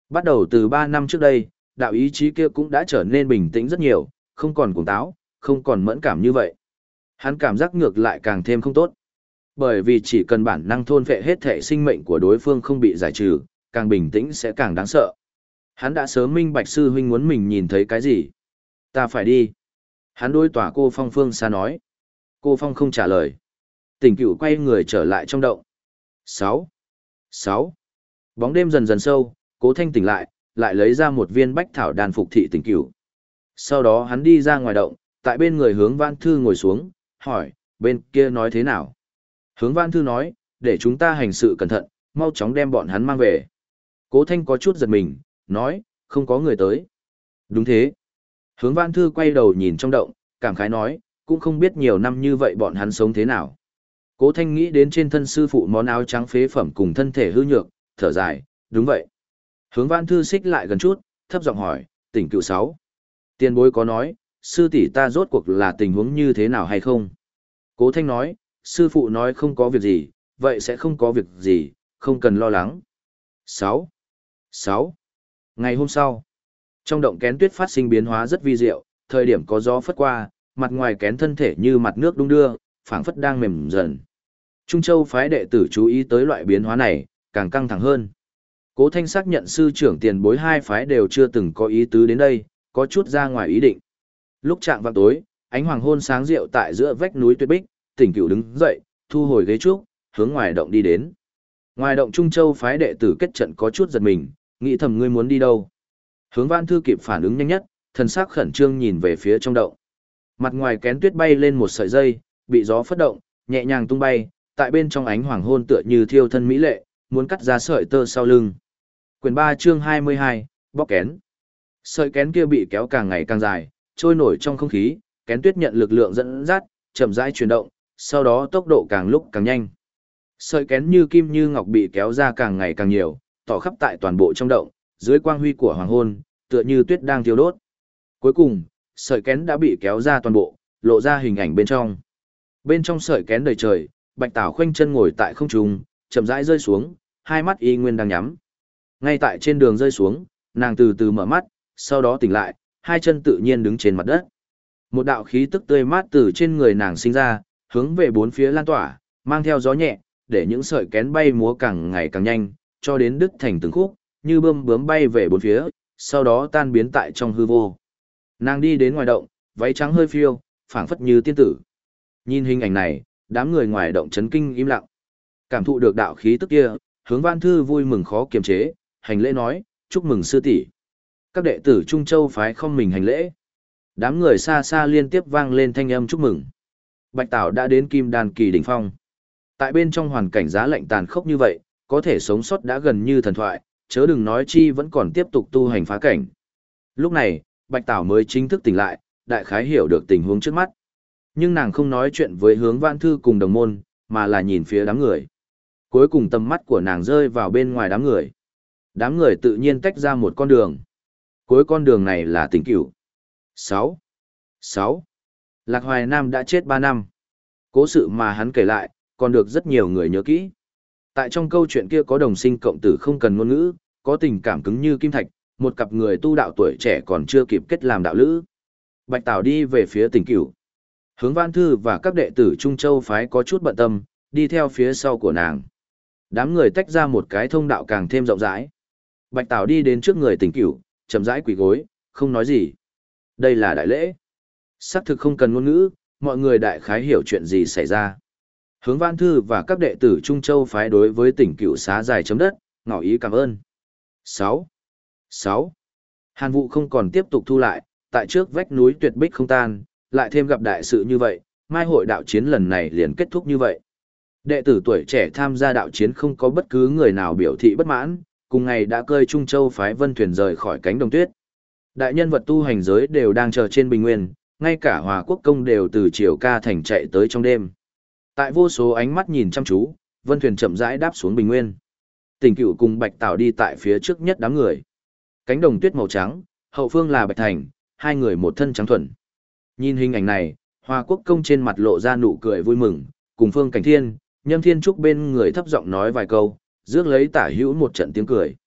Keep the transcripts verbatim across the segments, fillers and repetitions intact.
Bắt đầu từ ba năm trước đây, đạo ý chí kia cũng đã trở nên bình tĩnh rất nhiều, không còn cuồng táo, không còn mẫn cảm như vậy. Hắn cảm giác ngược lại càng thêm không tốt. Bởi vì chỉ cần bản năng thôn phệ hết thể sinh mệnh của đối phương không bị giải trừ, càng bình tĩnh sẽ càng đáng sợ. Hắn đã sớm minh bạch sư huynh muốn mình nhìn thấy cái gì. Ta phải đi. Hắn đối tỏa cô Phong phương xa nói. Cô Phong không trả lời. Tỉnh cửu quay người trở lại trong động. Sáu, sáu. Bóng đêm dần dần sâu, Cố Thanh tỉnh lại, lại lấy ra một viên bách thảo đan phục thị tỉnh cửu. Sau đó hắn đi ra ngoài động, tại bên người Hướng Vãn Thư ngồi xuống, hỏi, bên kia nói thế nào? Hướng Vãn Thư nói, để chúng ta hành sự cẩn thận, mau chóng đem bọn hắn mang về. Cố Thanh có chút giật mình, nói, không có người tới. Đúng thế. Hướng Vãn Thư quay đầu nhìn trong động, cảm khái nói, cũng không biết nhiều năm như vậy bọn hắn sống thế nào. Cố Thanh nghĩ đến trên thân sư phụ món áo trắng phế phẩm cùng thân thể hư nhược, thở dài, đúng vậy. Hướng Vãn Thư xích lại gần chút, thấp giọng hỏi, tỉnh cựu sáu. Tiền bối có nói, sư tỷ ta rốt cuộc là tình huống như thế nào hay không? Cố Thanh nói, sư phụ nói không có việc gì, vậy sẽ không có việc gì, không cần lo lắng. Sáu, sáu. Ngày hôm sau, trong động kén tuyết phát sinh biến hóa rất vi diệu, thời điểm có gió phất qua, mặt ngoài kén thân thể như mặt nước đung đưa, phảng phất đang mềm dần. Trung Châu phái đệ tử chú ý tới loại biến hóa này, càng căng thẳng hơn. Cố Thanh xác nhận sư trưởng tiền bối hai phái đều chưa từng có ý tứ đến đây, có chút ra ngoài ý định. Lúc chạng vào tối, ánh hoàng hôn sáng rượu tại giữa vách núi tuyết bích, Tỉnh Cửu đứng dậy, thu hồi ghế trúc, hướng ngoài động đi đến. Ngoài động Trung Châu phái đệ tử kết trận có chút giật mình, nghĩ thầm ngươi muốn đi đâu. Hướng Vãn Thư kịp phản ứng nhanh nhất, thần sắc khẩn trương nhìn về phía trong động. Mặt ngoài kén tuyết bay lên một sợi dây, bị gió phất động, nhẹ nhàng tung bay, tại bên trong ánh hoàng hôn tựa như thiêu thân mỹ lệ, muốn cắt ra sợi tơ sau lưng. Quyển ba chương hai mươi hai, bóc kén. Sợi kén kia bị kéo càng ngày càng dài, trôi nổi trong không khí, kén tuyết nhận lực lượng dẫn dắt, chậm rãi chuyển động, sau đó tốc độ càng lúc càng nhanh. Sợi kén như kim như ngọc bị kéo ra càng ngày càng nhiều, tỏ khắp tại toàn bộ trong động, dưới quang huy của hoàng hôn, tựa như tuyết đang thiêu đốt. Cuối cùng, sợi kén đã bị kéo ra toàn bộ, lộ ra hình ảnh bên trong. Bên trong sợi kén đầy trời, Bạch Tảo khoanh chân ngồi tại không trung, chậm rãi rơi xuống, hai mắt y nguyên đang nhắm. Ngay tại trên đường rơi xuống, nàng từ từ mở mắt, sau đó tỉnh lại, hai chân tự nhiên đứng trên mặt đất. Một đạo khí tức tươi mát từ trên người nàng sinh ra, hướng về bốn phía lan tỏa, mang theo gió nhẹ, để những sợi kén bay múa càng ngày càng nhanh, cho đến đứt thành từng khúc, như bươm bướm bay về bốn phía, sau đó tan biến tại trong hư vô. Nàng đi đến ngoài động, váy trắng hơi phiêu, phảng phất như tiên tử. Nhìn hình ảnh này, đám người ngoài động chấn kinh im lặng. Cảm thụ được đạo khí tức kia, Hướng Vãn Thư vui mừng khó kiềm chế, hành lễ nói, chúc mừng sư tỷ. Các đệ tử Trung Châu phái không mình hành lễ. Đám người xa xa liên tiếp vang lên thanh âm chúc mừng. Bạch Tảo đã đến Kim Đan kỳ đỉnh phong. Tại bên trong hoàn cảnh giá lạnh tàn khốc như vậy, có thể sống sót đã gần như thần thoại, chớ đừng nói chi vẫn còn tiếp tục tu hành phá cảnh. Lúc này, Bạch Tảo mới chính thức tỉnh lại, đại khái hiểu được tình huống trước mắt. Nhưng nàng không nói chuyện với Hướng Vãn Thư cùng đồng môn, mà là nhìn phía đám người. Cuối cùng tầm mắt của nàng rơi vào bên ngoài đám người. Đám người tự nhiên tách ra một con đường. Cuối con đường này là Tỉnh Cửu. Sáu, sáu. Lạc Hoài Nam đã chết ba năm. Cố sự mà hắn kể lại, còn được rất nhiều người nhớ kỹ. Tại trong câu chuyện kia có đồng sinh cộng tử không cần ngôn ngữ, có tình cảm cứng như kim thạch, một cặp người tu đạo tuổi trẻ còn chưa kịp kết làm đạo lữ. Bạch Tảo đi về phía Tỉnh Cửu. Hướng Vãn Thư và các đệ tử Trung Châu phái có chút bận tâm, đi theo phía sau của nàng. Đám người tách ra một cái thông đạo càng thêm rộng rãi. Bạch Tảo đi đến trước người Tỉnh Cửu, chậm rãi quỳ gối, không nói gì. Đây là đại lễ. Xác thực không cần ngôn ngữ, mọi người đại khái hiểu chuyện gì xảy ra. Hướng Vãn Thư và các đệ tử Trung Châu phái đối với Tỉnh Cửu xá dài chấm đất, ngỏ ý cảm ơn. Sáu, sáu. Hàn vụ không còn tiếp tục thu lại, tại trước vách núi tuyệt bích không tan, lại thêm gặp đại sự như vậy, mai hội đạo chiến lần này liền kết thúc như vậy. Đệ tử tuổi trẻ tham gia đạo chiến không có bất cứ người nào biểu thị bất mãn, cùng ngày đã cơi Trung Châu phái Vân Thuyền rời khỏi cánh đồng tuyết. Đại nhân vật tu hành giới đều đang chờ trên bình nguyên, ngay cả Hòa Quốc công đều từ Triều Ca thành chạy tới trong đêm. Tại vô số ánh mắt nhìn chăm chú, Vân Thuyền chậm rãi đáp xuống bình nguyên. Tỉnh Cửu cùng Bạch Tảo đi tại phía trước nhất đám người. Cánh đồng tuyết màu trắng, hậu phương là Bạch Thành, hai người một thân trắng thuần. Nhìn hình ảnh này, Hòa Quốc công trên mặt lộ ra nụ cười vui mừng, cùng Phương Cảnh Thiên, Nhâm Thiên Trúc bên người thấp giọng nói vài câu, rước lấy tả hữu một trận tiếng cười.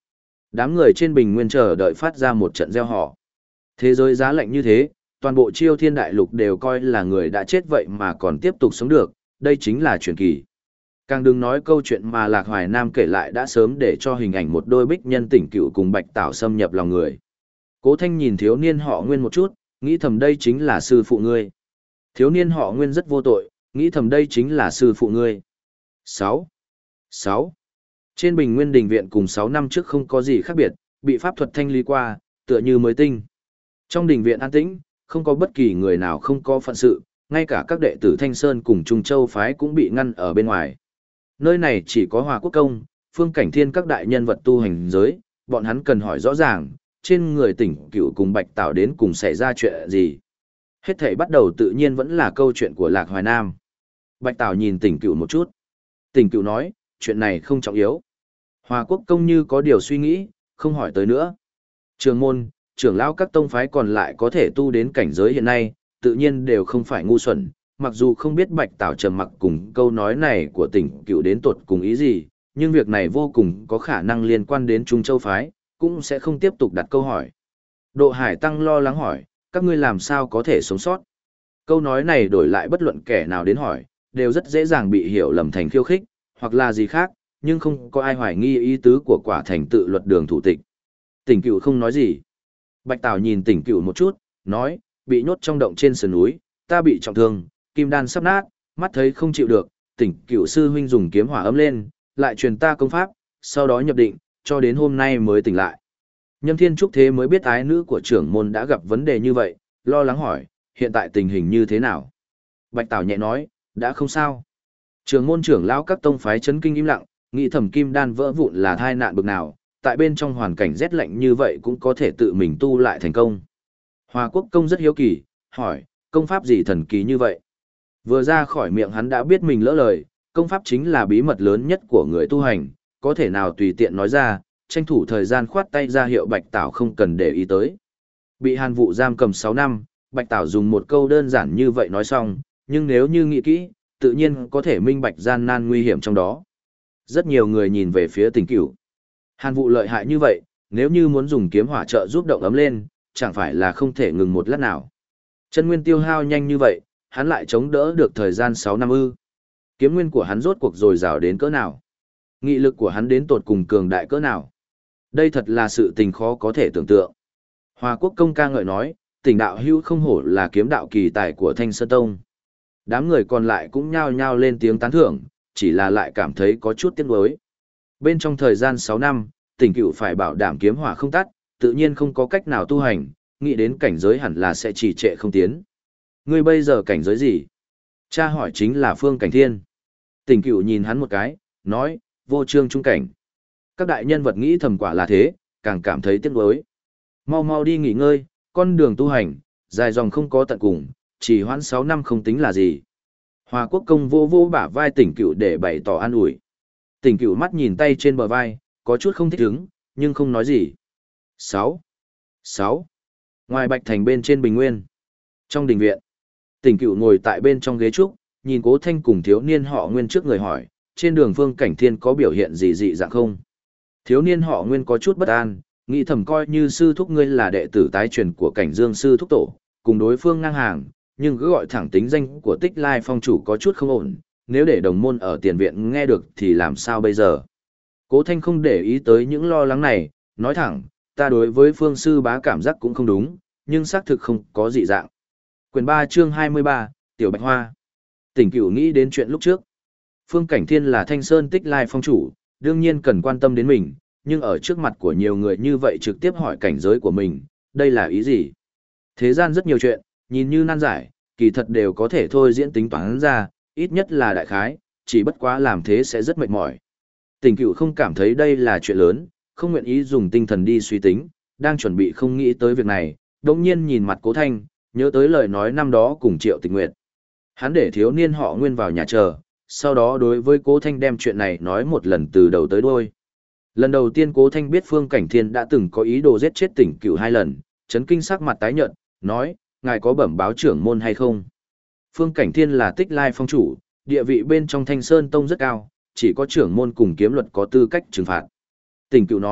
Đám người trên bình nguyên chờ đợi phát ra một trận gieo họ. Thế giới giá lạnh như thế, toàn bộ Chiêu Thiên Đại Lục đều coi là người đã chết vậy mà còn tiếp tục sống được, đây chính là truyền kỳ. Càng đừng nói câu chuyện mà Lạc Hoài Nam kể lại đã sớm để cho hình ảnh một đôi bích nhân Tỉnh Cựu cùng Bạch Tảo xâm nhập lòng người. Cố Thanh nhìn thiếu niên họ Nguyên một chút, nghĩ thầm đây chính là sư phụ ngươi. Thiếu niên họ Nguyên rất vô tội, nghĩ thầm đây chính là sư phụ ngươi. sáu. sáu. Trên bình nguyên đình viện cùng sáu năm trước không có gì khác biệt, bị pháp thuật thanh lý qua, tựa như mới tinh. Trong đình viện an tĩnh, không có bất kỳ người nào không có phận sự, ngay cả các đệ tử Thanh Sơn cùng Trung Châu phái cũng bị ngăn ở bên ngoài. Nơi này chỉ có Hòa Quốc Công, Phương Cảnh Thiên các đại nhân vật tu hành giới, bọn hắn cần hỏi rõ ràng, trên người Tỉnh Cựu cùng Bạch Tảo đến cùng xảy ra chuyện gì. Hết thảy bắt đầu tự nhiên vẫn là câu chuyện của Lạc Hoài Nam. Bạch Tảo nhìn Tỉnh Cựu một chút. Tỉnh Cựu nói, chuyện này không trọng yếu. Hòa Quốc Công như có điều suy nghĩ, không hỏi tới nữa. Trường môn, trưởng lão các tông phái còn lại có thể tu đến cảnh giới hiện nay, tự nhiên đều không phải ngu xuẩn, mặc dù không biết Bạch Tảo trầm mặc cùng câu nói này của Tỉnh Cựu đến tột cùng ý gì, nhưng việc này vô cùng có khả năng liên quan đến Trung Châu phái, cũng sẽ không tiếp tục đặt câu hỏi. Độ Hải Tăng lo lắng hỏi, các ngươi làm sao có thể sống sót? Câu nói này đổi lại bất luận kẻ nào đến hỏi, đều rất dễ dàng bị hiểu lầm thành khiêu khích, hoặc là gì khác, nhưng không có ai hoài nghi ý tứ của quả thành tự luật đường thủ tịch. Tỉnh Cựu không nói gì. Bạch Tảo nhìn Tỉnh Cựu một chút, nói, bị nhốt trong động trên sườn núi, ta bị trọng thương, kim đan sắp nát, mắt thấy không chịu được, Tỉnh Cựu sư huynh dùng kiếm hỏa ấm lên, lại truyền ta công pháp, sau đó nhập định, cho đến hôm nay mới tỉnh lại. Nhâm Thiên Trúc thế mới biết ái nữ của trưởng môn đã gặp vấn đề như vậy, lo lắng hỏi, hiện tại tình hình như thế nào? Bạch Tảo nhẹ nói, đã không sao. Trưởng môn trưởng lão các tông phái chấn kinh im lặng, nghĩ thầm kim đan vỡ vụn là thai nạn bực nào, tại bên trong hoàn cảnh rét lạnh như vậy cũng có thể tự mình tu lại thành công. Hòa Quốc Công rất hiếu kỳ, hỏi, công pháp gì thần kỳ như vậy? Vừa ra khỏi miệng hắn đã biết mình lỡ lời, công pháp chính là bí mật lớn nhất của người tu hành, có thể nào tùy tiện nói ra, tranh thủ thời gian khoát tay ra hiệu Bạch Tảo không cần để ý tới. Bị Hàn Vụ giam cầm sáu năm, Bạch Tảo dùng một câu đơn giản như vậy nói xong, nhưng nếu như nghĩ kỹ, tự nhiên có thể minh bạch gian nan nguy hiểm trong đó. Rất nhiều người nhìn về phía Tỉnh Cựu. Hàn Vụ lợi hại như vậy, nếu như muốn dùng kiếm hỏa trợ giúp động ấm lên, chẳng phải là không thể ngừng một lát nào. Chân nguyên tiêu hao nhanh như vậy, hắn lại chống đỡ được thời gian sáu năm ư. Kiếm nguyên của hắn rốt cuộc dồi dào đến cỡ nào? Nghị lực của hắn đến tột cùng cường đại cỡ nào? Đây thật là sự tình khó có thể tưởng tượng. Hòa Quốc Công ca ngợi nói, Tỉnh đạo hữu không hổ là kiếm đạo kỳ tài của Thanh Sơn Tông. Đám người còn lại cũng nhao nhao lên tiếng tán thưởng, chỉ là lại cảm thấy có chút tiếc nuối. Bên trong thời gian sáu năm, Tỉnh Cựu phải bảo đảm kiếm hỏa không tắt, tự nhiên không có cách nào tu hành, nghĩ đến cảnh giới hẳn là sẽ trì trệ không tiến. Ngươi bây giờ cảnh giới gì? Cha hỏi chính là Phương Cảnh Thiên. Tỉnh Cựu nhìn hắn một cái, nói, vô trương trung cảnh. Các đại nhân vật nghĩ thầm quả là thế, càng cảm thấy tiếc nuối. Mau mau đi nghỉ ngơi, con đường tu hành, dài dòng không có tận cùng, chỉ hoãn sáu năm không tính là gì. Hòa Quốc Công vô vô bả vai Tỉnh Cựu để bày tỏ an ủi. Tỉnh Cựu mắt nhìn tay trên bờ vai, có chút không thích ứng, nhưng không nói gì. sáu. sáu. Ngoài Bạch Thành bên trên bình nguyên. Trong đình viện, Tỉnh Cựu ngồi tại bên trong ghế trúc, nhìn Cố Thanh cùng thiếu niên họ Nguyên trước người hỏi, trên đường Phương Cảnh Thiên có biểu hiện gì dị dạng không? Thiếu niên họ Nguyên có chút bất an, nghĩ thầm coi như sư thúc ngươi là đệ tử tái truyền của Cảnh Dương sư thúc tổ, cùng đối phương ngang hàng, nhưng cứ gọi thẳng tính danh của Tích Lai Phong chủ có chút không ổn, nếu để đồng môn ở tiền viện nghe được thì làm sao bây giờ? Cố Thanh không để ý tới những lo lắng này, nói thẳng, ta đối với Phương sư bá cảm giác cũng không đúng, nhưng xác thực không có dị dạng. Quyển ba chương hai mươi ba, Tiểu Bạch Hoa. Tỉnh Cựu nghĩ đến chuyện lúc trước. Phương Cảnh Thiên là Thanh Sơn Tích Lai Phong chủ, đương nhiên cần quan tâm đến mình, nhưng ở trước mặt của nhiều người như vậy trực tiếp hỏi cảnh giới của mình, đây là ý gì? Thế gian rất nhiều chuyện, nhìn như nan giải, kỳ thật đều có thể thôi diễn tính toán ra, ít nhất là đại khái, chỉ bất quá làm thế sẽ rất mệt mỏi. Tỉnh Cựu không cảm thấy đây là chuyện lớn, không nguyện ý dùng tinh thần đi suy tính, đang chuẩn bị không nghĩ tới việc này, đống nhiên nhìn mặt Cố Thanh, nhớ tới lời nói năm đó cùng Triệu Tịch Nguyệt. Hắn để thiếu niên họ Nguyên vào nhà chờ, sau đó đối với Cố Thanh đem chuyện này nói một lần từ đầu tới đuôi. Lần đầu tiên Cố Thanh biết Phương Cảnh Thiên đã từng có ý đồ giết chết Tỉnh Cựu hai lần, chấn kinh sắc mặt tái nhợt, nói, ngài có bẩm báo trưởng môn hay không? Phương Cảnh Thiên là Tích Lai Phong chủ, địa vị bên trong Thanh Sơn Tông rất cao, chỉ có trưởng môn cùng kiếm luật có tư cách trừng phạt. Tỉnh Cựu nói,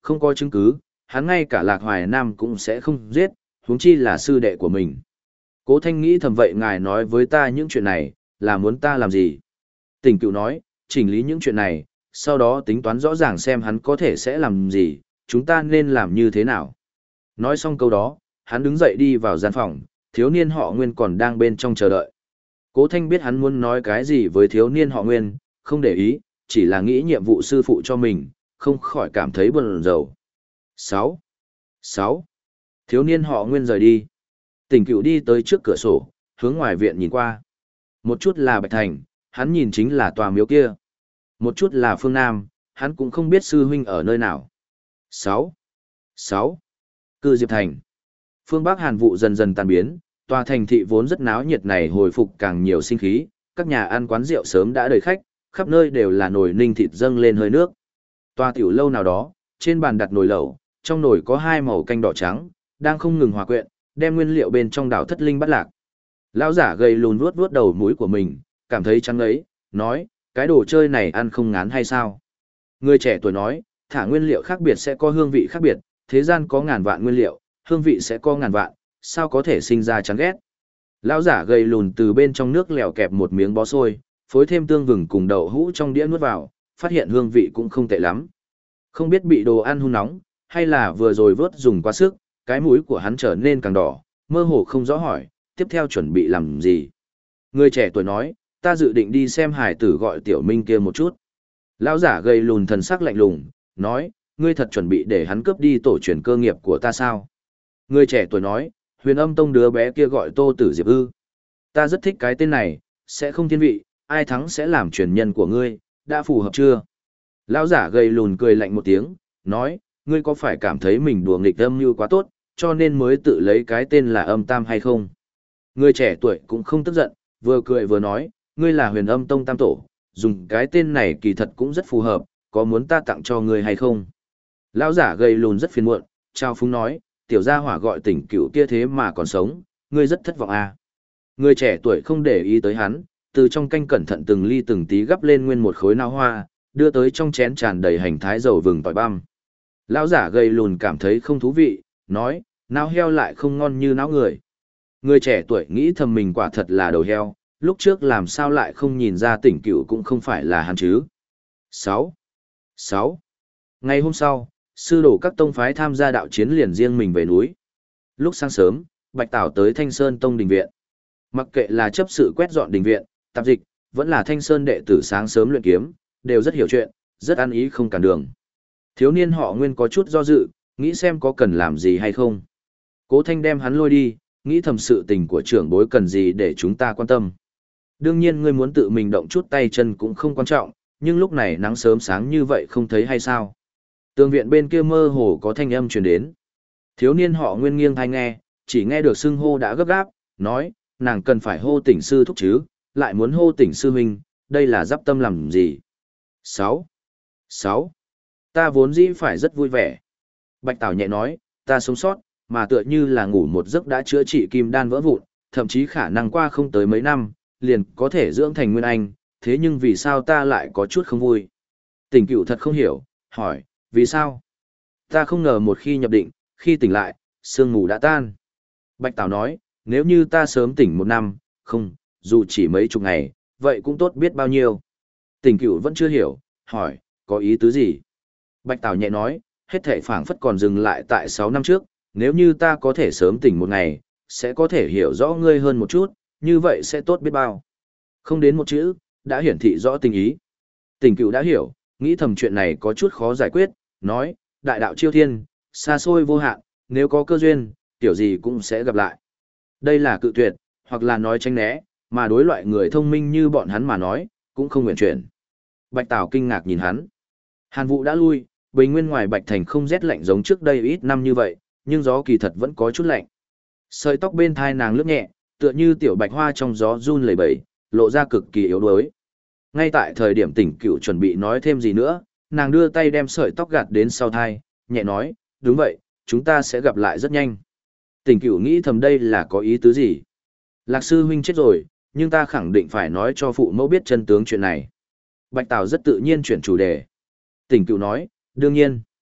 Không có chứng cứ, hắn ngay cả Lạc Hoài Nam cũng sẽ không giết, huống chi là sư đệ của mình. Cố Thanh nghĩ thầm vậy ngài nói với ta những chuyện này, là muốn ta làm gì? Tỉnh Cựu nói, chỉnh lý những chuyện này, sau đó tính toán rõ ràng xem hắn có thể sẽ làm gì, chúng ta nên làm như thế nào. Nói xong câu đó, hắn đứng dậy đi vào gian phòng, thiếu niên họ Nguyên còn đang bên trong chờ đợi. Cố Thanh biết hắn muốn nói cái gì với thiếu niên họ Nguyên, không để ý, chỉ là nghĩ nhiệm vụ sư phụ cho mình, không khỏi cảm thấy buồn rầu. sáu. sáu. Thiếu niên họ Nguyên rời đi. Tỉnh Cựu đi tới trước cửa sổ, hướng ngoài viện nhìn qua. Một chút là Bạch Thành, hắn nhìn chính là tòa miếu kia. Một chút là phương Nam, hắn cũng không biết sư huynh ở nơi nào. sáu. sáu. Cư Diệp Thành. Phương Bắc Hàn vụ dần dần tan biến, tòa thành thị vốn rất náo nhiệt này hồi phục càng nhiều sinh khí, các nhà ăn quán rượu sớm đã đầy khách, khắp nơi đều là nồi ninh thịt dâng lên hơi nước. Tòa tiểu lâu nào đó, trên bàn đặt nồi lẩu, trong nồi có hai màu canh đỏ trắng, đang không ngừng hòa quyện, đem nguyên liệu bên trong đảo thất linh bắt lạc. Lão giả gầy lùn vuốt vuốt đầu mũi của mình, cảm thấy chán ấy, nói, cái đồ chơi này ăn không ngán hay sao? Người trẻ tuổi nói, thả nguyên liệu khác biệt sẽ có hương vị khác biệt, thế gian có ngàn vạn nguyên liệu, hương vị sẽ có ngàn vạn, sao có thể sinh ra chán ghét? Lão giả gầy lùn từ bên trong nước lèo kẹp một miếng bó xôi, phối thêm tương vừng cùng đậu hũ trong đĩa nuốt vào, phát hiện hương vị cũng không tệ lắm. Không biết bị đồ ăn hun nóng, hay là vừa rồi vớt dùng quá sức, cái mũi của hắn trở nên càng đỏ, mơ hồ không rõ hỏi, tiếp theo chuẩn bị làm gì. Người trẻ tuổi nói, ta dự định đi xem hải tử gọi tiểu minh kia một chút. Lão giả gầy lùn thần sắc lạnh lùng, nói, ngươi thật chuẩn bị để hắn cướp đi tổ truyền cơ nghiệp của ta sao? Người trẻ tuổi nói, huyền âm tông đứa bé kia gọi Tô Tử Diệp ư. Ta rất thích cái tên này, sẽ không thiên vị, ai thắng sẽ làm truyền nhân của ngươi, đã phù hợp chưa? Lão giả gầy lùn cười lạnh một tiếng, nói, ngươi có phải cảm thấy mình đùa nghịch âm như quá tốt, cho nên mới tự lấy cái tên là âm tam hay không? Người trẻ tuổi cũng không tức giận, vừa cười vừa nói, ngươi là huyền âm tông tam tổ, dùng cái tên này kỳ thật cũng rất phù hợp, có muốn ta tặng cho ngươi hay không? Lão giả gầy lùn rất phiền muộn, trao phúng nói, tiểu gia hỏa gọi tỉnh cựu kia thế mà còn sống, ngươi rất thất vọng à. Người trẻ tuổi không để ý tới hắn, từ trong canh cẩn thận từng ly từng tí gắp lên nguyên một khối nao hoa, đưa tới trong chén tràn đầy hành thái dầu vừng tỏi băm. Lão giả gầy lùn cảm thấy không thú vị, nói, nao heo lại không ngon như nao người. Người trẻ tuổi nghĩ thầm mình quả thật là đầu heo, lúc trước làm sao lại không nhìn ra tỉnh cựu cũng không phải là hắn chứ. sáu. sáu. Ngày hôm sau, sư đồ các tông phái tham gia đạo chiến liền riêng mình về núi. Lúc sáng sớm, Bạch Tảo tới Thanh Sơn Tông đình viện. Mặc kệ là chấp sự quét dọn đình viện, tạp dịch, vẫn là Thanh Sơn đệ tử sáng sớm luyện kiếm, đều rất hiểu chuyện, rất ăn ý không cản đường. Thiếu niên họ Nguyên có chút do dự, nghĩ xem có cần làm gì hay không. Cố Thanh đem hắn lôi đi, nghĩ thầm sự tình của trưởng bối cần gì để chúng ta quan tâm. Đương nhiên ngươi muốn tự mình động chút tay chân cũng không quan trọng, nhưng lúc này nắng sớm sáng như vậy không thấy hay sao. Tường viện bên kia mơ hồ có thanh âm truyền đến. Thiếu niên họ Nguyên nghiêng tai nghe, chỉ nghe được xưng hô đã gấp gáp, nói, nàng cần phải hô tỉnh sư thúc chứ, lại muốn hô tỉnh sư huynh, đây là giáp tâm làm gì. sáu. sáu. Ta vốn dĩ phải rất vui vẻ. Bạch Tảo nhẹ nói, ta sống sót, mà tựa như là ngủ một giấc đã chữa trị kim đan vỡ vụn, thậm chí khả năng qua không tới mấy năm, liền có thể dưỡng thành nguyên anh, thế nhưng vì sao ta lại có chút không vui? Tỉnh Cựu thật không hiểu, hỏi, vì sao? Ta không ngờ một khi nhập định, khi tỉnh lại, sương mù đã tan. Bạch Tảo nói, nếu như ta sớm tỉnh một năm, không, dù chỉ mấy chục ngày, vậy cũng tốt biết bao nhiêu. Tỉnh Cựu vẫn chưa hiểu, hỏi, có ý tứ gì? Bạch Tảo nhẹ nói, hết thảy phảng phất còn dừng lại tại sáu năm trước, nếu như ta có thể sớm tỉnh một ngày, sẽ có thể hiểu rõ ngươi hơn một chút, như vậy sẽ tốt biết bao. Không đến một chữ, đã hiển thị rõ tình ý. Tỉnh Cựu đã hiểu, nghĩ thầm chuyện này có chút khó giải quyết, nói, đại đạo chiêu thiên, xa xôi vô hạn, nếu có cơ duyên, tiểu gì cũng sẽ gặp lại. Đây là cự tuyệt, hoặc là nói tránh né, mà đối loại người thông minh như bọn hắn mà nói, cũng không nguyện chuyển. Bạch Tảo kinh ngạc nhìn hắn. Hàn vụ đã lui, bình nguyên ngoài Bạch Thành không rét lạnh giống trước đây ít năm như vậy, nhưng gió kỳ thật vẫn có chút lạnh. Sợi tóc bên thai nàng lướt nhẹ, tựa như tiểu bạch hoa trong gió run lẩy bẩy, lộ ra cực kỳ yếu đuối. Ngay tại thời điểm Tỉnh Cựu chuẩn bị nói thêm gì nữa, nàng đưa tay đem sợi tóc gạt đến sau thai, nhẹ nói, đúng vậy, chúng ta sẽ gặp lại rất nhanh. Tỉnh Cựu nghĩ thầm đây là có ý tứ gì? Lạc sư huynh chết rồi, nhưng ta khẳng định phải nói cho phụ mẫu biết chân tướng chuyện này. Bạch Tảo rất tự nhiên chuyển chủ đề. Tỉnh Cựu nói, đương nhiên.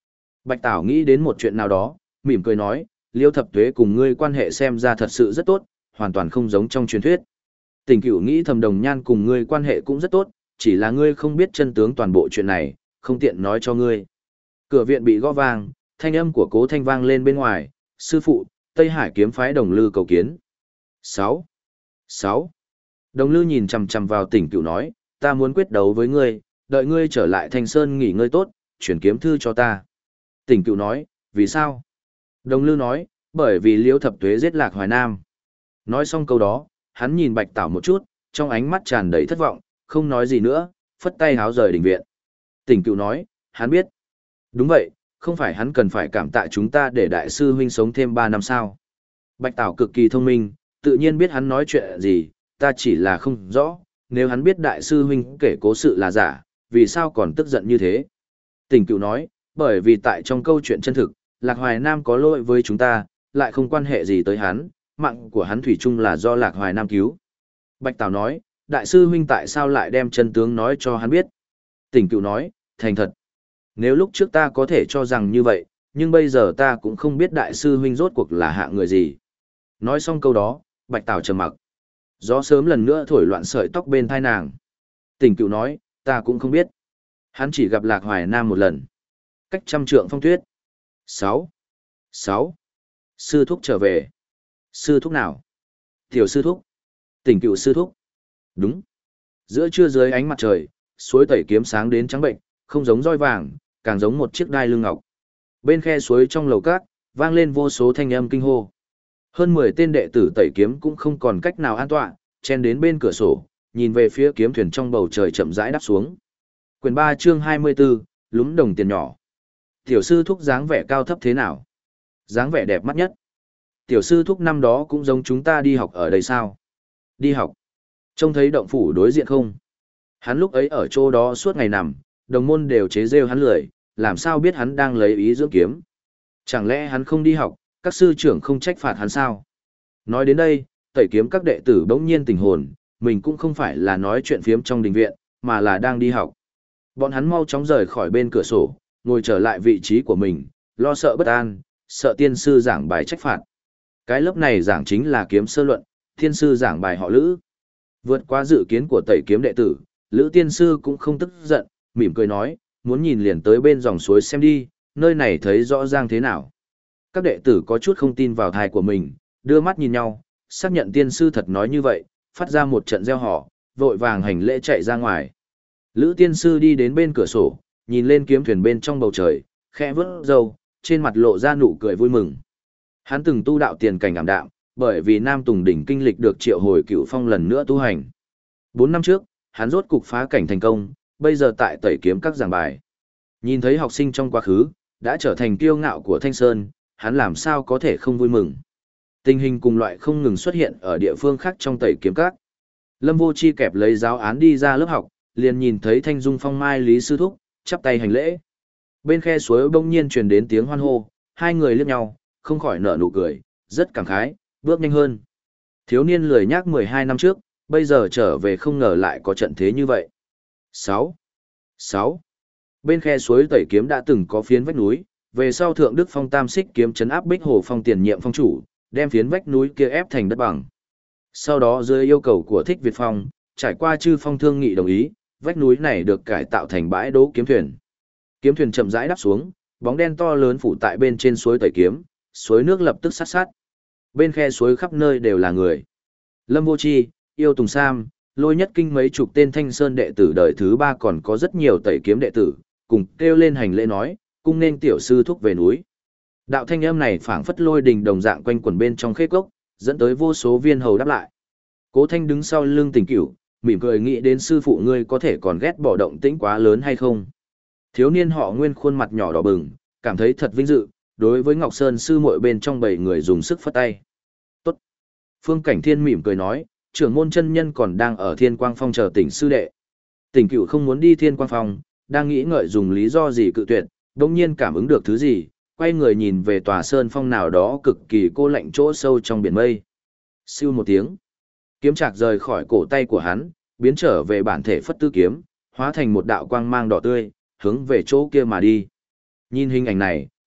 Bạch Tảo nghĩ đến một chuyện nào đó, mỉm cười nói, Liêu Thập Tuế cùng ngươi quan hệ xem ra thật sự rất tốt, hoàn toàn không giống trong truyền thuyết. Tỉnh Cửu nghĩ Thẩm Đồng Nhan cùng ngươi quan hệ cũng rất tốt, chỉ là ngươi không biết chân tướng toàn bộ chuyện này, không tiện nói cho ngươi. Cửa viện bị gõ vang, thanh âm của Cố Thanh vang lên bên ngoài, sư phụ, Tây Hải kiếm phái Đồng Lư cầu kiến. sáu. sáu. Đồng Lư nhìn chằm chằm vào Tỉnh Cửu nói, ta muốn quyết đấu với ngươi, đợi ngươi trở lại Thanh Sơn nghỉ ngơi tốt, chuyển kiếm thư cho ta. Tỉnh Cửu nói, vì sao? Đồng Lư nói, bởi vì Liễu Thập Tuế giết Lạc Hoài Nam. Nói xong câu đó, hắn nhìn Bạch Tảo một chút, trong ánh mắt tràn đầy thất vọng, không nói gì nữa, phất tay háo rời đình viện. Tỉnh Cửu nói, hắn biết. Đúng vậy, không phải hắn cần phải cảm tạ chúng ta để đại sư huynh sống thêm ba năm sao. Bạch Tảo cực kỳ thông minh, tự nhiên biết hắn nói chuyện gì, ta chỉ là không rõ, nếu hắn biết đại sư huynh kể cố sự là giả, vì sao còn tức giận như thế. Tỉnh Cửu nói, bởi vì tại trong câu chuyện chân thực, Lạc Hoài Nam có lỗi với chúng ta, lại không quan hệ gì tới hắn, mạng của hắn thủy chung là do Lạc Hoài Nam cứu. Bạch Tảo nói, đại sư huynh tại sao lại đem chân tướng nói cho hắn biết? Tỉnh Cửu nói, thành thật. Nếu lúc trước ta có thể cho rằng như vậy, nhưng bây giờ ta cũng không biết đại sư huynh rốt cuộc là hạ người gì. Nói xong câu đó, Bạch Tảo trầm mặc. Gió sớm lần nữa thổi loạn sợi tóc bên thai nàng. Tỉnh Cửu nói, ta cũng không biết. Hắn chỉ gặp Lạc Hoài Nam một lần. Cách trăm trượng phong tuyết. sáu. sáu. Sư thúc trở về. Sư thúc nào? Tiểu sư thúc. Tỉnh Cửu sư thúc. Đúng. Giữa trưa dưới ánh mặt trời, suối tẩy kiếm sáng đến trắng bệnh, không giống roi vàng, càng giống một chiếc đai lưng ngọc. Bên khe suối trong lầu cát, vang lên vô số thanh âm kinh hô. Hơn mười tên đệ tử tẩy kiếm cũng không còn cách nào an tọa, chen đến bên cửa sổ, nhìn về phía kiếm thuyền trong bầu trời chậm rãi đáp xuống. Quyền ba chương hai mươi 24, lúm đồng tiền nhỏ. Tiểu sư thúc dáng vẻ cao thấp thế nào? Dáng vẻ đẹp mắt nhất. Tiểu sư thúc năm đó cũng giống chúng ta đi học ở đây sao? Đi học. Trông thấy động phủ đối diện không? Hắn lúc ấy ở chỗ đó suốt ngày nằm, đồng môn đều chế rêu hắn lười, làm sao biết hắn đang lấy ý dưỡng kiếm? Chẳng lẽ hắn không đi học, các sư trưởng không trách phạt hắn sao? Nói đến đây, tẩy kiếm các đệ tử bỗng nhiên tỉnh hồn, mình cũng không phải là nói chuyện phiếm trong đình viện, mà là đang đi học. Bọn hắn mau chóng rời khỏi bên cửa sổ, ngồi trở lại vị trí của mình, lo sợ bất an, sợ tiên sư giảng bài trách phạt. Cái lớp này giảng chính là kiếm sơ luận, tiên sư giảng bài họ Lữ. Vượt qua dự kiến của tẩy kiếm đệ tử, Lữ tiên sư cũng không tức giận, mỉm cười nói, muốn nhìn liền tới bên dòng suối xem đi, nơi này thấy rõ ràng thế nào. Các đệ tử có chút không tin vào thai của mình, đưa mắt nhìn nhau, xác nhận tiên sư thật nói như vậy, phát ra một trận reo hò, vội vàng hành lễ chạy ra ngoài. Lữ tiên sư đi đến bên cửa sổ, nhìn lên kiếm thuyền bên trong bầu trời, khẽ vớt râu, trên mặt lộ ra nụ cười vui mừng. Hắn từng tu đạo tiền cảnh ảm đạm, bởi vì Nam Tùng đỉnh kinh lịch được triệu hồi cựu phong lần nữa tu hành. Bốn năm trước, hắn rốt cục phá cảnh thành công, bây giờ tại tẩy kiếm các giảng bài. Nhìn thấy học sinh trong quá khứ, đã trở thành kiêu ngạo của Thanh Sơn, hắn làm sao có thể không vui mừng. Tình hình cùng loại không ngừng xuất hiện ở địa phương khác trong tẩy kiếm các. Lâm Vô Chi kẹp lấy giáo án đi ra lớp học, liền nhìn thấy Thanh Dung Phong Mai Lý sư thúc, chắp tay hành lễ. Bên khe suối bỗng nhiên truyền đến tiếng hoan hô, hai người liếc nhau, không khỏi nở nụ cười, rất cảm khái, bước nhanh hơn. Thiếu niên lười nhác mười hai năm trước, bây giờ trở về không ngờ lại có trận thế như vậy. sáu. sáu. Bên khe suối tẩy kiếm đã từng có phiến vách núi, về sau Thượng Đức Phong Tam Xích kiếm trấn áp Bích Hồ Phong tiền nhiệm phong chủ, đem phiến vách núi kia ép thành đất bằng. Sau đó dưới yêu cầu của Thích Việt Phong, trải qua chư phong thương nghị đồng ý, vách núi này được cải tạo thành bãi đỗ kiếm thuyền. Kiếm thuyền chậm rãi đáp xuống, bóng đen to lớn phủ tại bên trên suối tẩy kiếm, suối nước lập tức sát sát. Bên khe suối khắp nơi đều là người. Lâm Vô Chi, Yêu Tùng Sam, Lôi Nhất Kinh mấy chục tên Thanh Sơn đệ tử đời thứ ba còn có rất nhiều tẩy kiếm đệ tử, cùng kêu lên hành lễ nói, cung nên tiểu sư thúc về núi. Đạo thanh âm này phảng phất lôi đình đồng dạng quanh quẩn bên trong khê cốc, dẫn tới vô số viên hầu đáp lại. Cố Thanh đứng sau lưng Tình Cửu, mỉm cười nghĩ đến sư phụ ngươi có thể còn ghét bỏ động tĩnh quá lớn hay không. Thiếu niên họ Nguyên khuôn mặt nhỏ đỏ bừng, cảm thấy thật vinh dự, đối với Ngọc Sơn sư muội bên trong bảy người dùng sức phất tay. Tốt. Phương Cảnh Thiên mỉm cười nói, trưởng môn chân nhân còn đang ở Thiên Quang Phong chờ Tỉnh sư đệ. Tình Cửu không muốn đi Thiên Quang Phong, đang nghĩ ngợi dùng lý do gì cự tuyệt, đột nhiên cảm ứng được thứ gì, quay người nhìn về tòa sơn phong nào đó cực kỳ cô lạnh chỗ sâu trong biển mây. Siêu một tiếng, kiếm trạc rời khỏi cổ tay của hắn, biến trở về bản thể phất tư kiếm, hóa thành một đạo quang mang đỏ tươi, hướng về chỗ kia mà đi. Nhìn hình ảnh này,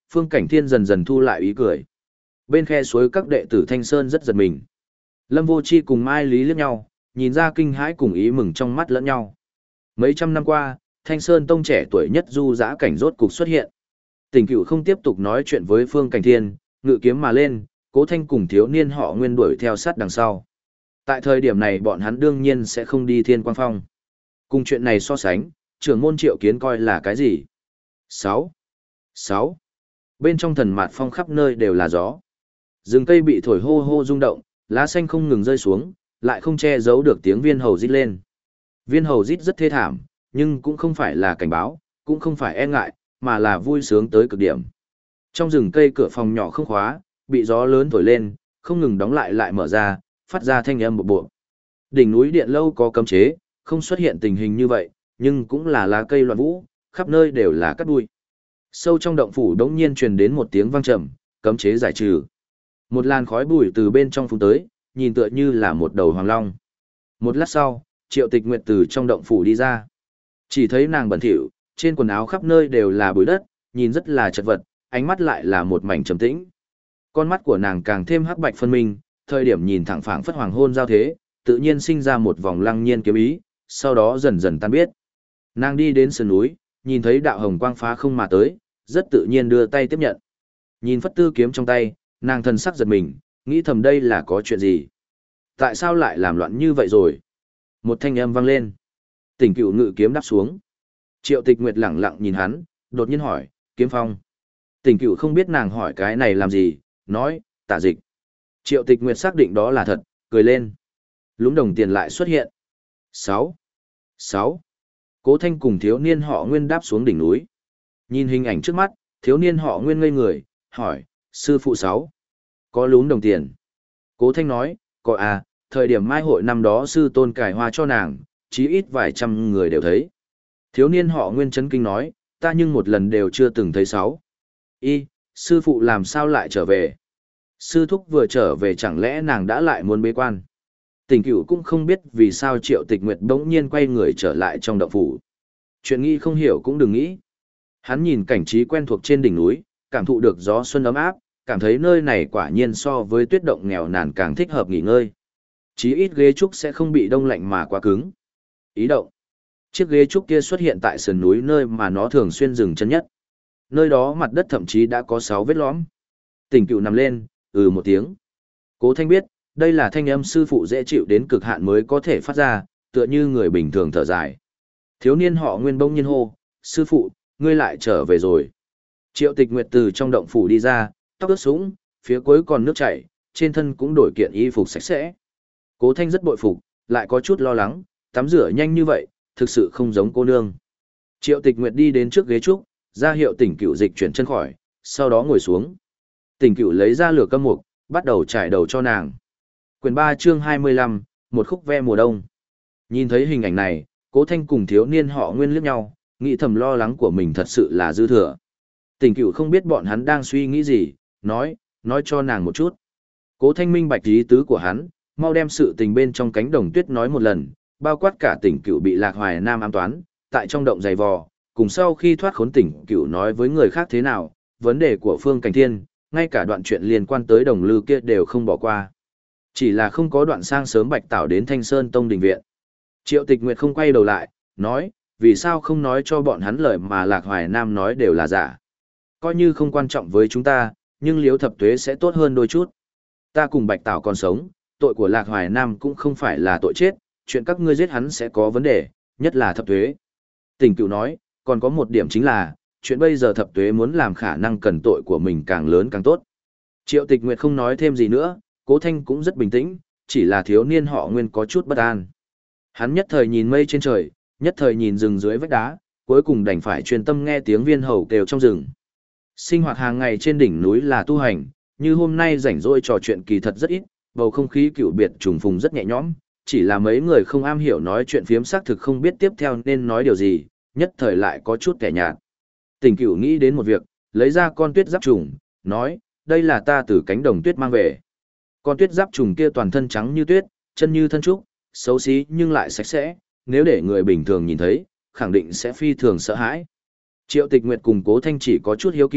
Phương Cảnh Thiên dần dần thu lại ý cười. Bên khe suối các đệ tử Thanh Sơn rất giật mình. Lâm Vô Chi cùng Mai Lý liếc nhau, nhìn ra kinh hãi cùng ý mừng trong mắt lẫn nhau. Mấy trăm năm qua, Thanh Sơn tông trẻ tuổi nhất du dã cảnh rốt cục xuất hiện. Tỉnh Cửu không tiếp tục nói chuyện với Phương Cảnh Thiên, ngự kiếm mà lên, Cố Thanh cùng thiếu niên họ Nguyên đuổi theo sát đằng sau. Tại thời điểm này bọn hắn đương nhiên sẽ không đi Thiên Quang Phong. Cùng chuyện này so sánh, trưởng môn Triệu Kiến coi là cái gì? sáu. sáu. Bên trong thần mạt phong khắp nơi đều là gió. Rừng cây bị thổi hô hô rung động, lá xanh không ngừng rơi xuống, lại không che giấu được tiếng viên hầu rít lên. Viên hầu rít rất thê thảm, nhưng cũng không phải là cảnh báo, cũng không phải e ngại, mà là vui sướng tới cực điểm. Trong rừng cây cửa phòng nhỏ không khóa, bị gió lớn thổi lên, không ngừng đóng lại lại mở ra, phát ra thanh âm bộ bộ. Đỉnh núi điện lâu có cấm chế, không xuất hiện tình hình như vậy, nhưng cũng là lá cây loạn vũ, khắp nơi đều là cát bụi. Sâu trong động phủ đống nhiên truyền đến một tiếng vang trầm, cấm chế giải trừ. Một làn khói bụi từ bên trong phun tới, nhìn tựa như là một đầu hoàng long. Một lát sau, Triệu Tịch Nguyệt từ trong động phủ đi ra. Chỉ thấy nàng bẩn thỉu, trên quần áo khắp nơi đều là bụi đất, nhìn rất là chật vật, ánh mắt lại là một mảnh trầm tĩnh. Con mắt của nàng càng thêm hắc bạch phân minh, thời điểm nhìn thẳng phảng phất hoàng hôn giao thế, tự nhiên sinh ra một vòng lăng nhiên kiếm ý, sau đó dần dần tan biết. Nàng đi đến sườn núi, nhìn thấy đạo hồng quang phá không mà tới, rất tự nhiên đưa tay tiếp nhận. Nhìn phất tư kiếm trong tay, nàng thần sắc giật mình, nghĩ thầm đây là có chuyện gì? Tại sao lại làm loạn như vậy rồi? Một thanh âm vang lên. Tỉnh Cửu ngự kiếm đáp xuống. Triệu Tịch Nguyệt lẳng lặng nhìn hắn, đột nhiên hỏi, Kiếm Phong. Tỉnh Cửu không biết nàng hỏi cái này làm gì, nói, Tả Dịch. Triệu Tịch Nguyệt xác định đó là thật, cười lên. Lúm đồng tiền lại xuất hiện. sáu. sáu. Cố Thanh cùng thiếu niên họ Nguyên đáp xuống đỉnh núi. Nhìn hình ảnh trước mắt, thiếu niên họ Nguyên ngây người, hỏi, sư phụ sáu. Có lúm đồng tiền. Cố Thanh nói, có à, thời điểm mai hội năm đó sư tôn cải hoa cho nàng, chí ít vài trăm người đều thấy. Thiếu niên họ Nguyên chấn kinh nói, ta nhưng một lần đều chưa từng thấy sáu. Y, sư phụ làm sao lại trở về? Sư thúc vừa trở về chẳng lẽ nàng đã lại muốn bế quan? Tỉnh Cửu cũng không biết vì sao Triệu Tịch Nguyệt bỗng nhiên quay người trở lại trong động phủ. Chuyện nghĩ không hiểu cũng đừng nghĩ. Hắn nhìn cảnh trí quen thuộc trên đỉnh núi, cảm thụ được gió xuân ấm áp, cảm thấy nơi này quả nhiên so với tuyết động nghèo nàn càng thích hợp nghỉ ngơi. Chí ít ghế trúc sẽ không bị đông lạnh mà quá cứng. Ý động. Chiếc ghế trúc kia xuất hiện tại sườn núi nơi mà nó thường xuyên dừng chân nhất. Nơi đó mặt đất thậm chí đã có sáu vết lõm. Tỉnh Cửu nằm lên, ừ một tiếng. Cố Thanh biết, đây là thanh âm sư phụ dễ chịu đến cực hạn mới có thể phát ra, tựa như người bình thường thở dài. Thiếu niên họ Nguyên bỗng nhiên hô, sư phụ, ngươi lại trở về rồi. Triệu Tịch Nguyệt từ trong động phủ đi ra, tóc ướt sũng, phía cuối còn nước chảy, trên thân cũng đổi kiện y phục sạch sẽ. Cố Thanh rất bội phục, lại có chút lo lắng, tắm rửa nhanh như vậy, thực sự không giống cô nương. Triệu Tịch Nguyệt đi đến trước ghế trúc, ra hiệu Tỉnh Cửu dịch chuyển chân khỏi, sau đó ngồi xuống. Tỉnh Cửu lấy ra lửa câm mục, bắt đầu trải đầu cho nàng. Quyển ba chương hai mươi lăm, một khúc ve mùa đông. Nhìn thấy hình ảnh này, Cố Thanh cùng thiếu niên họ Nguyên liếc nhau, nghĩ thầm lo lắng của mình thật sự là dư thừa. Tỉnh Cửu không biết bọn hắn đang suy nghĩ gì, nói, nói cho nàng một chút. Cố Thanh minh bạch ý tứ của hắn, mau đem sự tình bên trong cánh đồng tuyết nói một lần, bao quát cả Tỉnh Cửu bị Lạc Hoài Nam ám toán, tại trong động giày vò, cùng sau khi thoát khốn Tỉnh Cửu nói với người khác thế nào, vấn đề của Phương Cảnh Thiên, ngay cả đoạn chuyện liên quan tới đồng lư kia đều không bỏ qua. Chỉ là không có đoạn sang sớm Bạch Tảo đến Thanh Sơn Tông đình viện. Triệu Tịch Nguyệt không quay đầu lại, nói, vì sao không nói cho bọn hắn lời mà Lạc Hoài Nam nói đều là giả. Coi như không quan trọng với chúng ta, nhưng Liễu Thập Tuế sẽ tốt hơn đôi chút. Ta cùng Bạch Tảo còn sống, tội của Lạc Hoài Nam cũng không phải là tội chết, chuyện các ngươi giết hắn sẽ có vấn đề, nhất là Thập Tuế. Tỉnh Cửu nói, còn có một điểm chính là, chuyện bây giờ Thập Tuế muốn làm khả năng cần tội của mình càng lớn càng tốt. Triệu Tịch Nguyệt không nói thêm gì nữa, Cố Thanh cũng rất bình tĩnh, chỉ là thiếu niên họ Nguyên có chút bất an. Hắn nhất thời nhìn mây trên trời, nhất thời nhìn rừng dưới vách đá, cuối cùng đành phải chuyên tâm nghe tiếng viên hầu kêu trong rừng. Sinh hoạt hàng ngày trên đỉnh núi là tu hành, như hôm nay rảnh rỗi trò chuyện kỳ thật rất ít, bầu không khí cựu biệt trùng phùng rất nhẹ nhõm, chỉ là mấy người không am hiểu nói chuyện phiếm xác thực không biết tiếp theo nên nói điều gì, nhất thời lại có chút kẻ nhạt. Tỉnh Cửu nghĩ đến một việc, lấy ra con tuyết giáp trùng, nói, đây là ta từ cánh đồng tuyết mang về. Con tuyết giáp trùng kia toàn thân trắng như tuyết, chân như thân trúc, xấu xí nhưng lại sạch sẽ, nếu để người bình thường nhìn thấy, khẳng định sẽ phi thường sợ hãi. Triệu Tịch Nguyệt cùng Cố Thanh chỉ có chút hiếu kỳ,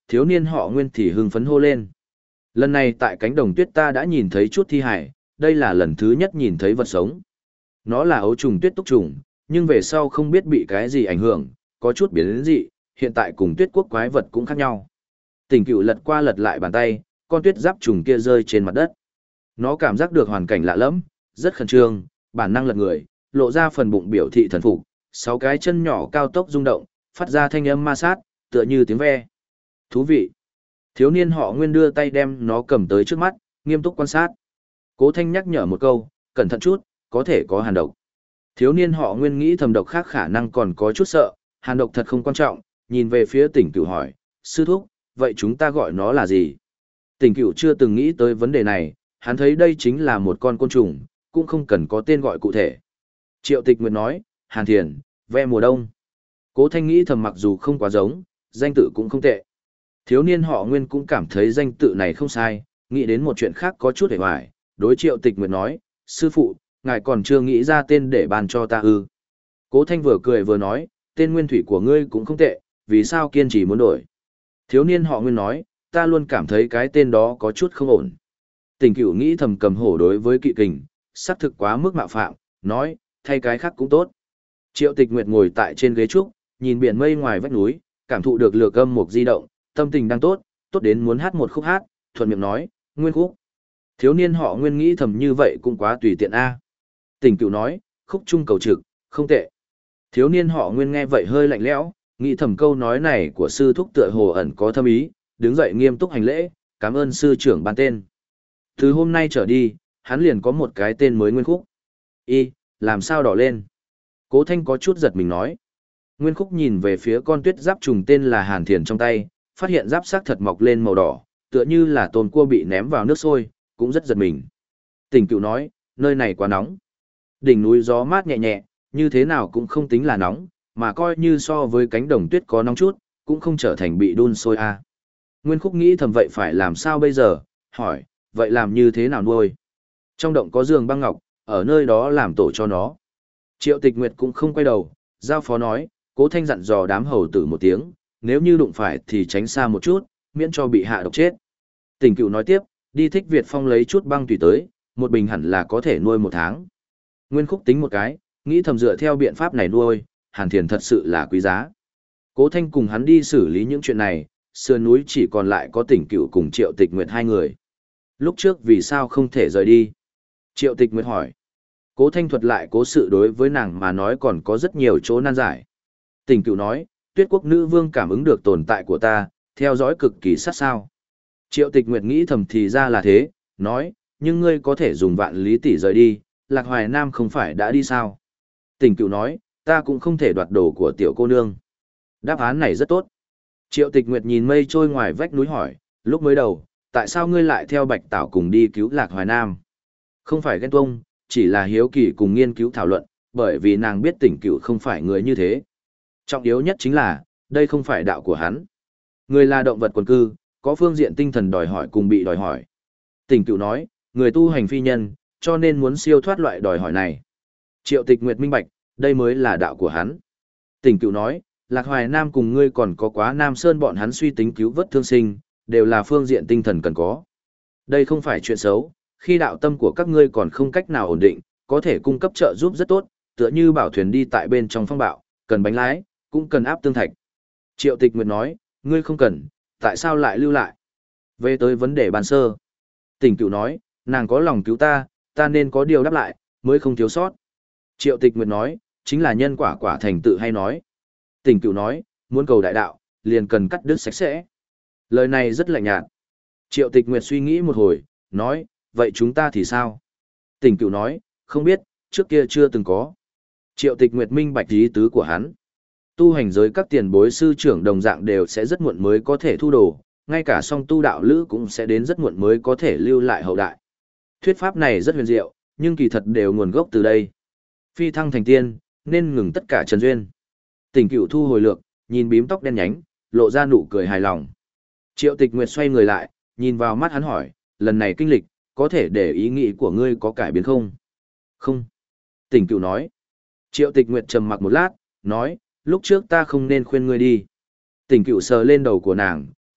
Thiếu niên họ Nguyên thì hưng phấn hô lên. Lần này tại cánh đồng tuyết ta đã nhìn thấy chút thi hải, đây là lần thứ nhất nhìn thấy vật sống. Nó là ấu trùng tuyết túc trùng, nhưng về sau không biết bị cái gì ảnh hưởng, có chút biến dị, hiện tại cùng tuyết quốc quái vật cũng khác nhau. Tỉnh Cựu lật qua lật lại bàn tay, con tuyết giáp trùng kia rơi trên mặt đất. Nó cảm giác được hoàn cảnh lạ lẫm, rất khẩn trương, bản năng lật người, lộ ra phần bụng biểu thị thần phục, sáu cái chân nhỏ cao tốc rung động, phát ra thanh âm ma sát, tựa như tiếng ve. Thú vị. Thiếu niên họ Nguyên đưa tay đem nó cầm tới trước mắt, nghiêm túc quan sát. Cố Thanh nhắc nhở một câu, cẩn thận chút, có thể có hàn độc. Thiếu niên họ Nguyên nghĩ thầm độc khác khả năng còn có chút sợ, hàn độc thật không quan trọng, nhìn về phía Tỉnh Cửu hỏi, sư thúc, vậy chúng ta gọi nó là gì? Tỉnh Cửu chưa từng nghĩ tới vấn đề này, hắn thấy đây chính là một con côn trùng, cũng không cần có tên gọi cụ thể. Triệu Tịch Nguyệt nói, Hàn Thiền, ve mùa đông. Cố Thanh nghĩ thầm mặc dù không quá giống, danh tự cũng không tệ. Thiếu niên họ Nguyên cũng cảm thấy danh tự này không sai, nghĩ đến một chuyện khác có chút hề hoài, đối Triệu Tịch Nguyệt nói, sư phụ, ngài còn chưa nghĩ ra tên để bàn cho ta ư. Cố Thanh vừa cười vừa nói, tên nguyên thủy của ngươi cũng không tệ, vì sao kiên trì muốn đổi. Thiếu niên họ Nguyên nói, ta luôn cảm thấy cái tên đó có chút không ổn. Tỉnh Cửu nghĩ thầm cầm hổ đối với kỵ kình, xác thực quá mức mạo phạm, nói, thay cái khác cũng tốt. Triệu Tịch Nguyệt ngồi tại trên ghế trúc, nhìn biển mây ngoài vách núi, cảm thụ được lửa âm mục di động, tâm tình đang tốt, tốt đến muốn hát một khúc hát, thuận miệng nói, nguyên khúc. Thiếu niên họ Nguyên nghĩ thầm như vậy cũng quá tùy tiện a. Tỉnh Cửu nói, khúc trung cầu trực, không tệ. Thiếu niên họ Nguyên nghe vậy hơi lạnh lẽo, nghĩ thầm câu nói này của sư thúc tựa hồ ẩn có thâm ý, đứng dậy nghiêm túc hành lễ, cảm ơn sư trưởng ban tên. Từ hôm nay trở đi, hắn liền có một cái tên mới nguyên khúc. Y, làm sao đỏ lên? Cố Thanh có chút giật mình nói. Nguyên khúc nhìn về phía con tuyết giáp trùng tên là Hàn Thiền trong tay, phát hiện giáp xác thật mọc lên màu đỏ, tựa như là tôm cua bị ném vào nước sôi, cũng rất giật mình. Tỉnh Cửu nói, nơi này quá nóng. Đỉnh núi gió mát nhẹ nhẹ, như thế nào cũng không tính là nóng, mà coi như so với cánh đồng tuyết có nóng chút, cũng không trở thành bị đun sôi a. Nguyên khúc nghĩ thầm vậy phải làm sao bây giờ, hỏi, vậy làm như thế nào nuôi? Trong động có giường băng ngọc, ở nơi đó làm tổ cho nó. Triệu Tịch Nguyệt cũng không quay đầu, giao phó nói, Cố Thanh dặn dò đám hầu tử một tiếng, nếu như đụng phải thì tránh xa một chút, miễn cho bị hạ độc chết. Tỉnh Cửu nói tiếp, đi Thích Việt Phong lấy chút băng tùy tới, một bình hẳn là có thể nuôi một tháng. Nguyên khúc tính một cái, nghĩ thầm dựa theo biện pháp này nuôi, Hàn Thiền thật sự là quý giá. Cố Thanh cùng hắn đi xử lý những chuyện này, sườn núi chỉ còn lại có Tỉnh Cửu cùng Triệu Tịch Nguyệt hai người. Lúc trước vì sao không thể rời đi? Triệu Tịch Nguyệt hỏi. Cố Thanh thuật lại cố sự đối với nàng mà nói còn có rất nhiều chỗ nan giải. Tỉnh Cửu nói, Tuyết Quốc nữ vương cảm ứng được tồn tại của ta, theo dõi cực kỳ sát sao. Triệu Tịch Nguyệt nghĩ thầm thì ra là thế, nói, nhưng ngươi có thể dùng vạn lý tỷ rời đi, Lạc Hoài Nam không phải đã đi sao? Tỉnh Cửu nói, ta cũng không thể đoạt đồ của tiểu cô nương. Đáp án này rất tốt. Triệu Tịch Nguyệt nhìn mây trôi ngoài vách núi hỏi, lúc mới đầu, tại sao ngươi lại theo Bạch Tảo cùng đi cứu Lạc Hoài Nam? Không phải ghen tuông, chỉ là hiếu kỳ cùng nghiên cứu thảo luận, bởi vì nàng biết Tỉnh Cửu không phải người như thế. Trọng yếu nhất chính là, đây không phải đạo của hắn. Người là động vật quần cư, có phương diện tinh thần đòi hỏi cùng bị đòi hỏi. Tỉnh Cửu nói, người tu hành phi nhân, cho nên muốn siêu thoát loại đòi hỏi này. Triệu Tịch Nguyệt minh bạch, đây mới là đạo của hắn. Tỉnh Cửu nói, Lạc Hoài Nam cùng ngươi còn có Quá Nam Sơn bọn hắn suy tính cứu vớt thương sinh, đều là phương diện tinh thần cần có. Đây không phải chuyện xấu, khi đạo tâm của các ngươi còn không cách nào ổn định, có thể cung cấp trợ giúp rất tốt, tựa như bảo thuyền đi tại bên trong phong bạo, cần bánh lái, cũng cần áp tương thạch. Triệu Tịch Nguyệt nói, ngươi không cần, tại sao lại lưu lại? Về tới vấn đề bàn sơ. Tỉnh Cửu nói, nàng có lòng cứu ta, ta nên có điều đáp lại, mới không thiếu sót. Triệu Tịch Nguyệt nói, chính là nhân quả quả thành tự hay nói. Tỉnh Cửu nói, muốn cầu đại đạo, liền cần cắt đứt sạch sẽ. Lời này rất lạnh nhạt. Triệu Tịch Nguyệt suy nghĩ một hồi, nói, vậy chúng ta thì sao? Tỉnh Cửu nói, không biết, trước kia chưa từng có. Triệu Tịch Nguyệt minh bạch ý tứ của hắn. Tu hành giới các tiền bối sư trưởng đồng dạng đều sẽ rất muộn mới có thể thu đồ, ngay cả song tu đạo lữ cũng sẽ đến rất muộn mới có thể lưu lại hậu đại. Thuyết pháp này rất huyền diệu, nhưng kỳ thật đều nguồn gốc từ đây. Phi thăng thành tiên, nên ngừng tất cả trần duyên. Tỉnh Cửu thu hồi lược, nhìn bím tóc đen nhánh, lộ ra nụ cười hài lòng. Triệu Tịch Nguyệt xoay người lại, nhìn vào mắt hắn hỏi, lần này kinh lịch, có thể để ý nghĩ của ngươi có cải biến không? Không. Tỉnh Cửu nói. Triệu Tịch Nguyệt trầm mặc một lát, nói, lúc trước ta không nên khuyên ngươi đi. Tỉnh Cửu sờ lên đầu của nàng,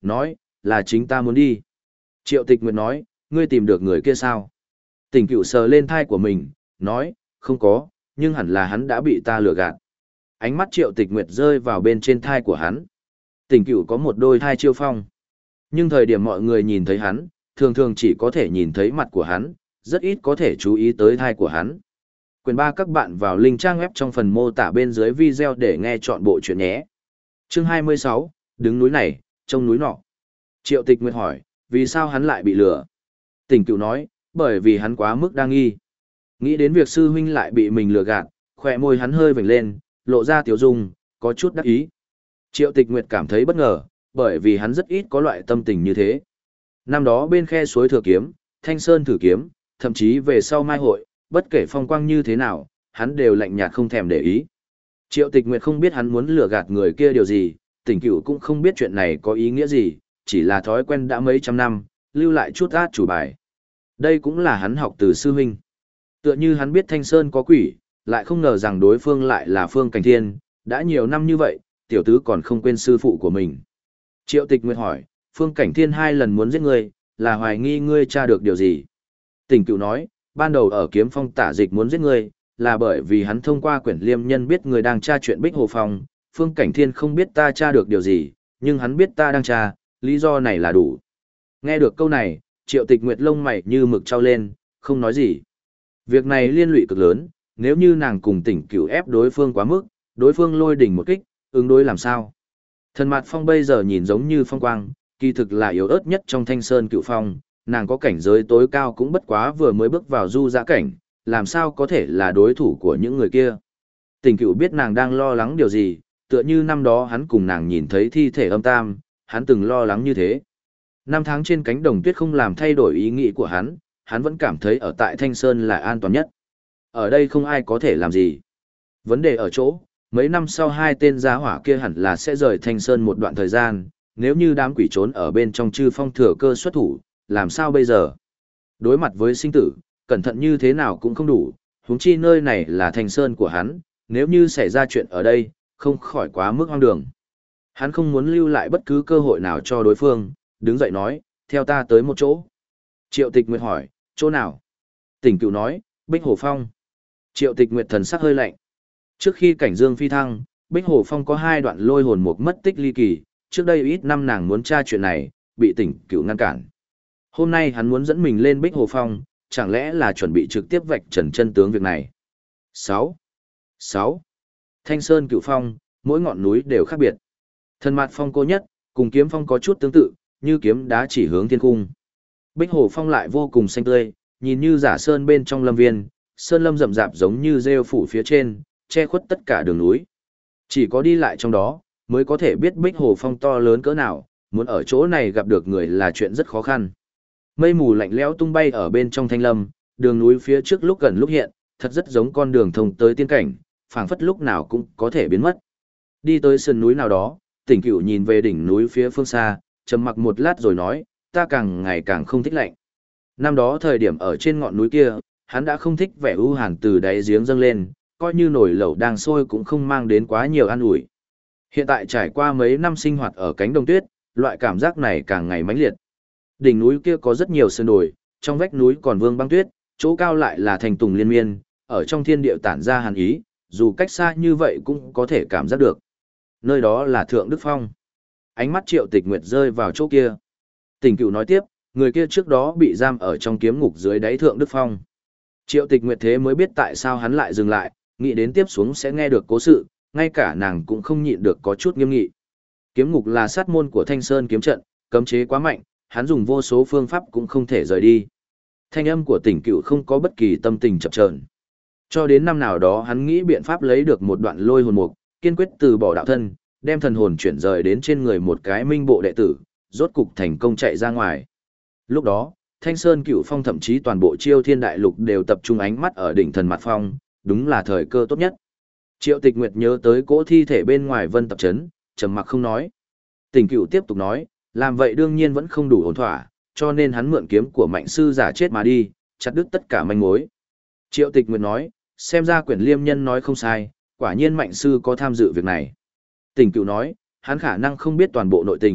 nói, là chính ta muốn đi. Triệu Tịch Nguyệt nói, ngươi tìm được người kia sao? Tỉnh Cửu sờ lên thai của mình, nói, không có, nhưng hẳn là hắn đã bị ta lừa gạt. Ánh mắt Triệu Tịch Nguyệt rơi vào bên trên thai của hắn. Tỉnh Cửu có một đôi thai chiêu phong. Nhưng thời điểm mọi người nhìn thấy hắn, thường thường chỉ có thể nhìn thấy mặt của hắn, rất ít có thể chú ý tới thai của hắn. Quyền ba các bạn vào link trang web trong phần mô tả bên dưới video để nghe chọn bộ chuyện nhé. Chương hai mươi sáu, đứng núi này, trông núi nọ. Triệu Tịch Nguyệt hỏi, vì sao hắn lại bị lừa? Tỉnh Cửu nói, bởi vì hắn quá mức đa nghi. Nghĩ đến việc sư huynh lại bị mình lừa gạt, khỏe môi hắn hơi vểnh lên, lộ ra tiểu dung, có chút đắc ý. Triệu Tịch Nguyệt cảm thấy bất ngờ, bởi vì hắn rất ít có loại tâm tình như thế. Năm đó bên khe suối Thừa Kiếm, Thanh Sơn thử kiếm, thậm chí về sau mai hội, bất kể phong quang như thế nào, hắn đều lạnh nhạt không thèm để ý. Triệu Tịch Nguyệt không biết hắn muốn lừa gạt người kia điều gì, Tỉnh Cửu cũng không biết chuyện này có ý nghĩa gì, chỉ là thói quen đã mấy trăm năm, lưu lại chút át chủ bài. Đây cũng là hắn học từ sư huynh. Tựa như hắn biết Thanh Sơn có quỷ, lại không ngờ rằng đối phương lại là Phương Cảnh Thiên, đã nhiều năm như vậy, tiểu tứ còn không quên sư phụ của mình. Triệu Tịch Nguyệt hỏi, Phương Cảnh Thiên hai lần muốn giết ngươi, là hoài nghi ngươi tra được điều gì? Tỉnh Cửu nói, ban đầu ở Kiếm Phong Tả Dịch muốn giết ngươi, là bởi vì hắn thông qua quyển liêm nhân biết ngươi đang tra chuyện Bích Hồ Phong, Phương Cảnh Thiên không biết ta tra được điều gì, nhưng hắn biết ta đang tra, lý do này là đủ. Nghe được câu này, Triệu Tịch Nguyệt lông mày như mực trao lên, không nói gì. Việc này liên lụy cực lớn, nếu như nàng cùng Tỉnh Cửu ép đối phương quá mức, đối phương lôi đỉnh một kích, ứng đối làm sao? Thần Mạt Phong bây giờ nhìn giống như phong quang, kỳ thực là yếu ớt nhất trong Thanh Sơn Cửu Phong, nàng có cảnh giới tối cao cũng bất quá vừa mới bước vào du dã cảnh, làm sao có thể là đối thủ của những người kia. Tỉnh Cửu biết nàng đang lo lắng điều gì, tựa như năm đó hắn cùng nàng nhìn thấy thi thể âm tam, hắn từng lo lắng như thế. Năm tháng trên cánh đồng tuyết không làm thay đổi ý nghĩ của hắn, hắn vẫn cảm thấy ở tại Thanh Sơn là an toàn nhất. Ở đây không ai có thể làm gì. Vấn đề ở chỗ, mấy năm sau hai tên giá hỏa kia hẳn là sẽ rời Thanh Sơn một đoạn thời gian, nếu như đám quỷ trốn ở bên trong Chư Phong thừa cơ xuất thủ, làm sao bây giờ? Đối mặt với sinh tử, cẩn thận như thế nào cũng không đủ, huống chi nơi này là Thanh Sơn của hắn, nếu như xảy ra chuyện ở đây, không khỏi quá mức hoang đường. Hắn không muốn lưu lại bất cứ cơ hội nào cho đối phương, đứng dậy nói, theo ta tới một chỗ. Triệu Tịch Nguyệt hỏi, chỗ nào? Tỉnh Cửu nói, Bích Hồ Phong. Triệu Tịch Nguyệt thần sắc hơi lạnh. Trước khi cảnh dương phi thăng, Bích Hồ Phong có hai đoạn lôi hồn mục mất tích ly kỳ, trước đây ít năm nàng muốn tra chuyện này, bị Tỉnh Cửu ngăn cản. Hôm nay hắn muốn dẫn mình lên Bích Hồ Phong, chẳng lẽ là chuẩn bị trực tiếp vạch trần chân tướng việc này. sáu. sáu. Thanh Sơn Cửu Phong, mỗi ngọn núi đều khác biệt. Thần Mạt Phong cô nhất, cùng Kiếm Phong có chút tương tự, như kiếm đá chỉ hướng thiên cung. Bích Hồ Phong lại vô cùng xanh tươi, nhìn như giả sơn bên trong lâm viên, sơn lâm rậm rạp giống như rêu phủ phía trên, che khuất tất cả đường núi. Chỉ có đi lại trong đó, mới có thể biết Bích Hồ Phong to lớn cỡ nào, muốn ở chỗ này gặp được người là chuyện rất khó khăn. Mây mù lạnh lẽo tung bay ở bên trong thanh lâm, đường núi phía trước lúc gần lúc hiện, thật rất giống con đường thông tới tiên cảnh, phảng phất lúc nào cũng có thể biến mất. Đi tới sườn núi nào đó, Tỉnh Cửu nhìn về đỉnh núi phía phương xa, trầm mặc một lát rồi nói, ta càng ngày càng không thích lạnh. Năm đó thời điểm ở trên ngọn núi kia, hắn đã không thích vẻ u hàn từ đáy giếng dâng lên, coi như nồi lẩu đang sôi cũng không mang đến quá nhiều an ủi. Hiện tại trải qua mấy năm sinh hoạt ở cánh đồng tuyết, loại cảm giác này càng ngày mãnh liệt. Đỉnh núi kia có rất nhiều sơn đồi, trong vách núi còn vương băng tuyết, chỗ cao lại là thành tùng liên miên, ở trong thiên địa tản ra hàn ý, dù cách xa như vậy cũng có thể cảm giác được. Nơi đó là Thượng Đức Phong. Ánh mắt Triệu Tịch Nguyệt rơi vào chỗ kia. Tỉnh Cửu nói tiếp, người kia trước đó bị giam ở trong kiếm ngục dưới đáy Thượng Đức Phong. Triệu Tịch Nguyệt thế mới biết tại sao hắn lại dừng lại, nghĩ đến tiếp xuống sẽ nghe được cố sự, ngay cả nàng cũng không nhịn được có chút nghiêm nghị. Kiếm ngục là sát môn của Thanh Sơn kiếm trận, cấm chế quá mạnh, hắn dùng vô số phương pháp cũng không thể rời đi. Thanh âm của Tỉnh Cửu không có bất kỳ tâm tình chập chờn. Cho đến năm nào đó hắn nghĩ biện pháp lấy được một đoạn lôi hồn mục, kiên quyết từ bỏ đạo thân, đem thần hồn chuyển rời đến trên người một cái minh bộ đệ tử, rốt cục thành công chạy ra ngoài. Lúc đó, Thanh Sơn Cửu Phong thậm chí toàn bộ Chiêu Thiên Đại Lục đều tập trung ánh mắt ở đỉnh Thần Mạt Phong, đúng là thời cơ tốt nhất. Triệu Tịch Nguyệt nhớ tới cỗ thi thể bên ngoài Vân Tập Trấn, trầm mặc không nói. Tỉnh Cửu tiếp tục nói, làm vậy đương nhiên vẫn không đủ ổn thỏa, cho nên hắn mượn kiếm của mạnh sư giả chết mà đi, chặt đứt tất cả manh mối. Triệu Tịch Nguyệt nói, xem ra quyển liêm nhân nói không sai, quả nhiên mạnh sư có tham dự việc này. Tỉnh Cửu nói, hắn khả năng không biết toàn bộ nội tình,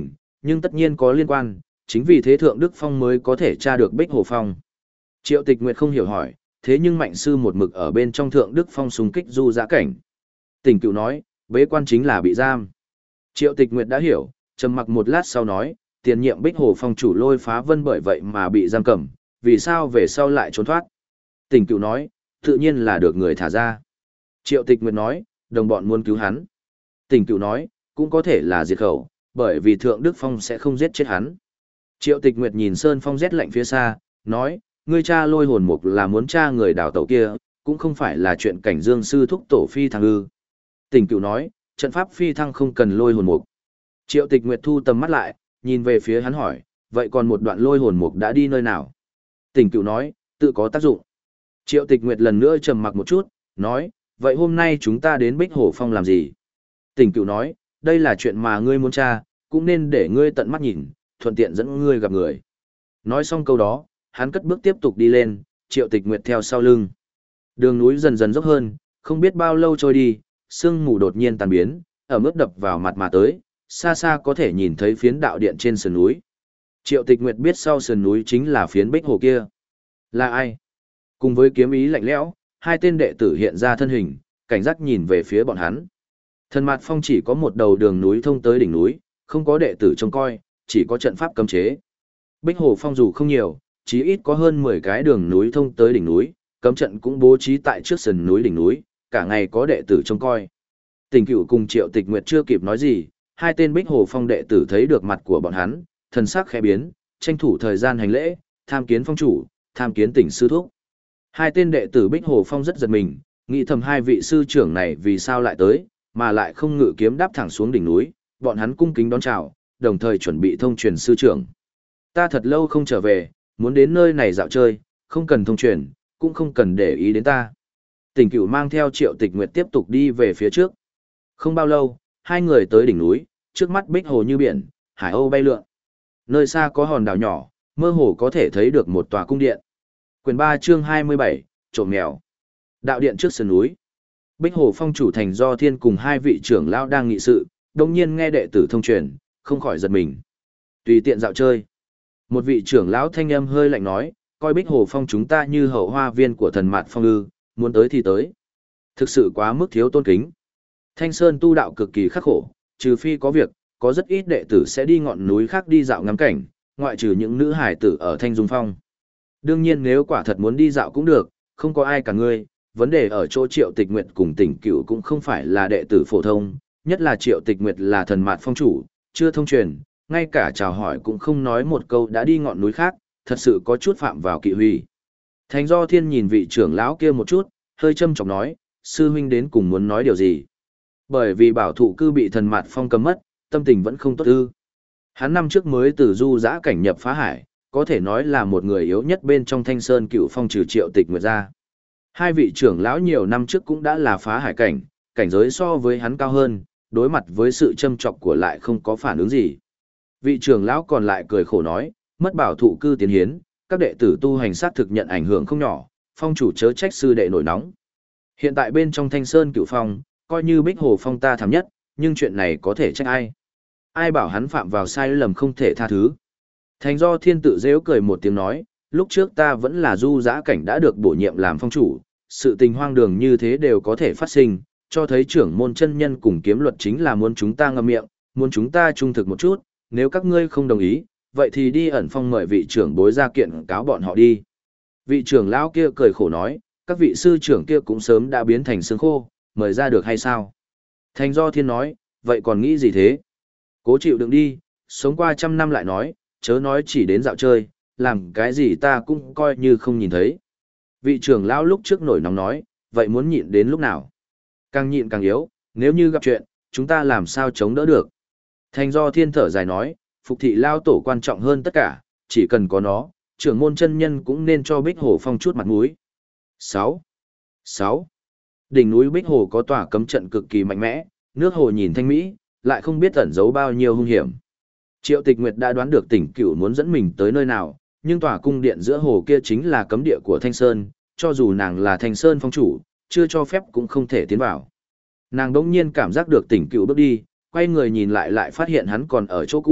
Nhưng tất nhiên có liên quan, chính vì thế Thượng Đức Phong mới có thể tra được Bích Hồ Phong. Triệu Tịch Nguyệt không hiểu hỏi, thế nhưng Mạnh Sư một mực ở bên trong Thượng Đức Phong xung kích du giã cảnh. Tỉnh Cựu nói, bế quan chính là bị giam. Triệu Tịch Nguyệt đã hiểu, trầm mặc một lát sau nói, tiền nhiệm Bích Hồ Phong chủ Lôi Phá Vân bởi vậy mà bị giam cầm, vì sao về sau lại trốn thoát? Tỉnh Cựu nói, tự nhiên là được người thả ra. Triệu Tịch Nguyệt nói, đồng bọn muốn cứu hắn. Tỉnh Cựu nói, cũng có thể là diệt khẩu, bởi vì Thượng Đức Phong sẽ không giết chết hắn. Triệu Tịch Nguyệt nhìn Sơn Phong rét lạnh phía xa, nói, ngươi cha Lôi hồn mục là muốn tra người đào tẩu kia, cũng không phải là chuyện cảnh dương sư thúc tổ phi thăng ư. Tỉnh Cựu nói, trận pháp phi thăng không cần lôi hồn mục. Triệu Tịch Nguyệt thu tầm mắt lại, nhìn về phía hắn hỏi, vậy còn một đoạn lôi hồn mục đã đi nơi nào? Tỉnh Cựu nói, tự có tác dụng. Triệu Tịch Nguyệt lần nữa trầm mặc một chút, nói, vậy hôm nay chúng ta đến Bích Hồ Phong làm gì? Tỉnh Cựu nói, đây là chuyện mà ngươi muốn tra, cũng nên để ngươi tận mắt nhìn, thuận tiện dẫn ngươi gặp người. Nói xong câu đó, hắn cất bước tiếp tục đi lên, Triệu Tịch Nguyệt theo sau lưng. Đường núi dần dần dốc hơn, không biết bao lâu trôi đi, sương mù đột nhiên tan biến, ở mức đập vào mặt mà tới, xa xa có thể nhìn thấy phiến đạo điện trên sườn núi. Triệu Tịch Nguyệt biết sau sườn núi chính là phiến Bích Hồ kia. Là ai? Cùng với kiếm ý lạnh lẽo, hai tên đệ tử hiện ra thân hình, cảnh giác nhìn về phía bọn hắn. Thần Mạt Phong chỉ có một đầu đường núi thông tới đỉnh núi, không có đệ tử trông coi, chỉ có trận pháp cấm chế. Bích Hồ Phong dù không nhiều, chí ít có hơn mười cái đường núi thông tới đỉnh núi, cấm trận cũng bố trí tại trước sườn núi đỉnh núi, cả ngày có đệ tử trông coi. Tỉnh Cựu cùng Triệu Tịch Nguyệt chưa kịp nói gì, hai tên Bích Hồ Phong đệ tử thấy được mặt của bọn hắn, thần sắc khẽ biến, tranh thủ thời gian hành lễ, tham kiến phong chủ, tham kiến Tỉnh sư thúc. Hai tên đệ tử Bích Hồ Phong rất giật mình, nghĩ thầm hai vị sư trưởng này vì sao lại tới, mà lại không ngự kiếm đáp thẳng xuống đỉnh núi, bọn hắn cung kính đón chào, đồng thời chuẩn bị thông truyền sư trưởng. Ta thật lâu không trở về, muốn đến nơi này dạo chơi, không cần thông truyền, cũng không cần để ý đến ta. Tỉnh Cựu mang theo Triệu Tịch Nguyệt tiếp tục đi về phía trước. Không bao lâu, hai người tới đỉnh núi, trước mắt bích hồ như biển, hải âu bay lượn. Nơi xa có hòn đảo nhỏ, mơ hồ có thể thấy được một tòa cung điện. Quyển ba chương hai mươi bảy, trộm mèo. Đạo điện trước sườn núi. Bích Hồ Phong chủ Thành Do Thiên cùng hai vị trưởng lão đang nghị sự, đồng nhiên nghe đệ tử thông truyền, không khỏi giật mình. Tùy tiện dạo chơi. Một vị trưởng lão thanh âm hơi lạnh nói, coi Bích Hồ Phong chúng ta như hậu hoa viên của thần mạt phong ư, muốn tới thì tới. Thực sự quá mức thiếu tôn kính. Thanh Sơn tu đạo cực kỳ khắc khổ, trừ phi có việc, có rất ít đệ tử sẽ đi ngọn núi khác đi dạo ngắm cảnh, ngoại trừ những nữ hải tử ở Thanh Dung Phong. Đương nhiên nếu quả thật muốn đi dạo cũng được, không có ai cả ngươi, vấn đề ở chỗ Triệu Tịch Nguyệt cùng Tỉnh Cựu cũng không phải là đệ tử phổ thông, nhất là Triệu Tịch Nguyệt là thần mạt phong chủ, chưa thông truyền, ngay cả chào hỏi cũng không nói một câu đã đi ngọn núi khác, thật sự có chút phạm vào kỵ huy. Thành Do Thiên nhìn vị trưởng lão kia một chút, hơi châm chọc nói, sư huynh đến cùng muốn nói điều gì. Bởi vì bảo thụ cư bị thần mạt phong cầm mất, tâm tình vẫn không tốt ư. Hắn năm trước mới từ du giã cảnh nhập phá hải, có thể nói là một người yếu nhất bên trong Thanh Sơn Cựu Phong trừ Triệu Tịch Nguyệt ra. Hai vị trưởng lão nhiều năm trước cũng đã là phá hải cảnh, cảnh giới so với hắn cao hơn, đối mặt với sự châm chọc của lại không có phản ứng gì. Vị trưởng lão còn lại cười khổ nói, mất bảo thụ cư tiến hiến, các đệ tử tu hành sát thực nhận ảnh hưởng không nhỏ, phong chủ chớ trách sư đệ nổi nóng. Hiện tại bên trong Thanh Sơn Cựu Phong, coi như Bích Hồ Phong ta thảm nhất, nhưng chuyện này có thể trách ai? Ai bảo hắn phạm vào sai lầm không thể tha thứ? Thành Do Thiên tự dễu cười một tiếng nói, lúc trước ta vẫn là du giã cảnh đã được bổ nhiệm làm phong chủ, sự tình hoang đường như thế đều có thể phát sinh, cho thấy trưởng môn chân nhân cùng kiếm luật chính là muốn chúng ta ngậm miệng, muốn chúng ta trung thực một chút, nếu các ngươi không đồng ý, vậy thì đi ẩn phong mời vị trưởng bối ra kiện cáo bọn họ đi. Vị trưởng lão kia cười khổ nói, các vị sư trưởng kia cũng sớm đã biến thành xương khô, mời ra được hay sao? Thành Do Thiên nói, vậy còn nghĩ gì thế? Cố chịu đựng đi, sống qua trăm năm lại nói, chớ nói chỉ đến dạo chơi, làm cái gì ta cũng coi như không nhìn thấy. Vị trưởng lão lúc trước nổi nóng nói, vậy muốn nhịn đến lúc nào? Càng nhịn càng yếu, nếu như gặp chuyện, chúng ta làm sao chống đỡ được? Thành Do Thiên thở dài nói, phục thị lao tổ quan trọng hơn tất cả, chỉ cần có nó, trưởng môn chân nhân cũng nên cho Bích Hồ Phong chút mặt mũi. sáu. sáu. Đỉnh núi Bích Hồ có tòa cấm trận cực kỳ mạnh mẽ, nước hồ nhìn thanh mỹ, lại không biết ẩn giấu bao nhiêu hung hiểm. Triệu Tịch Nguyệt đã đoán được Tỉnh Cửu muốn dẫn mình tới nơi nào, nhưng tòa cung điện giữa hồ kia chính là cấm địa của Thanh Sơn, cho dù nàng là Thanh Sơn phong chủ, chưa cho phép cũng không thể tiến vào. Nàng đống nhiên cảm giác được Tỉnh Cửu bước đi, quay người nhìn lại lại phát hiện hắn còn ở chỗ cũ,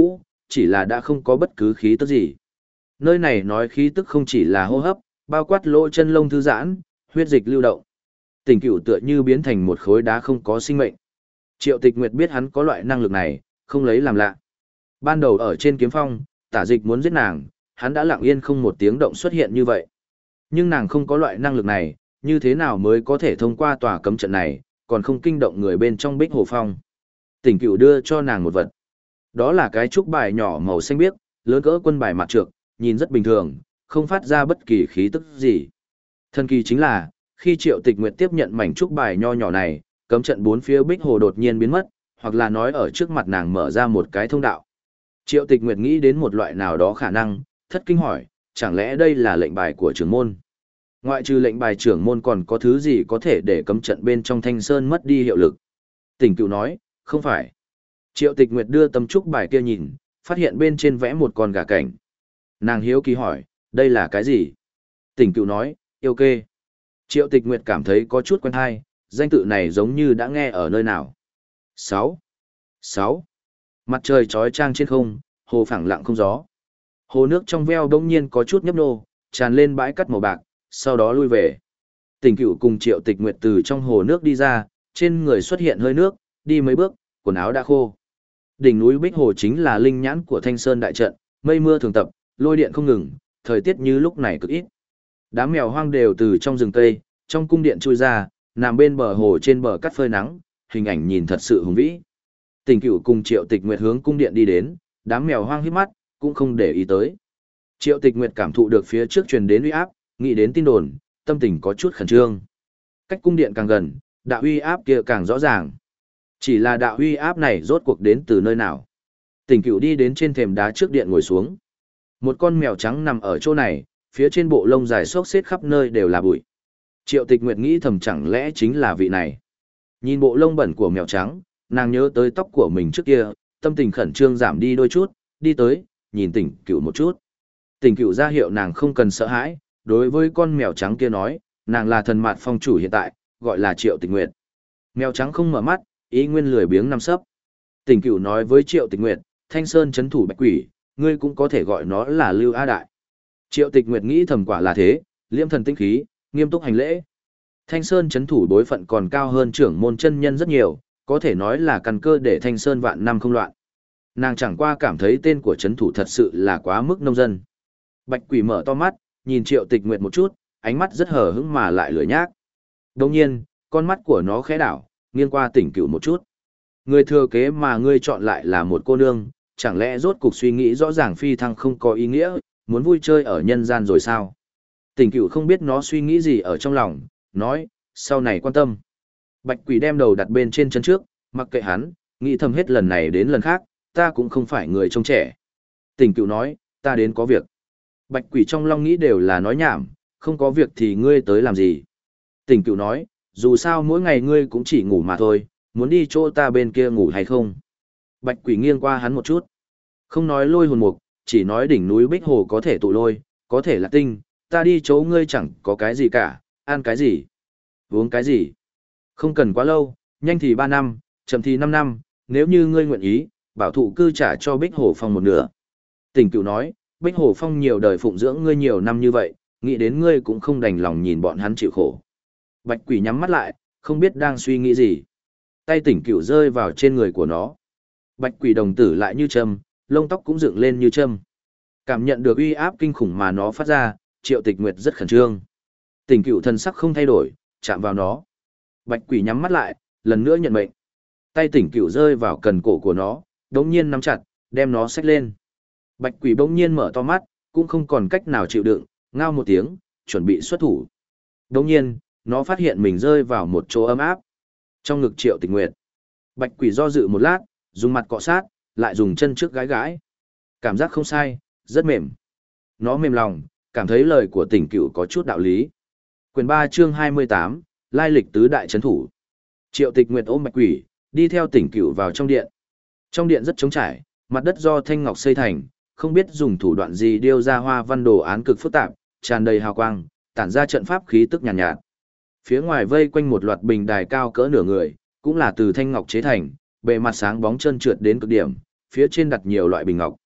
chỉ là đã không có bất cứ khí tức gì. Nơi này nói khí tức không chỉ là hô hấp, bao quát lỗ chân lông thư giãn, huyết dịch lưu động. Tỉnh cửu tựa như biến thành một khối đá không có sinh mệnh. Triệu Tịch Nguyệt biết hắn có loại năng lực này, không lấy làm lạ. Ban đầu ở trên kiếm phong, Tả Dịch muốn giết nàng, hắn đã lặng yên không một tiếng động xuất hiện như vậy. Nhưng nàng không có loại năng lực này, như thế nào mới có thể thông qua tòa cấm trận này, còn không kinh động người bên trong Bích Hồ Phong. Tỉnh cửu đưa cho nàng một vật. Đó là cái trúc bài nhỏ màu xanh biếc, lớn cỡ quân bài mặt trược, nhìn rất bình thường, không phát ra bất kỳ khí tức gì. Thần kỳ chính là, khi Triệu Tịch Nguyệt tiếp nhận mảnh trúc bài nho nhỏ này, cấm trận bốn phía Bích Hồ đột nhiên biến mất, hoặc là nói ở trước mặt nàng mở ra một cái thông đạo. Triệu Tịch Nguyệt nghĩ đến một loại nào đó khả năng, thất kinh hỏi, chẳng lẽ đây là lệnh bài của trưởng môn? Ngoại trừ lệnh bài trưởng môn còn có thứ gì có thể để cấm trận bên trong Thanh Sơn mất đi hiệu lực? Tỉnh Cửu nói, không phải. Triệu Tịch Nguyệt đưa tấm trúc bài kia nhìn, phát hiện bên trên vẽ một con gà cảnh. Nàng hiếu kỳ hỏi, đây là cái gì? Tỉnh Cửu nói, yêu kê. Triệu Tịch Nguyệt cảm thấy có chút quen hay, danh tự này giống như đã nghe ở nơi nào. sáu. sáu. Mặt trời trói trang trên không, hồ phẳng lặng không gió. Hồ nước trong veo bỗng nhiên có chút nhấp nô, tràn lên bãi cát màu bạc, sau đó lui về. Tỉnh Cửu cùng Triệu Tịch Nguyệt từ trong hồ nước đi ra, trên người xuất hiện hơi nước, đi mấy bước, quần áo đã khô. Đỉnh núi Bích Hồ chính là linh nhãn của Thanh Sơn đại trận, mây mưa thường tập, lôi điện không ngừng, thời tiết như lúc này cực ít. Đám mèo hoang đều từ trong rừng cây, trong cung điện chui ra, nằm bên bờ hồ trên bờ cát phơi nắng, hình ảnh nhìn thật sự hùng vĩ. Tỉnh Cửu cùng Triệu Tịch Nguyệt hướng cung điện đi đến, đám mèo hoang híp mắt, cũng không để ý tới. Triệu Tịch Nguyệt cảm thụ được phía trước truyền đến uy áp, nghĩ đến tin đồn, tâm tình có chút khẩn trương. Cách cung điện càng gần, đạo uy áp kia càng rõ ràng. Chỉ là đạo uy áp này rốt cuộc đến từ nơi nào? Tỉnh Cửu đi đến trên thềm đá trước điện ngồi xuống. Một con mèo trắng nằm ở chỗ này, phía trên bộ lông dài xốc xếp khắp nơi đều là bụi. Triệu Tịch Nguyệt nghĩ thầm chẳng lẽ chính là vị này. Nhìn bộ lông bẩn của mèo trắng, nàng nhớ tới tóc của mình trước kia, tâm tình khẩn trương giảm đi đôi chút, đi tới, nhìn Tỉnh Cửu một chút. Tỉnh Cửu ra hiệu nàng không cần sợ hãi, đối với con mèo trắng kia nói, nàng là thần mạt phong chủ hiện tại, gọi là Triệu Tịch Nguyệt. Mèo trắng không mở mắt, ý nguyên lười biếng nằm sấp. Tỉnh Cửu nói với Triệu Tịch Nguyệt, Thanh Sơn chấn thủ Bạch Quỷ, ngươi cũng có thể gọi nó là Lưu A Đại. Triệu Tịch Nguyệt nghĩ thầm quả là thế, liêm thần tinh khí, nghiêm túc hành lễ. Thanh Sơn chấn thủ đối phận còn cao hơn trưởng môn chân nhân rất nhiều, có thể nói là căn cơ để Thanh Sơn vạn năm không loạn. Nàng chẳng qua cảm thấy tên của chấn thủ thật sự là quá mức nông dân. Bạch Quỷ mở to mắt, nhìn Triệu Tịch Nguyệt một chút, ánh mắt rất hờ hững mà lại lười nhác. Đồng nhiên, con mắt của nó khẽ đảo, nghiêng qua Tỉnh Cửu một chút. Người thừa kế mà ngươi chọn lại là một cô nương, chẳng lẽ rốt cục suy nghĩ rõ ràng phi thăng không có ý nghĩa, muốn vui chơi ở nhân gian rồi sao? Tỉnh Cửu không biết nó suy nghĩ gì ở trong lòng, nói, sau này quan tâm. Bạch Quỷ đem đầu đặt bên trên chân trước, mặc kệ hắn, nghĩ thầm hết lần này đến lần khác, ta cũng không phải người trông trẻ. Tỉnh Cửu nói, ta đến có việc. Bạch Quỷ trong lòng nghĩ đều là nói nhảm, không có việc thì ngươi tới làm gì. Tỉnh Cửu nói, dù sao mỗi ngày ngươi cũng chỉ ngủ mà thôi, muốn đi chỗ ta bên kia ngủ hay không? Bạch Quỷ nghiêng qua hắn một chút. Không nói lôi hồn mục, chỉ nói đỉnh núi Bích Hồ có thể tụ lôi, có thể là tinh, ta đi chỗ ngươi chẳng có cái gì cả, ăn cái gì, uống cái gì. Không cần quá lâu, nhanh thì ba năm, chậm thì năm năm, nếu như ngươi nguyện ý, bảo thụ cư trả cho Bích Hồ Phong một nửa. Tỉnh Cửu nói, Bích Hồ Phong nhiều đời phụng dưỡng ngươi nhiều năm như vậy, nghĩ đến ngươi cũng không đành lòng nhìn bọn hắn chịu khổ. Bạch Quỷ nhắm mắt lại, không biết đang suy nghĩ gì. Tay Tỉnh Cửu rơi vào trên người của nó. Bạch Quỷ đồng tử lại như châm, lông tóc cũng dựng lên như châm. Cảm nhận được uy áp kinh khủng mà nó phát ra, Triệu Tịch Nguyệt rất khẩn trương. Tỉnh Cửu thần sắc không thay đổi, chạm vào nó. Bạch Quỷ nhắm mắt lại, lần nữa nhận mệnh. Tay Tỉnh Cửu rơi vào cần cổ của nó, đống nhiên nắm chặt, đem nó xách lên. Bạch Quỷ bỗng nhiên mở to mắt, cũng không còn cách nào chịu đựng, ngao một tiếng, chuẩn bị xuất thủ. Đống nhiên, nó phát hiện mình rơi vào một chỗ ấm áp. Trong ngực Triệu Tịch Nguyệt. Bạch Quỷ do dự một lát, dùng mặt cọ sát, lại dùng chân trước gái gái. Cảm giác không sai, rất mềm. Nó mềm lòng, cảm thấy lời của Tỉnh Cửu có chút đạo lý. Quyền ba chương hai mươi tám, lai lịch tứ đại trấn thủ. Triệu Tịch Nguyệt ôm Bạch Quỷ, đi theo Tỉnh Cửu vào trong điện. Trong điện rất trống trải, mặt đất do thanh ngọc xây thành, không biết dùng thủ đoạn gì điêu ra hoa văn đồ án cực phức tạp, tràn đầy hào quang, tản ra trận pháp khí tức nhàn nhạt, nhạt. Phía ngoài vây quanh một loạt bình đài cao cỡ nửa người, cũng là từ thanh ngọc chế thành, bề mặt sáng bóng trơn trượt đến cực điểm, phía trên đặt nhiều loại bình ngọc.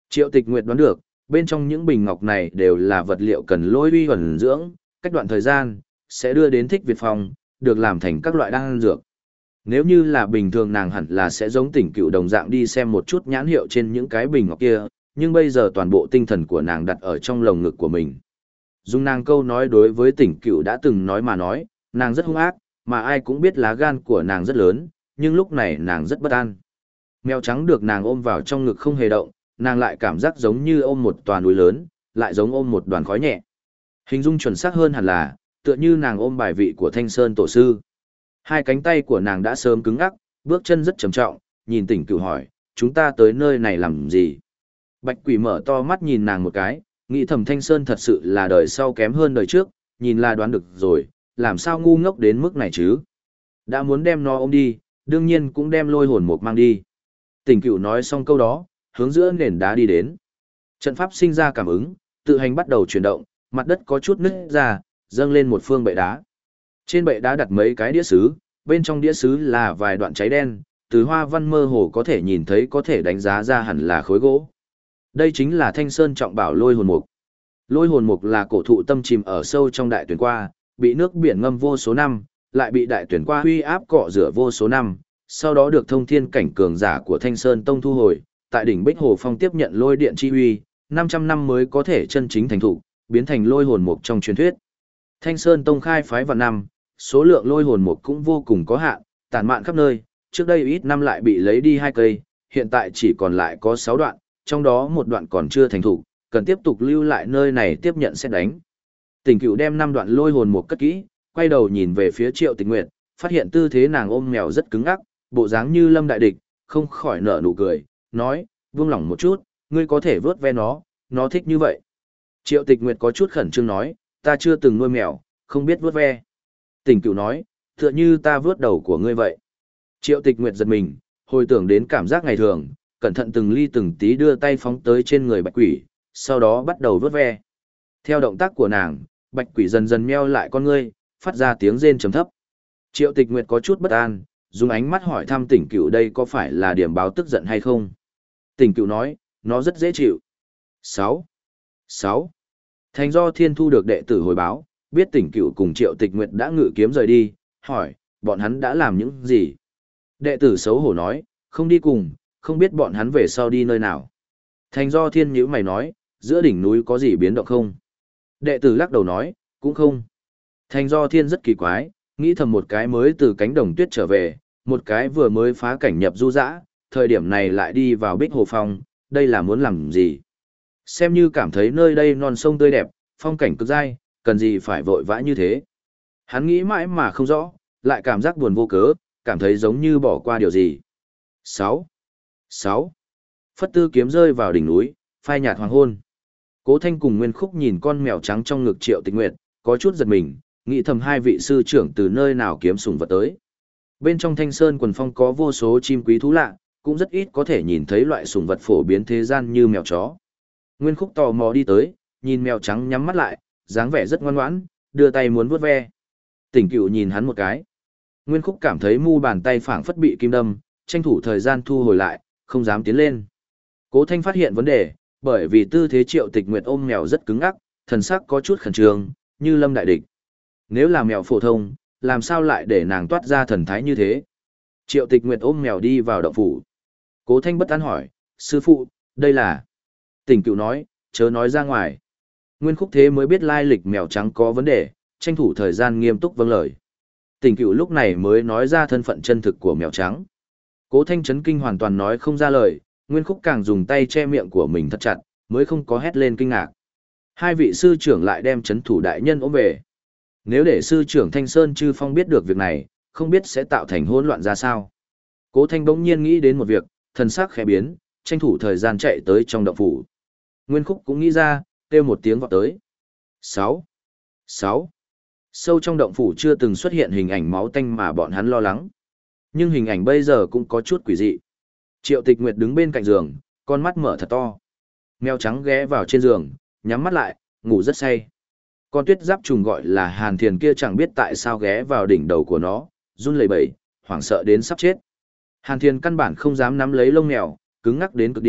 Triệu Tịch Nguyệt đoán được, bên trong những bình ngọc này đều là vật liệu cần lôi uy ẩn dưỡng, cách đoạn thời gian, sẽ đưa đến Thích Việt Phong, được làm thành các loại đan dược. Nếu như là bình thường nàng hẳn là sẽ giống Tỉnh Cựu đồng dạng đi xem một chút nhãn hiệu trên những cái bình ngọc kia, nhưng bây giờ toàn bộ tinh thần của nàng đặt ở trong lồng ngực của mình. Dùng nàng câu nói đối với Tỉnh Cựu đã từng nói mà nói, nàng rất hung ác, mà ai cũng biết lá gan của nàng rất lớn, nhưng lúc này nàng rất bất an. Mèo trắng được nàng ôm vào trong ngực không hề động, nàng lại cảm giác giống như ôm một toàn núi lớn, lại giống ôm một đoàn khói nhẹ. Hình dung chuẩn xác hơn hẳn là, tựa như nàng ôm bài vị của Thanh Sơn tổ sư. Hai cánh tay của nàng đã sớm cứng ngắc, bước chân rất trầm trọng, nhìn Tỉnh Cửu hỏi, chúng ta tới nơi này làm gì? Bạch Quỷ mở to mắt nhìn nàng một cái, nghĩ thầm Thanh Sơn thật sự là đời sau kém hơn đời trước, nhìn là đoán được rồi, làm sao ngu ngốc đến mức này chứ? Đã muốn đem nó ôm đi, đương nhiên cũng đem lôi hồn mục mang đi. Tỉnh Cửu nói xong câu đó, hướng giữa nền đá đi đến. Trận pháp sinh ra cảm ứng, tự hành bắt đầu chuyển động, mặt đất có chút nứt ra, dâng lên một phương bệ đá. Trên bệ đá đặt mấy cái đĩa sứ, bên trong đĩa sứ là vài đoạn cháy đen, từ hoa văn mơ hồ có thể nhìn thấy có thể đánh giá ra hẳn là khối gỗ. Đây chính là Thanh Sơn trọng bảo lôi hồn mục. Lôi hồn mục là cổ thụ tâm chìm ở sâu trong đại tuyển qua, bị nước biển ngâm vô số năm, lại bị đại tuyển qua huy áp cọ rửa vô số năm, sau đó được thông thiên cảnh cường giả của Thanh Sơn Tông thu hồi, tại đỉnh Bích Hồ Phong tiếp nhận lôi điện chi huy, năm trăm năm mới có thể chân chính thành thục, biến thành lôi hồn mục trong truyền thuyết. Thanh Sơn Tông khai phái vào năm, số lượng lôi hồn mục cũng vô cùng có hạn, tản mạn khắp nơi, trước đây ít năm lại bị lấy đi hai cây, hiện tại chỉ còn lại có sáu đoạn, trong đó một đoạn còn chưa thành thục, cần tiếp tục lưu lại nơi này tiếp nhận xét đánh. Tỉnh Cửu đem năm đoạn lôi hồn mục cất kỹ, quay đầu nhìn về phía Triệu Tịch Nguyệt, phát hiện tư thế nàng ôm mèo rất cứng ngắc, bộ dáng như lâm đại địch, không khỏi nở nụ cười, nói, buông lỏng một chút, ngươi có thể vớt ve nó, nó thích như vậy. Triệu Tịch Nguyệt có chút khẩn trương nói, ta chưa từng nuôi mèo, không biết vớt ve. Tỉnh Cửu nói, tựa như ta vớt đầu của ngươi vậy. Triệu Tịch Nguyệt giật mình, hồi tưởng đến cảm giác ngày thường, cẩn thận từng ly từng tí đưa tay phóng tới trên người Bạch Quỷ, sau đó bắt đầu vớt ve. Theo động tác của nàng, Bạch Quỷ dần dần meo lại con ngươi, phát ra tiếng rên trầm thấp. Triệu Tịch Nguyệt có chút bất an, dùng ánh mắt hỏi thăm Tỉnh Cửu đây có phải là điểm báo tức giận hay không. Tỉnh Cửu nói, nó rất dễ chịu. sáu. sáu. Thành do Thiên thu được đệ tử hồi báo, biết Tỉnh Cửu cùng Triệu Tịch Nguyệt đã ngự kiếm rời đi, hỏi, bọn hắn đã làm những gì? Đệ tử xấu hổ nói, không đi cùng, không biết bọn hắn về sau đi nơi nào. Thành do Thiên nhíu mày nói, giữa đỉnh núi có gì biến động không? Đệ tử lắc đầu nói, cũng không. Thành do Thiên rất kỳ quái, nghĩ thầm một cái mới từ cánh đồng tuyết trở về, một cái vừa mới phá cảnh nhập du dã, thời điểm này lại đi vào Bích Hồ Phong, đây là muốn làm gì? Xem như cảm thấy nơi đây non sông tươi đẹp, phong cảnh cực dai, cần gì phải vội vã như thế. Hắn nghĩ mãi mà không rõ, lại cảm giác buồn vô cớ, cảm thấy giống như bỏ qua điều gì. sáu. sáu. Phất tư kiếm rơi vào đỉnh núi, phai nhạt hoàng hôn. Cố Thanh cùng Nguyên Khúc nhìn con mèo trắng trong ngực Triệu Tịch Nguyệt, có chút giật mình, nghĩ thầm hai vị sư trưởng từ nơi nào kiếm sủng vật tới. Bên trong Thanh Sơn quần phong có vô số chim quý thú lạ, cũng rất ít có thể nhìn thấy loại sủng vật phổ biến thế gian như mèo chó. Nguyên Khúc tò mò đi tới, nhìn mèo trắng nhắm mắt lại, dáng vẻ rất ngoan ngoãn, đưa tay muốn vuốt ve. Tỉnh Cửu nhìn hắn một cái. Nguyên Khúc cảm thấy mu bàn tay phảng phất bị kim đâm, tranh thủ thời gian thu hồi lại, không dám tiến lên. Cố Thanh phát hiện vấn đề, bởi vì tư thế Triệu Tịch Nguyệt ôm mèo rất cứng ngắc, thần sắc có chút khẩn trương, như lâm đại địch. Nếu là mèo phổ thông, làm sao lại để nàng toát ra thần thái như thế? Triệu Tịch Nguyệt ôm mèo đi vào động phủ. Cố Thanh bất an hỏi, sư phụ, đây là... Tỉnh Cửu nói, chớ nói ra ngoài. Nguyên Khúc thế mới biết lai lịch mèo trắng có vấn đề, tranh thủ thời gian nghiêm túc vâng lời. Tỉnh Cửu lúc này mới nói ra thân phận chân thực của mèo trắng. Cố Thanh chấn kinh hoàn toàn nói không ra lời, Nguyên Khúc càng dùng tay che miệng của mình thật chặt, mới không có hét lên kinh ngạc. Hai vị sư trưởng lại đem chấn thủ đại nhân ôm về. Nếu để sư trưởng Thanh Sơn Chư Phong biết được việc này, không biết sẽ tạo thành hỗn loạn ra sao. Cố Thanh bỗng nhiên nghĩ đến một việc, thần sắc khẽ biến, tranh thủ thời gian chạy tới trong động phủ. Nguyên Khúc cũng nghĩ ra, kêu một tiếng vọt tới. sáu. sáu. Sâu trong động phủ chưa từng xuất hiện hình ảnh máu tanh mà bọn hắn lo lắng. Nhưng hình ảnh bây giờ cũng có chút quỷ dị. Triệu Tịch Nguyệt đứng bên cạnh giường, con mắt mở thật to. Mèo trắng ghé vào trên giường, nhắm mắt lại, ngủ rất say. Con tuyết giáp trùng gọi là Hàn Thiền kia chẳng biết tại sao ghé vào đỉnh đầu của nó, run lẩy bẩy, hoảng sợ đến sắp chết. Hàn Thiền căn bản không dám nắm lấy lông mèo, cứng ngắc đến cực điểm,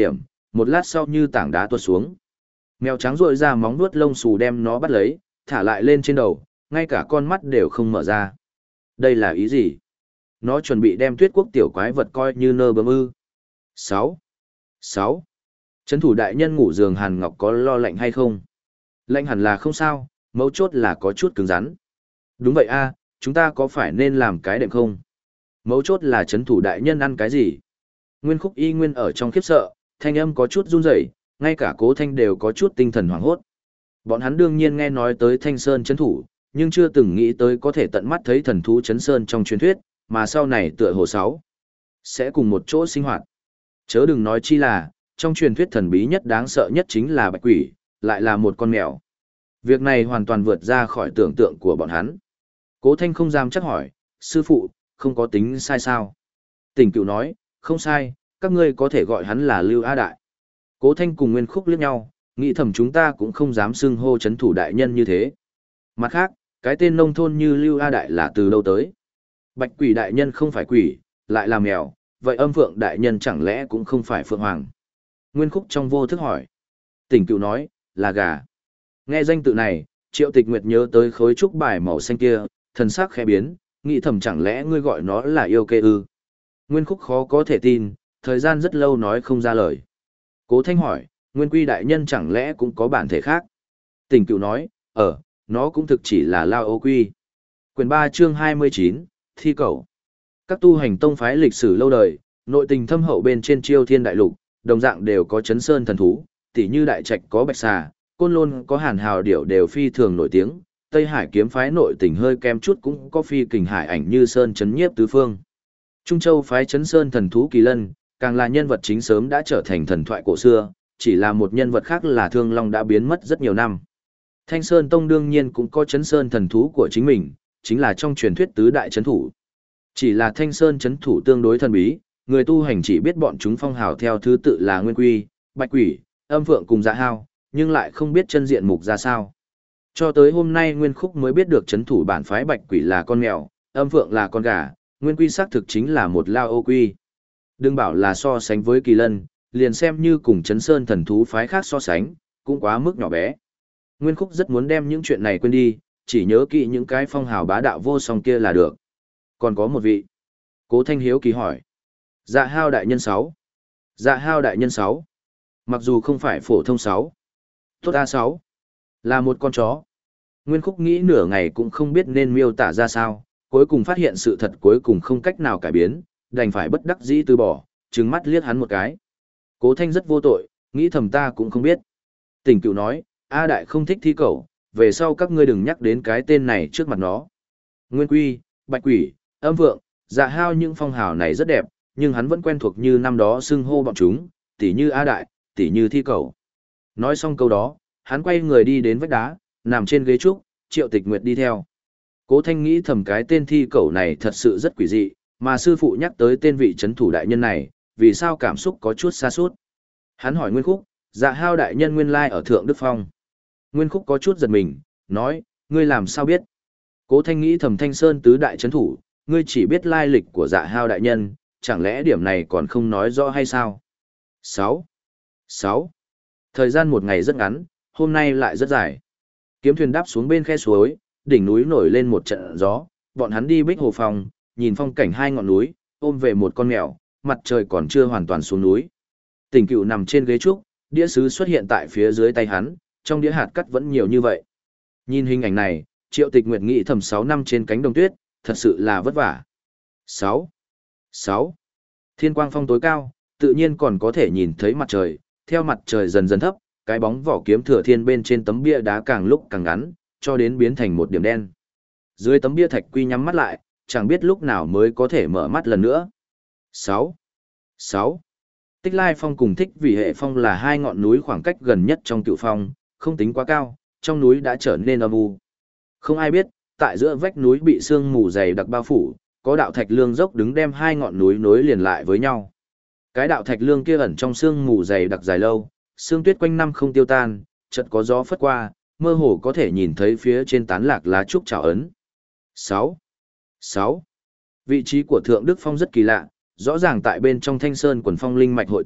một lát sau như tảng đá tuột xuống. Mèo trắng rội ra móng vuốt lông xù đem nó bắt lấy, thả lại lên trên đầu, ngay cả con mắt đều không mở ra. Đây là ý gì? Nó chuẩn bị đem Tuyết Quốc tiểu quái vật coi như nơ bướm ư. sáu. sáu. Trấn thủ đại nhân ngủ giường Hàn Ngọc có lo lạnh hay không? Lạnh hẳn là không sao, mấu chốt là có chút cứng rắn. Đúng vậy a, chúng ta có phải nên làm cái đệm không? Mấu chốt là trấn thủ đại nhân ăn cái gì? Nguyên Khúc y nguyên ở trong khiếp sợ, thanh âm có chút run rẩy, ngay cả Cố Thanh đều có chút tinh thần hoảng hốt. Bọn hắn đương nhiên nghe nói tới Thanh Sơn trấn thủ, nhưng chưa từng nghĩ tới có thể tận mắt thấy thần thú trấn sơn trong truyền thuyết, mà sau này tựa hồ sáu sẽ cùng một chỗ sinh hoạt. Chớ đừng nói chi là, trong truyền thuyết thần bí nhất đáng sợ nhất chính là bạch quỷ, lại là một con mèo. Việc này hoàn toàn vượt ra khỏi tưởng tượng của bọn hắn. Cố Thanh không dám chắc hỏi, sư phụ, không có tính sai sao? Tỉnh Cửu nói, không sai, các ngươi có thể gọi hắn là Lưu A Đại. Cố Thanh cùng Nguyên Khúc liếc nhau, nghĩ thầm chúng ta cũng không dám xưng hô chấn thủ đại nhân như thế. Mặt khác, cái tên nông thôn như Lưu A Đại là từ đâu tới? Bạch quỷ đại nhân không phải quỷ, lại là mèo, vậy âm phượng đại nhân chẳng lẽ cũng không phải phượng hoàng? Nguyên Khúc trong vô thức hỏi. Tỉnh Cửu nói, là gà. Nghe danh tự này, Triệu Tịch Nguyệt nhớ tới khối trúc bài màu xanh kia, thần sắc khẽ biến, nghĩ thầm chẳng lẽ ngươi gọi nó là yêu kê ư? Nguyên Khúc khó có thể tin, thời gian rất lâu nói không ra lời. Cố Thanh hỏi, Nguyên Quy đại nhân chẳng lẽ cũng có bản thể khác? Tỉnh Cửu nói, ờ, nó cũng thực chỉ là Lao Ô Quy. Quyền ba chương hai mươi chín, Thi Cẩu. Các tu hành tông phái lịch sử lâu đời, nội tình thâm hậu bên trên Chiêu Thiên Đại Lục, đồng dạng đều có chấn sơn thần thú, tỉ như Đại Trạch có Bạch Xà, Côn Lôn có Hàn Hào Điểu đều phi thường nổi tiếng, Tây Hải kiếm phái nội tình hơi kem chút cũng có phi kình hải ảnh như sơn chấn nhiếp tứ phương. Trung Châu phái chấn sơn thần thú Kỳ Lân, càng là nhân vật chính sớm đã trở thành thần thoại cổ xưa, chỉ là một nhân vật khác là Thương Long đã biến mất rất nhiều năm. Thanh Sơn Tông đương nhiên cũng có chấn sơn thần thú của chính mình, chính là trong truyền thuyết tứ đại chấn thủ. Chỉ là Thanh Sơn chấn thủ tương đối thần bí, người tu hành chỉ biết bọn chúng phong hào theo thứ tự là Nguyên Quy, Bạch Quỷ, Âm Phượng cùng Dạ Hao, nhưng lại không biết chân diện mục ra sao. Cho tới hôm nay Nguyên Khúc mới biết được chấn thủ bản phái Bạch Quỷ là con mèo, Âm Phượng là con gà, Nguyên Quy xác thực chính là một Lao Ô Quy. Đừng bảo là so sánh với Kỳ Lân, liền xem như cùng chấn sơn thần thú phái khác so sánh, cũng quá mức nhỏ bé. Nguyên Khúc rất muốn đem những chuyện này quên đi, chỉ nhớ kỹ những cái phong hào bá đạo vô song kia là được. Còn có một vị. Cố Thanh hiếu kỳ hỏi. Dạ Hao đại nhân sáu. Dạ Hao đại nhân sáu. Mặc dù không phải phổ thông sáu. Tốt A sáu. Là một con chó. Nguyên Khúc nghĩ nửa ngày cũng không biết nên miêu tả ra sao, cuối cùng phát hiện sự thật cuối cùng không cách nào cải biến, đành phải bất đắc dĩ từ bỏ, trừng mắt liếc hắn một cái. Cố Thanh rất vô tội, nghĩ thầm ta cũng không biết. Tỉnh Cửu nói, A Đại không thích Thi Cẩu, về sau các ngươi đừng nhắc đến cái tên này trước mặt nó. Nguyên Quy, Bạch Quỷ, Âm Vượng, Dạ Hao những phong hào này rất đẹp, nhưng hắn vẫn quen thuộc như năm đó xưng hô bọn chúng, tỉ như A Đại, tỉ như Thi Cẩu. Nói xong câu đó, hắn quay người đi đến vách đá, nằm trên ghế trúc, Triệu Tịch Nguyệt đi theo. Cố Thanh nghĩ thầm cái tên Thi Cẩu này thật sự rất quỷ dị, mà sư phụ nhắc tới tên vị trấn thủ đại nhân này, vì sao cảm xúc có chút xa sút. Hắn hỏi Nguyên Khúc, Dạ Hao đại nhân nguyên lai ở Thượng Đức Phong. Nguyên Khúc có chút giật mình, nói, ngươi làm sao biết? Cố Thanh nghĩ thầm Thanh Sơn tứ đại trấn thủ, ngươi chỉ biết lai lịch của Dạ Hao đại nhân, chẳng lẽ điểm này còn không nói rõ hay sao? sáu. sáu. Thời gian một ngày rất ngắn, hôm nay lại rất dài. Kiếm thuyền đáp xuống bên khe suối, đỉnh núi nổi lên một trận gió, bọn hắn đi Bích Hồ Phòng, nhìn phong cảnh hai ngọn núi, ôm về một con mèo, mặt trời còn chưa hoàn toàn xuống núi. Tỉnh Cửu nằm trên ghế trúc, đĩa sứ xuất hiện tại phía dưới tay hắn, trong đĩa hạt cắt vẫn nhiều như vậy. Nhìn hình ảnh này, Triệu Tịch Nguyệt nghĩ thầm sáu năm trên cánh đồng tuyết, thật sự là vất vả. sáu. sáu. Thiên quang phong tối cao, tự nhiên còn có thể nhìn thấy mặt trời, theo mặt trời dần dần thấp, cái bóng vỏ kiếm thừa thiên bên trên tấm bia đá càng lúc càng ngắn, cho đến biến thành một điểm đen. Dưới tấm bia thạch quy nhắm mắt lại, chẳng biết lúc nào mới có thể mở mắt lần nữa. sáu. sáu. Tích Lai Phong cùng Thích Vì Hệ Phong là hai ngọn núi khoảng cách gần nhất trong Cửu Phong, không tính quá cao, trong núi đã trở nên âm u. Không ai biết, tại giữa vách núi bị sương mù dày đặc bao phủ, có đạo thạch lương dốc đứng đem hai ngọn núi nối liền lại với nhau. Cái đạo thạch lương kia ẩn trong sương mù dày đặc dài lâu, sương tuyết quanh năm không tiêu tan, chợt có gió phất qua, mơ hồ có thể nhìn thấy phía trên tán lạc lá trúc trảo ấn. sáu. sáu. Vị trí của Thượng Đức Phong rất kỳ lạ, rõ ràng tại bên trong Thanh Sơn quần phong linh mạch hội tụ,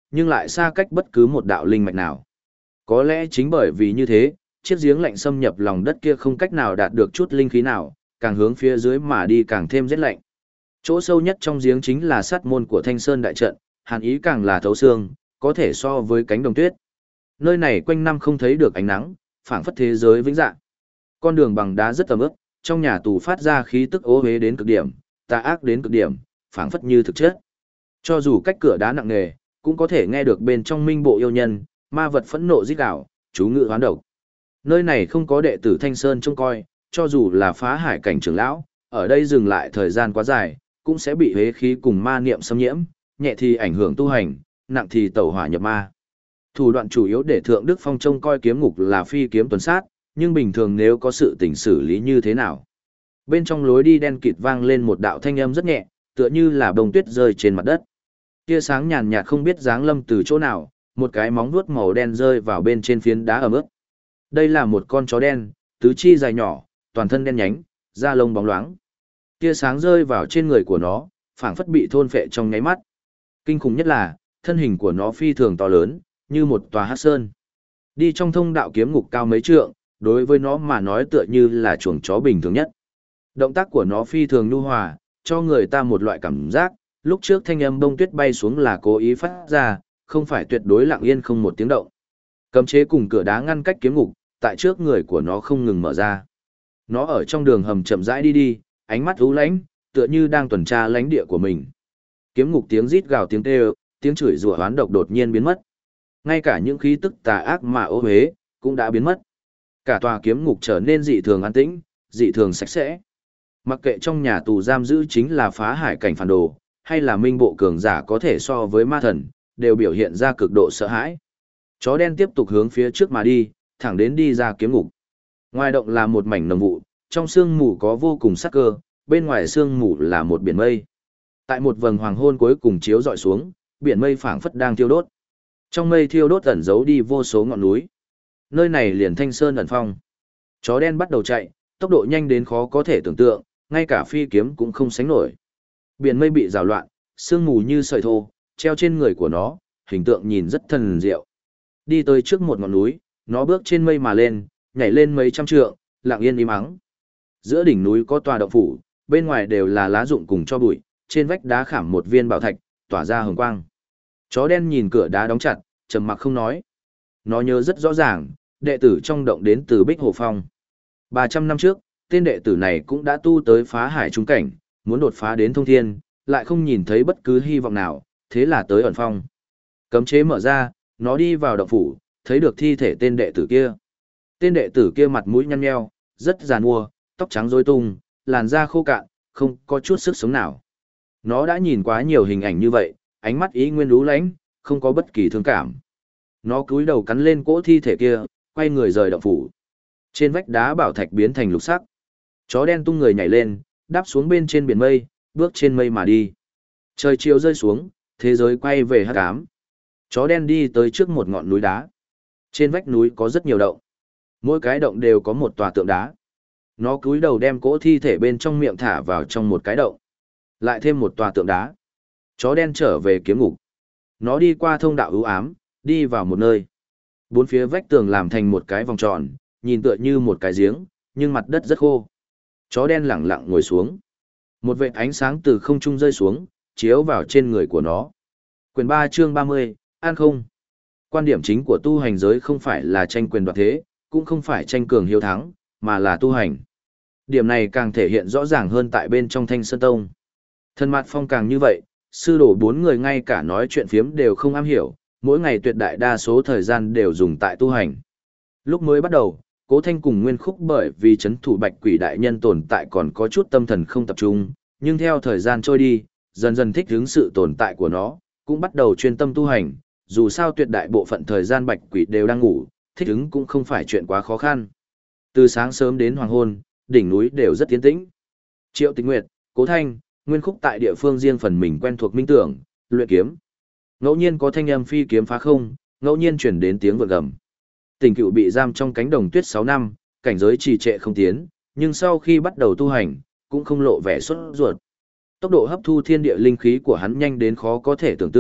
nhưng lại xa cách bất cứ một đạo linh mạch nào. Có lẽ chính bởi vì như thế, chiếc giếng lạnh xâm nhập lòng đất kia không cách nào đạt được chút linh khí nào, càng hướng phía dưới mà đi càng thêm rét lạnh. Chỗ sâu nhất trong giếng chính là sát môn của Thanh Sơn đại trận, hàn ý càng là thấu xương, có thể so với cánh đồng tuyết. Nơi này quanh năm không thấy được ánh nắng, phảng phất thế giới vĩnh dạng. Con đường bằng đá rất ẩm ướt, trong nhà tù phát ra khí tức ố uế đến cực điểm, tà ác đến cực điểm, phảng phất như thực chất. Cho dù cách cửa đá nặng nề, cũng có thể nghe được bên trong minh bộ yêu nhân, ma vật phẫn nộ rít gào, chú ngự hoán độc. Nơi này không có đệ tử Thanh Sơn trông coi, cho dù là phá hải cảnh trưởng lão, ở đây dừng lại thời gian quá dài, cũng sẽ bị huế khí cùng ma niệm xâm nhiễm, nhẹ thì ảnh hưởng tu hành, nặng thì tẩu hỏa nhập ma. Thủ đoạn chủ yếu để Thượng Đức Phong trông coi kiếm ngục là phi kiếm tuần sát, nhưng bình thường nếu có sự tình xử lý như thế nào. Bên trong lối đi đen kịt vang lên một đạo thanh âm rất nhẹ, tựa như là bông tuyết rơi trên mặt đất. Tia sáng nhàn nhạt không biết dáng lâm từ chỗ nào, một cái móng vuốt màu đen rơi vào bên trên phiến đá ẩm ướt. Đây là một con chó đen, tứ chi dài nhỏ, toàn thân đen nhánh, da lông bóng loáng. Tia sáng rơi vào trên người của nó, phảng phất bị thôn phệ trong nháy mắt. Kinh khủng nhất là, thân hình của nó phi thường to lớn, như một tòa hắc sơn. Đi trong thông đạo kiếm ngục cao mấy trượng, đối với nó mà nói tựa như là chuồng chó bình thường nhất. Động tác của nó phi thường nhu hòa, cho người ta một loại cảm giác, lúc trước thanh âm bông tuyết bay xuống là cố ý phát ra, không phải tuyệt đối lặng yên không một tiếng động. Cấm chế cùng cửa đá ngăn cách kiếm ngục, tại trước người của nó không ngừng mở ra. Nó ở trong đường hầm chậm rãi đi đi, ánh mắt u lãnh, tựa như đang tuần tra lãnh địa của mình. Kiếm ngục tiếng rít gào tiếng kêu, tiếng chửi rủa oán độc đột nhiên biến mất. Ngay cả những khí tức tà ác mà ô uế cũng đã biến mất. Cả tòa kiếm ngục trở nên dị thường an tĩnh, dị thường sạch sẽ. Mặc kệ trong nhà tù giam giữ chính là phá hải cảnh phản đồ, hay là minh bộ cường giả có thể so với ma thần, đều biểu hiện ra cực độ sợ hãi. Chó đen tiếp tục hướng phía trước mà đi, thẳng đến đi ra kiếm ngục. Ngoài động là một mảnh nồng vụ, trong sương mù có vô cùng sắc cơ, bên ngoài sương mù là một biển mây. Tại một vầng hoàng hôn cuối cùng chiếu dọi xuống, biển mây phảng phất đang thiêu đốt. Trong mây thiêu đốt ẩn giấu đi vô số ngọn núi. Nơi này liền Thanh Sơn ẩn phong. Chó đen bắt đầu chạy, tốc độ nhanh đến khó có thể tưởng tượng, ngay cả phi kiếm cũng không sánh nổi. Biển mây bị rào loạn, sương mù như sợi thô, treo trên người của nó, hình tượng nhìn rất thần diệu. Đi tới trước một ngọn núi, nó bước trên mây mà lên, nhảy lên mấy trăm trượng, lặng yên im ắng. Giữa đỉnh núi có tòa động phủ, bên ngoài đều là lá rụng cùng cho bụi, trên vách đá khảm một viên bảo thạch, tỏa ra hồng quang. Chó đen nhìn cửa đá đóng chặt, trầm mặc không nói. Nó nhớ rất rõ ràng, đệ tử trong động đến từ Bích Hồ Phong. ba trăm năm trước, tên đệ tử này cũng đã tu tới phá hải trung cảnh, muốn đột phá đến thông thiên, lại không nhìn thấy bất cứ hy vọng nào, thế là tới ẩn phong. Cấm chế mở ra, nó đi vào động phủ, thấy được thi thể tên đệ tử kia. Tên đệ tử kia mặt mũi nhăn nheo, rất già nua, tóc trắng rối tung, làn da khô cạn, không có chút sức sống nào. Nó đã nhìn quá nhiều hình ảnh như vậy, ánh mắt ý nguyên lú lánh, không có bất kỳ thương cảm. Nó cúi đầu cắn lên cỗ thi thể kia, quay người rời động phủ. Trên vách đá bảo thạch biến thành lục sắc. Chó đen tung người nhảy lên, đáp xuống bên trên biển mây, bước trên mây mà đi. Trời chiều rơi xuống, thế giới quay về hắc ám. Chó đen đi tới trước một ngọn núi đá. Trên vách núi có rất nhiều động. Mỗi cái động đều có một tòa tượng đá. Nó cúi đầu đem cỗ thi thể bên trong miệng thả vào trong một cái động. Lại thêm một tòa tượng đá. Chó đen trở về kiếm ngục. Nó đi qua thông đạo ưu ám, đi vào một nơi. Bốn phía vách tường làm thành một cái vòng tròn, nhìn tựa như một cái giếng, nhưng mặt đất rất khô. Chó đen lẳng lặng ngồi xuống. Một vệt ánh sáng từ không trung rơi xuống, chiếu vào trên người của nó. Quyền ba chương ba mươi, An không. Quan điểm chính của tu hành giới không phải là tranh quyền đoạt thế, cũng không phải tranh cường hiếu thắng, mà là tu hành. Điểm này càng thể hiện rõ ràng hơn tại bên trong Thanh Sơn Tông. Thân mặt phong càng như vậy, sư đồ bốn người ngay cả nói chuyện phiếm đều không am hiểu, mỗi ngày tuyệt đại đa số thời gian đều dùng tại tu hành. Lúc mới bắt đầu, Cố Thanh cùng Nguyên Khúc bởi vì chấn thủ Bạch Quỷ đại nhân tồn tại còn có chút tâm thần không tập trung, nhưng theo thời gian trôi đi, dần dần thích ứng sự tồn tại của nó, cũng bắt đầu chuyên tâm tu hành, dù sao tuyệt đại bộ phận thời gian Bạch Quỷ đều đang ngủ, thích ứng cũng không phải chuyện quá khó khăn. Từ sáng sớm đến hoàng hôn, đỉnh núi đều rất tiến tĩnh. Triệu Tịch Nguyệt, Cố Thanh, Nguyên Khúc tại địa phương riêng phần mình quen thuộc minh tưởng, luyện kiếm. Ngẫu nhiên có thanh âm phi kiếm phá không, ngẫu nhiên chuyển đến tiếng vượt gầm. Tình Cựu bị giam trong cánh đồng tuyết sáu năm, cảnh giới trì trệ không tiến, nhưng sau khi bắt đầu tu hành, cũng không lộ vẻ sốt ruột. Tốc độ hấp thu thiên địa linh khí của hắn nhanh đến khó có thể tưởng tượng,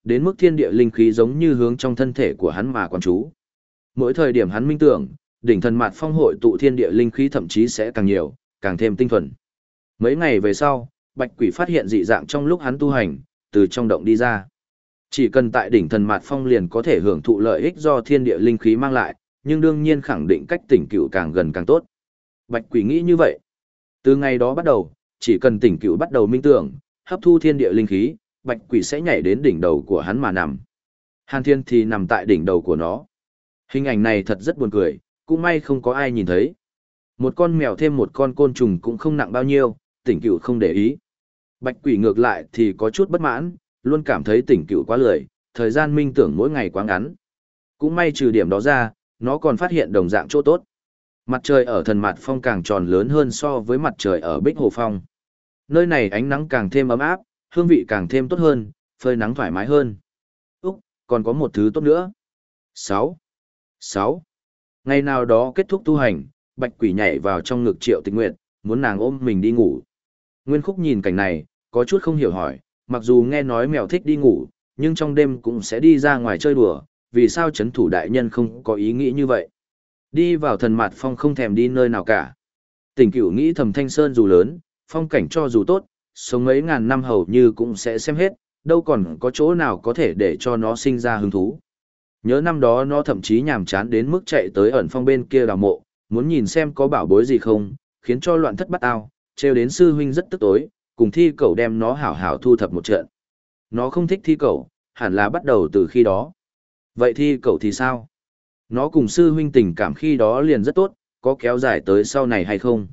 đến mức thiên địa linh khí giống như hướng trong thân thể của hắn mà quán trú. Mỗi thời điểm hắn minh tưởng, đỉnh thần mạt phong hội tụ thiên địa linh khí thậm chí sẽ càng nhiều, càng thêm tinh thuần. Mấy ngày về sau, Bạch Quỷ phát hiện dị dạng trong lúc hắn tu hành, từ trong động đi ra. Chỉ cần tại đỉnh thần mạt phong liền có thể hưởng thụ lợi ích do thiên địa linh khí mang lại, nhưng đương nhiên khẳng định cách tỉnh cựu càng gần càng tốt. Bạch Quỷ nghĩ như vậy. Từ ngày đó bắt đầu, chỉ cần tỉnh cựu bắt đầu minh tưởng, hấp thu thiên địa linh khí, Bạch Quỷ sẽ nhảy đến đỉnh đầu của hắn mà nằm. Hàn Thiên thì nằm tại đỉnh đầu của nó. Hình ảnh này thật rất buồn cười, cũng may không có ai nhìn thấy. Một con mèo thêm một con côn trùng cũng không nặng bao nhiêu, tỉnh cựu không để ý. Bạch Quỷ ngược lại thì có chút bất mãn, luôn cảm thấy tỉnh cựu quá lười, thời gian minh tưởng mỗi ngày quá ngắn. Cũng may trừ điểm đó ra, nó còn phát hiện đồng dạng chỗ tốt. Mặt trời ở thần mạt phong càng tròn lớn hơn so với mặt trời ở Bích Hồ Phong. Nơi này ánh nắng càng thêm ấm áp, hương vị càng thêm tốt hơn, phơi nắng thoải mái hơn. Úc, còn có một thứ tốt nữa. sáu. sáu. Ngày nào đó kết thúc tu hành, Bạch Quỷ nhảy vào trong ngực Triệu Tịch Nguyệt, muốn nàng ôm mình đi ngủ. Nguyên Khúc nhìn cảnh này, có chút không hiểu hỏi, mặc dù nghe nói mèo thích đi ngủ, nhưng trong đêm cũng sẽ đi ra ngoài chơi đùa, vì sao chấn thủ đại nhân không có ý nghĩ như vậy? Đi vào thần mạt phong không thèm đi nơi nào cả. Tỉnh Cửu nghĩ thầm Thanh Sơn dù lớn, phong cảnh cho dù tốt, sống mấy ngàn năm hầu như cũng sẽ xem hết, đâu còn có chỗ nào có thể để cho nó sinh ra hứng thú. Nhớ năm đó nó thậm chí nhàm chán đến mức chạy tới ẩn phong bên kia đào mộ, muốn nhìn xem có bảo bối gì không, khiến cho loạn thất bắt ao, trêu đến sư huynh rất tức tối, cùng thi cẩu đem nó hảo hảo thu thập một trận. Nó không thích thi cẩu, hẳn là bắt đầu từ khi đó. Vậy thi cẩu thì sao? Nó cùng sư huynh tình cảm khi đó liền rất tốt, có kéo dài tới sau này hay không?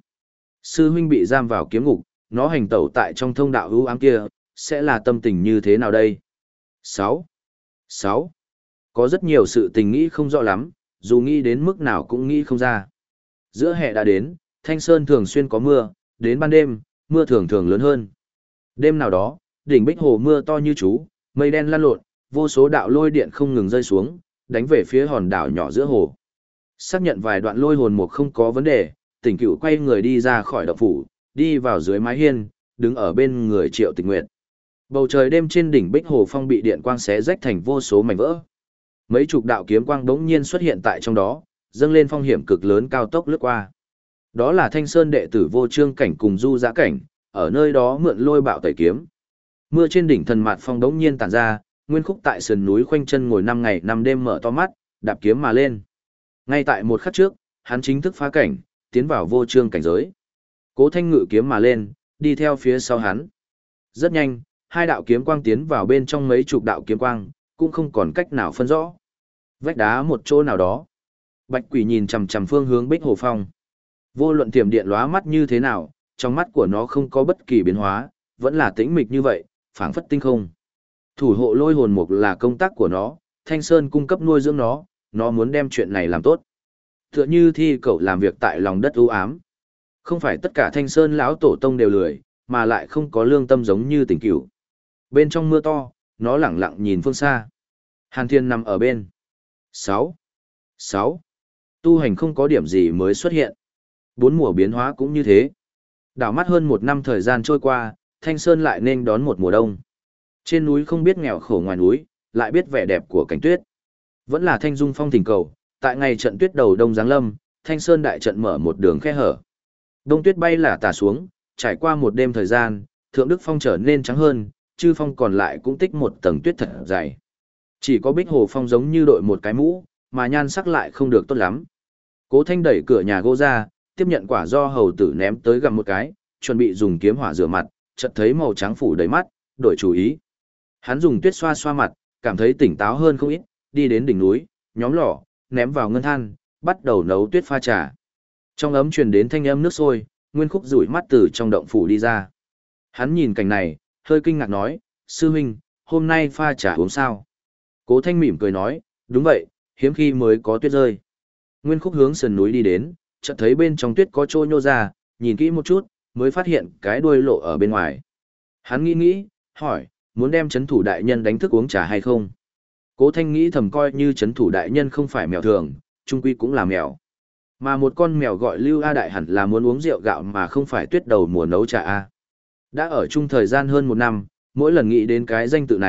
Sư huynh bị giam vào kiếm ngục, nó hành tẩu tại trong thông đạo ưu ám kia, sẽ là tâm tình như thế nào đây? sáu. sáu. Có rất nhiều sự tình nghĩ không rõ lắm, dù nghĩ đến mức nào cũng nghĩ không ra. Giữa hè đã đến, Thanh Sơn thường xuyên có mưa, đến ban đêm, mưa thường thường lớn hơn. Đêm nào đó, đỉnh Bích Hồ mưa to như chú, mây đen lăn lộn, vô số đạo lôi điện không ngừng rơi xuống, đánh về phía hòn đảo nhỏ giữa hồ. Xác nhận vài đoạn lôi hồn mục không có vấn đề, Tỉnh Cửu quay người đi ra khỏi động phủ, đi vào dưới mái hiên, đứng ở bên người Triệu Tịch Nguyệt. Bầu trời đêm trên đỉnh Bích Hồ Phong bị điện quang xé rách thành vô số mảnh vỡ. Mấy chục đạo kiếm quang bỗng nhiên xuất hiện tại trong đó, dâng lên phong hiểm cực lớn cao tốc lướt qua. Đó là Thanh Sơn đệ tử Vô Trương Cảnh cùng Du Giã Cảnh, ở nơi đó mượn lôi bạo tẩy kiếm. Mưa trên đỉnh thần mạt phong bỗng nhiên tản ra, Nguyên Khúc tại sườn núi khoanh chân ngồi năm ngày năm đêm mở to mắt, đạp kiếm mà lên. Ngay tại một khắc trước, hắn chính thức phá cảnh, tiến vào Vô Trương cảnh giới. Cố Thanh ngự kiếm mà lên, đi theo phía sau hắn. Rất nhanh, hai đạo kiếm quang tiến vào bên trong mấy chục đạo kiếm quang, cũng không còn cách nào phân rõ. Vách đá một chỗ nào đó. Bạch Quỷ nhìn chằm chằm phương hướng Bích Hồ Phong. Vô luận tiềm điện lóa mắt như thế nào, trong mắt của nó không có bất kỳ biến hóa, vẫn là tĩnh mịch như vậy, phảng phất tinh không. Thủ hộ lôi hồn mục là công tác của nó, Thanh Sơn cung cấp nuôi dưỡng nó, nó muốn đem chuyện này làm tốt. Tựa như thi cậu làm việc tại lòng đất u ám. Không phải tất cả Thanh Sơn lão tổ tông đều lười, mà lại không có lương tâm giống như Tỉnh Cửu. Bên trong mưa to, nó lẳng lặng nhìn phương xa. Hàn Thiên nằm ở bên. sáu. sáu. Tu hành không có điểm gì mới xuất hiện. Bốn mùa biến hóa cũng như thế. Đảo mắt hơn một năm thời gian trôi qua, Thanh Sơn lại nên đón một mùa đông. Trên núi không biết nghèo khổ ngoài núi, lại biết vẻ đẹp của cảnh tuyết. Vẫn là Thanh Dung Phong thỉnh cầu, tại ngày trận tuyết đầu đông giáng lâm, Thanh Sơn đại trận mở một đường khe hở. Đông tuyết bay là tả xuống, trải qua một đêm thời gian, Thượng Đức Phong trở nên trắng hơn, Chư Phong còn lại cũng tích một tầng tuyết thật dày. Chỉ có Bích Hồ Phong giống như đội một cái mũ, mà nhan sắc lại không được tốt lắm. Cố Thanh đẩy cửa nhà gỗ ra, tiếp nhận quả do hầu tử ném tới gặm một cái, chuẩn bị dùng kiếm hỏa rửa mặt, chợt thấy màu trắng phủ đầy mắt, đổi chủ ý. Hắn dùng tuyết xoa xoa mặt, cảm thấy tỉnh táo hơn không ít, đi đến đỉnh núi, nhóm lò, ném vào ngân than, bắt đầu nấu tuyết pha trà. Trong ấm truyền đến thanh âm nước sôi, Nguyên Khúc rủi mắt từ trong động phủ đi ra. Hắn nhìn cảnh này, hơi kinh ngạc nói, sư huynh, hôm nay pha trà uống sao? Cố Thanh mỉm cười nói, đúng vậy, hiếm khi mới có tuyết rơi. Nguyên Khúc hướng sườn núi đi đến, chợt thấy bên trong tuyết có trôi nhô ra, nhìn kỹ một chút, mới phát hiện cái đuôi lộ ở bên ngoài. Hắn nghĩ nghĩ, hỏi, muốn đem chấn thủ đại nhân đánh thức uống trà hay không? Cố Thanh nghĩ thầm coi như chấn thủ đại nhân không phải mèo thường, chung quy cũng là mèo. Mà một con mèo gọi Lưu A Đại hẳn là muốn uống rượu gạo mà không phải tuyết đầu mùa nấu trà A. Đã ở chung thời gian hơn một năm, mỗi lần nghĩ đến cái danh tự này,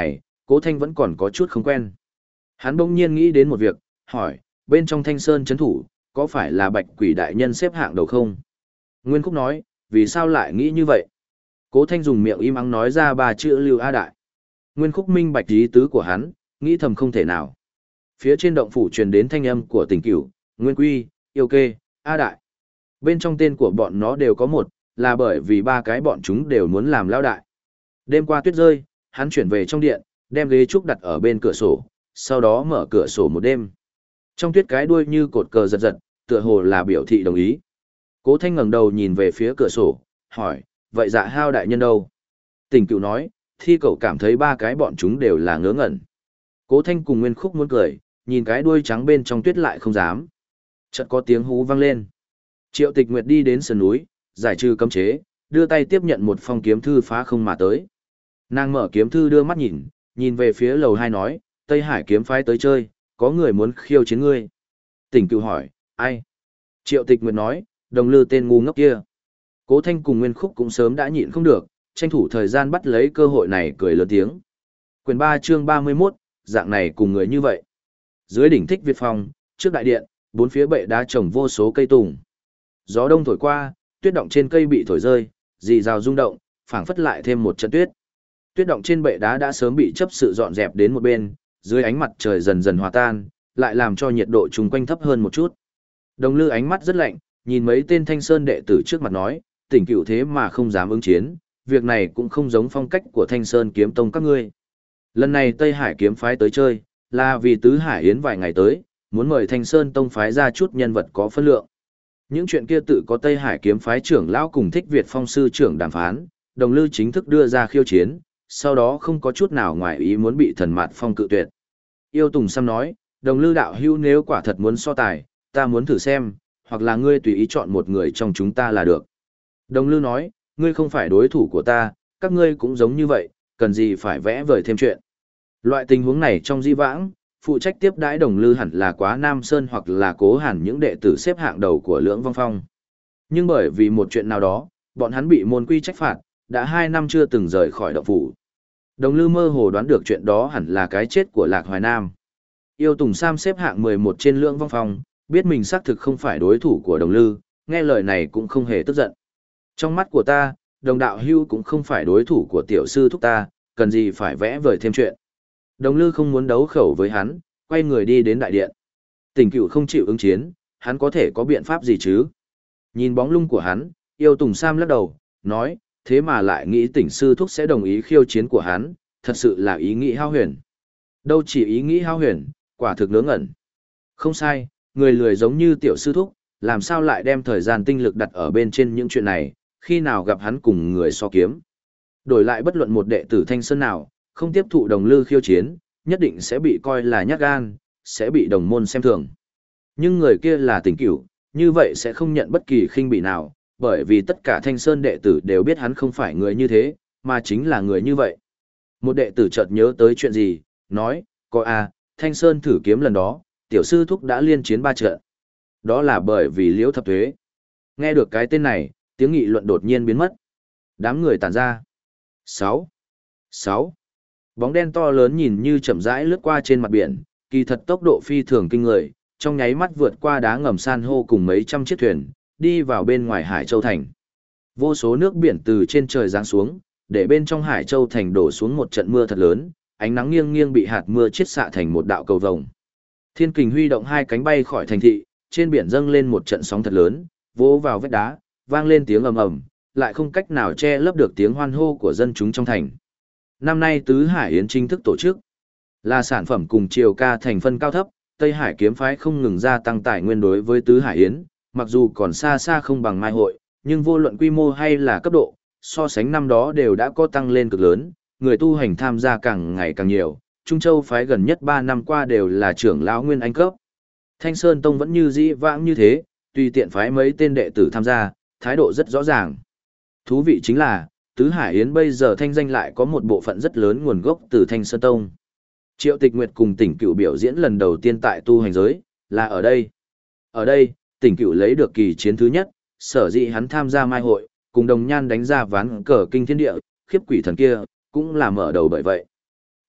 Cố Thanh vẫn còn có chút không quen. Hắn bỗng nhiên nghĩ đến một việc, hỏi, bên trong Thanh Sơn chấn thủ, có phải là Bạch Quỷ đại nhân xếp hạng đầu không? Nguyên Khúc nói, vì sao lại nghĩ như vậy? Cố Thanh dùng miệng im ắng nói ra ba chữ Lưu A Đại. Nguyên Khúc minh bạch ý tứ của hắn, nghĩ thầm không thể nào. Phía trên động phủ truyền đến thanh âm của Tỉnh Cửu, Nguyên Quy, Yêu Kê, A Đại. Bên trong tên của bọn nó đều có một, là bởi vì ba cái bọn chúng đều muốn làm lao đại. Đêm qua tuyết rơi, hắn chuyển về trong điện, đem ghế trúc đặt ở bên cửa sổ, sau đó mở cửa sổ một đêm. Trong tuyết cái đuôi như cột cờ giật giật, tựa hồ là biểu thị đồng ý. Cố Thanh ngẩng đầu nhìn về phía cửa sổ, hỏi, vậy dạ hao đại nhân đâu? Tỉnh Cửu nói, thi cậu cảm thấy ba cái bọn chúng đều là ngớ ngẩn. Cố Thanh cùng Nguyên Khúc muốn cười, nhìn cái đuôi trắng bên trong tuyết lại không dám. Chợt có tiếng hú vang lên. Triệu Tịch Nguyệt đi đến sườn núi, giải trừ cấm chế, đưa tay tiếp nhận một phong kiếm thư phá không mà tới. Nàng mở kiếm thư đưa mắt nhìn, nhìn về phía lầu hai nói, Tây Hải kiếm phái tới chơi, có người muốn khiêu chiến ngươi. Tỉnh Cửu hỏi, ai? Triệu Tịch Nguyệt nói, đồng lư tên ngu ngốc kia. Cố Thanh cùng Nguyên Khúc cũng sớm đã nhịn không được, tranh thủ thời gian bắt lấy cơ hội này cười lớn tiếng. Quyền ba chương ba mươi mốt, dạng này cùng người như vậy. Dưới đỉnh Thích Việt Phong, trước đại điện, bốn phía bệ đá trồng vô số cây tùng. Gió đông thổi qua, tuyết động trên cây bị thổi rơi, rì rào rung động, phảng phất lại thêm một trận tuyết. Tuyết động trên bệ đá đã sớm bị chấp sự dọn dẹp đến một bên, dưới ánh mặt trời dần dần hòa tan, lại làm cho nhiệt độ chung quanh thấp hơn một chút. Đồng Lư ánh mắt rất lạnh, nhìn mấy tên Thanh Sơn đệ tử trước mặt nói, Tỉnh Cửu thế mà không dám ứng chiến, việc này cũng không giống phong cách của Thanh Sơn kiếm tông các ngươi. Lần này Tây Hải kiếm phái tới chơi, là vì Tứ Hải Yến vài ngày tới, muốn mời Thanh Sơn tông phái ra chút nhân vật có phân lượng. Những chuyện kia tự có Tây Hải kiếm phái trưởng lão cùng Thích Việt Phong sư trưởng đàm phán, Đồng Lư chính thức đưa ra khiêu chiến, sau đó không có chút nào ngoài ý muốn bị Thần Mạt Phong cự tuyệt. Yêu Tùng Sam nói, Đồng Lư đạo hữu nếu quả thật muốn so tài, ta muốn thử xem, hoặc là ngươi tùy ý chọn một người trong chúng ta là được. Đồng Lư nói, ngươi không phải đối thủ của ta, các ngươi cũng giống như vậy, cần gì phải vẽ vời thêm chuyện. Loại tình huống này trong di vãng, phụ trách tiếp đãi Đồng Lư hẳn là Quá Nam Sơn hoặc là Cố Hàn những đệ tử xếp hạng đầu của Lưỡng Vong Phong. Nhưng bởi vì một chuyện nào đó, bọn hắn bị môn quy trách phạt, đã hai năm chưa từng rời khỏi động phủ. Đồng Lư mơ hồ đoán được chuyện đó hẳn là cái chết của Lạc Hoài Nam. Yêu Tùng Sam xếp hạng mười một trên Lưỡng Vong Phong, biết mình xác thực không phải đối thủ của Đồng Lư, nghe lời này cũng không hề tức giận. Trong mắt của ta, Đồng đạo hưu cũng không phải đối thủ của tiểu sư thúc ta, cần gì phải vẽ vời thêm chuyện. Đồng Lư không muốn đấu khẩu với hắn, quay người đi đến đại điện. Tỉnh Cửu không chịu ứng chiến, hắn có thể có biện pháp gì chứ? Nhìn bóng lưng của hắn, Yêu Tùng Sam lắc đầu, nói, thế mà lại nghĩ Tỉnh sư thúc sẽ đồng ý khiêu chiến của hắn, thật sự là ý nghĩ hao huyền. Đâu chỉ ý nghĩ hao huyền, quả thực ngớ ngẩn. Không sai, người lười giống như tiểu sư thúc, làm sao lại đem thời gian tinh lực đặt ở bên trên những chuyện này, khi nào gặp hắn cùng người so kiếm. Đổi lại bất luận một đệ tử Thanh Sơn nào, không tiếp thụ Đồng Lư khiêu chiến, nhất định sẽ bị coi là nhát gan, sẽ bị đồng môn xem thường. Nhưng người kia là Tỉnh Cửu, như vậy sẽ không nhận bất kỳ khinh bỉ nào, bởi vì tất cả Thanh Sơn đệ tử đều biết hắn không phải người như thế, mà chính là người như vậy. Một đệ tử chợt nhớ tới chuyện gì, nói, có à, Thanh Sơn thử kiếm lần đó, tiểu sư thúc đã liên chiến ba trận. Đó là bởi vì Liễu Thập Thuế. Nghe được cái tên này, tiếng nghị luận đột nhiên biến mất. Đám người tản ra. sáu. sáu. Bóng đen to lớn nhìn như chậm rãi lướt qua trên mặt biển, kỳ thật tốc độ phi thường kinh người, trong nháy mắt vượt qua đá ngầm san hô cùng mấy trăm chiếc thuyền, đi vào bên ngoài Hải Châu Thành. Vô số nước biển từ trên trời giáng xuống, để bên trong Hải Châu Thành đổ xuống một trận mưa thật lớn, ánh nắng nghiêng nghiêng bị hạt mưa chiết xạ thành một đạo cầu vồng. Thiên Kình huy động hai cánh bay khỏi thành thị, trên biển dâng lên một trận sóng thật lớn, vỗ vào vách đá, vang lên tiếng ầm ầm, lại không cách nào che lấp được tiếng hoan hô của dân chúng trong thành. Năm nay Tứ Hải Yến chính thức tổ chức, là sản phẩm cùng chiều ca thành phân cao thấp, Tây Hải kiếm phái không ngừng gia tăng tài nguyên đối với Tứ Hải Yến, mặc dù còn xa xa không bằng Mai hội, nhưng vô luận quy mô hay là cấp độ, so sánh năm đó đều đã có tăng lên cực lớn, người tu hành tham gia càng ngày càng nhiều, Trung Châu phái gần nhất ba năm qua đều là trưởng lão nguyên anh cấp. Thanh Sơn Tông vẫn như dĩ vãng như thế, tùy tiện phái mấy tên đệ tử tham gia, thái độ rất rõ ràng. Thú vị chính là, Tứ Hải Yến bây giờ thanh danh lại có một bộ phận rất lớn nguồn gốc từ Thanh Sơn Tông. Triệu Tịch Nguyệt cùng Tỉnh Cửu biểu diễn lần đầu tiên tại tu hành giới, là ở đây. Ở đây, Tỉnh Cửu lấy được kỳ chiến thứ nhất, sở dĩ hắn tham gia mai hội, cùng đồng nhan đánh ra ván cờ kinh thiên địa, khiếp quỷ thần kia, cũng là mở đầu bởi vậy.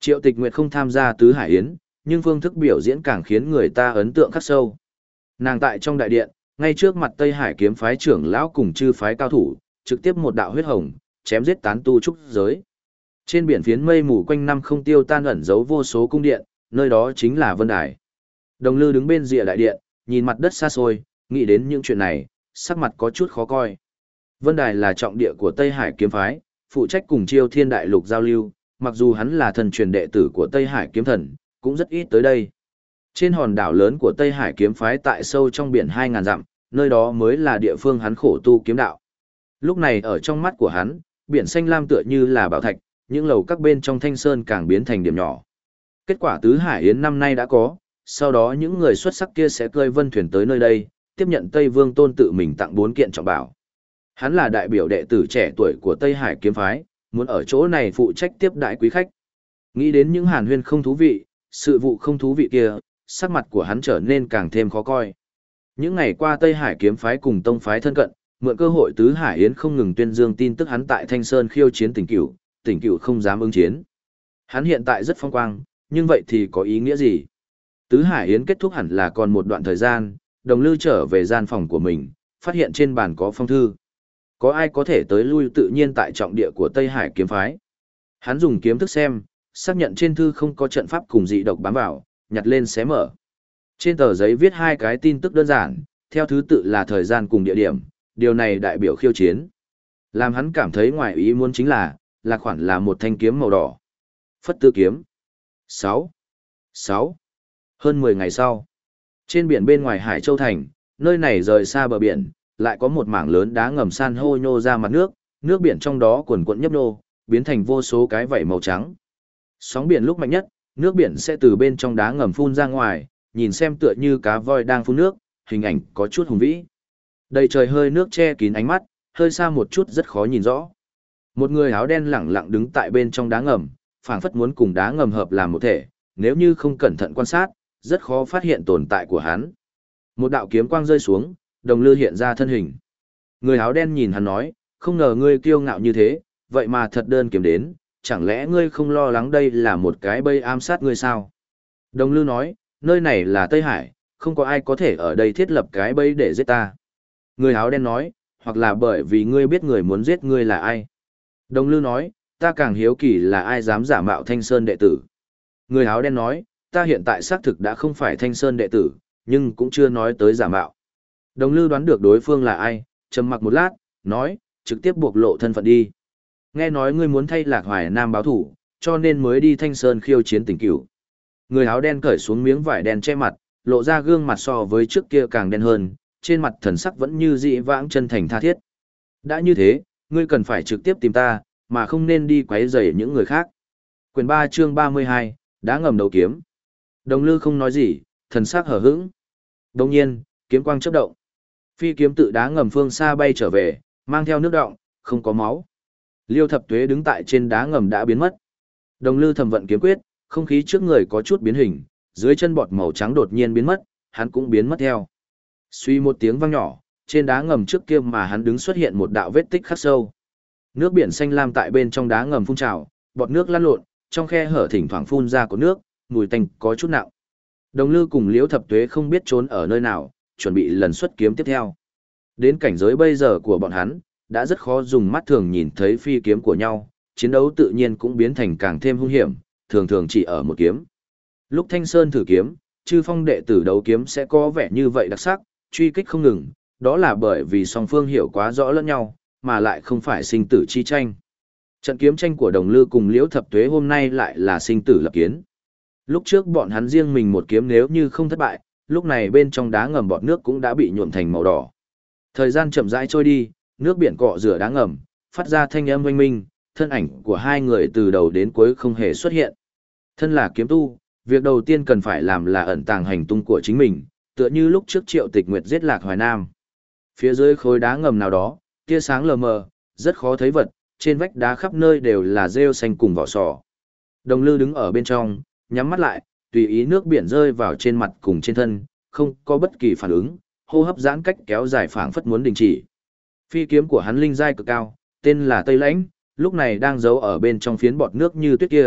Triệu Tịch Nguyệt không tham gia Tứ Hải Yến, nhưng phương thức biểu diễn càng khiến người ta ấn tượng khắc sâu. Nàng tại trong đại điện, ngay trước mặt Tây Hải kiếm phái trưởng lão cùng chư phái cao thủ, trực tiếp một đạo huyết hồng, chém giết tán tu trúc giới. Trên biển phiến mây mù quanh năm không tiêu tan ẩn giấu vô số cung điện, nơi đó chính là Vân Đài. Đồng Lư đứng bên rìa đại điện, nhìn mặt đất xa xôi, nghĩ đến những chuyện này, sắc mặt có chút khó coi. Vân Đài là trọng địa của Tây Hải kiếm phái, phụ trách cùng Chiêu Thiên Đại Lục giao lưu, mặc dù hắn là thần truyền đệ tử của Tây Hải kiếm thần, cũng rất ít tới đây. Trên hòn đảo lớn của Tây Hải kiếm phái tại sâu trong biển hai ngàn dặm, nơi đó mới là địa phương hắn khổ tu kiếm đạo. Lúc này ở trong mắt của hắn, biển xanh lam tựa như là bảo thạch, những lầu các bên trong thanh sơn càng biến thành điểm nhỏ. Kết quả Tứ Hải Yến năm nay đã có, sau đó những người xuất sắc kia sẽ cơi vân thuyền tới nơi đây, tiếp nhận Tây Vương Tôn tự mình tặng bốn kiện trọng bảo. Hắn là đại biểu đệ tử trẻ tuổi của Tây Hải kiếm phái, muốn ở chỗ này phụ trách tiếp đại quý khách. Nghĩ đến những hàn huyên không thú vị, sự vụ không thú vị kia, sắc mặt của hắn trở nên càng thêm khó coi. Những ngày qua Tây Hải kiếm phái cùng tông phái thân cận, mượn cơ hội Tứ Hải Yến không ngừng tuyên dương tin tức hắn tại Thanh Sơn khiêu chiến Tỉnh Cửu, Tỉnh Cửu không dám ứng chiến. Hắn hiện tại rất phong quang, nhưng vậy thì có ý nghĩa gì? Tứ Hải Yến kết thúc hẳn là còn một đoạn thời gian, Đồng Lư trở về gian phòng của mình, phát hiện trên bàn có phong thư. Có ai có thể tới lui tự nhiên tại trọng địa của Tây Hải kiếm phái? Hắn dùng kiếm thức xem, xác nhận trên thư không có trận pháp cùng dị độc bám vào, nhặt lên xé mở. Trên tờ giấy viết hai cái tin tức đơn giản, theo thứ tự là thời gian cùng địa điểm, điều này đại biểu khiêu chiến. Làm hắn cảm thấy ngoài ý muốn chính là, là khoản là một thanh kiếm màu đỏ. Phất Tư kiếm. sáu. sáu. Hơn mười ngày sau, trên biển bên ngoài Hải Châu Thành, nơi này rời xa bờ biển, lại có một mảng lớn đá ngầm san hô nhô ra mặt nước, nước biển trong đó cuồn cuộn nhấp nhô, biến thành vô số cái vảy màu trắng. Sóng biển lúc mạnh nhất, nước biển sẽ từ bên trong đá ngầm phun ra ngoài, nhìn xem tựa như cá voi đang phun nước, hình ảnh có chút hùng vĩ. Đầy trời hơi nước che kín ánh mắt, hơi xa một chút rất khó nhìn rõ. Một người áo đen lẳng lặng đứng tại bên trong đá ngầm, phảng phất muốn cùng đá ngầm hợp làm một thể, nếu như không cẩn thận quan sát, rất khó phát hiện tồn tại của hắn. Một đạo kiếm quang rơi xuống, Đồng Lư hiện ra thân hình. Người áo đen nhìn hắn nói, không ngờ ngươi kiêu ngạo như thế, vậy mà thật đơn kiếm đến, chẳng lẽ ngươi không lo lắng đây là một cái bẫy ám sát ngươi sao? Đồng Lư nói, nơi này là Tây Hải, không có ai có thể ở đây thiết lập cái bẫy để giết ta. Người áo đen nói, hoặc là bởi vì ngươi biết người muốn giết ngươi là ai. Đồng Lư nói, ta càng hiếu kỳ là ai dám giả mạo Thanh Sơn đệ tử. Người áo đen nói, ta hiện tại xác thực đã không phải Thanh Sơn đệ tử, nhưng cũng chưa nói tới giả mạo. Đồng Lư đoán được đối phương là ai, trầm mặc một lát, nói, trực tiếp buộc lộ thân phận đi. Nghe nói ngươi muốn thay Lạc Hoài Nam báo thủ, cho nên mới đi Thanh Sơn khiêu chiến Tỉnh Cửu. Người áo đen cởi xuống miếng vải đen che mặt, lộ ra gương mặt so với trước kia càng đen hơn, trên mặt thần sắc vẫn như dị vãng chân thành tha thiết. Đã như thế, ngươi cần phải trực tiếp tìm ta, mà không nên đi quấy rầy những người khác. Quyền ba chương ba mươi hai, đá ngầm đầu kiếm. Đồng Lư không nói gì, thần sắc hờ hững. Đồng nhiên, kiếm quang chớp động. Phi kiếm tự đá ngầm phương xa bay trở về, mang theo nước động, không có máu. Liêu Thập Tuế đứng tại trên đá ngầm đã biến mất. Đồng Lư thầm vận kiếm quyết, không khí trước người có chút biến hình, dưới chân bọt màu trắng đột nhiên biến mất, hắn cũng biến mất theo. Suy một tiếng vang nhỏ, trên đá ngầm trước kia mà hắn đứng xuất hiện một đạo vết tích khắc sâu. Nước biển xanh lam tại bên trong đá ngầm phun trào, bọt nước lăn lộn, trong khe hở thỉnh thoảng phun ra của nước, mùi tanh có chút nặng. Đồng Lư cùng Liễu Thập Tuế không biết trốn ở nơi nào, chuẩn bị lần xuất kiếm tiếp theo. Đến cảnh giới bây giờ của bọn hắn, đã rất khó dùng mắt thường nhìn thấy phi kiếm của nhau, chiến đấu tự nhiên cũng biến thành càng thêm hung hiểm, thường thường chỉ ở một kiếm. Lúc Thanh Sơn thử kiếm, Chư Phong đệ tử đấu kiếm sẽ có vẻ như vậy đặc sắc, truy kích không ngừng, đó là bởi vì song phương hiểu quá rõ lẫn nhau, mà lại không phải sinh tử chi tranh. Trận kiếm tranh của Đồng Lư cùng Liễu Thập Tuế hôm nay lại là sinh tử lập kiến. Lúc trước bọn hắn riêng mình một kiếm nếu như không thất bại, lúc này bên trong đá ngầm bọt nước cũng đã bị nhuộm thành màu đỏ. Thời gian chậm rãi trôi đi, nước biển cọ rửa đá ngầm, phát ra thanh âm oanh minh, thân ảnh của hai người từ đầu đến cuối không hề xuất hiện. Thân là kiếm tu, việc đầu tiên cần phải làm là ẩn tàng hành tung của chính mình, tựa như lúc trước Triệu Tịch Nguyệt giết Lạc Hoài Nam. Phía dưới khối đá ngầm nào đó, tia sáng lờ mờ, rất khó thấy vật, trên vách đá khắp nơi đều là rêu xanh cùng vỏ sò. Đồng Lư đứng ở bên trong, nhắm mắt lại, tùy ý nước biển rơi vào trên mặt cùng trên thân, không có bất kỳ phản ứng, hô hấp giãn cách kéo dài phảng phất muốn đình chỉ. Phi kiếm của hắn linh giai cực cao, tên là Tây Lãnh, lúc này đang giấu ở bên trong phiến bọt nước như tuyết kia,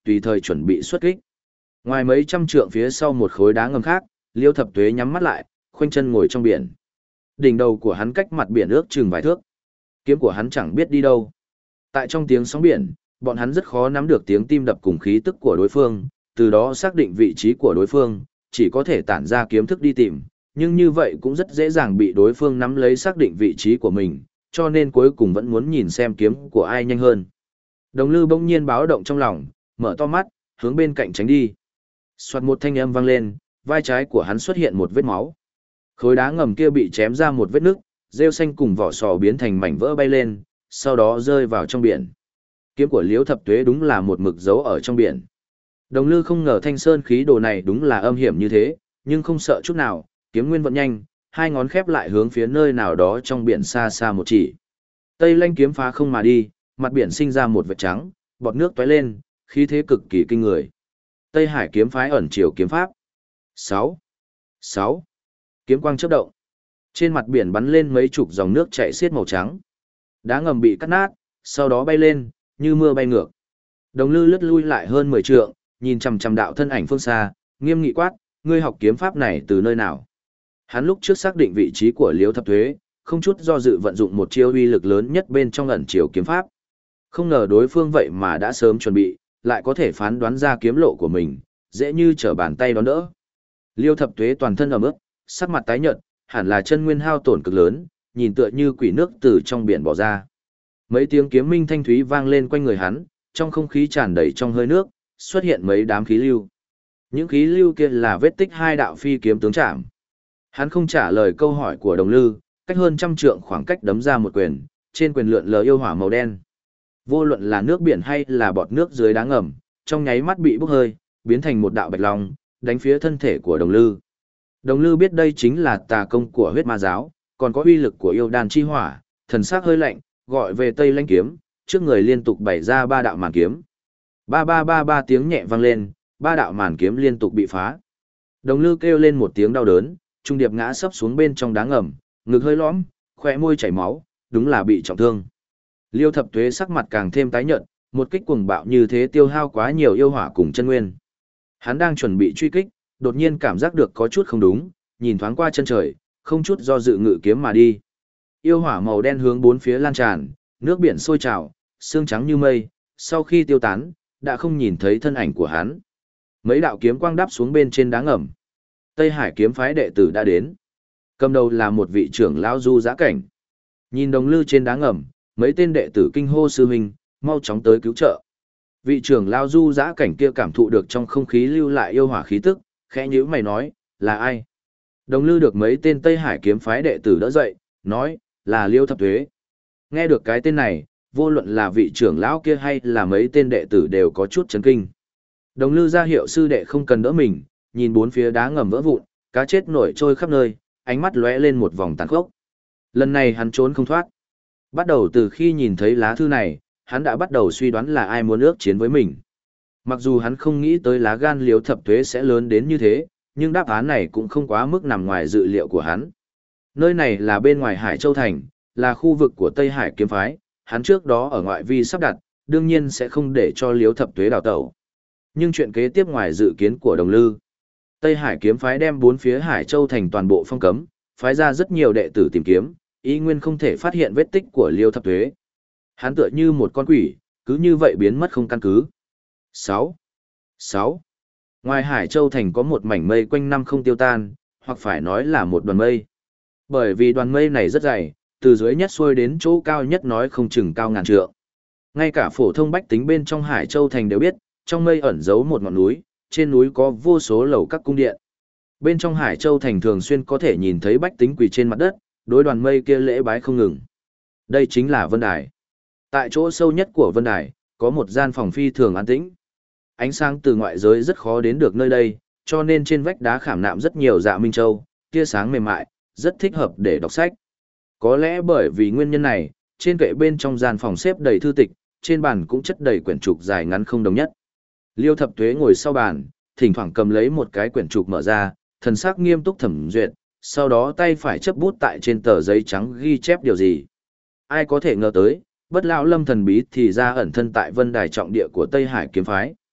tùy thời chuẩn bị xuất kích. Ngoài mấy trăm trượng phía sau một khối đá ngầm khác, Liêu Thập Tuế nhắm mắt lại, khoanh chân ngồi trong biển. Đỉnh đầu của hắn cách mặt biển ước chừng vài thước. Kiếm của hắn chẳng biết đi đâu. Tại trong tiếng sóng biển, bọn hắn rất khó nắm được tiếng tim đập cùng khí tức của đối phương, từ đó xác định vị trí của đối phương, chỉ có thể tản ra kiếm thức đi tìm, nhưng như vậy cũng rất dễ dàng bị đối phương nắm lấy xác định vị trí của mình, cho nên cuối cùng vẫn muốn nhìn xem kiếm của ai nhanh hơn. Đồng Lư bỗng nhiên báo động trong lòng, mở to mắt, hướng bên cạnh tránh đi. Soạt một thanh âm vang lên, vai trái của hắn xuất hiện một vết máu. Khối đá ngầm kia bị chém ra một vết nứt, rêu xanh cùng vỏ sò biến thành mảnh vỡ bay lên, sau đó rơi vào trong biển. Kiếm của Liễu Thập Tuế đúng là một mực dấu ở trong biển. Đồng Lư không ngờ thanh sơn khí đồ này đúng là âm hiểm như thế, nhưng không sợ chút nào, kiếm nguyên vận nhanh, hai ngón khép lại hướng phía nơi nào đó trong biển xa xa một chỉ. Tây Lanh kiếm phá không mà đi, mặt biển sinh ra một vệt trắng, bọt nước tóe lên, khí thế cực kỳ kinh người. Tây Hải kiếm phái ẩn chiều kiếm pháp. sáu. sáu. Kiếm quang chớp động. Trên mặt biển bắn lên mấy chục dòng nước chảy xiết màu trắng. Đá ngầm bị cắt nát, sau đó bay lên, như mưa bay ngược. Đồng Lư lướt lui lại hơn mười trượng, nhìn chằm chằm đạo thân ảnh phương xa, nghiêm nghị quát, ngươi học kiếm pháp này từ nơi nào? Hắn lúc trước xác định vị trí của Liễu Thập Tuế, không chút do dự vận dụng một chiêu uy lực lớn nhất bên trong ẩn chiều kiếm pháp. Không ngờ đối phương vậy mà đã sớm chuẩn bị, lại có thể phán đoán ra kiếm lộ của mình, dễ như trở bàn tay đón đỡ. Liêu Thập Tuế toàn thân ẩm ướt, sắc mặt tái nhợt, hẳn là chân nguyên hao tổn cực lớn, nhìn tựa như quỷ nước từ trong biển bỏ ra. Mấy tiếng kiếm minh thanh thúy vang lên quanh người hắn, trong không khí tràn đầy trong hơi nước, xuất hiện mấy đám khí lưu. Những khí lưu kia là vết tích hai đạo phi kiếm tướng chạm. Hắn không trả lời câu hỏi của Đồng Lư, cách hơn trăm trượng khoảng cách đấm ra một quyền, trên quyền lượn lờ yêu hỏa màu đen. Vô luận là nước biển hay là bọt nước dưới đá ngầm, trong nháy mắt bị bốc hơi, biến thành một đạo bạch long, đánh phía thân thể của Đồng Lư. Đồng Lư biết đây chính là tà công của huyết ma giáo, còn có uy lực của yêu đan chi hỏa, thần sắc hơi lạnh, gọi về Tây Lanh kiếm, trước người liên tục bày ra ba đạo màn kiếm. Ba ba ba ba tiếng nhẹ vang lên, ba đạo màn kiếm liên tục bị phá. Đồng Lư kêu lên một tiếng đau đớn, trung điệp ngã sấp xuống bên trong đá ngầm, ngực hơi lõm, khóe môi chảy máu, đúng là bị trọng thương. Liêu Thập Tuế sắc mặt càng thêm tái nhợt, một kích cuồng bạo như thế tiêu hao quá nhiều yêu hỏa cùng chân nguyên. Hắn đang chuẩn bị truy kích, đột nhiên cảm giác được có chút không đúng, nhìn thoáng qua chân trời, không chút do dự ngự kiếm mà đi. Yêu hỏa màu đen hướng bốn phía lan tràn, nước biển sôi trào, sương trắng như mây, sau khi tiêu tán, đã không nhìn thấy thân ảnh của hắn. Mấy đạo kiếm quang đáp xuống bên trên đá ngầm. Tây Hải kiếm phái đệ tử đã đến. Cầm đầu là một vị trưởng lão du giã cảnh. Nhìn Đồng Lư trên đá ngầm, mấy tên đệ tử kinh hô sư huynh, mau chóng tới cứu trợ. Vị trưởng lão du giã cảnh kia cảm thụ được trong không khí lưu lại yêu hỏa khí tức, khẽ nhíu mày nói, là ai? Đồng Lư được mấy tên Tây Hải kiếm phái đệ tử đỡ dậy, nói, là Liêu Thập Tuế. Nghe được cái tên này, vô luận là vị trưởng lão kia hay là mấy tên đệ tử đều có chút chấn kinh. Đồng Lư ra hiệu sư đệ không cần đỡ mình, nhìn bốn phía đá ngầm vỡ vụn, cá chết nổi trôi khắp nơi, ánh mắt lóe lên một vòng tàn khốc. Lần này hắn trốn không thoát. Bắt đầu từ khi nhìn thấy lá thư này, hắn đã bắt đầu suy đoán là ai muốn ước chiến với mình. Mặc dù hắn không nghĩ tới lá gan Liêu Thập Tuế sẽ lớn đến như thế, nhưng đáp án này cũng không quá mức nằm ngoài dự liệu của hắn. Nơi này là bên ngoài Hải Châu Thành, là khu vực của Tây Hải kiếm phái, hắn trước đó ở ngoại vi sắp đặt, đương nhiên sẽ không để cho Liêu Thập Tuế đào tẩu. Nhưng chuyện kế tiếp ngoài dự kiến của Đồng Lư, Tây Hải kiếm phái đem bốn phía Hải Châu Thành toàn bộ phong cấm, phái ra rất nhiều đệ tử tìm kiếm, ý nguyên không thể phát hiện vết tích của Liêu Thập Tuế. Hắn tựa như một con quỷ, cứ như vậy biến mất không căn cứ. sáu. sáu. Ngoài Hải Châu Thành có một mảnh mây quanh năm không tiêu tan, hoặc phải nói là một đoàn mây. Bởi vì đoàn mây này rất dày, từ dưới nhất xuôi đến chỗ cao nhất nói không chừng cao ngàn trượng. Ngay cả phổ thông bách tính bên trong Hải Châu Thành đều biết, trong mây ẩn giấu một ngọn núi, trên núi có vô số lầu các cung điện. Bên trong Hải Châu Thành thường xuyên có thể nhìn thấy bách tính quỳ trên mặt đất, đối đoàn mây kia lễ bái không ngừng. Đây chính là Vân Đài. Tại chỗ sâu nhất của Vân Đài, có một gian phòng phi thường an tĩnh. Ánh sáng từ ngoại giới rất khó đến được nơi đây, cho nên trên vách đá khảm nạm rất nhiều dạ minh châu, tia sáng mềm mại, rất thích hợp để đọc sách. Có lẽ bởi vì nguyên nhân này, trên kệ bên trong gian phòng xếp đầy thư tịch, trên bàn cũng chất đầy quyển trục dài ngắn không đồng nhất. Liêu Thập Tuế ngồi sau bàn, thỉnh thoảng cầm lấy một cái quyển trục mở ra, thần sắc nghiêm túc thẩm duyệt, sau đó tay phải chấp bút tại trên tờ giấy trắng ghi chép điều gì. Ai có thể ngờ tới, Bất Lão Lâm thần bí thì ra ẩn thân tại Vân Đài trọng địa của Tây Hải kiếm phái.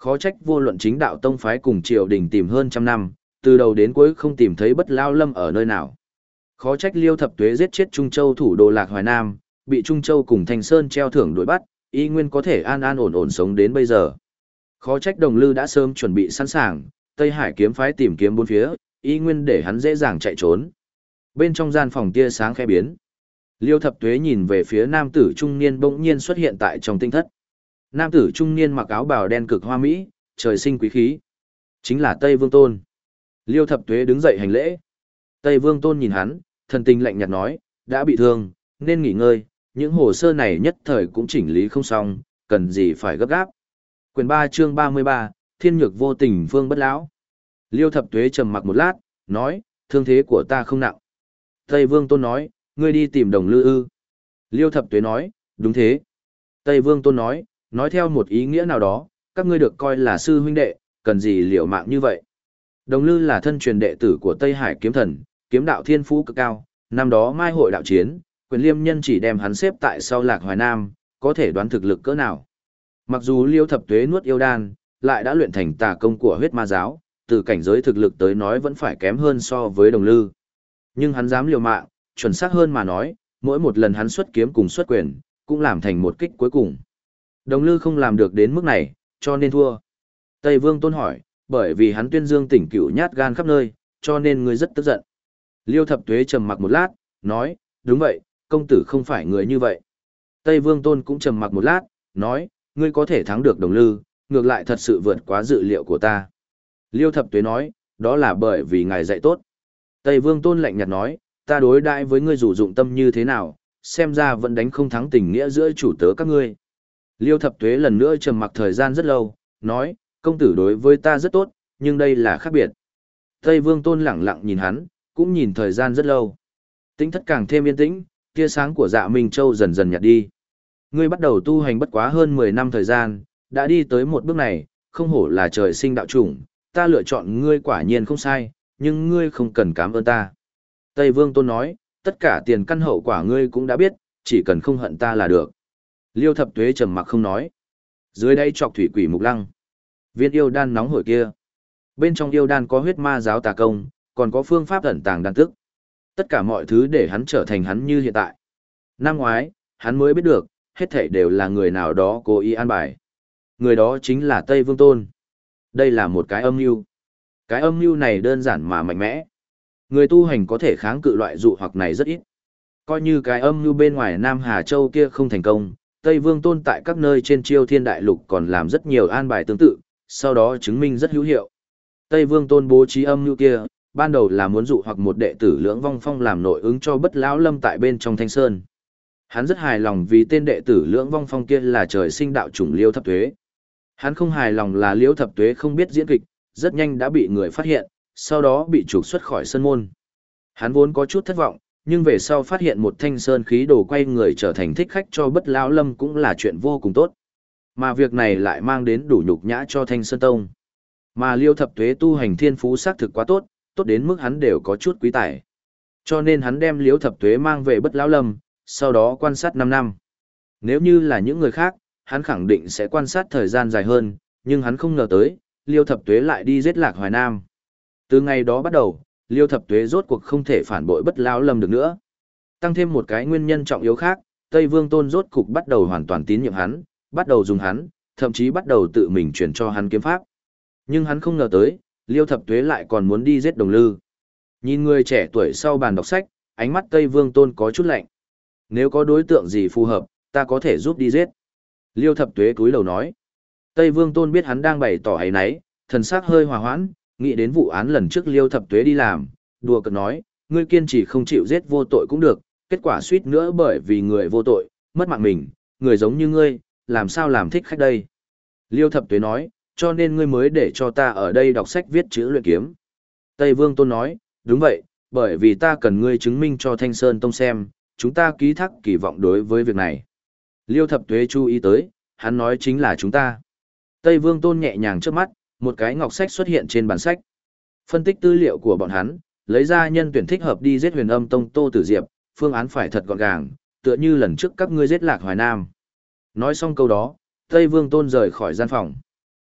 Khó trách vô luận chính đạo tông phái cùng triều đình tìm hơn trăm năm, từ đầu đến cuối không tìm thấy Bất Lão Lâm ở nơi nào. Khó trách Liêu Thập Tuế giết chết Trung Châu thủ đô Lạc Hoài Nam, bị Trung Châu cùng Thanh Sơn treo thưởng đuổi bắt, y nguyên có thể an an ổn ổn sống đến bây giờ. Khó trách Đồng Lư đã sớm chuẩn bị sẵn sàng, Tây Hải kiếm phái tìm kiếm bốn phía, y nguyên để hắn dễ dàng chạy trốn. Bên trong gian phòng tia sáng khẽ biến. Liêu Thập Tuế nhìn về phía nam tử trung niên bỗng nhiên xuất hiện tại trong tinh thất. Nam tử trung niên mặc áo bào đen cực hoa mỹ, trời sinh quý khí. Chính là Tây Vương Tôn. Liêu Thập Tuế đứng dậy hành lễ. Tây Vương Tôn nhìn hắn, thần tình lạnh nhạt nói, đã bị thương, nên nghỉ ngơi, những hồ sơ này nhất thời cũng chỉnh lý không xong, cần gì phải gấp gáp. Quyền ba chương ba mươi ba, Thiên Nhược vô tình phương bất lão. Liêu Thập Tuế trầm mặc một lát, nói, thương thế của ta không nặng. Tây Vương Tôn nói, ngươi đi tìm Đồng Lư ư. Liêu Thập Tuế nói, đúng thế. Tây Vương Tôn nói, nói theo một ý nghĩa nào đó, các ngươi được coi là sư huynh đệ, cần gì liều mạng như vậy. Đồng Lư là thân truyền đệ tử của Tây Hải kiếm thần, kiếm đạo thiên phú cực cao, năm đó mai hội đạo chiến, Quyền Liêm Nhân chỉ đem hắn xếp tại sau Lạc Hoài Nam, có thể đoán thực lực cỡ nào. Mặc dù Liêu Thập Tuế nuốt yêu đan, lại đã luyện thành tà công của huyết ma giáo, từ cảnh giới thực lực tới nói vẫn phải kém hơn so với Đồng Lư. Nhưng hắn dám liều mạng, chuẩn xác hơn mà nói, mỗi một lần hắn xuất kiếm cùng xuất quyền, cũng làm thành một kích cuối cùng. Đồng Lư không làm được đến mức này, cho nên thua. Tây Vương Tôn hỏi, bởi vì hắn tuyên dương tỉnh cửu nhát gan khắp nơi, cho nên ngươi rất tức giận. Liêu Thập Tuế trầm mặc một lát, nói, đúng vậy, công tử không phải người như vậy. Tây Vương Tôn cũng trầm mặc một lát, nói, ngươi có thể thắng được Đồng Lư, ngược lại thật sự vượt quá dự liệu của ta. Liêu Thập Tuế nói, đó là bởi vì ngài dạy tốt. Tây Vương Tôn lạnh nhạt nói, ta đối đãi với ngươi rủ dụng tâm như thế nào, xem ra vẫn đánh không thắng tình nghĩa giữa chủ tớ các ngươi. Liêu Thập Tuế lần nữa trầm mặc thời gian rất lâu, nói, công tử đối với ta rất tốt, nhưng đây là khác biệt. Tây Vương Tôn lẳng lặng nhìn hắn, cũng nhìn thời gian rất lâu. Tĩnh thất càng thêm yên tĩnh, tia sáng của Dạ Minh Châu dần dần nhạt đi. Ngươi bắt đầu tu hành bất quá hơn mười năm thời gian, đã đi tới một bước này, không hổ là trời sinh đạo chủng, ta lựa chọn ngươi quả nhiên không sai, nhưng ngươi không cần cảm ơn ta. Tây Vương Tôn nói, tất cả tiền căn hậu quả ngươi cũng đã biết, chỉ cần không hận ta là được. Liêu Thập Tuế trầm mặc không nói. Dưới đây chọc thủy quỷ mục lăng. Viên yêu đan nóng hổi kia. Bên trong yêu đan có huyết ma giáo tà công, còn có phương pháp ẩn tàng đan tức. Tất cả mọi thứ để hắn trở thành hắn như hiện tại. Năm ngoái, hắn mới biết được, hết thảy đều là người nào đó cố ý an bài. Người đó chính là Tây Vương Tôn. Đây là một cái âm mưu. Cái âm mưu này đơn giản mà mạnh mẽ. Người tu hành có thể kháng cự loại dụ hoặc này rất ít. Coi như cái âm mưu bên ngoài Nam Hà Châu kia không thành công, Tây Vương Tôn tại các nơi trên Chiêu Thiên Đại Lục còn làm rất nhiều an bài tương tự, sau đó chứng minh rất hữu hiệu. Tây Vương Tôn bố trí âm mưu kia, ban đầu là muốn dụ hoặc một đệ tử Lưỡng Vong Phong làm nội ứng cho Bất Lão Lâm tại bên trong Thanh Sơn. Hắn rất hài lòng vì tên đệ tử Lưỡng Vong Phong kia là trời sinh đạo chủng Liêu Thập Tuế. Hắn không hài lòng là Liêu Thập Tuế không biết diễn kịch, rất nhanh đã bị người phát hiện, sau đó bị trục xuất khỏi sân môn. Hắn vốn có chút thất vọng, nhưng về sau phát hiện một thanh sơn khí đồ quay người trở thành thích khách cho Bất Lão Lâm cũng là chuyện vô cùng tốt. Mà việc này lại mang đến đủ nhục nhã cho Thanh Sơn Tông. Mà Liêu Thập Tuế tu hành thiên phú xác thực quá tốt, tốt đến mức hắn đều có chút quý tài. Cho nên hắn đem Liêu Thập Tuế mang về Bất Lão Lâm, sau đó quan sát năm năm. Nếu như là những người khác, hắn khẳng định sẽ quan sát thời gian dài hơn, nhưng hắn không ngờ tới, Liêu Thập Tuế lại đi giết Lạc Hoài Nam. Từ ngày đó bắt đầu, Liêu Thập Tuế rốt cuộc không thể phản bội Bất Lão Lâm được nữa. Tăng thêm một cái nguyên nhân trọng yếu khác, Tây Vương Tôn rốt cục bắt đầu hoàn toàn tín nhiệm hắn, bắt đầu dùng hắn, thậm chí bắt đầu tự mình truyền cho hắn kiếm pháp. Nhưng hắn không ngờ tới, Liêu Thập Tuế lại còn muốn đi giết Đồng Lư. Nhìn người trẻ tuổi sau bàn đọc sách, ánh mắt Tây Vương Tôn có chút lạnh. Nếu có đối tượng gì phù hợp, ta có thể giúp đi giết. Liêu Thập Tuế cúi đầu nói. Tây Vương Tôn biết hắn đang bày tỏ áy náy, thần sắc hơi hòa hoãn, nghĩ đến vụ án lần trước Liêu Thập Tuế đi làm, đùa cợt nói, ngươi kiên trì không chịu giết vô tội cũng được, kết quả suýt nữa bởi vì người vô tội, mất mạng mình, người giống như ngươi, làm sao làm thích khách đây. Liêu Thập Tuế nói, cho nên ngươi mới để cho ta ở đây đọc sách viết chữ luyện kiếm. Tây Vương Tôn nói, đúng vậy, bởi vì ta cần ngươi chứng minh cho Thanh Sơn Tông xem, chúng ta ký thác kỳ vọng đối với việc này. Liêu Thập Tuế chú ý tới, hắn nói chính là chúng ta. Tây Vương Tôn nhẹ nhàng trước mắt, một cái ngọc sách xuất hiện trên bản sách. Phân tích tư liệu của bọn hắn, lấy ra nhân tuyển thích hợp đi giết Huyền Âm Tông Tô Tử Diệp, phương án phải thật gọn gàng, tựa như lần trước các ngươi giết Lạc Hoài Nam. Nói xong câu đó, Tây Vương Tôn rời khỏi gian phòng.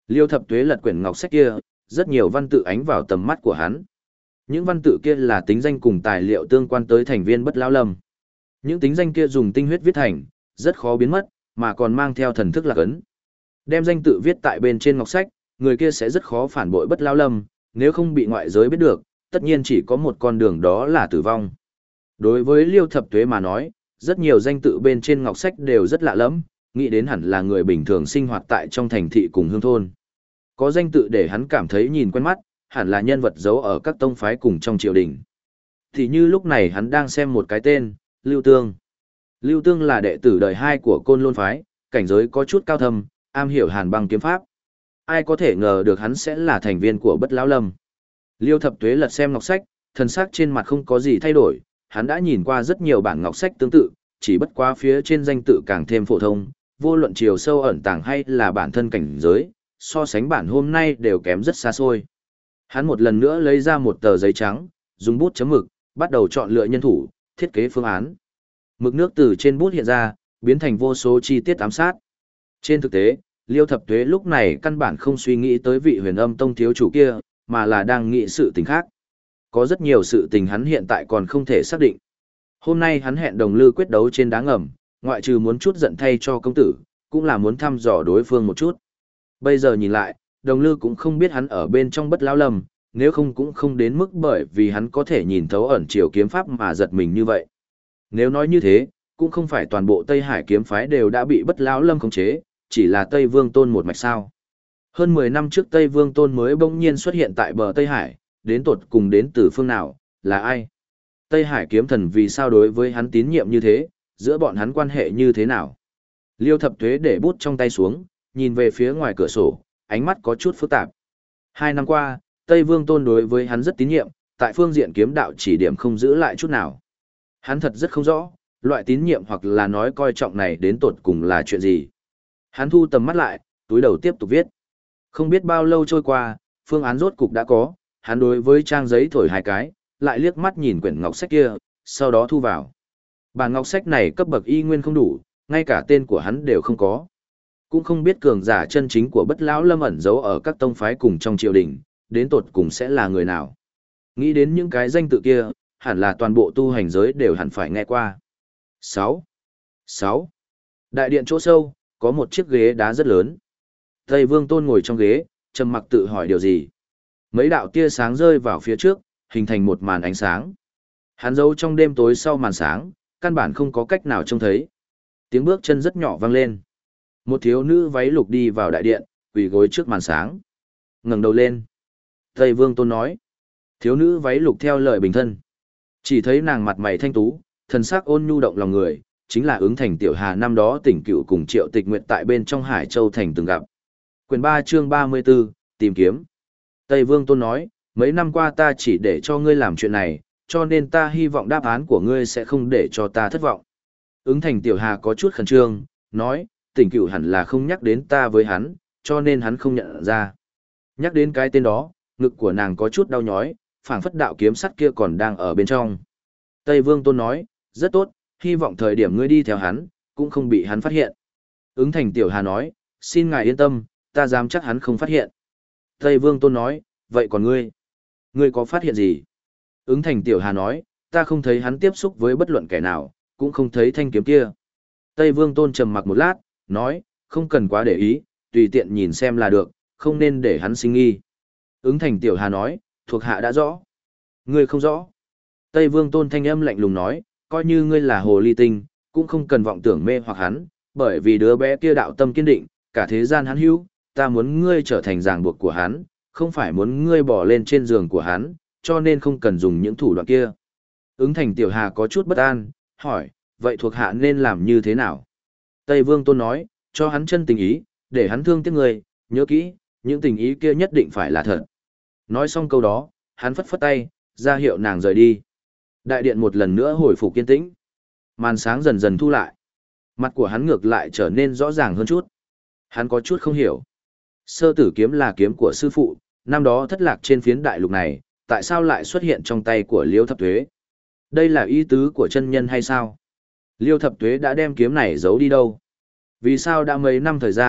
Liêu Thập Tuế lật quyển ngọc sách kia, rất nhiều văn tự ánh vào tầm mắt của hắn. Những văn tự kia là tính danh cùng tài liệu tương quan tới thành viên Bất Lão Lâm. Những tính danh kia dùng tinh huyết viết thành, rất khó biến mất, mà còn mang theo thần thức lạc ấn. Đem danh tự viết tại bên trên ngọc sách, người kia sẽ rất khó phản bội Bất Lão Lâm, nếu không bị ngoại giới biết được, tất nhiên chỉ có một con đường đó là tử vong. Đối với Liêu Thập Tuế mà nói, rất nhiều danh tự bên trên ngọc sách đều rất lạ lẫm, nghĩ đến hẳn là người bình thường sinh hoạt tại trong thành thị cùng hương thôn. Có danh tự để hắn cảm thấy nhìn quen mắt, hẳn là nhân vật giấu ở các tông phái cùng trong triều đình. Thì như lúc này hắn đang xem một cái tên, Lưu Tương. Lưu Tương là đệ tử đời hai của Côn Lôn phái, cảnh giới có chút cao thâm, am hiểu hàn băng kiếm pháp. Ai có thể ngờ được hắn sẽ là thành viên của Bất Lão Lâm. Liêu Thập Tuế lật xem ngọc sách, thần sắc trên mặt không có gì thay đổi, hắn đã nhìn qua rất nhiều bản ngọc sách tương tự, chỉ bất quá phía trên danh tự càng thêm phổ thông, vô luận chiều sâu ẩn tàng hay là bản thân cảnh giới, so sánh bản hôm nay đều kém rất xa xôi. Hắn một lần nữa lấy ra một tờ giấy trắng, dùng bút chấm mực, bắt đầu chọn lựa nhân thủ, thiết kế phương án. Mực nước từ trên bút hiện ra, biến thành vô số chi tiết ám sát. Trên thực tế, Liêu Thập Tuế lúc này căn bản không suy nghĩ tới vị Huyền Âm Tông thiếu chủ kia, mà là đang nghĩ sự tình khác. Có rất nhiều sự tình hắn hiện tại còn không thể xác định. Hôm nay hắn hẹn Đồng Lư quyết đấu trên đá ngầm, ngoại trừ muốn chút giận thay cho công tử, cũng là muốn thăm dò đối phương một chút. Bây giờ nhìn lại, Đồng Lư cũng không biết hắn ở bên trong Bất Lão Lâm, nếu không cũng không đến mức bởi vì hắn có thể nhìn thấu ẩn chiều kiếm pháp mà giật mình như vậy. Nếu nói như thế, cũng không phải toàn bộ Tây Hải kiếm phái đều đã bị Bất Lão Lâm khống chế, chỉ là Tây Vương Tôn một mạch sao. Hơn mười năm trước Tây Vương Tôn mới bỗng nhiên xuất hiện tại bờ Tây Hải, đến tột cùng đến từ phương nào, là ai? Tây Hải kiếm thần vì sao đối với hắn tín nhiệm như thế, giữa bọn hắn quan hệ như thế nào? Liêu Thập Tuế để bút trong tay xuống, nhìn về phía ngoài cửa sổ, ánh mắt có chút phức tạp. Hai năm qua, Tây Vương Tôn đối với hắn rất tín nhiệm, tại phương diện kiếm đạo chỉ điểm không giữ lại chút nào. Hắn thật rất không rõ, loại tín nhiệm hoặc là nói coi trọng này đến tột cùng là chuyện gì. Hắn thu tầm mắt lại, túi đầu tiếp tục viết. Không biết bao lâu trôi qua, phương án rốt cục đã có, hắn đối với trang giấy thổi hai cái, lại liếc mắt nhìn quyển ngọc sách kia, sau đó thu vào. Bản ngọc sách này cấp bậc y nguyên không đủ, ngay cả tên của hắn đều không có. Cũng không biết cường giả chân chính của Bất Lão Lâm ẩn giấu ở các tông phái cùng trong triều đình, đến tột cùng sẽ là người nào. Nghĩ đến những cái danh tự kia, hẳn là toàn bộ tu hành giới đều hẳn phải nghe qua. sáu. sáu. Đại điện chỗ sâu, có một chiếc ghế đá rất lớn. Tây Vương Tôn ngồi trong ghế, trầm mặc tự hỏi điều gì. Mấy đạo tia sáng rơi vào phía trước, hình thành một màn ánh sáng. Hắn giấu trong đêm tối sau màn sáng, căn bản không có cách nào trông thấy. Tiếng bước chân rất nhỏ vang lên. Một thiếu nữ váy lục đi vào đại điện, quỳ gối trước màn sáng. Ngẩng đầu lên. Tây Vương Tôn nói. Thiếu nữ váy lục theo lời bình thân. Chỉ thấy nàng mặt mày thanh tú, thần sắc ôn nhu động lòng người, chính là ứng thành tiểu hà năm đó tỉnh cựu cùng Triệu Tịch Nguyệt tại bên trong Hải Châu thành từng gặp. Quyền ba chương ba mươi 34, tìm kiếm. Tây Vương Tôn nói, mấy năm qua ta chỉ để cho ngươi làm chuyện này, cho nên ta hy vọng đáp án của ngươi sẽ không để cho ta thất vọng. Ứng thành tiểu hà có chút khẩn trương, nói, tỉnh cựu hẳn là không nhắc đến ta với hắn, cho nên hắn không nhận ra. Nhắc đến cái tên đó, ngực của nàng có chút đau nhói, phảng phất đạo kiếm sắt kia còn đang ở bên trong. Tây Vương Tôn nói, rất tốt, hy vọng thời điểm ngươi đi theo hắn, cũng không bị hắn phát hiện. Ứng thành tiểu hà nói, xin ngài yên tâm, ta dám chắc hắn không phát hiện. Tây Vương Tôn nói, vậy còn ngươi? Ngươi có phát hiện gì? Ứng thành tiểu hà nói, ta không thấy hắn tiếp xúc với bất luận kẻ nào, cũng không thấy thanh kiếm kia. Tây Vương Tôn trầm mặc một lát, nói, không cần quá để ý, tùy tiện nhìn xem là được, không nên để hắn sinh nghi. Ứng thành tiểu hà nói, thuộc hạ đã rõ. Ngươi không rõ. Tây Vương Tôn thanh âm lạnh lùng nói, coi như ngươi là hồ ly tinh, cũng không cần vọng tưởng mê hoặc hắn, bởi vì đứa bé kia đạo tâm kiên định, cả thế gian hắn hữu, ta muốn ngươi trở thành ràng buộc của hắn, không phải muốn ngươi bỏ lên trên giường của hắn, cho nên không cần dùng những thủ đoạn kia. Ứng thành tiểu hà có chút bất an, hỏi, vậy thuộc hạ nên làm như thế nào? Tây Vương Tôn nói, cho hắn chân tình ý, để hắn thương tiếc ngươi, nhớ kỹ, những tình ý kia nhất định phải là thật. Nói xong câu đó, hắn phất phất tay, ra hiệu nàng rời đi. Đại điện một lần nữa hồi phục kiên tĩnh. Màn sáng dần dần thu lại. Mặt của hắn ngược lại trở nên rõ ràng hơn chút. Hắn có chút không hiểu. Sơ tử kiếm là kiếm của sư phụ, năm đó thất lạc trên phiến đại lục này, tại sao lại xuất hiện trong tay của Liêu Thập Tuế? Đây là ý tứ của chân nhân hay sao? Liêu Thập Tuế đã đem kiếm này giấu đi đâu? Vì sao đã mấy năm thời gian,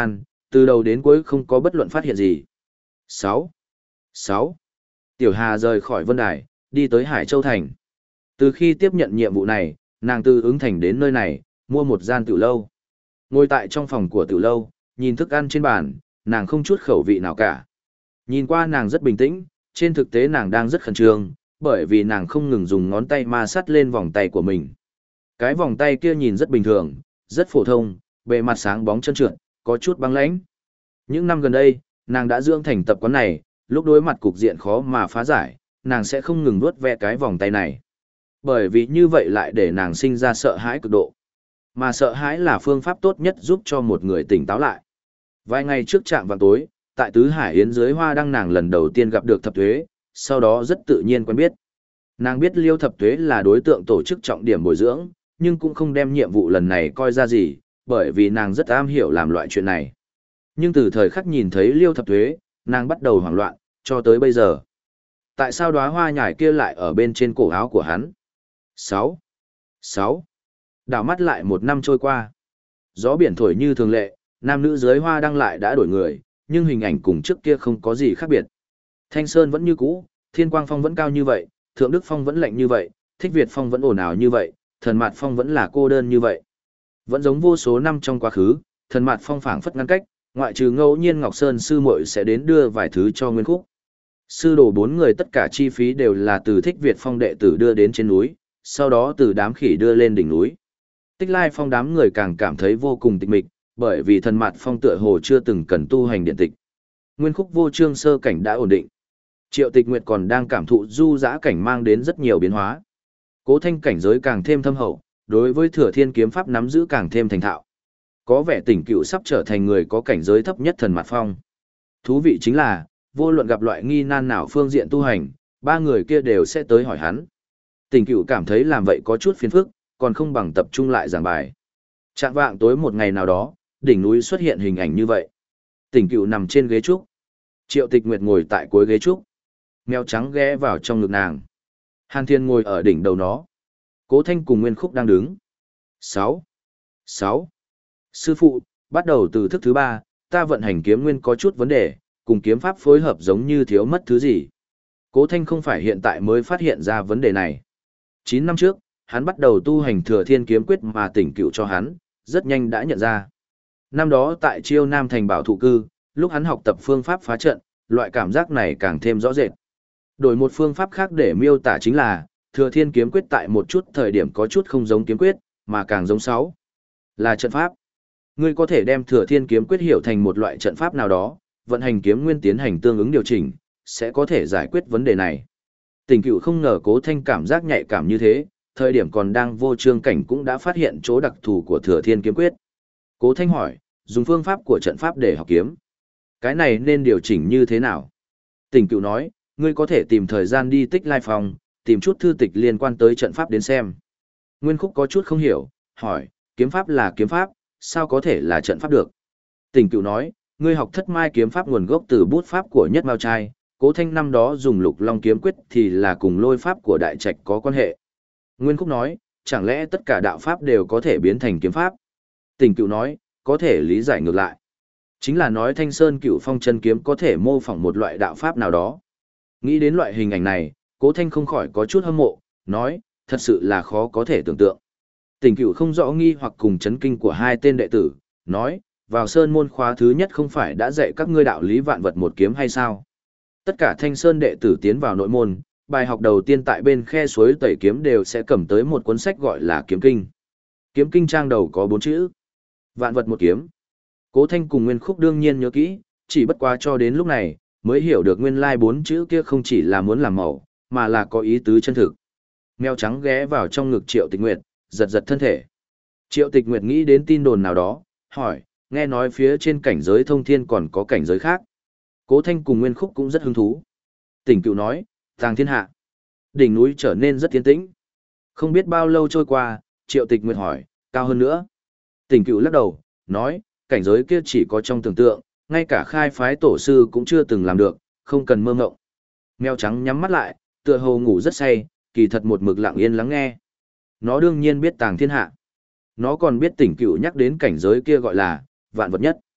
từ đầu đến cuối không có bất luận phát hiện gì. sáu. sáu. Tiểu Hà rời khỏi Vân Đài, đi tới Hải Châu Thành. Từ khi tiếp nhận nhiệm vụ này, nàng từ ứng thành đến nơi này, mua một gian tiểu lâu. Ngồi tại trong phòng của tiểu lâu, nhìn thức ăn trên bàn, nàng không chút khẩu vị nào cả. Nhìn qua nàng rất bình tĩnh, trên thực tế nàng đang rất khẩn trương, bởi vì nàng không ngừng dùng ngón tay ma sát lên vòng tay của mình. Cái vòng tay kia nhìn rất bình thường, rất phổ thông, bề mặt sáng bóng trơn trượt, có chút băng lãnh. Những năm gần đây, nàng đã dưỡng thành tập quán này, lúc đối mặt cục diện khó mà phá giải, nàng sẽ không ngừng vuốt ve cái vòng tay này. Bởi vì như vậy lại để nàng sinh ra sợ hãi cực độ. Mà sợ hãi là phương pháp tốt nhất giúp cho một người tỉnh táo lại. Vài ngày trước trạm vào tối, tại Tứ Hải Yến dưới hoa đăng nàng lần đầu tiên gặp được Thập Tuế, sau đó rất tự nhiên quen biết. Nàng biết Liêu Thập Tuế là đối tượng tổ chức trọng điểm bồi dưỡng, nhưng cũng không đem nhiệm vụ lần này coi ra gì, bởi vì nàng rất am hiểu làm loại chuyện này. Nhưng từ thời khắc nhìn thấy Liêu Thập Tuế, nàng bắt đầu hoảng loạn, cho tới bây giờ. Tại sao đóa hoa nhài kia lại ở bên trên cổ áo của hắn? sáu. sáu. Đảo mắt lại một năm trôi qua. Gió biển thổi như thường lệ, nam nữ dưới hoa đăng lại đã đổi người, nhưng hình ảnh cùng trước kia không có gì khác biệt. Thanh Sơn vẫn như cũ, Thiên Quang Phong vẫn cao như vậy, Thượng Đức Phong vẫn lạnh như vậy, Thích Việt Phong vẫn ồn ào như vậy, Thần Mạt Phong vẫn là cô đơn như vậy. Vẫn giống vô số năm trong quá khứ, Thần Mạt Phong phảng phất ngăn cách, ngoại trừ ngẫu nhiên Ngọc Sơn sư muội sẽ đến đưa vài thứ cho Nguyên Khúc. Sư đồ bốn người tất cả chi phí đều là từ Thích Việt Phong đệ tử đưa đến trên núi, sau đó từ đám khỉ đưa lên đỉnh núi. Tích Lai Phong đám người càng cảm thấy vô cùng tịch mịch, bởi vì Thần Mạt Phong tựa hồ chưa từng cần tu hành điện tịch. Nguyên Khúc vô trương sơ cảnh đã ổn định. Triệu Tịch Nguyệt còn đang cảm thụ du dã cảnh mang đến rất nhiều biến hóa. Cố Thanh cảnh giới càng thêm thâm hậu, đối với Thừa Thiên kiếm pháp nắm giữ càng thêm thành thạo. Có vẻ Tỉnh Cựu sắp trở thành người có cảnh giới thấp nhất Thần Mạt Phong. Thú vị chính là, vô luận gặp loại nghi nan nào phương diện tu hành, ba người kia đều sẽ tới hỏi hắn. Tỉnh Cựu cảm thấy làm vậy có chút phiền phức, còn không bằng tập trung lại giảng bài. Trạng vạng tối một ngày nào đó, đỉnh núi xuất hiện hình ảnh như vậy. Tỉnh Cựu nằm trên ghế trúc. Triệu Tịch Nguyệt ngồi tại cuối ghế trúc. Mèo trắng ghé vào trong ngực nàng. Hàn Thiên ngồi ở đỉnh đầu nó. Cố Thanh cùng Nguyên Khúc đang đứng. sáu. sáu. Sư phụ, bắt đầu từ thức thứ ba, ta vận hành kiếm nguyên có chút vấn đề, cùng kiếm pháp phối hợp giống như thiếu mất thứ gì. Cố Thanh không phải hiện tại mới phát hiện ra vấn đề này. chín năm trước, hắn bắt đầu tu hành Thừa Thiên kiếm quyết mà Tỉnh Cựu cho hắn, rất nhanh đã nhận ra. Năm đó tại Chiêu Nam thành bảo thụ cư, lúc hắn học tập phương pháp phá trận, loại cảm giác này càng thêm rõ rệt. Đổi một phương pháp khác để miêu tả chính là, Thừa Thiên kiếm quyết tại một chút thời điểm có chút không giống kiếm quyết, mà càng giống sáu. Là trận pháp. Ngươi có thể đem Thừa Thiên kiếm quyết hiểu thành một loại trận pháp nào đó, vận hành kiếm nguyên tiến hành tương ứng điều chỉnh, sẽ có thể giải quyết vấn đề này. Tỉnh Cựu không ngờ Cố Thanh cảm giác nhạy cảm như thế, thời điểm còn đang vô trương cảnh cũng đã phát hiện chỗ đặc thù của Thừa Thiên kiếm quyết. Cố Thanh hỏi, dùng phương pháp của trận pháp để học kiếm. Cái này nên điều chỉnh như thế nào? Tỉnh Cựu nói, ngươi có thể tìm thời gian đi Tích Lai Phong, tìm chút thư tịch liên quan tới trận pháp đến xem. Nguyên Khúc có chút không hiểu, hỏi, kiếm pháp là kiếm pháp, sao có thể là trận pháp được? Tỉnh Cựu nói, ngươi học Thất Mai kiếm pháp nguồn gốc từ bút pháp của Nhất Mao Trai, Cố Thanh năm đó dùng Lục Long kiếm quyết thì là cùng lôi pháp của Đại Trạch có quan hệ. Nguyên Khúc nói, chẳng lẽ tất cả đạo pháp đều có thể biến thành kiếm pháp? Tỉnh Cựu nói, có thể lý giải ngược lại. Chính là nói Thanh Sơn Cựu Phong chân kiếm có thể mô phỏng một loại đạo pháp nào đó. Nghĩ đến loại hình ảnh này, Cố Thanh không khỏi có chút hâm mộ, nói, thật sự là khó có thể tưởng tượng. Tỉnh Cựu không rõ nghi hoặc cùng chấn kinh của hai tên đệ tử, nói, vào Sơn môn khóa thứ nhất không phải đã dạy các ngươi đạo lý vạn vật một kiếm hay sao? Tất cả Thanh Sơn đệ tử tiến vào nội môn, bài học đầu tiên tại bên khe suối tẩy kiếm đều sẽ cầm tới một cuốn sách gọi là Kiếm Kinh. Kiếm Kinh trang đầu có bốn chữ. Vạn vật một kiếm. Cố Thanh cùng Nguyên Khúc đương nhiên nhớ kỹ, chỉ bất quá cho đến lúc này, mới hiểu được nguyên lai bốn chữ kia không chỉ là muốn làm màu, mà là có ý tứ chân thực. Mèo trắng ghé vào trong ngực Triệu Tịch Nguyệt, giật giật thân thể. Triệu Tịch Nguyệt nghĩ đến tin đồn nào đó, hỏi, nghe nói phía trên cảnh giới thông thiên còn có cảnh giới khác. Cố Thanh cùng Nguyên Khúc cũng rất hứng thú. Tỉnh Cựu nói, tàng thiên hạ. Đỉnh núi trở nên rất tiến tĩnh. Không biết bao lâu trôi qua, Triệu Tịch Nguyệt hỏi, cao hơn nữa. Tỉnh Cựu lắc đầu, nói, cảnh giới kia chỉ có trong tưởng tượng, ngay cả khai phái tổ sư cũng chưa từng làm được, không cần mơ ngộng. Mèo trắng nhắm mắt lại, tựa hồ ngủ rất say, kỳ thật một mực lặng yên lắng nghe. Nó đương nhiên biết tàng thiên hạ. Nó còn biết Tỉnh Cựu nhắc đến cảnh giới kia gọi là vạn vật nhất.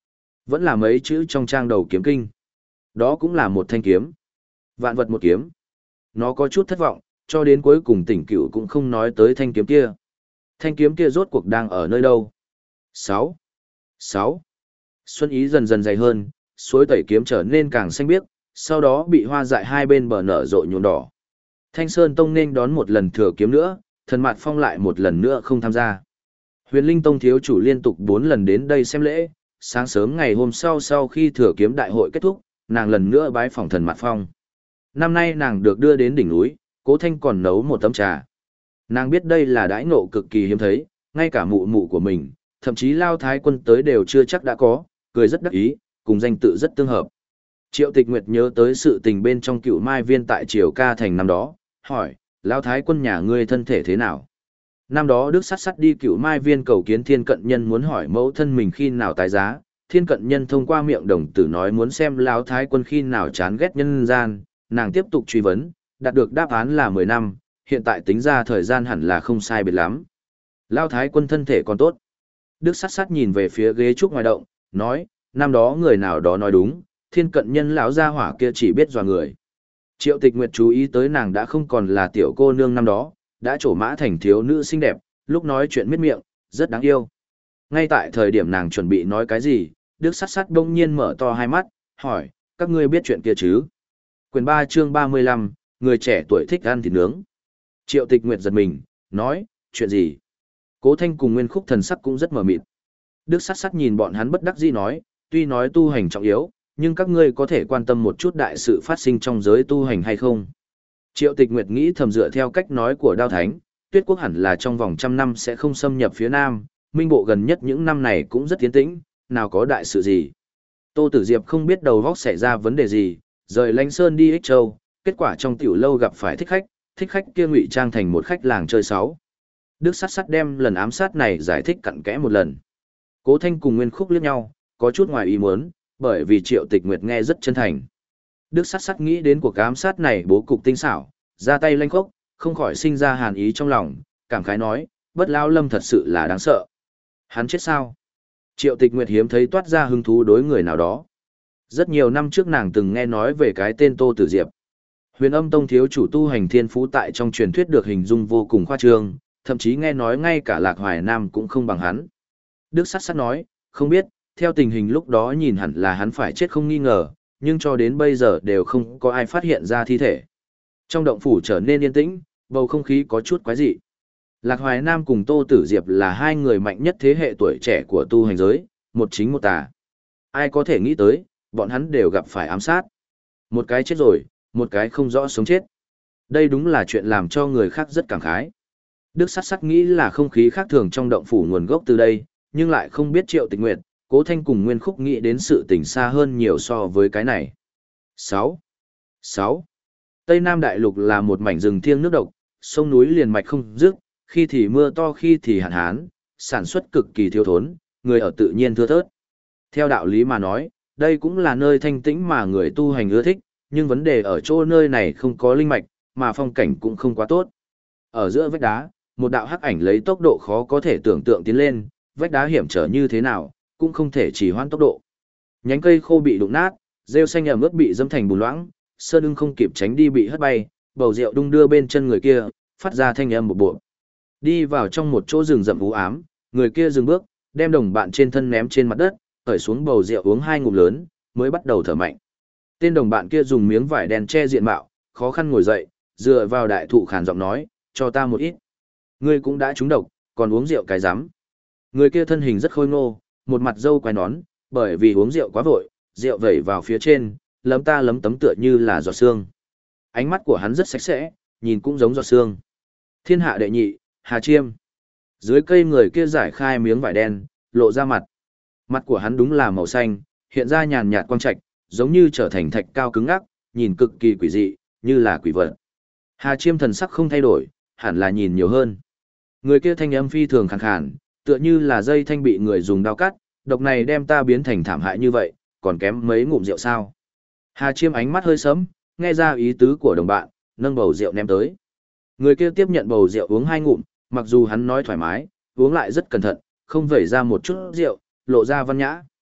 Vẫn là mấy chữ trong trang đầu kiếm kinh. Đó cũng là một thanh kiếm. Vạn vật một kiếm. Nó có chút thất vọng, cho đến cuối cùng tỉnh cửu cũng không nói tới thanh kiếm kia. Thanh kiếm kia rốt cuộc đang ở nơi đâu? Sáu, sáu. Xuân ý dần dần dày hơn, suối tẩy kiếm trở nên càng xanh biếc, sau đó bị hoa dại hai bên bờ nở rộ nhuộm đỏ. Thanh Sơn Tông nên đón một lần thừa kiếm nữa, Thần Mạt Phong lại một lần nữa không tham gia. Huyền Linh Tông thiếu chủ liên tục bốn lần đến đây xem lễ, sáng sớm ngày hôm sau sau khi thừa kiếm đại hội kết thúc, nàng lần nữa bái phỏng Thần Mạt Phong. Năm nay nàng được đưa đến đỉnh núi, Cố Thanh còn nấu một tấm trà. Nàng biết đây là đãi ngộ cực kỳ hiếm thấy, ngay cả mụ mụ của mình, thậm chí Lao Thái Quân tới đều chưa chắc đã có, cười rất đắc ý, cùng danh tự rất tương hợp. Triệu Tịch Nguyệt nhớ tới sự tình bên trong Cựu Mai Viên tại Triều Ca Thành năm đó, hỏi, Lao Thái Quân nhà ngươi thân thể thế nào? Năm đó Đức Sắt Sắt đi Cựu Mai Viên cầu kiến Thiên Cận Nhân muốn hỏi mẫu thân mình khi nào tái giá, Thiên Cận Nhân thông qua miệng đồng tử nói muốn xem Lão Thái Quân khi nào chán ghét nhân gian, nàng tiếp tục truy vấn, đạt được đáp án là mười năm, hiện tại tính ra thời gian hẳn là không sai biệt lắm. Lão Thái Quân thân thể còn tốt. Đức Sắt Sắt nhìn về phía ghế trúc ngoài động, nói, năm đó người nào đó nói đúng, Thiên Cận Nhân lão gia hỏa kia chỉ biết dọa người. Triệu Tịch Nguyệt chú ý tới nàng đã không còn là tiểu cô nương năm đó, đã trổ mã thành thiếu nữ xinh đẹp, lúc nói chuyện miết miệng, rất đáng yêu. Ngay tại thời điểm nàng chuẩn bị nói cái gì, Đức Sắt Sắt đông nhiên mở to hai mắt, hỏi, các ngươi biết chuyện kia chứ? Quyền ba chương ba mươi lăm, người trẻ tuổi thích ăn thịt nướng. Triệu Tịch Nguyệt giật mình, nói, chuyện gì? Cố Thanh cùng Nguyên Khúc thần sắc cũng rất mờ mịt. Đức Sắt Sắt nhìn bọn hắn bất đắc dĩ nói, tuy nói tu hành trọng yếu, nhưng các ngươi có thể quan tâm một chút đại sự phát sinh trong giới tu hành hay không? Triệu Tịch Nguyệt nghĩ thầm dựa theo cách nói của Đao Thánh, Tuyết Quốc hẳn là trong vòng trăm năm sẽ không xâm nhập phía Nam, Minh Bộ gần nhất những năm này cũng rất tiến tĩnh, nào có đại sự gì. Tô Tử Diệp không biết đầu góc xảy ra vấn đề gì, rời Lãnh Sơn đi Ích Châu, kết quả trong tiểu lâu gặp phải thích khách, thích khách kia ngụy trang thành một khách làng chơi sáu. Đức Sắt Sắt đem lần ám sát này giải thích cặn kẽ một lần. Cố Thanh cùng Nguyên Khúc liếc nhau, có chút ngoài ý muốn, bởi vì Triệu Tịch Nguyệt nghe rất chân thành. Đức Sắt Sắt nghĩ đến cuộc ám sát này bố cục tinh xảo, ra tay lanh khốc, không khỏi sinh ra hàn ý trong lòng, cảm khái nói, Bất Lão Lâm thật sự là đáng sợ. Hắn chết sao? Triệu Tịch Nguyệt hiếm thấy toát ra hứng thú đối người nào đó. Rất nhiều năm trước nàng từng nghe nói về cái tên Tô Tử Diệp. Huyền Âm Tông thiếu chủ tu hành thiên phú tại trong truyền thuyết được hình dung vô cùng khoa trương, thậm chí nghe nói ngay cả Lạc Hoài Nam cũng không bằng hắn. Đức Sắt Sắt nói, không biết, theo tình hình lúc đó nhìn hẳn là hắn phải chết không nghi ngờ, nhưng cho đến bây giờ đều không có ai phát hiện ra thi thể. Trong động phủ trở nên yên tĩnh, bầu không khí có chút quái dị. Lạc Hoài Nam cùng Tô Tử Diệp là hai người mạnh nhất thế hệ tuổi trẻ của tu hành giới, một chính một tà. Ai có thể nghĩ tới, bọn hắn đều gặp phải ám sát. Một cái chết rồi, một cái không rõ sống chết. Đây đúng là chuyện làm cho người khác rất cảm khái. Đức Sắt Sắt nghĩ là không khí khác thường trong động phủ nguồn gốc từ đây, nhưng lại không biết Triệu Tịch Nguyệt, Cố Thanh cùng Nguyên Khúc nghĩ đến sự tình xa hơn nhiều so với cái này. sáu. sáu. Tây Nam Đại Lục là một mảnh rừng thiêng nước độc, sông núi liền mạch không dứt, khi thì mưa to khi thì hạn hán, sản xuất cực kỳ thiếu thốn, người ở tự nhiên thưa thớt. Theo đạo lý mà nói, đây cũng là nơi thanh tĩnh mà người tu hành ưa thích, nhưng vấn đề ở chỗ nơi này không có linh mạch, mà phong cảnh cũng không quá tốt. Ở giữa vách đá, một đạo hắc ảnh lấy tốc độ khó có thể tưởng tượng tiến lên, vách đá hiểm trở như thế nào, cũng không thể chỉ hoãn tốc độ. Nhánh cây khô bị đụng nát, rêu xanh ẩm ướt bị dẫm thành bùn loãng, sơn ưng không kịp tránh đi bị hất bay, bầu rượu đung đưa bên chân người kia, phát ra thanh âm một bộ. Đi vào trong một chỗ rừng rậm u ám, người kia dừng bước, đem đồng bạn trên thân ném trên mặt đất, cởi xuống bầu rượu uống hai ngụm lớn, mới bắt đầu thở mạnh. Tên đồng bạn kia dùng miếng vải đen che diện mạo, khó khăn ngồi dậy, dựa vào đại thụ khàn giọng nói, cho ta một ít. Ngươi cũng đã trúng độc, còn uống rượu cái rắm. Người kia thân hình rất khôi ngô, một mặt râu quai nón, bởi vì uống rượu quá vội, rượu vẩy vào phía trên, lấm ta lấm tấm tựa như là giọt xương. Ánh mắt của hắn rất sạch sẽ, nhìn cũng giống giọt xương. Thiên hạ đệ nhị, Hà Chiêm. Dưới cây người kia giải khai miếng vải đen, lộ ra mặt. Mặt của hắn đúng là màu xanh, hiện ra nhàn nhạt quang trạch, giống như trở thành thạch cao cứng ngắc, nhìn cực kỳ quỷ dị, như là quỷ vật. Hà Chiêm thần sắc không thay đổi, hẳn là nhìn nhiều hơn. Người kia thanh âm phi thường khàn khàn, tựa như là dây thanh bị người dùng dao cắt, độc này đem ta biến thành thảm hại như vậy, còn kém mấy ngụm rượu sao. Hà Chiêm ánh mắt hơi sớm, nghe ra ý tứ của đồng bạn, nâng bầu rượu ném tới. Người kia tiếp nhận bầu rượu uống hai ngụm, mặc dù hắn nói thoải mái, uống lại rất cẩn thận, không vẩy ra một chút rượu, lộ ra văn nhã.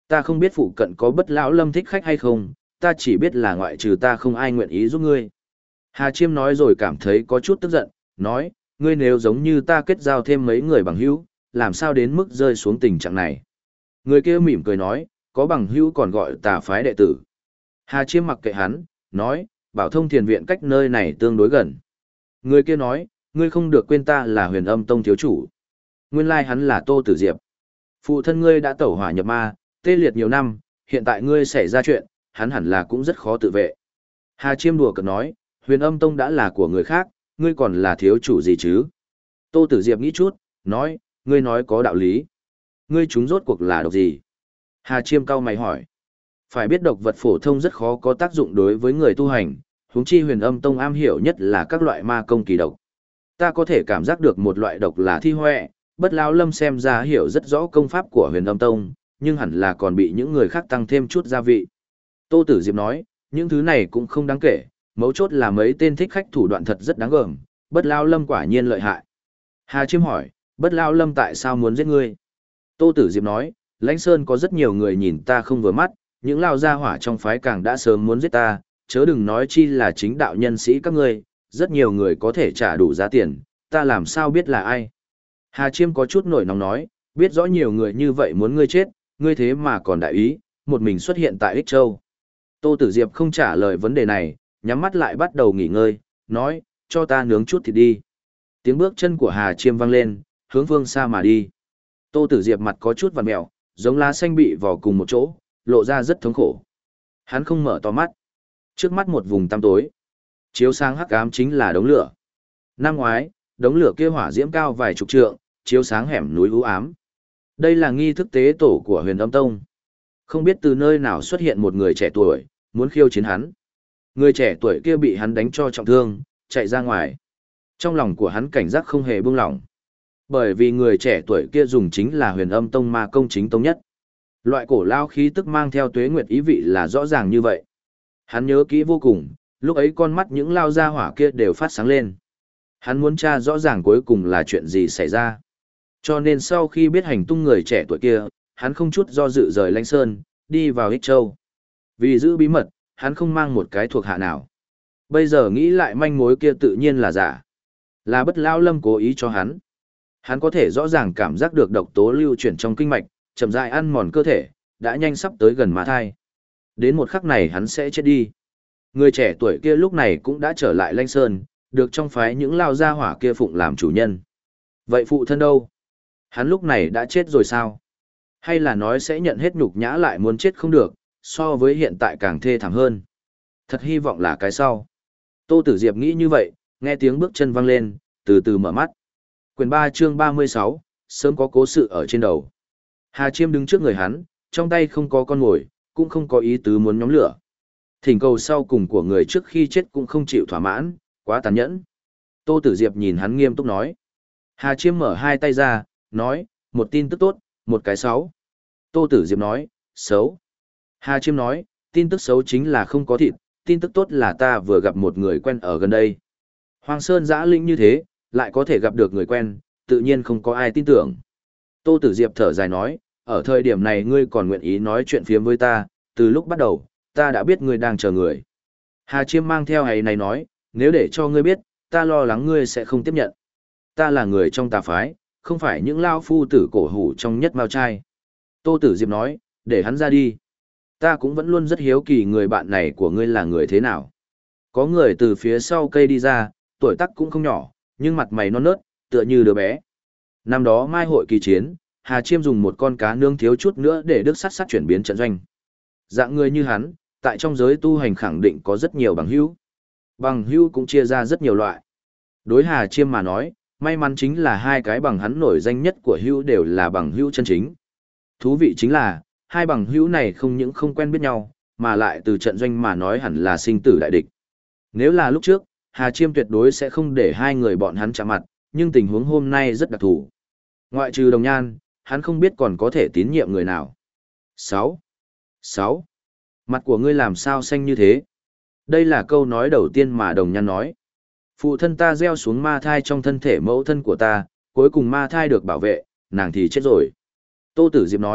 Ta không biết phụ cận có Bất Lão Lâm thích khách hay không, ta chỉ biết là ngoại trừ ta không ai nguyện ý giúp ngươi. Hà Chiêm nói rồi cảm thấy có chút tức giận, nói, ngươi nếu giống như ta kết giao thêm mấy người bằng hữu, làm sao đến mức rơi xuống tình trạng này. Người kia mỉm cười nói, có bằng hữu còn gọi tà phái đệ tử. Hà Chiêm mặc kệ hắn, nói, Bảo Thông Thiền Viện cách nơi này tương đối gần. Người kia nói, ngươi không được quên ta là Huyền Âm Tông thiếu chủ. Nguyên lai hắn là Tô Tử Diệp. Phụ thân ngươi đã tẩu hỏa nhập ma, tê liệt nhiều năm, hiện tại ngươi xảy ra chuyện, hắn hẳn là cũng rất khó tự vệ. Hà Chiêm đùa cợt nói, Huyền Âm Tông đã là của người khác, ngươi còn là thiếu chủ gì chứ? Tô Tử Diệp nghĩ chút, nói, ngươi nói có đạo lý. Ngươi chúng rốt cuộc là độc gì? Hà Chiêm cau mày hỏi. Phải biết độc vật phổ thông rất khó có tác dụng đối với người tu hành, huống chi Huyền Âm Tông am hiểu nhất là các loại ma công kỳ độc. Ta có thể cảm giác được một loại độc là thi hoẹ, Bất Lão Lâm xem ra hiểu rất rõ công pháp của Huyền Âm Tông, nhưng hẳn là còn bị những người khác tăng thêm chút gia vị. Tô Tử Diệp nói, những thứ này cũng không đáng kể, mấu chốt là mấy tên thích khách thủ đoạn thật rất đáng gờm, Bất Lão Lâm quả nhiên lợi hại. Hà Chiêm hỏi, Bất Lão Lâm tại sao muốn giết ngươi? Tô Tử Diệp nói, Lãnh Sơn có rất nhiều người nhìn ta không vừa mắt, những lao gia hỏa trong phái càng đã sớm muốn giết ta, chớ đừng nói chi là chính đạo nhân sĩ các ngươi, rất nhiều người có thể trả đủ giá tiền, ta làm sao biết là ai? Hà Chiêm có chút nổi nóng nói, biết rõ nhiều người như vậy muốn ngươi chết, ngươi thế mà còn đại ý, một mình xuất hiện tại Ích Châu. Tô Tử Diệp không trả lời vấn đề này, nhắm mắt lại bắt đầu nghỉ ngơi, nói, cho ta nướng chút thịt đi. Tiếng bước chân của Hà Chiêm vang lên, hướng phương xa mà đi. Tô Tử Diệp mặt có chút vằn mẹo, giống lá xanh bị vò cùng một chỗ, lộ ra rất thống khổ. Hắn không mở to mắt. Trước mắt một vùng tăm tối. Chiếu sáng hắc ám chính là đống lửa. Năm ngoái, đống lửa kia hỏa diễm cao vài chục trượng, chiếu sáng hẻm núi u ám. Đây là nghi thức tế tổ của Huyền Âm Tông. Không biết từ nơi nào xuất hiện một người trẻ tuổi, muốn khiêu chiến hắn. Người trẻ tuổi kia bị hắn đánh cho trọng thương, chạy ra ngoài. Trong lòng của hắn cảnh giác không hề buông lỏng. Bởi vì người trẻ tuổi kia dùng chính là Huyền Âm Tông ma công chính tông nhất. Loại cổ lao khí tức mang theo tuế nguyệt ý vị là rõ ràng như vậy. Hắn nhớ kỹ vô cùng, lúc ấy con mắt những lao gia hỏa kia đều phát sáng lên. Hắn muốn tra rõ ràng cuối cùng là chuyện gì xảy ra. Cho nên sau khi biết hành tung người trẻ tuổi kia, hắn không chút do dự rời Lãnh Sơn, đi vào Ích Châu. Vì giữ bí mật, hắn không mang một cái thuộc hạ nào. Bây giờ nghĩ lại manh mối kia tự nhiên là giả. Là Bất Lão Lâm cố ý cho hắn. Hắn có thể rõ ràng cảm giác được độc tố lưu chuyển trong kinh mạch, chậm rãi ăn mòn cơ thể, đã nhanh sắp tới gần ma thai. Đến một khắc này hắn sẽ chết đi. Người trẻ tuổi kia lúc này cũng đã trở lại Lãnh Sơn, được trong phái những lao gia hỏa kia phụng làm chủ nhân. Vậy phụ thân đâu? Hắn lúc này đã chết rồi sao? Hay là nói sẽ nhận hết nhục nhã lại muốn chết không được, so với hiện tại càng thê thảm hơn? Thật hy vọng là cái sau. Tô Tử Diệp nghĩ như vậy, nghe tiếng bước chân vang lên, từ từ mở mắt. Quyển ba chương ba mươi sáu, sớm có cố sự ở trên đầu. Hà Chiêm đứng trước người hắn, trong tay không có con mồi, cũng không có ý tứ muốn nhóm lửa. Thỉnh cầu sau cùng của người trước khi chết cũng không chịu thỏa mãn, quá tàn nhẫn. Tô Tử Diệp nhìn hắn nghiêm túc nói. Hà Chiêm mở hai tay ra, nói, một tin tức tốt, một cái xấu. Tô Tử Diệp nói, xấu. Hà Chiêm nói, tin tức xấu chính là không có thịt, tin tức tốt là ta vừa gặp một người quen ở gần đây. Hoàng Sơn giã linh như thế, lại có thể gặp được người quen, tự nhiên không có ai tin tưởng. Tô Tử Diệp thở dài nói, ở thời điểm này ngươi còn nguyện ý nói chuyện phiếm với ta, từ lúc bắt đầu, ta đã biết ngươi đang chờ người. Hà Chiêm mang theo ấy này nói, nếu để cho ngươi biết, ta lo lắng ngươi sẽ không tiếp nhận. Ta là người trong tà phái, không phải những lao phu tử cổ hủ trong nhất mao trai. Tô Tử Diệp nói, để hắn ra đi. Ta cũng vẫn luôn rất hiếu kỳ người bạn này của ngươi là người thế nào. Có người từ phía sau cây đi ra, tuổi tác cũng không nhỏ, nhưng mặt mày non nớt, tựa như đứa bé. Năm đó mai hội kỳ chiến, Hà Chiêm dùng một con cá nương thiếu chút nữa để đức sắt sắt chuyển biến trận doanh. Dạng người như hắn, tại trong giới tu hành khẳng định có rất nhiều bằng hữu. Bằng hữu cũng chia ra rất nhiều loại. Đối Hà Chiêm mà nói, may mắn chính là hai cái bằng hắn nổi danh nhất của hữu đều là bằng hữu chân chính. Thú vị chính là, hai bằng hữu này không những không quen biết nhau, mà lại từ trận doanh mà nói hẳn là sinh tử đại địch. Nếu là lúc trước, Hà Chiêm tuyệt đối sẽ không để hai người bọn hắn chạm mặt, nhưng tình huống hôm nay rất đặc thù. Ngoại trừ Đồng Nhan, hắn không biết còn có thể tín nhiệm người nào. sáu. sáu. Mặt của ngươi làm sao xanh như thế? Đây là câu nói đầu tiên mà Đồng Nhan nói. Phụ thân ta gieo xuống ma thai trong thân thể mẫu thân của ta, cuối cùng ma thai được bảo vệ, nàng thì chết rồi. Tô Tử Diệp nói,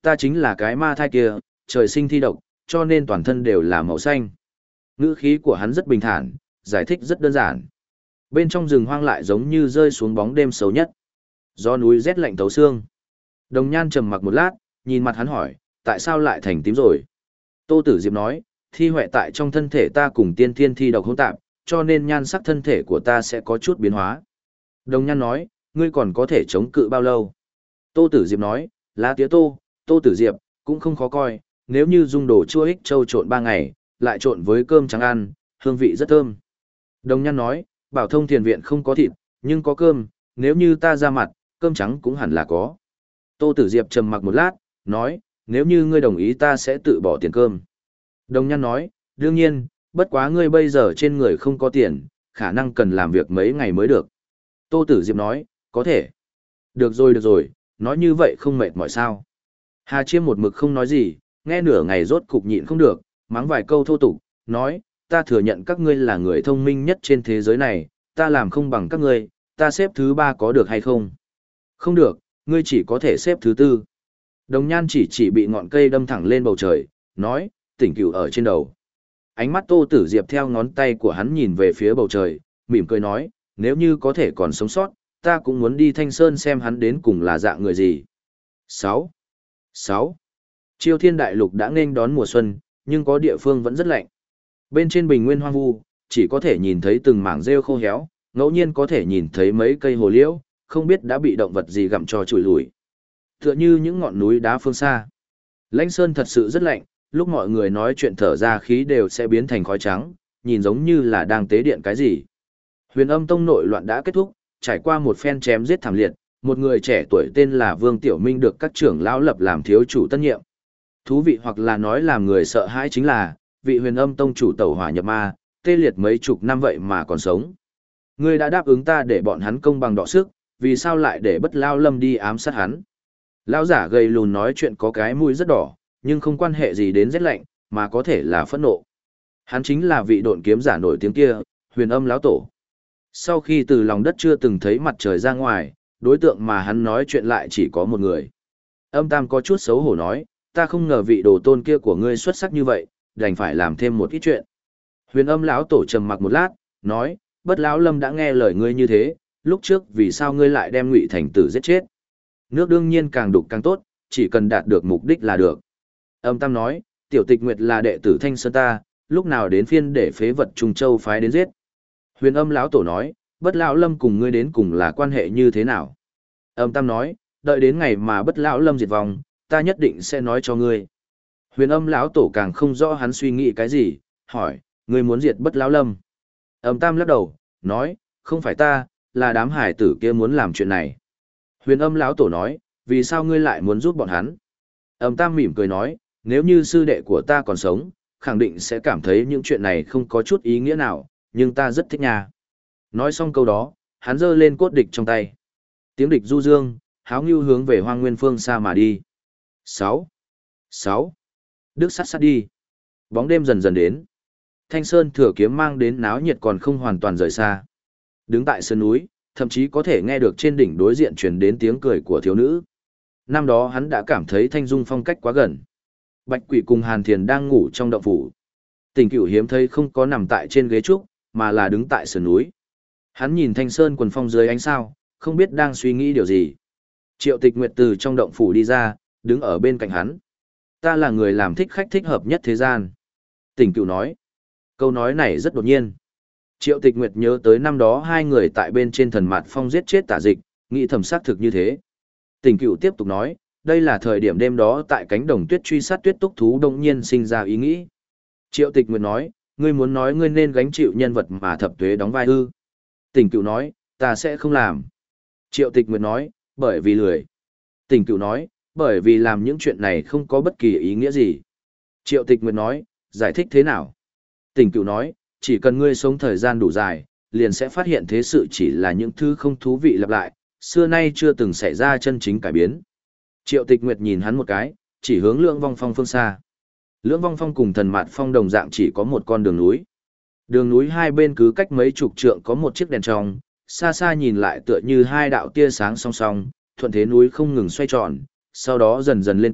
ta chính là cái ma thai kia, trời sinh thi độc, cho nên toàn thân đều là màu xanh. Ngữ khí của hắn rất bình thản, giải thích rất đơn giản. Bên trong rừng hoang lại giống như rơi xuống bóng đêm xấu nhất. Do núi rét lạnh thấu xương. Đồng Nhan trầm mặc một lát, nhìn mặt hắn hỏi, tại sao lại thành tím rồi? Tô Tử Diệp nói, thi huệ tại trong thân thể ta cùng tiên thiên thi độc hỗn tạp, cho nên nhan sắc thân thể của ta sẽ có chút biến hóa. Đồng Nhan nói, ngươi còn có thể chống cự bao lâu? Tô Tử Diệp nói, lá tía tô, Tô Tử Diệp, cũng không khó coi, nếu như dùng đồ chua ích châu trộn ba ngày, lại trộn với cơm trắng ăn, hương vị rất thơm. Đồng Nhan nói, Bảo Thông Thiền Viện không có thịt, nhưng có cơm, nếu như ta ra mặt, cơm trắng cũng hẳn là có. Tô Tử Diệp trầm mặc một lát, nói, nếu như ngươi đồng ý ta sẽ tự bỏ tiền cơm. Đồng Nhan nói, đương nhiên, bất quá ngươi bây giờ trên người không có tiền, khả năng cần làm việc mấy ngày mới được. Tô Tử Diệp nói, có thể. Được rồi được rồi, nói như vậy không mệt mỏi sao. Hà Chiêm một mực không nói gì, nghe nửa ngày rốt cục nhịn không được, mắng vài câu thô tục, nói, ta thừa nhận các ngươi là người thông minh nhất trên thế giới này, ta làm không bằng các ngươi, ta xếp thứ ba có được hay không? Không được, ngươi chỉ có thể xếp thứ tư. Đồng Nhan chỉ chỉ bị ngọn cây đâm thẳng lên bầu trời, nói, tỉnh cửu ở trên đầu. Ánh mắt Tô Tử Diệp theo ngón tay của hắn nhìn về phía bầu trời, mỉm cười nói, nếu như có thể còn sống sót, ta cũng muốn đi Thanh Sơn xem hắn đến cùng là dạng người gì. sáu. sáu. Chiêu Thiên Đại Lục đã nghênh đón mùa xuân, nhưng có địa phương vẫn rất lạnh. Bên trên bình nguyên hoang vu, chỉ có thể nhìn thấy từng mảng rêu khô héo, ngẫu nhiên có thể nhìn thấy mấy cây hồ liễu, không biết đã bị động vật gì gặm cho chùi lủi. Tựa như những ngọn núi đá phương xa. Lãnh Sơn thật sự rất lạnh, lúc mọi người nói chuyện thở ra khí đều sẽ biến thành khói trắng, nhìn giống như là đang tế điện cái gì. Huyền Âm Tông nội loạn đã kết thúc, trải qua một phen chém giết thảm liệt, một người trẻ tuổi tên là Vương Tiểu Minh được các trưởng lão lập làm thiếu chủ tân nhiệm. Thú vị hoặc là nói làm người sợ hãi chính là, vị Huyền Âm Tông chủ tẩu hỏa nhập ma, tê liệt mấy chục năm vậy mà còn sống. Ngươi đã đáp ứng ta để bọn hắn công bằng đọ sức, vì sao lại để Bất Lao Lâm đi ám sát hắn? Lão giả gầy lùn nói chuyện có cái mũi rất đỏ, nhưng không quan hệ gì đến rét lạnh, mà có thể là phẫn nộ. Hắn chính là vị độn kiếm giả nổi tiếng kia, Huyền Âm lão tổ. Sau khi từ lòng đất chưa từng thấy mặt trời ra ngoài, đối tượng mà hắn nói chuyện lại chỉ có một người. Âm Tam có chút xấu hổ nói, ta không ngờ vị đồ tôn kia của ngươi xuất sắc như vậy, đành phải làm thêm một ít chuyện. Huyền Âm lão tổ trầm mặc một lát, nói, Bất Lão Lâm đã nghe lời ngươi như thế, lúc trước vì sao ngươi lại đem Ngụy Thành Tử giết chết? Nước đương nhiên càng đục càng tốt, chỉ cần đạt được mục đích là được. Âm Tam nói, Tiểu Tịch Nguyệt là đệ tử Thanh Sơn ta, lúc nào đến phiên để phế vật Trung Châu phái đến giết. Huyền Âm lão tổ nói, Bất Lão Lâm cùng ngươi đến cùng là quan hệ như thế nào? Âm Tam nói, đợi đến ngày mà Bất Lão Lâm diệt vong, ta nhất định sẽ nói cho ngươi. Huyền Âm lão tổ càng không rõ hắn suy nghĩ cái gì, hỏi, ngươi muốn diệt Bất Lão Lâm? Âm Tam lắc đầu, nói, không phải ta, là đám hải tử kia muốn làm chuyện này. Huyền Âm lão tổ nói, vì sao ngươi lại muốn giúp bọn hắn? Âm Tam mỉm cười nói, nếu như sư đệ của ta còn sống, khẳng định sẽ cảm thấy những chuyện này không có chút ý nghĩa nào, nhưng ta rất thích nha. Nói xong câu đó, hắn giơ lên cốt địch trong tay. Tiếng địch du dương, háo ngưu hướng về hoang nguyên phương xa mà đi. sáu. sáu. Đức sát sát đi. Bóng đêm dần dần đến. Thanh Sơn thừa kiếm mang đến náo nhiệt còn không hoàn toàn rời xa. Đứng tại sơn núi, thậm chí có thể nghe được trên đỉnh đối diện truyền đến tiếng cười của thiếu nữ. Năm đó hắn đã cảm thấy Thanh Dung phong cách quá gần. Bạch Quỷ cùng Hàn Thiền đang ngủ trong động phủ. Tình Cửu hiếm thấy không có nằm tại trên ghế trúc, mà là đứng tại sườn núi. Hắn nhìn Thanh Sơn quần phong dưới ánh sao, không biết đang suy nghĩ điều gì. Triệu Tịch Nguyệt từ trong động phủ đi ra, đứng ở bên cạnh hắn. Ta là người làm thích khách thích hợp nhất thế gian. Tình Cửu nói. Câu nói này rất đột nhiên. Triệu Tịch Nguyệt nhớ tới năm đó hai người tại bên trên thần mạt phong giết chết Tả Dịch, nghĩ thầm xác thực như thế. Tình Cửu tiếp tục nói, đây là thời điểm đêm đó tại cánh đồng tuyết truy sát tuyết túc thú đông nhiên sinh ra ý nghĩ. Triệu Tịch Nguyệt nói, ngươi muốn nói ngươi nên gánh chịu nhân vật mà thập tuế đóng vai ư. Tình Cửu nói, ta sẽ không làm. Triệu Tịch Nguyệt nói, bởi vì lười. Tình Cửu nói, bởi vì làm những chuyện này không có bất kỳ ý nghĩa gì. Triệu Tịch Nguyệt nói, giải thích thế nào? Tình Cửu nói, chỉ cần ngươi sống thời gian đủ dài, liền sẽ phát hiện thế sự chỉ là những thứ không thú vị lặp lại, xưa nay chưa từng xảy ra chân chính cải biến. Triệu Tịch Nguyệt nhìn hắn một cái, chỉ hướng Lưỡng Vong Phong phương xa. Lưỡng Vong Phong cùng Thần Mạt Phong đồng dạng chỉ có một con đường núi. Đường núi hai bên cứ cách mấy chục trượng có một chiếc đèn trong, xa xa nhìn lại tựa như hai đạo tia sáng song song, thuận thế núi không ngừng xoay tròn, sau đó dần dần lên cao,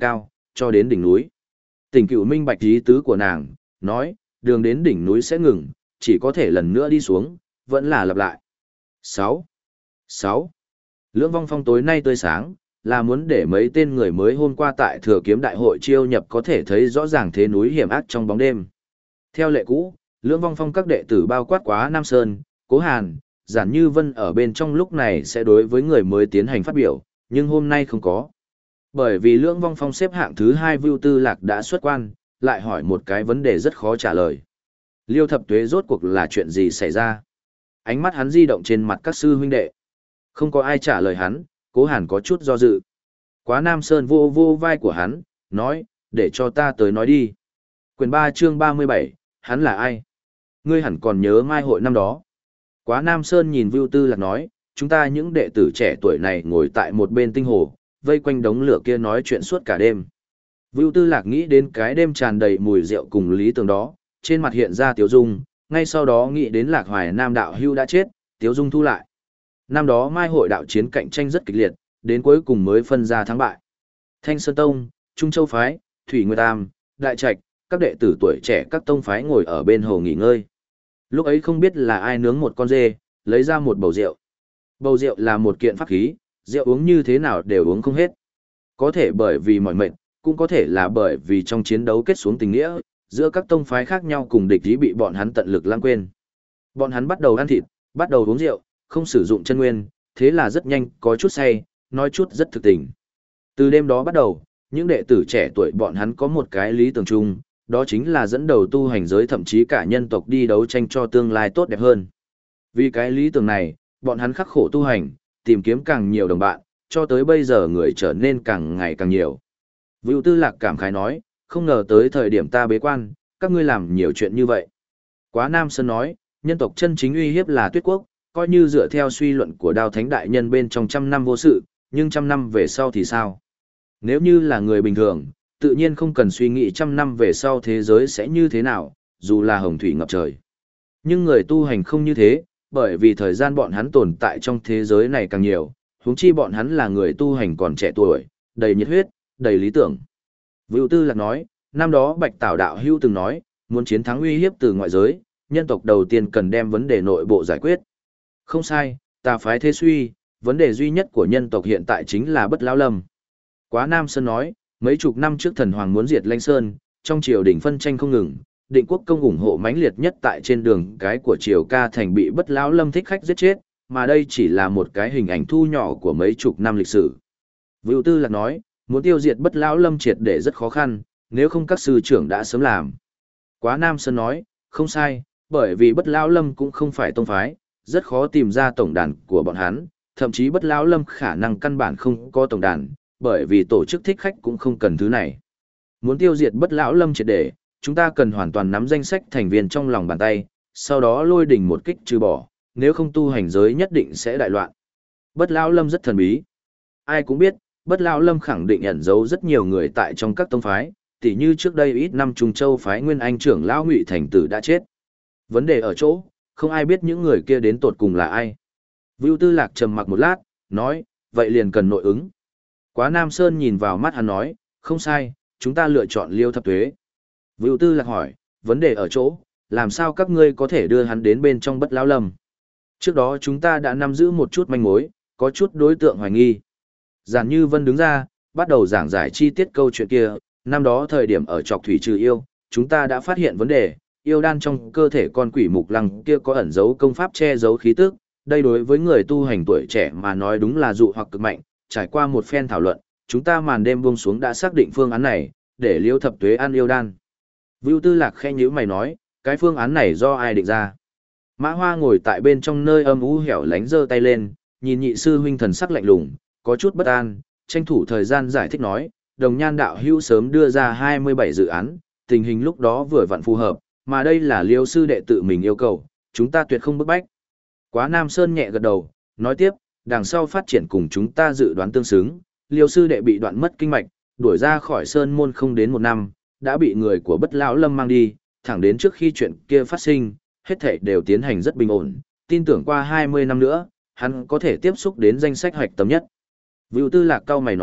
cho đến đỉnh núi. Tỉnh Cửu minh bạch ý tứ của nàng, nói, đường đến đỉnh núi sẽ ngừng, chỉ có thể lần nữa đi xuống, vẫn là lặp lại. sáu. sáu. Lưỡng Vong Phong tối nay tươi sáng, là muốn để mấy tên người mới hôm qua tại Thừa Kiếm Đại hội chiêu nhập có thể thấy rõ ràng thế núi hiểm ác trong bóng đêm. Theo lệ cũ, Lưỡng Vong Phong các đệ tử bao quát Quá Nam Sơn, Cố Hàn, Giản Như Vân ở bên trong lúc này sẽ đối với người mới tiến hành phát biểu, nhưng hôm nay không có. Bởi vì Lưỡng Vong Phong xếp hạng thứ hai Vưu Tư Lạc đã xuất quan, lại hỏi một cái vấn đề rất khó trả lời. Liêu Thập Tuế rốt cuộc là chuyện gì xảy ra? Ánh mắt hắn di động trên mặt các sư huynh đệ. Không có ai trả lời hắn, Cố Hàn có chút do dự. Quá Nam Sơn vô vô vai của hắn, nói, để cho ta tới nói đi. Quyền ba chương ba mươi bảy, hắn là ai? Ngươi hẳn còn nhớ mai hội năm đó. Quá Nam Sơn nhìn Vưu Tư Lạc nói, chúng ta những đệ tử trẻ tuổi này ngồi tại một bên tinh hồ, vây quanh đống lửa kia nói chuyện suốt cả đêm. Vưu Tư Lạc nghĩ đến cái đêm tràn đầy mùi rượu cùng lý tưởng đó, trên mặt hiện ra tiếu dung, ngay sau đó nghĩ đến Lạc Hoài Nam đạo hưu đã chết, tiếu dung thu lại. Năm đó mai hội đạo chiến cạnh tranh rất kịch liệt, đến cuối cùng mới phân ra thắng bại. Thanh Sơn Tông, Trung Châu Phái, Thủy Nguyệt Tam, Đại Trạch, các đệ tử tuổi trẻ các tông phái ngồi ở bên hồ nghỉ ngơi. Lúc ấy không biết là ai nướng một con dê, lấy ra một bầu rượu. Bầu rượu là một kiện pháp khí, rượu uống như thế nào đều uống không hết. Có thể bởi vì mỏi mệt, cũng có thể là bởi vì trong chiến đấu kết xuống tình nghĩa, giữa các tông phái khác nhau cùng địch ý bị bọn hắn tận lực lãng quên. Bọn hắn bắt đầu ăn thịt, bắt đầu uống rượu, không sử dụng chân nguyên, thế là rất nhanh có chút say, nói chút rất thực tình. Từ đêm đó bắt đầu, những đệ tử trẻ tuổi bọn hắn có một cái lý tưởng chung, đó chính là dẫn đầu tu hành giới thậm chí cả nhân tộc đi đấu tranh cho tương lai tốt đẹp hơn. Vì cái lý tưởng này, bọn hắn khắc khổ tu hành, tìm kiếm càng nhiều đồng bạn, cho tới bây giờ người trở nên càng ngày càng nhiều. Vưu Tư Lạc cảm khái nói, không ngờ tới thời điểm ta bế quan, các ngươi làm nhiều chuyện như vậy. Quá Nam Sơn nói, nhân tộc chân chính uy hiếp là Tuyết Quốc, coi như dựa theo suy luận của Đao Thánh Đại Nhân bên trong trăm năm vô sự, nhưng trăm năm về sau thì sao? Nếu như là người bình thường, tự nhiên không cần suy nghĩ trăm năm về sau thế giới sẽ như thế nào, dù là hồng thủy ngập trời. Nhưng người tu hành không như thế, bởi vì thời gian bọn hắn tồn tại trong thế giới này càng nhiều, huống chi bọn hắn là người tu hành còn trẻ tuổi, đầy nhiệt huyết, đầy lý tưởng. Vưu Tư Lạc nói, năm đó Bạch Tảo Đạo Hưu từng nói, muốn chiến thắng uy hiếp từ ngoại giới, nhân tộc đầu tiên cần đem vấn đề nội bộ giải quyết. Không sai, tà phái thế suy, vấn đề duy nhất của nhân tộc hiện tại chính là Bất Lão Lâm. Quá Nam Sơn nói, mấy chục năm trước thần hoàng muốn diệt Lãnh Sơn, trong triều đình phân tranh không ngừng, Định Quốc công ủng hộ mãnh liệt nhất tại trên đường cái của triều ca thành bị Bất Lão Lâm thích khách giết chết, mà đây chỉ là một cái hình ảnh thu nhỏ của mấy chục năm lịch sử. Vưu Tư Lạc nói, muốn tiêu diệt Bất Lão Lâm triệt để rất khó khăn, nếu không các sư trưởng đã sớm làm. Quá Nam Sơn nói, không sai, bởi vì Bất Lão Lâm cũng không phải tông phái, rất khó tìm ra tổng đàn của bọn hắn, thậm chí Bất Lão Lâm khả năng căn bản không có tổng đàn, bởi vì tổ chức thích khách cũng không cần thứ này. Muốn tiêu diệt Bất Lão Lâm triệt để, chúng ta cần hoàn toàn nắm danh sách thành viên trong lòng bàn tay, sau đó lôi đỉnh một kích trừ bỏ, nếu không tu hành giới nhất định sẽ đại loạn. Bất Lão Lâm rất thần bí. Ai cũng biết, Bất Lão Lâm khẳng định ẩn giấu rất nhiều người tại trong các tông phái, tỉ như trước đây ít năm Trung Châu phái Nguyên Anh trưởng lão Ngụy Thành Tử đã chết. Vấn đề ở chỗ, không ai biết những người kia đến tột cùng là ai. Vưu Tư Lạc trầm mặc một lát, nói, vậy liền cần nội ứng. Quá Nam Sơn nhìn vào mắt hắn nói, không sai, chúng ta lựa chọn Liêu Thập Tuế. Vưu Tư Lạc hỏi, vấn đề ở chỗ, làm sao các ngươi có thể đưa hắn đến bên trong Bất Lão Lâm? Trước đó chúng ta đã nắm giữ một chút manh mối, có chút đối tượng hoài nghi. Giản Như Vân đứng ra, bắt đầu giảng giải chi tiết câu chuyện kia, năm đó thời điểm ở Trọc Thủy Trừ Yêu, chúng ta đã phát hiện vấn đề, yêu đan trong cơ thể con quỷ mục lăng kia có ẩn giấu công pháp che giấu khí tức, đây đối với người tu hành tuổi trẻ mà nói đúng là dụ hoặc cực mạnh, trải qua một phen thảo luận, chúng ta màn đêm buông xuống đã xác định phương án này, để Liêu Thập Tuế ăn yêu đan. Vưu Tư Lạc khẽ nhíu mày nói, cái phương án này do ai định ra? Mã Hoa ngồi tại bên trong nơi âm u hẻo lánh giơ tay lên, nhìn nhị sư huynh thần sắc lạnh lùng, có chút bất an, tranh thủ thời gian giải thích nói, Đồng Nhan đạo hữu sớm đưa ra hai mươi bảy dự án, tình hình lúc đó vừa vặn phù hợp, mà đây là Liêu sư đệ tự mình yêu cầu, chúng ta tuyệt không bức bách. Quá Nam Sơn nhẹ gật đầu, nói tiếp, đằng sau phát triển cùng chúng ta dự đoán tương xứng, Liêu sư đệ bị đoạn mất kinh mạch, đuổi ra khỏi sơn môn không đến một năm, đã bị người của Bất Lão Lâm mang đi, thẳng đến trước khi chuyện kia phát sinh, hết thảy đều tiến hành rất bình ổn, tin tưởng qua hai mươi năm nữa, hắn có thể tiếp xúc đến danh sách hoạch tâm nhất. Vưu Tư Lạc cao mày nói,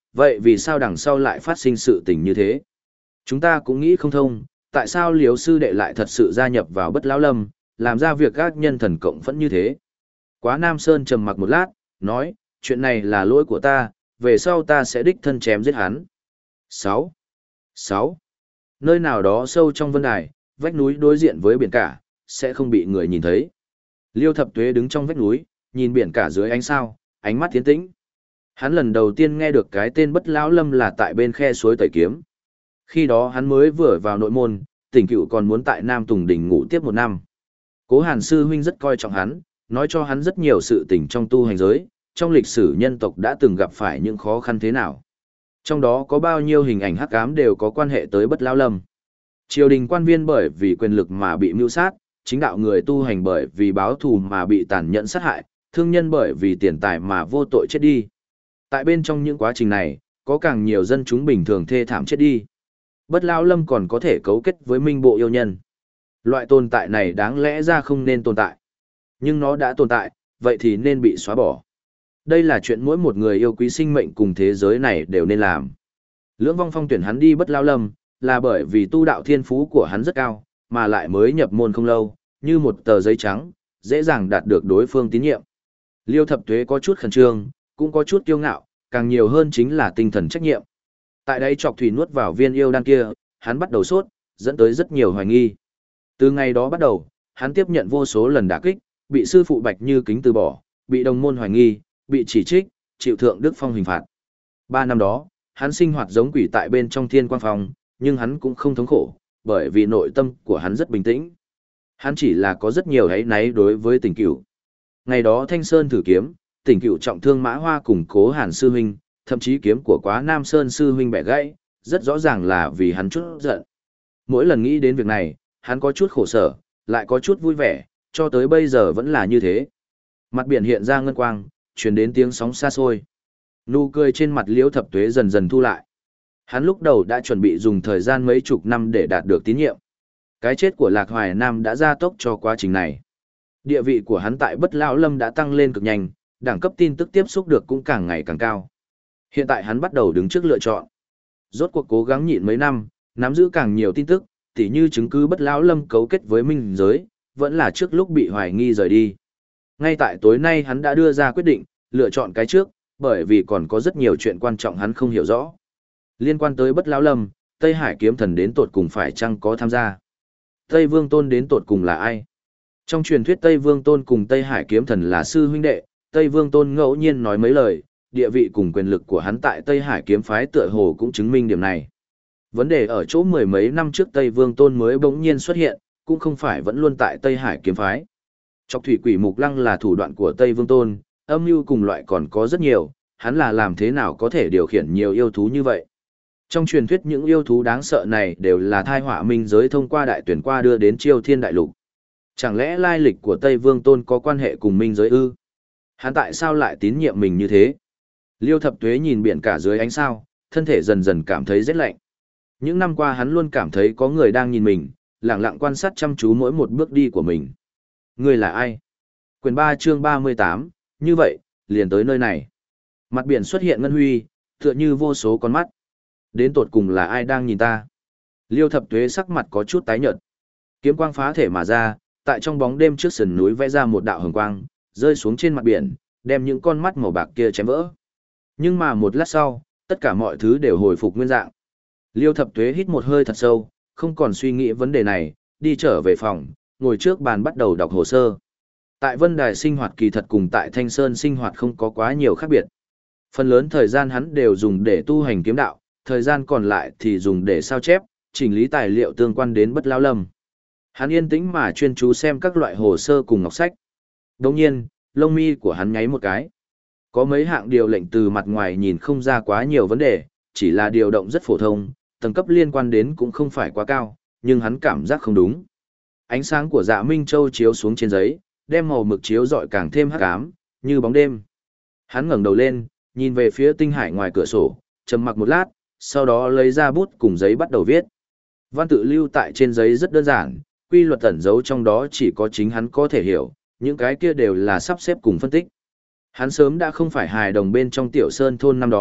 vậy vì sao đằng sau lại phát sinh sự tình như thế? Chúng ta cũng nghĩ không thông, tại sao Liếu sư đệ lại thật sự gia nhập vào Bất Lão Lâm, làm ra việc các nhân thần cộng phẫn như thế? Quá Nam Sơn trầm mặc một lát, nói, chuyện này là lỗi của ta, về sau ta sẽ đích thân chém giết hắn. sáu. sáu. Nơi nào đó sâu trong vân đài, vách núi đối diện với biển cả, sẽ không bị người nhìn thấy. Liêu Thập Tuế đứng trong vách núi, nhìn biển cả dưới ánh sao, ánh mắt tiến tĩnh. Hắn lần đầu tiên nghe được cái tên Bất Lão Lâm là tại bên khe suối Tẩy Kiếm. Khi đó hắn mới vừa vào nội môn, Tỉnh Cựu còn muốn tại Nam Tùng Đỉnh ngủ tiếp một năm. Cố Hàn sư huynh rất coi trọng hắn, nói cho hắn rất nhiều sự tình trong tu hành giới, trong lịch sử nhân tộc đã từng gặp phải những khó khăn thế nào. Trong đó có bao nhiêu hình ảnh hắc ám đều có quan hệ tới Bất Lão Lâm. Triều đình quan viên bởi vì quyền lực mà bị mưu sát, chính đạo người tu hành bởi vì báo thù mà bị tàn nhẫn sát hại, thương nhân bởi vì tiền tài mà vô tội chết đi. Tại bên trong những quá trình này, có càng nhiều dân chúng bình thường thê thảm chết đi. Bất Lão Lâm còn có thể cấu kết với minh bộ yêu nhân. Loại tồn tại này đáng lẽ ra không nên tồn tại. Nhưng nó đã tồn tại, vậy thì nên bị xóa bỏ. Đây là chuyện mỗi một người yêu quý sinh mệnh cùng thế giới này đều nên làm. Lưỡng Vong Phong tuyển hắn đi Bất Lão Lâm, là bởi vì tu đạo thiên phú của hắn rất cao, mà lại mới nhập môn không lâu, như một tờ giấy trắng, dễ dàng đạt được đối phương tín nhiệm. Liêu Thập Tuế có chút khẩn trương, cũng có chút kiêu ngạo, càng nhiều hơn chính là tinh thần trách nhiệm. Tại đây chọc thủy nuốt vào viên yêu đan kia, hắn bắt đầu sốt, dẫn tới rất nhiều hoài nghi. Từ ngày đó bắt đầu, hắn tiếp nhận vô số lần đả kích, bị sư phụ Bạch Như Kính từ bỏ, bị đồng môn hoài nghi, bị chỉ trích, chịu thượng đức phong hình phạt. Ba năm đó, hắn sinh hoạt giống quỷ tại bên trong thiên quang phòng, nhưng hắn cũng không thống khổ, bởi vì nội tâm của hắn rất bình tĩnh. Hắn chỉ là có rất nhiều hấy náy đối với Tỉnh Cửu. Ngày đó Thanh Sơn thử kiếm, Tỉnh Cửu trọng thương Mã Hoa cùng Cố Hàn sư huynh, thậm chí kiếm của Quá Nam Sơn sư huynh bẻ gãy, rất rõ ràng là vì hắn chút giận. Mỗi lần nghĩ đến việc này, hắn có chút khổ sở, lại có chút vui vẻ, cho tới bây giờ vẫn là như thế. Mặt biển hiện ra ngân quang, truyền đến tiếng sóng xa xôi. Nụ cười trên mặt Liễu Thập Tuế dần dần thu lại. Hắn lúc đầu đã chuẩn bị dùng thời gian mấy chục năm để đạt được tín nhiệm. Cái chết của Lạc Hoài Nam đã gia tốc cho quá trình này. Địa vị của hắn tại Bất Lão Lâm đã tăng lên cực nhanh, đẳng cấp tin tức tiếp xúc được cũng càng ngày càng cao. Hiện tại hắn bắt đầu đứng trước lựa chọn. Rốt cuộc cố gắng nhịn mấy năm, nắm giữ càng nhiều tin tức, tỉ như chứng cứ Bất Lão Lâm cấu kết với minh giới, vẫn là trước lúc bị hoài nghi rời đi. Ngay tại tối nay hắn đã đưa ra quyết định, lựa chọn cái trước, bởi vì còn có rất nhiều chuyện quan trọng hắn không hiểu rõ. Liên quan tới Bất Lão Lâm, Tây Hải kiếm thần đến tột cùng phải chăng có tham gia? Tây Vương Tôn đến tột cùng là ai? Trong truyền thuyết Tây Vương Tôn cùng Tây Hải kiếm thần là sư huynh đệ, Tây Vương Tôn ngẫu nhiên nói mấy lời, địa vị cùng quyền lực của hắn tại Tây Hải kiếm phái tựa hồ cũng chứng minh điểm này. Vấn đề ở chỗ mười mấy năm trước Tây Vương Tôn mới bỗng nhiên xuất hiện, cũng không phải vẫn luôn tại Tây Hải kiếm phái. Chọc thủy quỷ mục lăng là thủ đoạn của Tây Vương Tôn, âm mưu cùng loại còn có rất nhiều, hắn là làm thế nào có thể điều khiển nhiều yêu thú như vậy. Trong truyền thuyết những yêu thú đáng sợ này đều là thai họa minh giới thông qua đại tuyển qua đưa đến Chiêu Thiên Đại Lục. Chẳng lẽ lai lịch của Tây Vương Tôn có quan hệ cùng minh giới ư? Hắn tại sao lại tín nhiệm mình như thế? Liêu Thập Tuế nhìn biển cả dưới ánh sao, thân thể dần dần cảm thấy rét lạnh. Những năm qua hắn luôn cảm thấy có người đang nhìn mình, lặng lặng quan sát chăm chú mỗi một bước đi của mình. Người là ai? Quyền ba chương ba mươi tám, như vậy, liền tới nơi này. Mặt biển xuất hiện ngân huy, tựa như vô số con mắt. Đến tột cùng là ai đang nhìn ta? Liêu Thập Tuế sắc mặt có chút tái nhợt. Kiếm quang phá thể mà ra, tại trong bóng đêm trước sườn núi vẽ ra một đạo hồng quang, rơi xuống trên mặt biển, đem những con mắt màu bạc kia chém vỡ. Nhưng mà một lát sau, tất cả mọi thứ đều hồi phục nguyên dạng. Liêu Thập Tuế hít một hơi thật sâu, không còn suy nghĩ vấn đề này, đi trở về phòng, ngồi trước bàn bắt đầu đọc hồ sơ. Tại Vân Đài sinh hoạt kỳ thật cùng tại Thanh Sơn sinh hoạt không có quá nhiều khác biệt. Phần lớn thời gian hắn đều dùng để tu hành kiếm đạo, thời gian còn lại thì dùng để sao chép, chỉnh lý tài liệu tương quan đến Bất Lão Lâm. Hắn yên tĩnh mà chuyên chú xem các loại hồ sơ cùng ngọc sách. Đồng nhiên, lông mi của hắn nháy một cái. Có mấy hạng điều lệnh từ mặt ngoài nhìn không ra quá nhiều vấn đề, chỉ là điều động rất phổ thông, tầng cấp liên quan đến cũng không phải quá cao, nhưng hắn cảm giác không đúng. Ánh sáng của Dạ Minh Châu chiếu xuống trên giấy, đem màu mực chiếu rọi càng thêm hắc ám, như bóng đêm. Hắn ngẩng đầu lên, nhìn về phía tinh hải ngoài cửa sổ, trầm mặc một lát, sau đó lấy ra bút cùng giấy bắt đầu viết. Văn tự lưu tại trên giấy rất đơn giản, quy luật ẩn giấu trong đó chỉ có chính hắn có thể hiểu, những cái kia đều là sắp xếp cùng phân tích. Hắn sớm đã không phải hài đồng bên trong tiểu sơn thôn năm đó,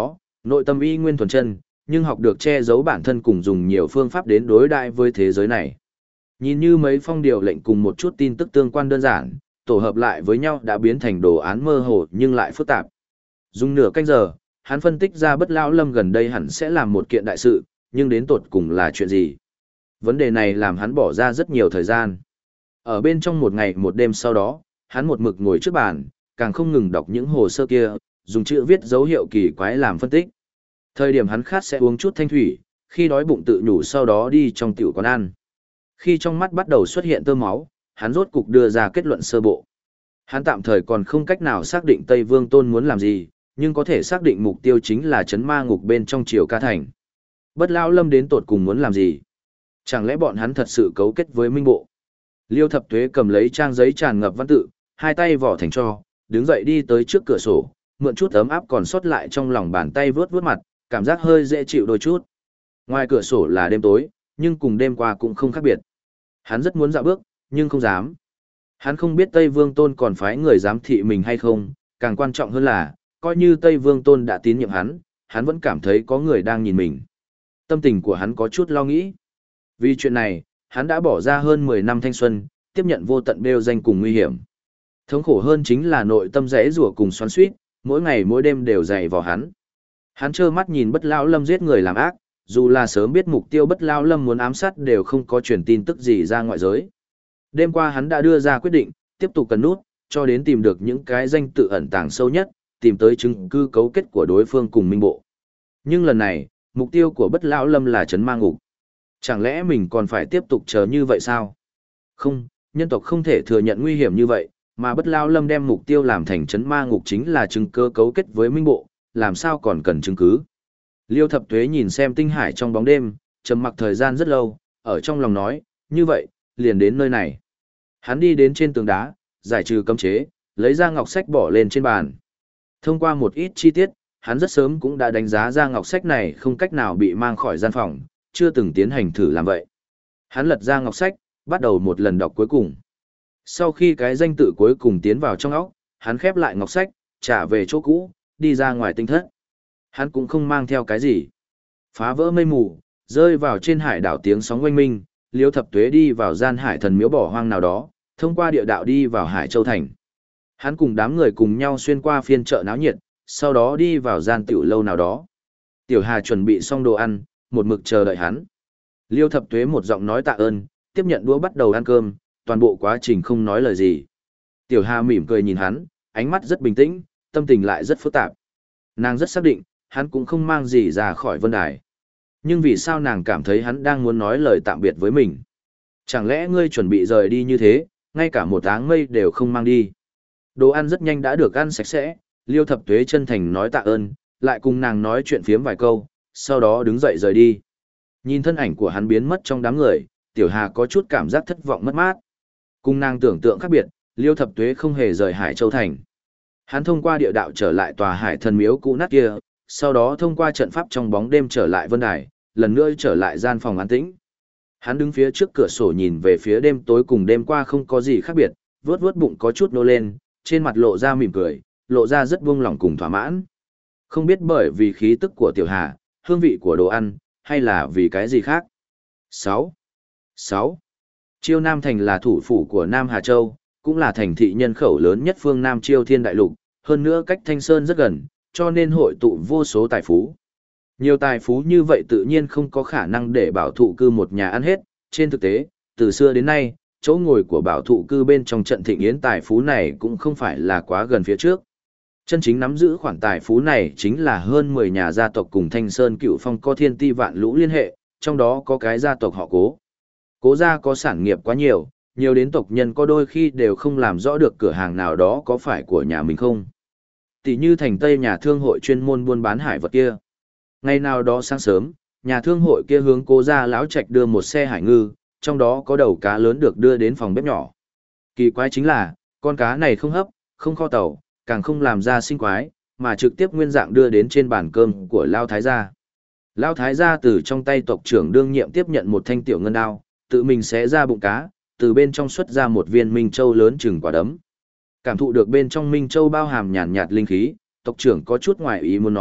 Nội tâm y nguyên thuần chân, nhưng học được che giấu bản thân cùng dùng nhiều phương pháp đến đối đại với thế giới này. Nhìn như mấy phong điều lệnh cùng một chút tin tức tương quan đơn giản, tổ hợp lại với nhau đã biến thành đồ án mơ hồ nhưng lại phức tạp. Dùng nửa canh giờ, hắn phân tích ra Bất Lão Lâm gần đây hẳn sẽ làm một kiện đại sự, nhưng đến tột cùng là chuyện gì? Vấn đề này làm hắn bỏ ra rất nhiều thời gian. Ở bên trong một ngày một đêm sau đó, hắn một mực ngồi trước bàn, càng không ngừng đọc những hồ sơ kia, dùng chữ viết dấu hiệu kỳ quái làm phân tích. Thời điểm hắn khát sẽ uống chút thanh thủy, khi đói bụng tự nhủ sau đó đi trong tiểu quán ăn. Khi trong mắt bắt đầu xuất hiện tơ máu, hắn rốt cục đưa ra kết luận sơ bộ. Hắn tạm thời còn không cách nào xác định Tây Vương Tôn muốn làm gì, nhưng có thể xác định mục tiêu chính là trấn ma ngục bên trong Triều Ca Thành. Bất Lão Lâm đến tột cùng muốn làm gì? Chẳng lẽ bọn hắn thật sự cấu kết với Minh Bộ? Liêu Thập Tuế cầm lấy trang giấy tràn ngập văn tự, hai tay vỏ thành tro, đứng dậy đi tới trước cửa sổ, mượn chút ấm áp còn sót lại trong lòng bàn tay vướt vướt mặt, cảm giác hơi dễ chịu đôi chút. Ngoài cửa sổ là đêm tối, nhưng cùng đêm qua cũng không khác biệt. Hắn rất muốn dạo bước, nhưng không dám. Hắn không biết Tây Vương Tôn còn phái người giám thị mình hay không, càng quan trọng hơn là, coi như Tây Vương Tôn đã tín nhiệm hắn, hắn vẫn cảm thấy có người đang nhìn mình. Tâm tình của hắn có chút lo nghĩ. Vì chuyện này, hắn đã bỏ ra hơn mười năm thanh xuân, tiếp nhận vô tận bêu danh cùng nguy hiểm. Thống khổ hơn chính là nội tâm rẽ rủa cùng xoắn xuýt, mỗi ngày mỗi đêm đều dày vào hắn. Hắn trơ mắt nhìn Bất Lão Lâm giết người làm ác, dù là sớm biết mục tiêu Bất Lão Lâm muốn ám sát đều không có truyền tin tức gì ra ngoại giới. Đêm qua hắn đã đưa ra quyết định, tiếp tục cần nút, cho đến tìm được những cái danh tự ẩn tàng sâu nhất, tìm tới chứng cứ cấu kết của đối phương cùng Minh Bộ. Nhưng lần này, mục tiêu của Bất Lão Lâm là trấn ma ngục. Chẳng lẽ mình còn phải tiếp tục chờ như vậy sao? Không, nhân tộc không thể thừa nhận nguy hiểm như vậy, mà Bất Lão Lâm đem mục tiêu làm thành trấn ma ngục chính là chứng cứ cấu kết với Minh Bộ, làm sao còn cần chứng cứ. Liêu Thập Tuế nhìn xem tinh hải trong bóng đêm, trầm mặc thời gian rất lâu, ở trong lòng nói, như vậy, liền đến nơi này. Hắn đi đến trên tường đá, giải trừ cấm chế, lấy ra ngọc sách bỏ lên trên bàn. Thông qua một ít chi tiết, hắn rất sớm cũng đã đánh giá ra ngọc sách này không cách nào bị mang khỏi gian phòng, chưa từng tiến hành thử làm vậy. Hắn lật ra ngọc sách, bắt đầu một lần đọc cuối cùng. Sau khi cái danh tự cuối cùng tiến vào trong óc, hắn khép lại ngọc sách, trả về chỗ cũ, đi ra ngoài tinh thất. Hắn cũng không mang theo cái gì. Phá vỡ mây mù, rơi vào trên hải đảo tiếng sóng oanh minh, Liêu Thập Tuế đi vào gian hải thần miếu bỏ hoang nào đó, thông qua địa đạo đi vào Hải Châu Thành. Hắn cùng đám người cùng nhau xuyên qua phiên chợ náo nhiệt, sau đó đi vào gian tiểu lâu nào đó. Tiểu Hà chuẩn bị xong đồ ăn, một mực chờ đợi hắn. Liêu Thập Tuế một giọng nói tạ ơn, tiếp nhận đũa bắt đầu ăn cơm, toàn bộ quá trình không nói lời gì. Tiểu Hà mỉm cười nhìn hắn, ánh mắt rất bình tĩnh, tâm tình lại rất phức tạp. Nàng rất xác định, hắn cũng không mang gì ra khỏi vân đài. Nhưng vì sao nàng cảm thấy hắn đang muốn nói lời tạm biệt với mình? Chẳng lẽ ngươi chuẩn bị rời đi như thế, ngay cả một áng mây đều không mang đi? Đồ ăn rất nhanh đã được ăn sạch sẽ, Liêu Thập Tuế chân thành nói tạ ơn, lại cùng nàng nói chuyện phiếm vài câu, sau đó đứng dậy rời đi. Nhìn thân ảnh của hắn biến mất trong đám người, Tiểu Hà có chút cảm giác thất vọng mất mát. Cùng nàng tưởng tượng khác biệt, Liêu Thập Tuế không hề rời Hải Châu Thành. Hắn thông qua địa đạo trở lại tòa hải thần miếu cũ nát kia, sau đó thông qua trận pháp trong bóng đêm trở lại vân đài, lần nữa trở lại gian phòng an tĩnh. Hắn đứng phía trước cửa sổ nhìn về phía đêm tối cùng đêm qua không có gì khác biệt, vướt vướt bụng có chút nô lên, trên mặt lộ ra mỉm cười, lộ ra rất buông lỏng cùng thỏa mãn. Không biết bởi vì khí tức của Tiểu Hà, hương vị của đồ ăn, hay là vì cái gì khác. sáu. sáu. Chiêu Nam Thành là thủ phủ của Nam Hà Châu, cũng là thành thị nhân khẩu lớn nhất phương Nam Chiêu Thiên Đại Lục, hơn nữa cách Thanh Sơn rất gần, cho nên hội tụ vô số tài phú. Nhiều tài phú như vậy tự nhiên không có khả năng để bảo thụ cư một nhà ăn hết, trên thực tế, từ xưa đến nay, chỗ ngồi của bảo thụ cư bên trong trận thịnh yến tài phú này cũng không phải là quá gần phía trước. Chân chính nắm giữ khoản tài phú này chính là hơn mười nhà gia tộc cùng Thanh Sơn Cựu Phong có thiên ti vạn lũ liên hệ, trong đó có cái gia tộc họ Cố. Cố gia có sản nghiệp quá nhiều, nhiều đến tộc nhân có đôi khi đều không làm rõ được cửa hàng nào đó có phải của nhà mình không. Tỷ như thành Tây nhà thương hội chuyên môn buôn bán hải vật kia. Ngày nào đó sáng sớm, nhà thương hội kia hướng Cố gia lão trạch đưa một xe hải ngư, trong đó có đầu cá lớn được đưa đến phòng bếp nhỏ. Kỳ quái chính là, con cá này không hấp, không kho tàu, càng không làm ra sinh quái, mà trực tiếp nguyên dạng đưa đến trên bàn cơm của Lao Thái gia. Lao Thái gia từ trong tay tộc trưởng đương nhiệm tiếp nhận một thanh tiểu ngân đao, tự mình xé ra bụng cá, từ bên trong xuất ra một viên minh châu lớn chừng quả đấm. Cảm thụ được bên trong minh châu bao hàm nhàn nhạt linh khí, tộc trưởng có chút ngoài ý muốn nói,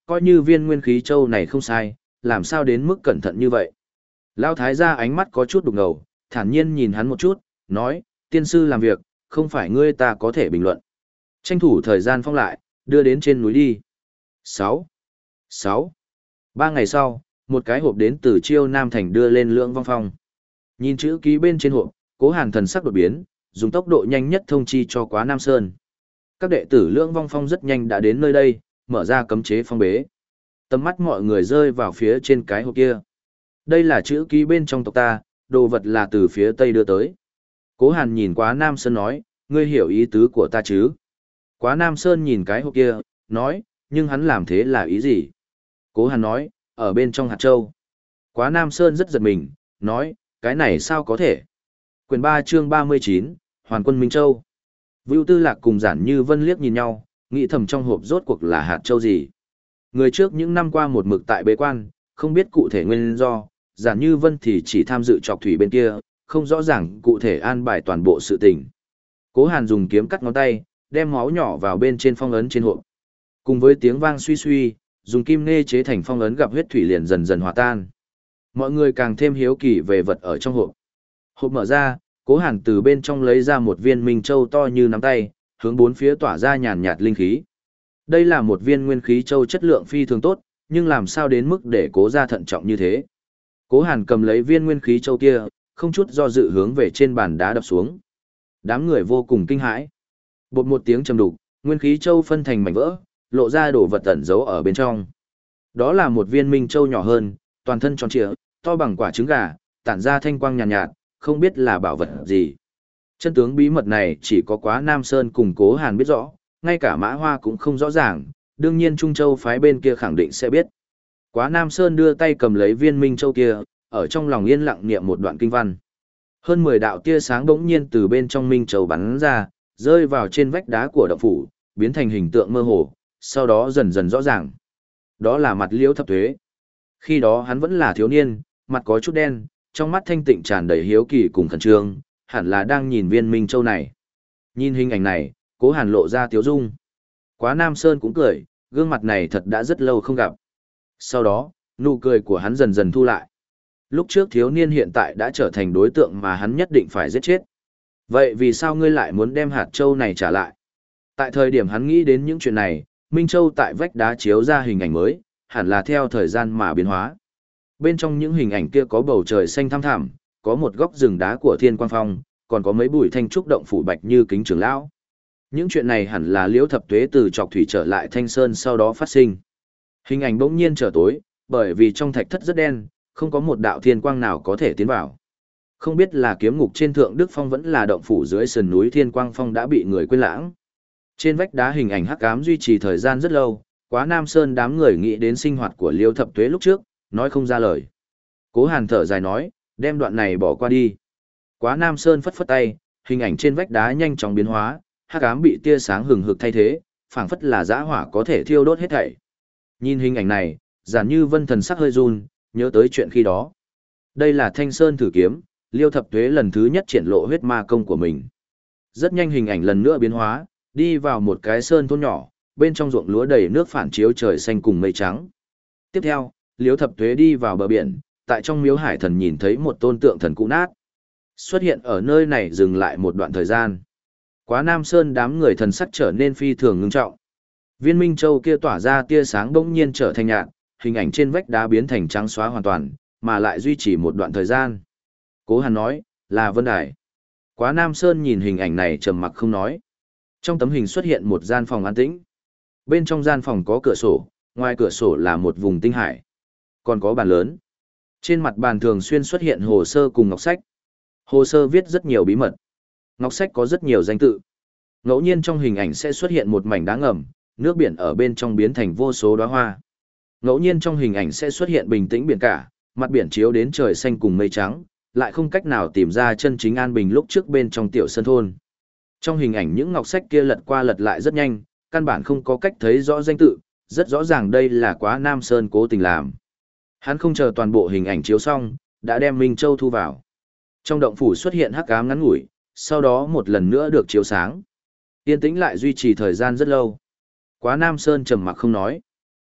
coi như viên nguyên khí châu này không sai, làm sao đến mức cẩn thận như vậy. Lão thái gia ánh mắt có chút đục ngầu, thản nhiên nhìn hắn một chút, nói, tiên sư làm việc, không phải ngươi ta có thể bình luận. Tranh thủ thời gian phong lại, đưa đến trên núi đi. sáu. sáu. Ba ngày sau, một cái hộp đến từ Chiêu Nam Thành đưa lên Lưỡng Vong Phong. Nhìn chữ ký bên trên hộp, Cố Hàn thần sắc đột biến, dùng tốc độ nhanh nhất thông chi cho Quá Nam Sơn. Các đệ tử Lưỡng Vong Phong rất nhanh đã đến nơi đây, mở ra cấm chế phong bế. Tầm mắt mọi người rơi vào phía trên cái hộp kia. Đây là chữ ký bên trong tộc ta, đồ vật là từ phía Tây đưa tới. Cố Hàn nhìn Quá Nam Sơn nói, ngươi hiểu ý tứ của ta chứ? Quá Nam Sơn nhìn cái hộp kia, nói, nhưng hắn làm thế là ý gì? Cố Hàn nói, ở bên trong hạt châu. Quá Nam Sơn rất giật mình, nói, cái này sao có thể? Quyển ba chương ba mươi chín, Hoàn quân Minh Châu. Vưu Tư Lạc cùng Giản Như Vân liếc nhìn nhau, nghĩ thầm trong hộp rốt cuộc là hạt châu gì. Người trước những năm qua một mực tại bế quan, không biết cụ thể nguyên do, Giản Như Vân thì chỉ tham dự trọc thủy bên kia, không rõ ràng cụ thể an bài toàn bộ sự tình. Cố Hàn dùng kiếm cắt ngón tay, đem máu nhỏ vào bên trên phong ấn trên hộp. Cùng với tiếng vang suy suy, dùng kim nê chế thành phong ấn gặp huyết thủy liền dần dần hòa tan. Mọi người càng thêm hiếu kỳ về vật ở trong hộp. Hộp mở ra, Cố Hàn từ bên trong lấy ra một viên minh châu to như nắm tay, hướng bốn phía tỏa ra nhàn nhạt linh khí. Đây là một viên nguyên khí châu chất lượng phi thường tốt, nhưng làm sao đến mức để Cố gia thận trọng như thế. Cố Hàn cầm lấy viên nguyên khí châu kia, không chút do dự hướng về trên bàn đá đập xuống. Đám người vô cùng kinh hãi. Bột một tiếng trầm đục, nguyên khí châu phân thành mảnh vỡ, lộ ra đồ vật ẩn giấu ở bên trong. Đó là một viên minh châu nhỏ hơn, toàn thân tròn trịa, to bằng quả trứng gà, tản ra thanh quang nhàn nhạt, nhạt, không biết là bảo vật gì. Chân tướng bí mật này chỉ có Quá Nam Sơn cùng Cố Hàn biết rõ, ngay cả Mã Hoa cũng không rõ ràng, đương nhiên Trung Châu phái bên kia khẳng định sẽ biết. Quá Nam Sơn đưa tay cầm lấy viên minh châu kia, ở trong lòng yên lặng niệm một đoạn kinh văn. Hơn mười đạo tia sáng bỗng nhiên từ bên trong minh châu bắn ra, rơi vào trên vách đá của động phủ, biến thành hình tượng mơ hồ, sau đó dần dần rõ ràng. Đó là mặt Liễu Thập Tuế. Khi đó hắn vẫn là thiếu niên, mặt có chút đen, trong mắt thanh tịnh tràn đầy hiếu kỳ cùng khẩn trương, hẳn là đang nhìn viên minh châu này. Nhìn hình ảnh này, Cố Hàn lộ ra tiếu dung. Quá Nam Sơn cũng cười, gương mặt này thật đã rất lâu không gặp. Sau đó, nụ cười của hắn dần dần thu lại. Lúc trước thiếu niên hiện tại đã trở thành đối tượng mà hắn nhất định phải giết chết. Vậy vì sao ngươi lại muốn đem hạt châu này trả lại? Tại thời điểm hắn nghĩ đến những chuyện này, Minh Châu tại vách đá chiếu ra hình ảnh mới, hẳn là theo thời gian mà biến hóa. Bên trong những hình ảnh kia có bầu trời xanh thăm thẳm, có một góc rừng đá của Thiên Quang Phong, còn có mấy bụi thanh trúc động phủ bạch như kính trưởng lão. Những chuyện này hẳn là Liễu Thập Tuế từ Trọc Thủy trở lại Thanh Sơn sau đó phát sinh. Hình ảnh bỗng nhiên trở tối, bởi vì trong thạch thất rất đen, không có một đạo thiên quang nào có thể tiến vào. Không biết là kiếm ngục trên Thượng Đức Phong vẫn là động phủ dưới sườn núi Thiên Quang Phong đã bị người quên lãng. Trên vách đá hình ảnh hắc ám duy trì thời gian rất lâu, Quá Nam Sơn đám người nghĩ đến sinh hoạt của Liễu Thập Tuế lúc trước, nói không ra lời. Cố Hàn thở dài nói, đem đoạn này bỏ qua đi. Quá Nam Sơn phất phất tay, hình ảnh trên vách đá nhanh chóng biến hóa, hắc ám bị tia sáng hừng hực thay thế, phảng phất là dã hỏa có thể thiêu đốt hết thảy. Nhìn hình ảnh này, Giản Như Vân thần sắc hơi run, nhớ tới chuyện khi đó. Đây là Thanh Sơn thử kiếm, Liêu Thập Tuế lần thứ nhất triển lộ huyết ma công của mình. Rất nhanh hình ảnh lần nữa biến hóa, đi vào một cái sơn thôn nhỏ, bên trong ruộng lúa đầy nước phản chiếu trời xanh cùng mây trắng. Tiếp theo, Liêu Thập Tuế đi vào bờ biển, tại trong miếu hải thần nhìn thấy một tôn tượng thần cũ nát. Xuất hiện ở nơi này dừng lại một đoạn thời gian. Quá Nam Sơn đám người thần sắc trở nên phi thường ngưng trọng. Viên Minh Châu kia tỏa ra tia sáng bỗng nhiên trở thành nhạt, hình ảnh trên vách đá biến thành trắng xóa hoàn toàn, mà lại duy trì một đoạn thời gian. Cố Hàn nói, là Vân Đài. Quá Nam Sơn nhìn hình ảnh này trầm mặc không nói. Trong tấm hình xuất hiện một gian phòng an tĩnh. Bên trong gian phòng có cửa sổ, ngoài cửa sổ là một vùng tinh hải. Còn có bàn lớn. Trên mặt bàn thường xuyên xuất hiện hồ sơ cùng ngọc sách. Hồ sơ viết rất nhiều bí mật. Ngọc sách có rất nhiều danh tự. Ngẫu nhiên trong hình ảnh sẽ xuất hiện một mảnh đá ngầm, nước biển ở bên trong biến thành vô số đóa hoa. Ngẫu nhiên trong hình ảnh sẽ xuất hiện bình tĩnh biển cả, mặt biển chiếu đến trời xanh cùng mây trắng, lại không cách nào tìm ra chân chính an bình lúc trước bên trong tiểu sơn thôn. Trong hình ảnh những ngọc sách kia lật qua lật lại rất nhanh, căn bản không có cách thấy rõ danh tự, rất rõ ràng đây là Quá Nam Sơn cố tình làm. Hắn không chờ toàn bộ hình ảnh chiếu xong, đã đem Minh Châu thu vào. Trong động phủ xuất hiện hắc ám ngắn ngủi, sau đó một lần nữa được chiếu sáng. Yên tĩnh lại duy trì thời gian rất lâu. Quá Nam Sơn trầm mặc không nói.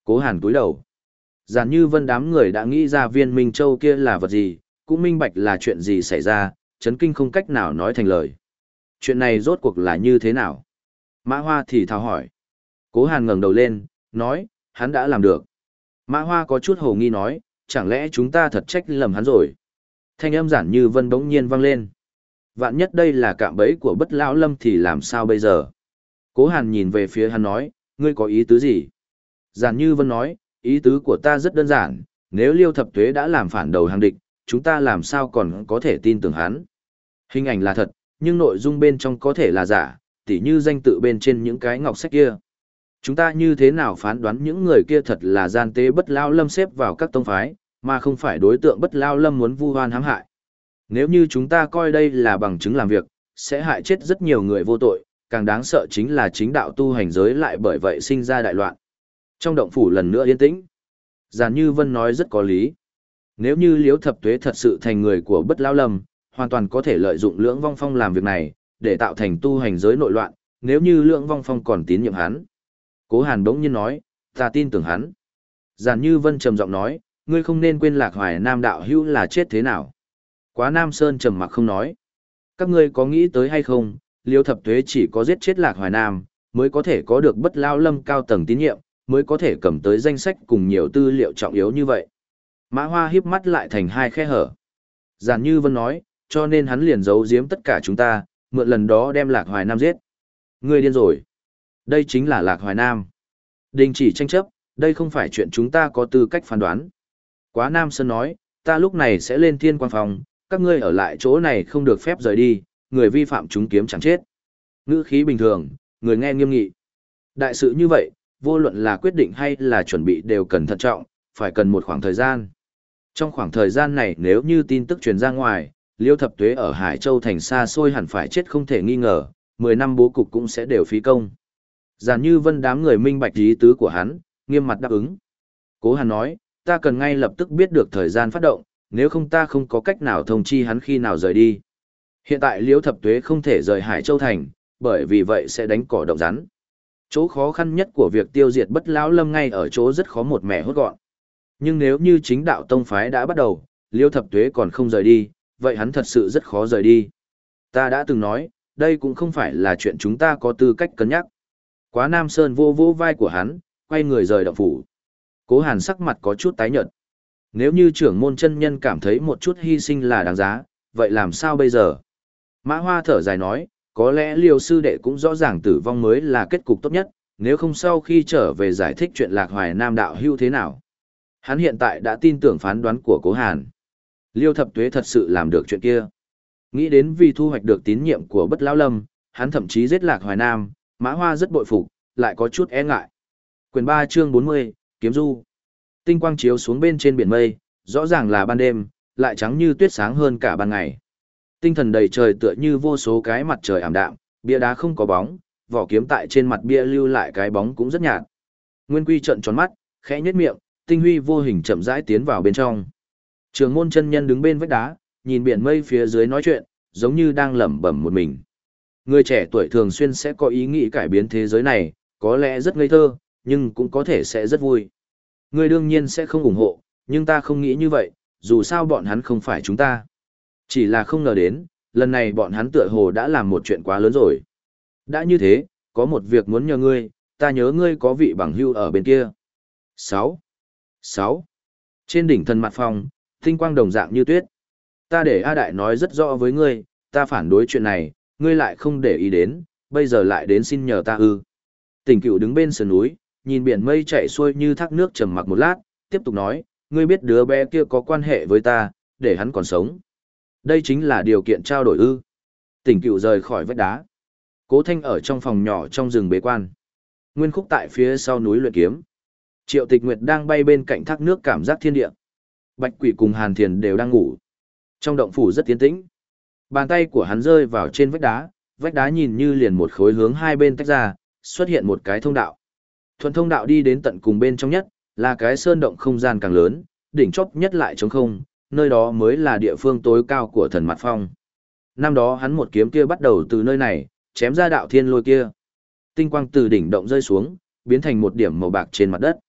Cố Hàn cúi đầu. Giản Như Vân đám người đã nghĩ ra viên Minh Châu kia là vật gì, cũng minh bạch là chuyện gì xảy ra, chấn kinh không cách nào nói thành lời. Chuyện này rốt cuộc là như thế nào? Mã Hoa thì thào hỏi. Cố Hàn ngẩng đầu lên, nói, hắn đã làm được. Mã Hoa có chút hồ nghi nói, chẳng lẽ chúng ta thật trách lầm hắn rồi? Thanh âm Giản Như Vân bỗng nhiên vang lên. Vạn nhất đây là cạm bẫy của Bất Lão Lâm thì làm sao bây giờ? Cố Hàn nhìn về phía hắn nói, ngươi có ý tứ gì? Giản Như Vân nói, ý tứ của ta rất đơn giản, nếu Liêu Thập Tuế đã làm phản đầu hàng địch, chúng ta làm sao còn có thể tin tưởng hắn? Hình ảnh là thật, nhưng nội dung bên trong có thể là giả, tỉ như danh tự bên trên những cái ngọc sách kia. Chúng ta như thế nào phán đoán những người kia thật là gian tế Bất Lão Lâm xếp vào các tông phái, mà không phải đối tượng Bất Lão Lâm muốn vu oan hãm hại? Nếu như chúng ta coi đây là bằng chứng làm việc, sẽ hại chết rất nhiều người vô tội, càng đáng sợ chính là chính đạo tu hành giới lại bởi vậy sinh ra đại loạn. Trong động phủ lần nữa yên tĩnh. Giản Như Vân nói rất có lý. Nếu như Liễu Thập Tuế thật sự thành người của Bất Lão Lâm, hoàn toàn có thể lợi dụng Lưỡng Vong Phong làm việc này, để tạo thành tu hành giới nội loạn, nếu như Lưỡng Vong Phong còn tín nhiệm hắn. Cố Hàn đống nhiên nói, ta tin tưởng hắn. Giản Như Vân trầm giọng nói, ngươi không nên quên Lạc Hoài Nam đạo hữu là chết thế nào. Quá Nam Sơn trầm mặc không nói. Các ngươi có nghĩ tới hay không, Liêu Thập Tuế chỉ có giết chết Lạc Hoài Nam, mới có thể có được Bất Lão Lâm cao tầng tín nhiệm, mới có thể cầm tới danh sách cùng nhiều tư liệu trọng yếu như vậy. Mã Hoa híp mắt lại thành hai khe hở. Giản Như Vân nói, cho nên hắn liền giấu giếm tất cả chúng ta, mượn lần đó đem Lạc Hoài Nam giết. Ngươi điên rồi. Đây chính là Lạc Hoài Nam. Đình chỉ tranh chấp, đây không phải chuyện chúng ta có tư cách phán đoán. Quá Nam Sơn nói, ta lúc này sẽ lên Thiên Quang Phòng, các ngươi ở lại chỗ này không được phép rời đi, người vi phạm chúng kiếm chẳng chết. Ngữ khí bình thường, người nghe nghiêm nghị. Đại sự như vậy, vô luận là quyết định hay là chuẩn bị đều cần thận trọng, phải cần một khoảng thời gian. Trong khoảng thời gian này nếu như tin tức truyền ra ngoài, Liêu Thập Tuế ở Hải Châu thành xa xôi hẳn phải chết không thể nghi ngờ, mười năm bố cục cũng sẽ đều phí công. Giản Như Vân đám người minh bạch ý tứ của hắn, nghiêm mặt đáp ứng. Cố Hàn nói, ta cần ngay lập tức biết được thời gian phát động, nếu không ta không có cách nào thông chi hắn khi nào rời đi. Hiện tại Liễu Thập Tuế không thể rời Hải Châu thành, bởi vì vậy sẽ đánh cỏ động rắn. Chỗ khó khăn nhất của việc tiêu diệt Bất Lão Lâm ngay ở chỗ rất khó một mẻ hốt gọn. Nhưng nếu như chính đạo tông phái đã bắt đầu, Liễu Thập Tuế còn không rời đi, vậy hắn thật sự rất khó rời đi. Ta đã từng nói, đây cũng không phải là chuyện chúng ta có tư cách cân nhắc. Quá Nam Sơn vô vô vai của hắn, quay người rời động phủ. Cố Hàn sắc mặt có chút tái nhợt. Nếu như trưởng môn chân nhân cảm thấy một chút hy sinh là đáng giá, vậy làm sao bây giờ? Mã Hoa thở dài nói, có lẽ Liêu sư đệ cũng rõ ràng tử vong mới là kết cục tốt nhất, nếu không sau khi trở về giải thích chuyện Lạc Hoài Nam đạo hưu thế nào. Hắn hiện tại đã tin tưởng phán đoán của Cố Hàn. Liêu Thập Tuế thật sự làm được chuyện kia. Nghĩ đến vì thu hoạch được tín nhiệm của Bất Lão Lâm, hắn thậm chí giết Lạc Hoài Nam, Mã Hoa rất bội phục, lại có chút e ngại. Quyền ba chương bốn mươi, Kiếm Du. Tinh quang chiếu xuống bên trên biển mây, rõ ràng là ban đêm, lại trắng như tuyết sáng hơn cả ban ngày. Tinh thần đầy trời tựa như vô số cái mặt trời ảm đạm, bia đá không có bóng, vỏ kiếm tại trên mặt bia lưu lại cái bóng cũng rất nhạt. Nguyên Quy trợn tròn mắt, khẽ nhếch miệng, tinh huy vô hình chậm rãi tiến vào bên trong. Trường môn chân nhân đứng bên vách đá, nhìn biển mây phía dưới nói chuyện, giống như đang lẩm bẩm một mình. Người trẻ tuổi thường xuyên sẽ có ý nghĩ cải biến thế giới này, có lẽ rất ngây thơ, nhưng cũng có thể sẽ rất vui. Người đương nhiên sẽ không ủng hộ, nhưng ta không nghĩ như vậy, dù sao bọn hắn không phải chúng ta. Chỉ là không ngờ đến, lần này bọn hắn tựa hồ đã làm một chuyện quá lớn rồi. Đã như thế, có một việc muốn nhờ ngươi, ta nhớ ngươi có vị bằng hưu ở bên kia. sáu. sáu. Trên đỉnh thần mặt phòng, tinh quang đồng dạng như tuyết. Ta để A Đại nói rất rõ với ngươi, ta phản đối chuyện này, ngươi lại không để ý đến, bây giờ lại đến xin nhờ ta ư. Tỉnh Cựu đứng bên sườn núi, nhìn biển mây chảy xuôi như thác nước trầm mặc một lát, tiếp tục nói, ngươi biết đứa bé kia có quan hệ với ta, để hắn còn sống. Đây chính là điều kiện trao đổi ư. Tỉnh Cựu rời khỏi vách đá. Cố Thanh ở trong phòng nhỏ trong rừng bế quan. Nguyên Khúc tại phía sau núi luyện kiếm. Triệu Tịch Nguyệt đang bay bên cạnh thác nước cảm giác thiên địa. Bạch Quỷ cùng Hàn Thiền đều đang ngủ. Trong động phủ rất tiến tĩnh. Bàn tay của hắn rơi vào trên vách đá, vách đá nhìn như liền một khối hướng hai bên tách ra, xuất hiện một cái thông đạo. Thuận thông đạo đi đến tận cùng bên trong nhất, là cái sơn động không gian càng lớn, đỉnh chóp nhất lại trống không, nơi đó mới là địa phương tối cao của thần mặt phong. Năm đó hắn một kiếm kia bắt đầu từ nơi này, chém ra đạo thiên lôi kia. Tinh quang từ đỉnh động rơi xuống, biến thành một điểm màu bạc trên mặt đất.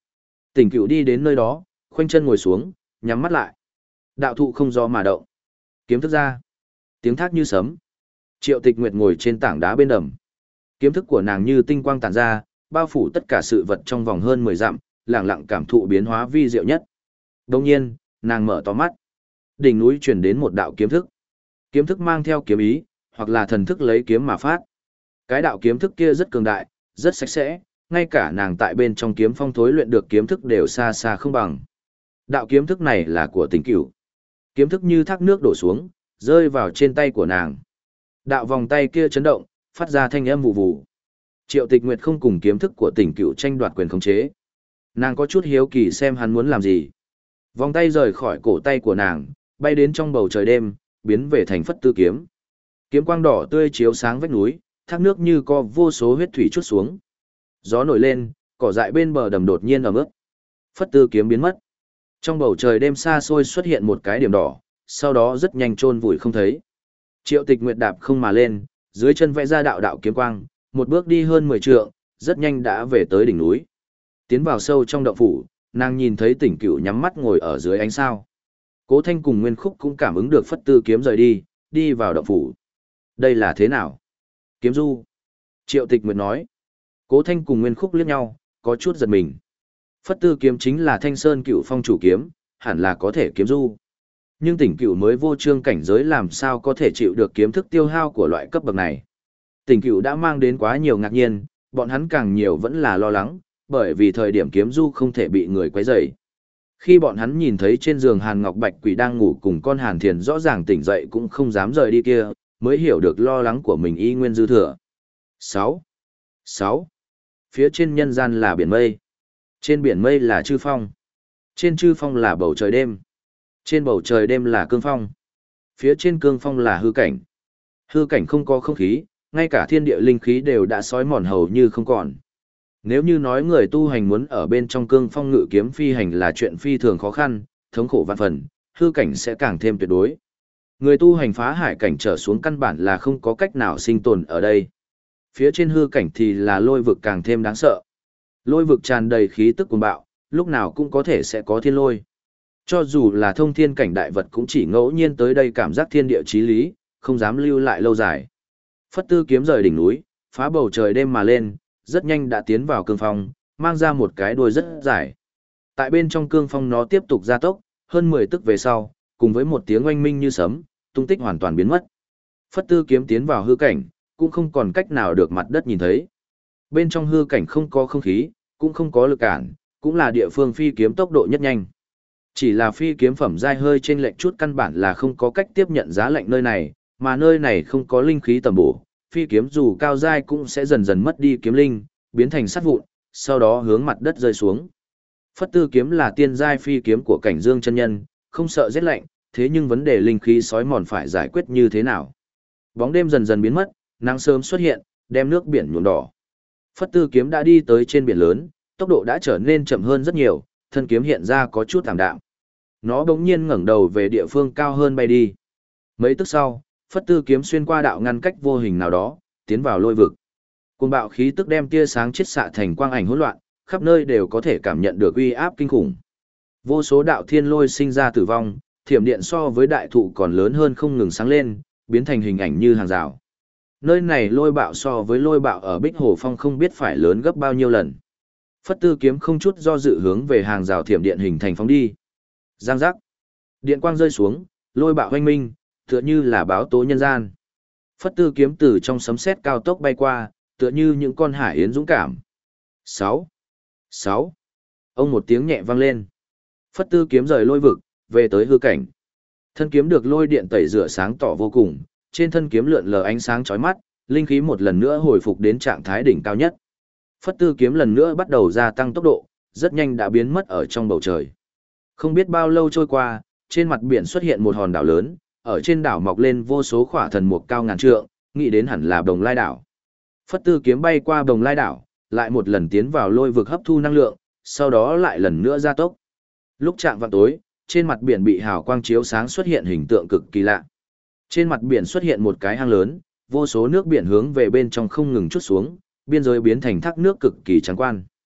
Tỉnh Cửu đi đến nơi đó, khoanh chân ngồi xuống, nhắm mắt lại. Đạo thụ không do mà động. Kiếm thức ra. Tiếng thác như sấm. Triệu Tịch Nguyệt ngồi trên tảng đá bên đầm. Kiếm thức của nàng như tinh quang tản ra, bao phủ tất cả sự vật trong vòng hơn mười dặm, lặng lặng cảm thụ biến hóa vi diệu nhất. Đồng nhiên, nàng mở to mắt. Đỉnh núi truyền đến một đạo kiếm thức. Kiếm thức mang theo kiếm ý, hoặc là thần thức lấy kiếm mà phát. Cái đạo kiếm thức kia rất cường đại, rất sạch sẽ, ngay cả nàng tại bên trong kiếm phong thối luyện được kiếm thức đều xa xa không bằng. Đạo kiếm thức này là của Tỉnh Cửu. Kiếm thức như thác nước đổ xuống, rơi vào trên tay của nàng. Đạo vòng tay kia chấn động, phát ra thanh âm vụ vụ. Triệu Tịch Nguyệt không cùng kiếm thức của Tỉnh Cửu tranh đoạt quyền khống chế. Nàng có chút hiếu kỳ xem hắn muốn làm gì. Vòng tay rời khỏi cổ tay của nàng, bay đến trong bầu trời đêm, biến về thành phất tư kiếm. Kiếm quang đỏ tươi chiếu sáng vách núi, thác nước như có vô số huyết thủy chút xuống. Gió nổi lên, cỏ dại bên bờ đầm đột nhiên ẩm ướt. Phất tư kiếm biến mất. Trong bầu trời đêm xa xôi xuất hiện một cái điểm đỏ, sau đó rất nhanh chôn vùi không thấy. Triệu Tịch Nguyệt đạp không mà lên, dưới chân vẽ ra đạo đạo kiếm quang, một bước đi hơn mười trượng, rất nhanh đã về tới đỉnh núi. Tiến vào sâu trong động phủ, nàng nhìn thấy Tỉnh Cửu nhắm mắt ngồi ở dưới ánh sao. Cố Thanh cùng Nguyên Khúc cũng cảm ứng được phất tư kiếm rời đi, đi vào động phủ. Đây là thế nào? Kiếm du. Triệu Tịch Nguyệt nói. Cố Thanh cùng Nguyên Khúc liếc nhau, có chút giật mình. Phất tư kiếm chính là Thanh Sơn Cửu Phong chủ kiếm, hẳn là có thể kiếm du. Nhưng Tỉnh Cửu mới vô trương cảnh giới làm sao có thể chịu được kiếm thức tiêu hao của loại cấp bậc này. Tỉnh Cửu đã mang đến quá nhiều ngạc nhiên, bọn hắn càng nhiều vẫn là lo lắng, bởi vì thời điểm kiếm du không thể bị người quấy rầy. Khi bọn hắn nhìn thấy trên giường Hàn Ngọc Bạch Quỷ đang ngủ cùng con Hàn Thiền rõ ràng tỉnh dậy cũng không dám rời đi kia, mới hiểu được lo lắng của mình y nguyên dư thừa. sáu. sáu. Phía trên nhân gian là biển mây. Trên biển mây là chư phong. Trên chư phong là bầu trời đêm. Trên bầu trời đêm là cương phong. Phía trên cương phong là hư cảnh. Hư cảnh không có không khí, ngay cả thiên địa linh khí đều đã sói mòn hầu như không còn. Nếu như nói người tu hành muốn ở bên trong cương phong ngự kiếm phi hành là chuyện phi thường khó khăn, thống khổ vạn phần, hư cảnh sẽ càng thêm tuyệt đối. Người tu hành phá hải cảnh trở xuống căn bản là không có cách nào sinh tồn ở đây. Phía trên hư cảnh thì là lôi vực càng thêm đáng sợ. Lôi vực tràn đầy khí tức cuồng bạo, lúc nào cũng có thể sẽ có thiên lôi. Cho dù là thông thiên cảnh đại vật cũng chỉ ngẫu nhiên tới đây cảm giác thiên địa chí lý, không dám lưu lại lâu dài. Phất tư kiếm rời đỉnh núi, phá bầu trời đêm mà lên, rất nhanh đã tiến vào cương phong, mang ra một cái đuôi rất dài. Tại bên trong cương phong nó tiếp tục gia tốc, hơn mười tức về sau, cùng với một tiếng oanh minh như sấm, tung tích hoàn toàn biến mất. Phất tư kiếm tiến vào hư cảnh, cũng không còn cách nào được mặt đất nhìn thấy. Bên trong hư cảnh không có không khí, cũng không có lực cản, cũng là địa phương phi kiếm tốc độ nhất nhanh. Chỉ là phi kiếm phẩm giai hơi trên lệnh chút căn bản là không có cách tiếp nhận giá lệnh nơi này, mà nơi này không có linh khí tầm bổ, phi kiếm dù cao giai cũng sẽ dần dần mất đi kiếm linh, biến thành sắt vụn, sau đó hướng mặt đất rơi xuống. Phất tư kiếm là tiên giai phi kiếm của Cảnh Dương chân nhân, không sợ rét lạnh, thế nhưng vấn đề linh khí sói mòn phải giải quyết như thế nào? Bóng đêm dần dần biến mất, nắng sớm xuất hiện, đem nước biển nhuộm đỏ. Phất tư kiếm đã đi tới trên biển lớn, tốc độ đã trở nên chậm hơn rất nhiều, thân kiếm hiện ra có chút tạm đạm. Nó bỗng nhiên ngẩng đầu về địa phương cao hơn bay đi. Mấy tức sau, phất tư kiếm xuyên qua đạo ngăn cách vô hình nào đó, tiến vào lôi vực. Cuồng bạo khí tức đem tia sáng chiết xạ thành quang ảnh hỗn loạn, khắp nơi đều có thể cảm nhận được uy áp kinh khủng. Vô số đạo thiên lôi sinh ra tử vong, thiểm điện so với đại thụ còn lớn hơn không ngừng sáng lên, biến thành hình ảnh như hàng rào. Nơi này lôi bạo so với lôi bạo ở Bích Hồ Phong không biết phải lớn gấp bao nhiêu lần. Phất tư kiếm không chút do dự hướng về hàng rào thiểm điện hình thành phóng đi. Giang giác. Điện quang rơi xuống, lôi bạo hoanh minh, tựa như là báo tố nhân gian. Phất tư kiếm từ trong sấm sét cao tốc bay qua, tựa như những con hải yến dũng cảm. Sáu. Sáu. Ông một tiếng nhẹ vang lên. Phất tư kiếm rời lôi vực, về tới hư cảnh. Thân kiếm được lôi điện tẩy rửa sáng tỏ vô cùng, trên thân kiếm lượn lờ ánh sáng chói mắt, linh khí một lần nữa hồi phục đến trạng thái đỉnh cao nhất. Phất tư kiếm lần nữa bắt đầu gia tăng tốc độ, rất nhanh đã biến mất ở trong bầu trời. Không biết bao lâu trôi qua, trên mặt biển xuất hiện một hòn đảo lớn, ở trên đảo mọc lên vô số khỏa thần mục cao ngàn trượng, nghĩ đến hẳn là Bồng Lai đảo. Phất tư kiếm bay qua Bồng Lai đảo, lại một lần tiến vào lôi vực hấp thu năng lượng, sau đó lại lần nữa gia tốc. Lúc chạm vào tối, trên mặt biển bị hào quang chiếu sáng xuất hiện hình tượng cực kỳ lạ. Trên mặt biển xuất hiện một cái hang lớn, vô số nước biển hướng về bên trong không ngừng chút xuống, biên giới biến thành thác nước cực kỳ trắng quan.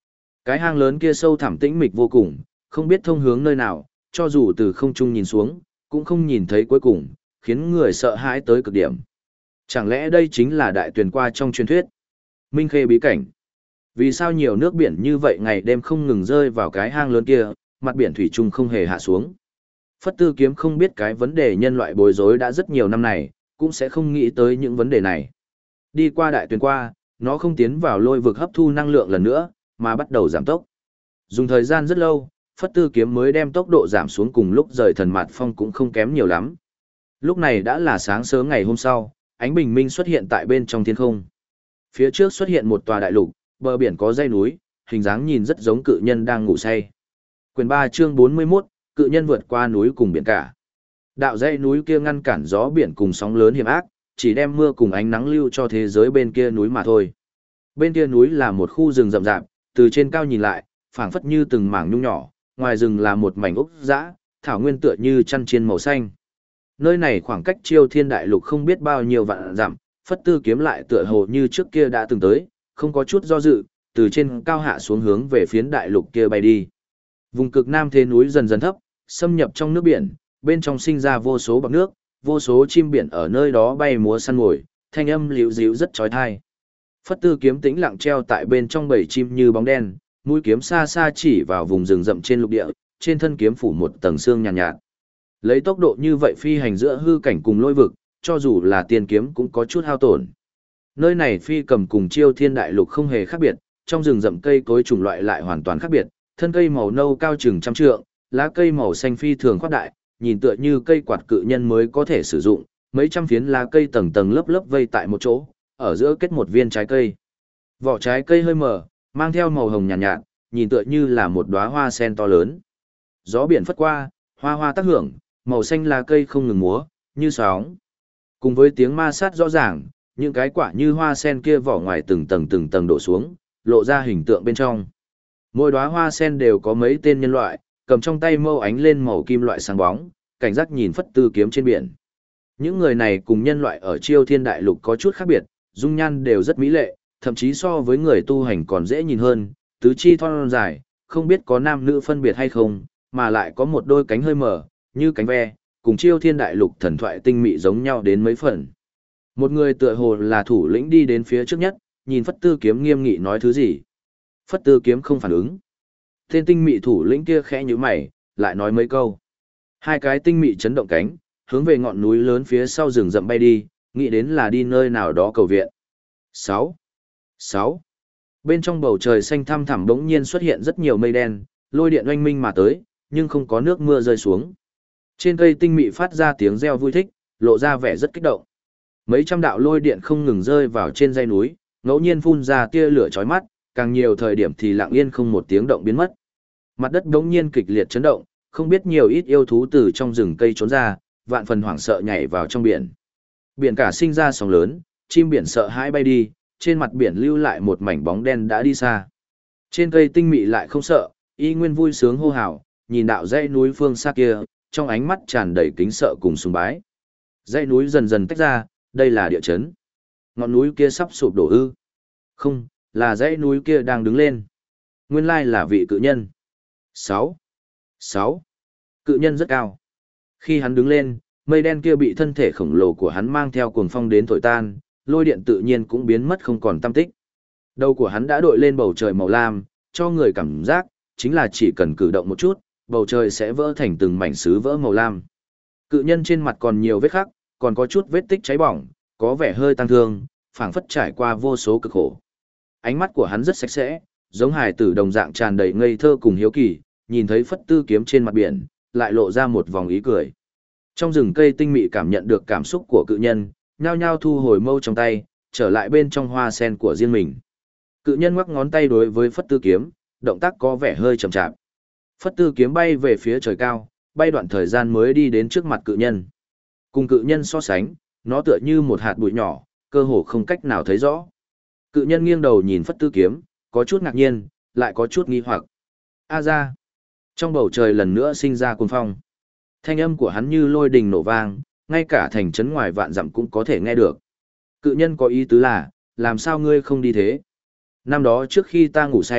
Cái hang lớn kia sâu thẳm tĩnh mịch vô cùng, không biết thông hướng nơi nào, cho dù từ không trung nhìn xuống, cũng không nhìn thấy cuối cùng, khiến người sợ hãi tới cực điểm. Chẳng lẽ đây chính là đại tuyển qua trong truyền thuyết? Minh Khê bí cảnh. Vì sao nhiều nước biển như vậy ngày đêm không ngừng rơi vào cái hang lớn kia, mặt biển thủy chung không hề hạ xuống? Phất Tư Kiếm không biết cái vấn đề nhân loại bối rối đã rất nhiều năm này, cũng sẽ không nghĩ tới những vấn đề này. Đi qua đại tuyển qua, nó không tiến vào lôi vực hấp thu năng lượng lần nữa, mà bắt đầu giảm tốc. Dùng thời gian rất lâu, Phất Tư Kiếm mới đem tốc độ giảm xuống, cùng lúc rời thần mạt phong cũng không kém nhiều lắm. Lúc này đã là sáng sớm ngày hôm sau, ánh bình minh xuất hiện tại bên trong thiên không. Phía trước xuất hiện một tòa đại lục, bờ biển có dãy núi, hình dáng nhìn rất giống cự nhân đang ngủ say. Quyển ba chương bốn mươi mốt, cự nhân vượt qua núi cùng biển cả. Đạo dãy núi kia ngăn cản gió biển cùng sóng lớn hiểm ác, chỉ đem mưa cùng ánh nắng lưu cho thế giới bên kia núi mà thôi. Bên kia núi là một khu rừng rậm rạp, từ trên cao nhìn lại, phảng phất như từng mảng nhung nhỏ, ngoài rừng là một mảnh ốc dã, thảo nguyên tựa như chăn chiên màu xanh. Nơi này khoảng cách Chiêu Thiên Đại Lục không biết bao nhiêu vạn dặm, Phất Tư Kiếm lại tựa hồ như trước kia đã từng tới, không có chút do dự, từ trên cao hạ xuống hướng về phiến đại lục kia bay đi. Vùng cực nam thế núi dần dần thấp, xâm nhập trong nước biển, bên trong sinh ra vô số bọt nước, vô số chim biển ở nơi đó bay múa săn mồi, thanh âm liễu díu rất chói tai. Phất Tư Kiếm tĩnh lặng treo tại bên trong bầy chim như bóng đen, mũi kiếm xa xa chỉ vào vùng rừng rậm trên lục địa, trên thân kiếm phủ một tầng xương nhàn nhạt, nhạt. Lấy tốc độ như vậy phi hành giữa hư cảnh cùng lôi vực, cho dù là tiên kiếm cũng có chút hao tổn. Nơi này phi cầm cùng Chiêu Thiên Đại Lục không hề khác biệt, trong rừng rậm cây cối chủng loại lại hoàn toàn khác biệt, thân cây màu nâu cao chừng trăm trượng, lá cây màu xanh phi thường khoát đại, nhìn tựa như cây quạt cự nhân mới có thể sử dụng, mấy trăm phiến lá cây tầng tầng lớp lớp vây tại một chỗ, ở giữa kết một viên trái cây. Vỏ trái cây hơi mờ, mang theo màu hồng nhàn nhạt, nhạt, nhìn tựa như là một đóa hoa sen to lớn. Gió biển phất qua, hoa hoa tác hưởng, màu xanh lá cây không ngừng múa, như sóng. Cùng với tiếng ma sát rõ ràng, những cái quả như hoa sen kia vỏ ngoài từng tầng từng tầng đổ xuống, lộ ra hình tượng bên trong. Mỗi đóa hoa sen đều có mấy tên nhân loại, cầm trong tay mâu ánh lên màu kim loại sáng bóng, cảnh giác nhìn Phất Tư Kiếm trên biển. Những người này cùng nhân loại ở Chiêu Thiên Đại Lục có chút khác biệt, dung nhan đều rất mỹ lệ, thậm chí so với người tu hành còn dễ nhìn hơn, tứ chi thon dài, không biết có nam nữ phân biệt hay không, mà lại có một đôi cánh hơi mở, như cánh ve, cùng Chiêu Thiên Đại Lục thần thoại tinh mị giống nhau đến mấy phần. Một người tựa hồ là thủ lĩnh đi đến phía trước nhất, nhìn Phất Tư Kiếm nghiêm nghị nói thứ gì. Phất Tư Kiếm không phản ứng. Tên tinh mị thủ lĩnh kia khẽ nhíu mày, lại nói mấy câu. Hai cái tinh mị chấn động cánh, hướng về ngọn núi lớn phía sau rừng rậm bay đi, nghĩ đến là đi nơi nào đó cầu viện. sáu. sáu. Bên trong bầu trời xanh thăm thẳm bỗng nhiên xuất hiện rất nhiều mây đen, lôi điện oanh minh mà tới, nhưng không có nước mưa rơi xuống. Trên cây tinh mị phát ra tiếng reo vui thích, lộ ra vẻ rất kích động. Mấy trăm đạo lôi điện không ngừng rơi vào trên dãy núi, ngẫu nhiên phun ra tia lửa chói mắt, càng nhiều thời điểm thì lặng yên không một tiếng động biến mất. Mặt đất bỗng nhiên kịch liệt chấn động, không biết nhiều ít yêu thú từ trong rừng cây trốn ra, vạn phần hoảng sợ nhảy vào trong biển. Biển cả sinh ra sóng lớn, chim biển sợ hãi bay đi, trên mặt biển lưu lại một mảnh bóng đen đã đi xa. Trên cây tinh mị lại không sợ, y nguyên vui sướng hô hào, nhìn đạo dãy núi phương xa kia, trong ánh mắt tràn đầy kính sợ cùng sùng bái. Dãy núi dần dần tách ra, đây là địa chấn. Ngọn núi kia sắp sụp đổ ư? Không, là dãy núi kia đang đứng lên. Nguyên lai là vị cự nhân. sáu. sáu. Cự nhân rất cao. Khi hắn đứng lên, mây đen kia bị thân thể khổng lồ của hắn mang theo cuồng phong đến thổi tan, lôi điện tự nhiên cũng biến mất không còn tăm tích. Đầu của hắn đã đội lên bầu trời màu lam, cho người cảm giác, chính là chỉ cần cử động một chút, bầu trời sẽ vỡ thành từng mảnh sứ vỡ màu lam. Cự nhân trên mặt còn nhiều vết khắc, còn có chút vết tích cháy bỏng, có vẻ hơi tăng thương, phảng phất trải qua vô số cực khổ. Ánh mắt của hắn rất sạch sẽ, giống hài tử đồng dạng tràn đầy ngây thơ cùng hiếu kỳ, nhìn thấy Phất Tư Kiếm trên mặt biển, lại lộ ra một vòng ý cười. Trong rừng cây tinh mị cảm nhận được cảm xúc của cự nhân, nhao nhao thu hồi mâu trong tay, trở lại bên trong hoa sen của riêng mình. Cự nhân ngoắc ngón tay đối với Phất Tư Kiếm, động tác có vẻ hơi chậm chạp. Phất Tư Kiếm bay về phía trời cao, bay đoạn thời gian mới đi đến trước mặt cự nhân. Cùng cự nhân so sánh, nó tựa như một hạt bụi nhỏ, cơ hồ không cách nào thấy rõ. Cự nhân nghiêng đầu nhìn Phất Tư Kiếm, có chút ngạc nhiên, lại có chút nghi hoặc. A ra! Trong bầu trời lần nữa sinh ra cuồng phong. Thanh âm của hắn như lôi đình nổ vang, ngay cả thành trấn ngoài vạn dặm cũng có thể nghe được. Cự nhân có ý tứ là, làm sao ngươi không đi thế? Năm đó trước khi ta ngủ say,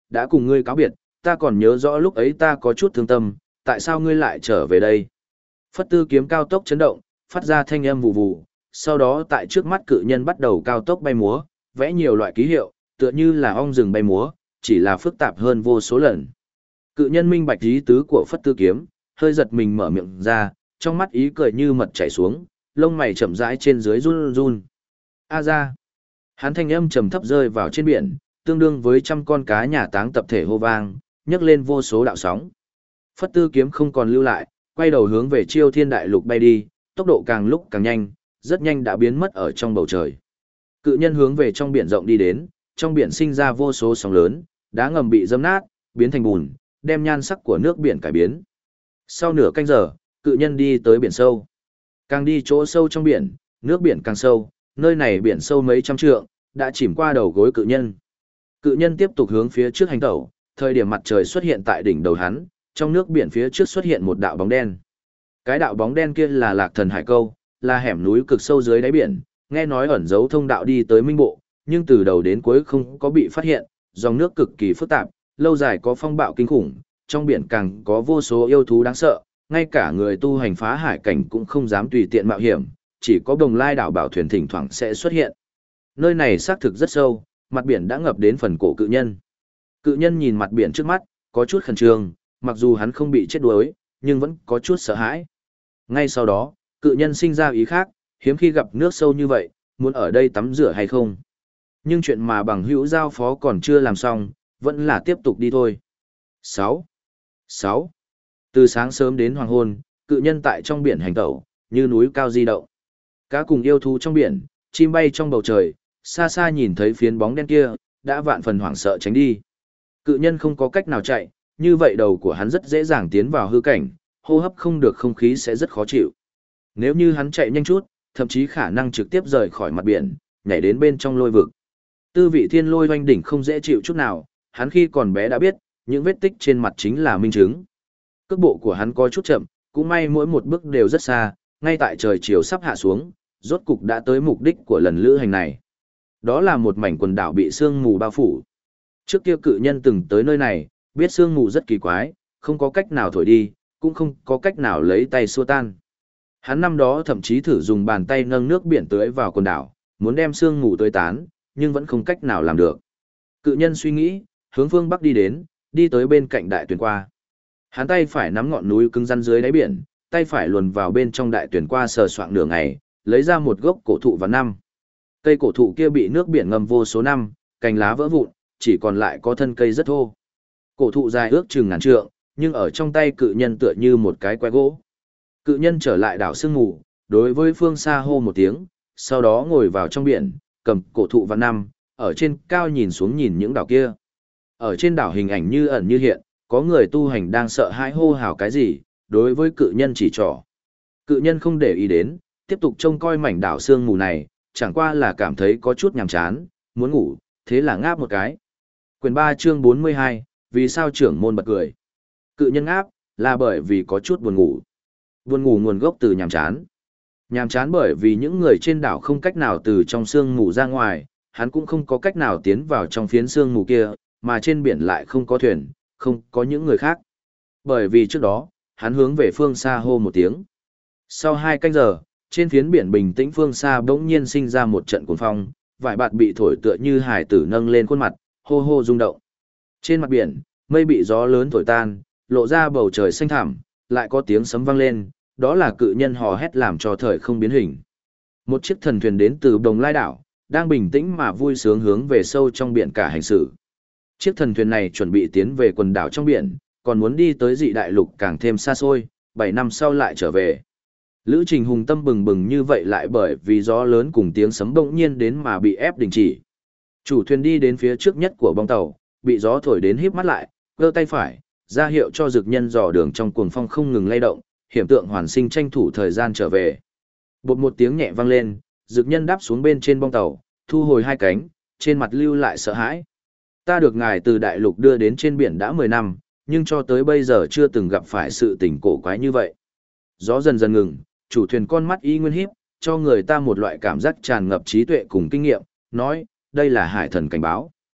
đã cùng ngươi cáo biệt, ta còn nhớ rõ lúc ấy ta có chút thương tâm, tại sao ngươi lại trở về đây? Phất tư kiếm cao tốc chấn động, phát ra thanh âm vù vù, sau đó tại trước mắt cự nhân bắt đầu cao tốc bay múa, vẽ nhiều loại ký hiệu, tựa như là ong rừng bay múa, chỉ là phức tạp hơn vô số lần. Cự nhân minh bạch ý tứ của Phất tư kiếm, hơi giật mình mở miệng ra, trong mắt ý cười như mật chảy xuống, lông mày chậm rãi trên dưới run run. A ra. Hắn thanh âm trầm thấp rơi vào trên biển, tương đương với trăm con cá nhà táng tập thể hô vang, nhấc lên vô số đạo sóng. Phất tư kiếm không còn lưu lại, quay đầu hướng về Chiêu Thiên Đại Lục bay đi, tốc độ càng lúc càng nhanh, rất nhanh đã biến mất ở trong bầu trời. Cự nhân hướng về trong biển rộng đi đến, trong biển sinh ra vô số sóng lớn, đá ngầm bị dẫm nát, biến thành bùn, đem nhan sắc của nước biển cải biến. Sau nửa canh giờ, cự nhân đi tới biển sâu. Càng đi chỗ sâu trong biển, nước biển càng sâu, nơi này biển sâu mấy trăm trượng, đã chìm qua đầu gối cự nhân. Cự nhân tiếp tục hướng phía trước hành tẩu, thời điểm mặt trời xuất hiện tại đỉnh đầu hắn, trong nước biển phía trước xuất hiện một đạo bóng đen. Cái đạo bóng đen kia là Lạc Thần Hải Câu, là hẻm núi cực sâu dưới đáy biển, nghe nói ẩn giấu thông đạo đi tới Minh Bộ, nhưng từ đầu đến cuối không có bị phát hiện, dòng nước cực kỳ phức tạp, lâu dài có phong bạo kinh khủng, trong biển càng có vô số yêu thú đáng sợ, ngay cả người tu hành phá hải cảnh cũng không dám tùy tiện mạo hiểm, chỉ có Đồng Lai đảo bảo thuyền thỉnh thoảng sẽ xuất hiện. Nơi này xác thực rất sâu, mặt biển đã ngập đến phần cổ cự nhân. Cự nhân nhìn mặt biển trước mắt, có chút khẩn trương, mặc dù hắn không bị chết đuối, nhưng vẫn có chút sợ hãi. Ngay sau đó, cự nhân sinh ra ý khác, hiếm khi gặp nước sâu như vậy, muốn ở đây tắm rửa hay không. Nhưng chuyện mà bằng hữu giao phó còn chưa làm xong, vẫn là tiếp tục đi thôi. sáu. sáu. Từ sáng sớm đến hoàng hôn, cự nhân tại trong biển hành tẩu, như núi cao di động. Cá cùng yêu thú trong biển, chim bay trong bầu trời, xa xa nhìn thấy phiến bóng đen kia, đã vạn phần hoảng sợ tránh đi. Cự nhân không có cách nào chạy, như vậy đầu của hắn rất dễ dàng tiến vào hư cảnh, hô hấp không được không khí sẽ rất khó chịu. Nếu như hắn chạy nhanh chút, thậm chí khả năng trực tiếp rời khỏi mặt biển, nhảy đến bên trong lôi vực. Tư vị thiên lôi oanh đỉnh không dễ chịu chút nào, hắn khi còn bé đã biết, những vết tích trên mặt chính là minh chứng. Cước bộ của hắn có chút chậm, cũng may mỗi một bước đều rất xa, ngay tại trời chiều sắp hạ xuống, rốt cục đã tới mục đích của lần lữ hành này. Đó là một mảnh quần đảo bị sương mù bao phủ. Trước kia cự nhân từng tới nơi này, biết sương mù rất kỳ quái, không có cách nào thổi đi, cũng không có cách nào lấy tay xua tan. Hắn năm đó thậm chí thử dùng bàn tay nâng nước biển tưới vào quần đảo, muốn đem sương mù tưới tán, nhưng vẫn không cách nào làm được. Cự nhân suy nghĩ, hướng phương bắc đi đến, đi tới bên cạnh đại tuyển qua. Hắn tay phải nắm ngọn núi cứng rắn dưới đáy biển, tay phải luồn vào bên trong đại tuyển qua sờ soạng nửa ngày, lấy ra một gốc cổ thụ và năm. Cây cổ thụ kia bị nước biển ngâm vô số năm, cành lá vỡ vụn, chỉ còn lại có thân cây rất thô. Cổ thụ dài ước chừng ngàn trượng, nhưng ở trong tay cự nhân tựa như một cái que gỗ. Cự nhân trở lại đảo sương mù, đối với phương xa hô một tiếng, sau đó ngồi vào trong biển, cầm cổ thụ và năm, ở trên cao nhìn xuống nhìn những đảo kia. Ở trên đảo hình ảnh như ẩn như hiện, có người tu hành đang sợ hãi hô hào cái gì, đối với cự nhân chỉ trỏ. Cự nhân không để ý đến, tiếp tục trông coi mảnh đảo sương mù này, chẳng qua là cảm thấy có chút nhàm chán, muốn ngủ, thế là ngáp một cái. Quyền ba chương bốn mươi hai, vì sao trưởng môn bật cười. Cự nhân ngáp, là bởi vì có chút buồn ngủ. Buồn ngủ nguồn gốc từ nhàm chán. Nhàm chán bởi vì những người trên đảo không cách nào từ trong sương mù ra ngoài, hắn cũng không có cách nào tiến vào trong phiến sương mù kia, mà trên biển lại không có thuyền, không có những người khác. Bởi vì trước đó, hắn hướng về phương xa hô một tiếng. Sau hai canh giờ, trên phiến biển bình tĩnh phương xa bỗng nhiên sinh ra một trận cuồng phong, vải bạt bị thổi tựa như hải tử nâng lên khuôn mặt, hô hô rung động. Trên mặt biển, mây bị gió lớn thổi tan, lộ ra bầu trời xanh thẳm, lại có tiếng sấm vang lên, đó là cự nhân hò hét làm cho thời không biến hình. Một chiếc thần thuyền đến từ Đồng Lai đảo, đang bình tĩnh mà vui sướng hướng về sâu trong biển cả hành xử. Chiếc thần thuyền này chuẩn bị tiến về quần đảo trong biển, còn muốn đi tới dị đại lục càng thêm xa xôi, bảy năm sau lại trở về. Lữ trình hùng tâm bừng bừng như vậy lại bởi vì gió lớn cùng tiếng sấm bỗng nhiên đến mà bị ép đình chỉ. Chủ thuyền đi đến phía trước nhất của bong tàu, bị gió thổi đến híp mắt lại, giơ tay phải, ra hiệu cho dực nhân dò đường trong cuồng phong không ngừng lay động, hiểm tượng hoàn sinh tranh thủ thời gian trở về. Bột một tiếng nhẹ vang lên, dực nhân đáp xuống bên trên bong tàu, thu hồi hai cánh, trên mặt lưu lại sợ hãi. Ta được ngài từ đại lục đưa đến trên biển đã mười năm, nhưng cho tới bây giờ chưa từng gặp phải sự tình cổ quái như vậy. Gió dần dần ngừng, chủ thuyền con mắt y nguyên hiếp, cho người ta một loại cảm giác tràn ngập trí tuệ cùng kinh nghiệm, nói, đây là hải thần cảnh báo.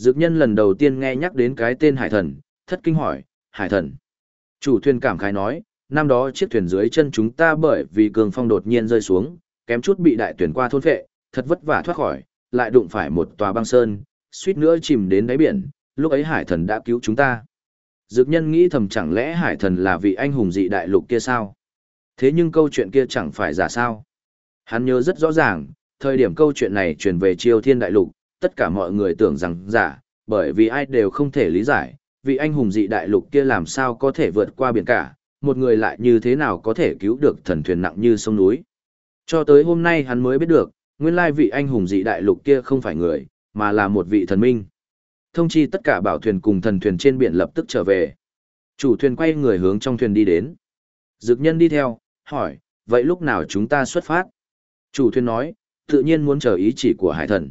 Dực nhân lần đầu tiên nghe nhắc đến cái tên hải thần, thất kinh hỏi, hải thần. Chủ thuyền cảm khái nói, năm đó chiếc thuyền dưới chân chúng ta bởi vì cường phong đột nhiên rơi xuống, kém chút bị đại tuyển qua thôn phệ, thật vất vả thoát khỏi, lại đụng phải một tòa băng sơn, suýt nữa chìm đến đáy biển, lúc ấy hải thần đã cứu chúng ta. Dực nhân nghĩ thầm chẳng lẽ hải thần là vị anh hùng dị đại lục kia sao? Thế nhưng câu chuyện kia chẳng phải giả sao? Hắn nhớ rất rõ ràng, thời điểm câu chuyện này truyền về Triều Thiên đại lục, tất cả mọi người tưởng rằng giả, bởi vì ai đều không thể lý giải, vị anh hùng dị đại lục kia làm sao có thể vượt qua biển cả, một người lại như thế nào có thể cứu được thần thuyền nặng như sông núi. Cho tới hôm nay hắn mới biết được, nguyên lai vị anh hùng dị đại lục kia không phải người, mà là một vị thần minh. Thông chi tất cả bảo thuyền cùng thần thuyền trên biển lập tức trở về. Chủ thuyền quay người hướng trong thuyền đi đến. Dực nhân đi theo, hỏi, vậy lúc nào chúng ta xuất phát? Chủ thuyền nói, tự nhiên muốn chờ ý chỉ của hải thần.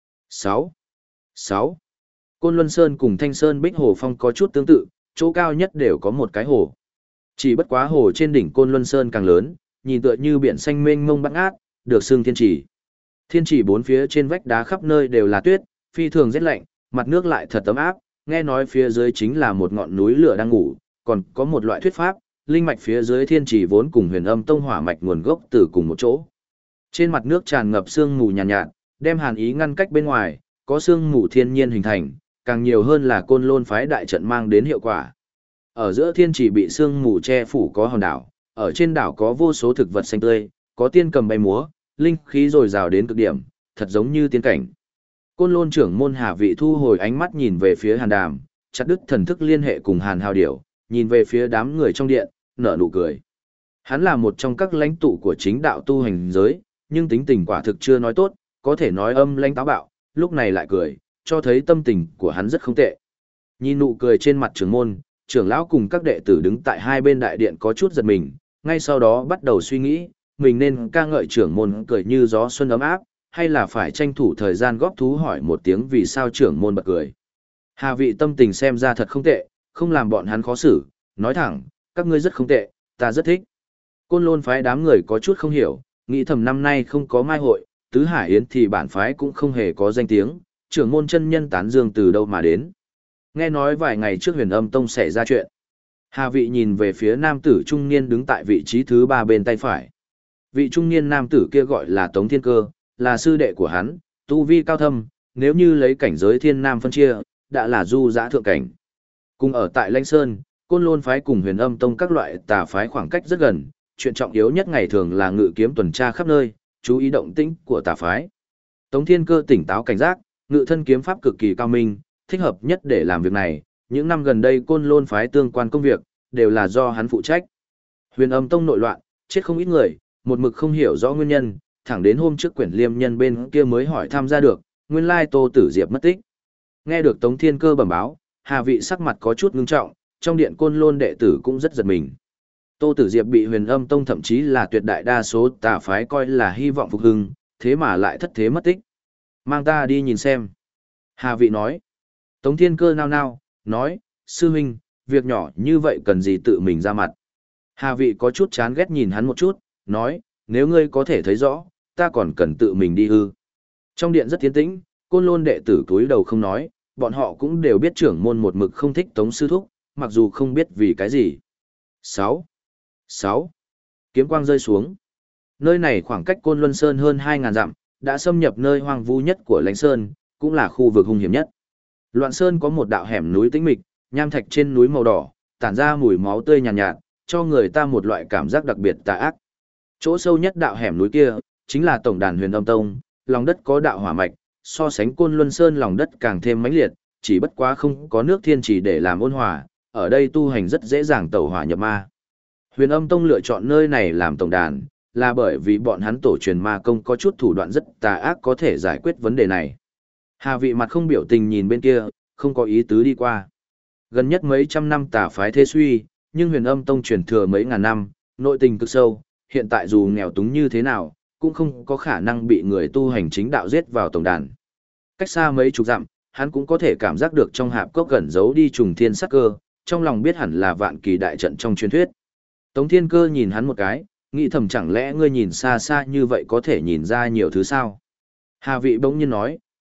sáu. sáu. Côn Luân Sơn cùng Thanh Sơn Bích Hồ Phong có chút tương tự, chỗ cao nhất đều có một cái hồ. Chỉ bất quá hồ trên đỉnh Côn Luân Sơn càng lớn, nhìn tựa như biển xanh mênh mông bát ngát, được xưng thiên trì. Thiên trì bốn phía trên vách đá khắp nơi đều là tuyết, phi thường rét lạnh, mặt nước lại thật ấm áp, nghe nói phía dưới chính là một ngọn núi lửa đang ngủ, còn có một loại thuyết pháp, linh mạch phía dưới thiên trì vốn cùng Huyền Âm Tông hỏa mạch nguồn gốc từ cùng một chỗ. Trên mặt nước tràn ngập sương mù nhàn nhạt, nhạt, đem hàn ý ngăn cách bên ngoài, có sương mù thiên nhiên hình thành, càng nhiều hơn là Côn Lôn phái đại trận mang đến hiệu quả. Ở giữa thiên trì bị sương mù che phủ có hòn đảo, ở trên đảo có vô số thực vật xanh tươi, có tiên cầm bay múa, linh khí dồi dào đến cực điểm, thật giống như tiên cảnh. Côn Lôn trưởng môn Hà Vị thu hồi ánh mắt nhìn về phía Hàn Đàm, chặt đứt thần thức liên hệ cùng Hàn Hào Điểu, nhìn về phía đám người trong điện, nở nụ cười. Hắn là một trong các lãnh tụ của chính đạo tu hành giới, nhưng tính tình quả thực chưa nói tốt, có thể nói âm lãnh táo bạo, lúc này lại cười, cho thấy tâm tình của hắn rất không tệ. Nhìn nụ cười trên mặt trưởng môn, trưởng lão cùng các đệ tử đứng tại hai bên đại điện có chút giật mình, ngay sau đó bắt đầu suy nghĩ, mình nên ca ngợi trưởng môn cười như gió xuân ấm áp, hay là phải tranh thủ thời gian góp thú hỏi một tiếng vì sao trưởng môn bật cười. Hà Vị tâm tình xem ra thật không tệ, không làm bọn hắn khó xử, nói thẳng, các ngươi rất không tệ, ta rất thích. Côn Lôn phái đám người có chút không hiểu, nghĩ thầm năm nay không có mai hội, tứ hải yến thì bản phái cũng không hề có danh tiếng, trưởng môn chân nhân tán dương từ đâu mà đến. Nghe nói vài ngày trước Huyền Âm Tông xảy ra chuyện. Hà Vị nhìn về phía nam tử trung niên đứng tại vị trí thứ ba bên tay phải. Vị trung niên nam tử kia gọi là Tống Thiên Cơ, là sư đệ của hắn, tu vi cao thâm, nếu như lấy cảnh giới thiên nam phân chia, đã là du giã thượng cảnh. Cùng ở tại Lãnh Sơn, Côn Lôn phái cùng Huyền Âm Tông các loại tà phái khoảng cách rất gần, chuyện trọng yếu nhất ngày thường là ngự kiếm tuần tra khắp nơi, chú ý động tĩnh của tà phái. Tống Thiên Cơ tỉnh táo cảnh giác, ngự thân kiếm pháp cực kỳ cao minh, thích hợp nhất để làm việc này, những năm gần đây Côn Lôn phái tương quan công việc, đều là do hắn phụ trách. Huyền Âm Tông nội loạn, chết không ít người, một mực không hiểu rõ nguyên nhân, thẳng đến hôm trước Quyển Liêm nhân bên kia mới hỏi tham gia được, nguyên lai Tô Tử Diệp mất tích. Nghe được Tống Thiên Cơ bẩm báo, Hà Vị sắc mặt có chút ngưng trọng, trong điện Côn Lôn đệ tử cũng rất giật mình. Tô Tử Diệp bị Huyền Âm Tông thậm chí là tuyệt đại đa số tà phái coi là hy vọng phục hưng, thế mà lại thất thế mất tích. Mang ta đi nhìn xem. Hà Vị nói. Tống Thiên Cơ nao nao, nói, sư huynh, việc nhỏ như vậy cần gì tự mình ra mặt. Hà Vị có chút chán ghét nhìn hắn một chút, nói, nếu ngươi có thể thấy rõ, ta còn cần tự mình đi ư. Trong điện rất tiến tĩnh, Côn Lôn đệ tử cúi đầu không nói, bọn họ cũng đều biết trưởng môn một mực không thích Tống sư thúc, mặc dù không biết vì cái gì. sáu. sáu. Kiếm quang rơi xuống. Nơi này khoảng cách Côn Luân Sơn hơn hai nghìn dặm, đã xâm nhập nơi hoang vu nhất của Lãnh Sơn, cũng là khu vực hung hiểm nhất. Loạn Sơn có một đạo hẻm núi tĩnh mịch, nham thạch trên núi màu đỏ, tản ra mùi máu tươi nhàn nhạt, nhạt, cho người ta một loại cảm giác đặc biệt tà ác. Chỗ sâu nhất đạo hẻm núi kia, chính là tổng đàn Huyền Âm Tông, lòng đất có đạo hỏa mạch, so sánh Côn Luân Sơn lòng đất càng thêm mãnh liệt, chỉ bất quá không có nước thiên chỉ để làm ôn hòa, ở đây tu hành rất dễ dàng tẩu hỏa nhập ma. Huyền Âm Tông lựa chọn nơi này làm tổng đàn, là bởi vì bọn hắn tổ truyền ma công có chút thủ đoạn rất tà ác có thể giải quyết vấn đề này. Hà Vị mặt không biểu tình nhìn bên kia, không có ý tứ đi qua. Gần nhất mấy trăm năm tà phái thế suy, nhưng Huyền Âm Tông truyền thừa mấy ngàn năm, nội tình cực sâu, hiện tại dù nghèo túng như thế nào, cũng không có khả năng bị người tu hành chính đạo giết vào tổng đàn. Cách xa mấy chục dặm, hắn cũng có thể cảm giác được trong hạp cốc gần giấu đi trùng thiên sắc cơ, trong lòng biết hẳn là vạn kỳ đại trận trong truyền thuyết. Tống Thiên Cơ nhìn hắn một cái, nghĩ thầm chẳng lẽ ngươi nhìn xa xa như vậy có thể nhìn ra nhiều thứ sao? Hà Vị bỗng nhiên nói,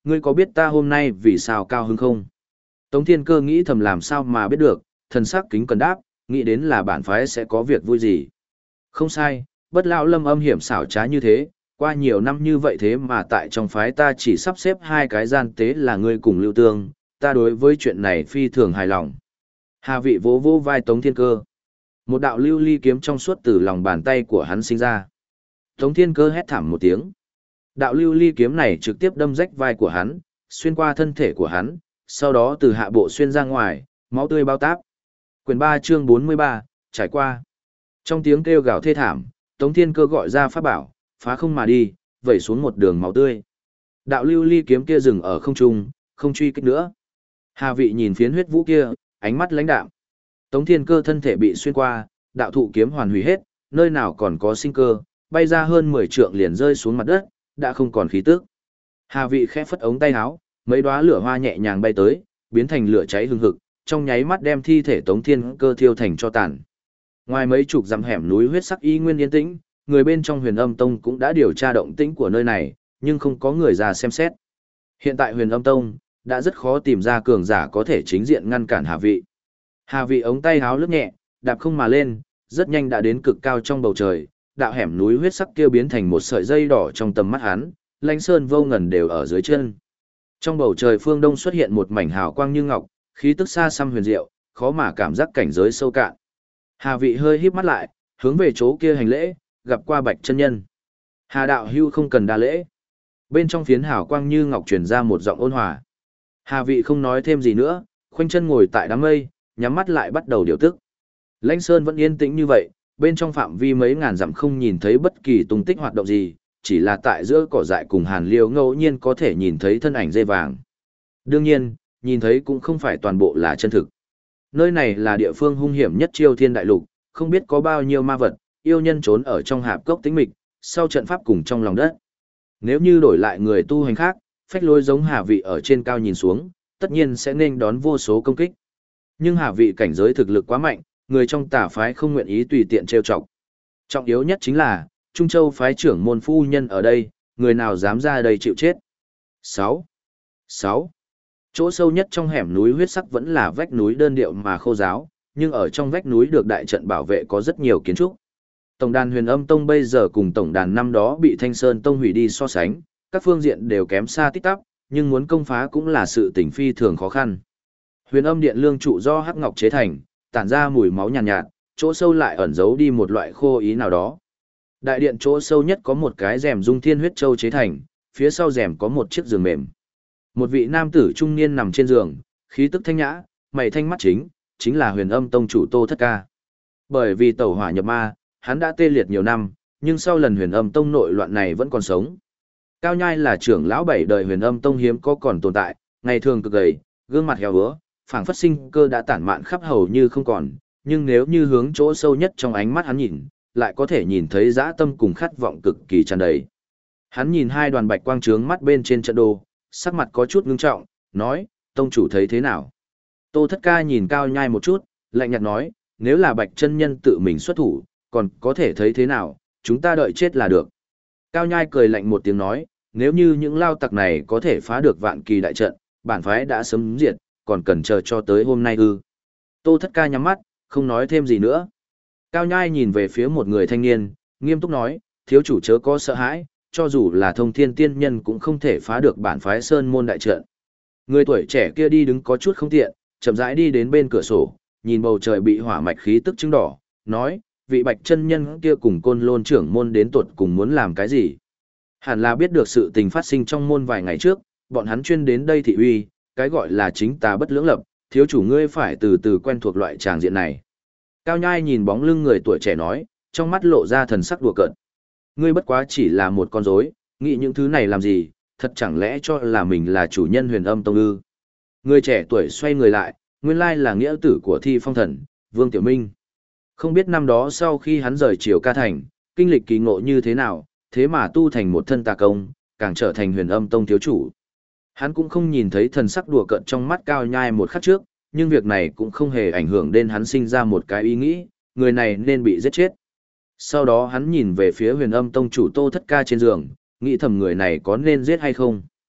ngươi có biết ta hôm nay vì sao cao hứng không? Tống Thiên Cơ nghĩ thầm làm sao mà biết được, thần sắc kính cần đáp, nghĩ đến là bản phái sẽ có việc vui gì. Không sai, Bất Lão Lâm âm hiểm xảo trá như thế, qua nhiều năm như vậy thế mà tại trong phái ta chỉ sắp xếp hai cái gian tế là ngươi cùng Lưu Tương, ta đối với chuyện này phi thường hài lòng. Hà Vị vỗ vỗ vai Tống Thiên Cơ. Một đạo lưu ly kiếm trong suốt từ lòng bàn tay của hắn sinh ra. Tống Thiên Cơ hét thảm một tiếng. Đạo lưu ly kiếm này trực tiếp đâm rách vai của hắn, xuyên qua thân thể của hắn, sau đó từ hạ bộ xuyên ra ngoài, máu tươi bao táp. Quyển ba chương bốn mươi ba, trải qua. Trong tiếng kêu gào thê thảm, Tống Thiên Cơ gọi ra pháp bảo, phá không mà đi, vẩy xuống một đường máu tươi. Đạo lưu ly kiếm kia dừng ở không trung, không truy kích nữa. Hà Vị nhìn phiến huyết vũ kia, ánh mắt lãnh đạm. Tống Thiên Cơ thân thể bị xuyên qua, đạo thụ kiếm hoàn hủy hết, nơi nào còn có sinh cơ, bay ra hơn mười trượng liền rơi xuống mặt đất, đã không còn khí tức. Hà Vị khẽ phất ống tay áo, mấy đóa lửa hoa nhẹ nhàng bay tới, biến thành lửa cháy hừng hực, trong nháy mắt đem thi thể Tống Thiên Cơ thiêu thành tro tàn. Ngoài mấy chục dặm hẻm núi huyết sắc y nguyên yên tĩnh, người bên trong Huyền Âm Tông cũng đã điều tra động tĩnh của nơi này, nhưng không có người ra xem xét. Hiện tại Huyền Âm Tông đã rất khó tìm ra cường giả có thể chính diện ngăn cản Hà Vị. Hà Vị ống tay háo lướt nhẹ, đạp không mà lên, rất nhanh đã đến cực cao trong bầu trời, đạo hẻm núi huyết sắc kia biến thành một sợi dây đỏ trong tầm mắt hắn, lãnh sơn vô ngần đều ở dưới chân. Trong bầu trời phương đông xuất hiện một mảnh hào quang như ngọc, khí tức xa xăm huyền diệu, khó mà cảm giác cảnh giới sâu cạn. Hà Vị hơi híp mắt lại, hướng về chỗ kia hành lễ, gặp qua Bạch chân nhân. Hà đạo hưu không cần đa lễ. Bên trong phiến hào quang như ngọc truyền ra một giọng ôn hòa. Hà Vị không nói thêm gì nữa, khoanh chân ngồi tại đám mây, nhắm mắt lại bắt đầu điều tức. Lãnh Sơn vẫn yên tĩnh như vậy, bên trong phạm vi mấy ngàn dặm không nhìn thấy bất kỳ tung tích hoạt động gì, chỉ là tại giữa cỏ dại cùng Hàn Liêu ngẫu nhiên có thể nhìn thấy thân ảnh dây vàng. Đương nhiên, nhìn thấy cũng không phải toàn bộ là chân thực. Nơi này là địa phương hung hiểm nhất Chiêu Thiên Đại Lục, không biết có bao nhiêu ma vật, yêu nhân trốn ở trong hạp cốc tĩnh mịch, sau trận pháp cùng trong lòng đất. Nếu như đổi lại người tu hành khác, phách lối giống Hà Vị ở trên cao nhìn xuống, tất nhiên sẽ nên đón vô số công kích. Nhưng Hà Vị cảnh giới thực lực quá mạnh, người trong tà phái không nguyện ý tùy tiện trêu chọc. Trọng yếu nhất chính là, Trung Châu phái trưởng môn phu nhân ở đây, người nào dám ra đây chịu chết. sáu. sáu. Chỗ sâu nhất trong hẻm núi huyết sắc vẫn là vách núi đơn điệu mà khô ráo, nhưng ở trong vách núi được đại trận bảo vệ có rất nhiều kiến trúc. Tổng đàn Huyền Âm Tông bây giờ cùng tổng đàn năm đó bị Thanh Sơn Tông hủy đi so sánh, các phương diện đều kém xa tít tắp, nhưng muốn công phá cũng là sự tình phi thường khó khăn. Huyền Âm Điện lương trụ do hắc ngọc chế thành, tản ra mùi máu nhàn nhạt, nhạt, chỗ sâu lại ẩn giấu đi một loại khô ý nào đó. Đại điện chỗ sâu nhất có một cái rèm dung thiên huyết châu chế thành, phía sau rèm có một chiếc giường mềm. Một vị nam tử trung niên nằm trên giường, khí tức thanh nhã, mày thanh mắt chính, chính là Huyền Âm Tông chủ Tô Thất Ca. Bởi vì tẩu hỏa nhập ma, hắn đã tê liệt nhiều năm, nhưng sau lần Huyền Âm Tông nội loạn này vẫn còn sống. Cao Nhai là trưởng lão bảy đời Huyền Âm Tông hiếm có còn tồn tại, ngày thường cực gầy, gương mặt héo úa, phảng phất sinh cơ đã tản mạn khắp hầu như không còn, nhưng nếu như hướng chỗ sâu nhất trong ánh mắt hắn nhìn, lại có thể nhìn thấy dã tâm cùng khát vọng cực kỳ tràn đầy. Hắn nhìn hai đoàn bạch quang trướng mắt bên trên trận đồ, sắc mặt có chút ngưng trọng, nói, tông chủ thấy thế nào? Tô Thất Ca nhìn Cao Nhai một chút, lạnh nhạt nói, nếu là Bạch chân nhân tự mình xuất thủ, còn có thể thấy thế nào, chúng ta đợi chết là được. Cao Nhai cười lạnh một tiếng nói, nếu như những lao tặc này có thể phá được vạn kỳ đại trận, bản phái đã sớm diệt, còn cần chờ cho tới hôm nay ư. Tô Thất Ca nhắm mắt, không nói thêm gì nữa. Cao Nhai nhìn về phía một người thanh niên, nghiêm túc nói, thiếu chủ chớ có sợ hãi, cho dù là thông thiên tiên nhân cũng không thể phá được bản phái sơn môn đại trận. Người tuổi trẻ kia đi đứng có chút không tiện, chậm rãi đi đến bên cửa sổ, nhìn bầu trời bị hỏa mạch khí tức chứng đỏ, nói, vị Bạch chân nhân kia cùng Côn Lôn trưởng môn đến tuột cùng muốn làm cái gì? Hẳn là biết được sự tình phát sinh trong môn vài ngày trước, bọn hắn chuyên đến đây thị uy, cái gọi là chính tà bất lưỡng lập, thiếu chủ ngươi phải từ từ quen thuộc loại tràng diện này. Cao Nhai nhìn bóng lưng người tuổi trẻ nói, trong mắt lộ ra thần sắc đùa cợt. Ngươi bất quá chỉ là một con rối, nghĩ những thứ này làm gì, thật chẳng lẽ cho là mình là chủ nhân Huyền Âm Tông ư? Người trẻ tuổi xoay người lại, nguyên lai là nghĩa tử của Thi Phong Thần, Vương Tiểu Minh. Không biết năm đó sau khi hắn rời Triều Ca Thành, kinh lịch kỳ ngộ như thế nào, thế mà tu thành một thân tà công, càng trở thành Huyền Âm Tông thiếu chủ. Hắn cũng không nhìn thấy thần sắc đùa cợt trong mắt Cao Nhai một khắc trước, nhưng việc này cũng không hề ảnh hưởng đến hắn sinh ra một cái ý nghĩ, người này nên bị giết chết. Sau đó hắn nhìn về phía Huyền Âm Tông chủ Tô Thất Ca trên giường, nghĩ thầm người này có nên giết hay không.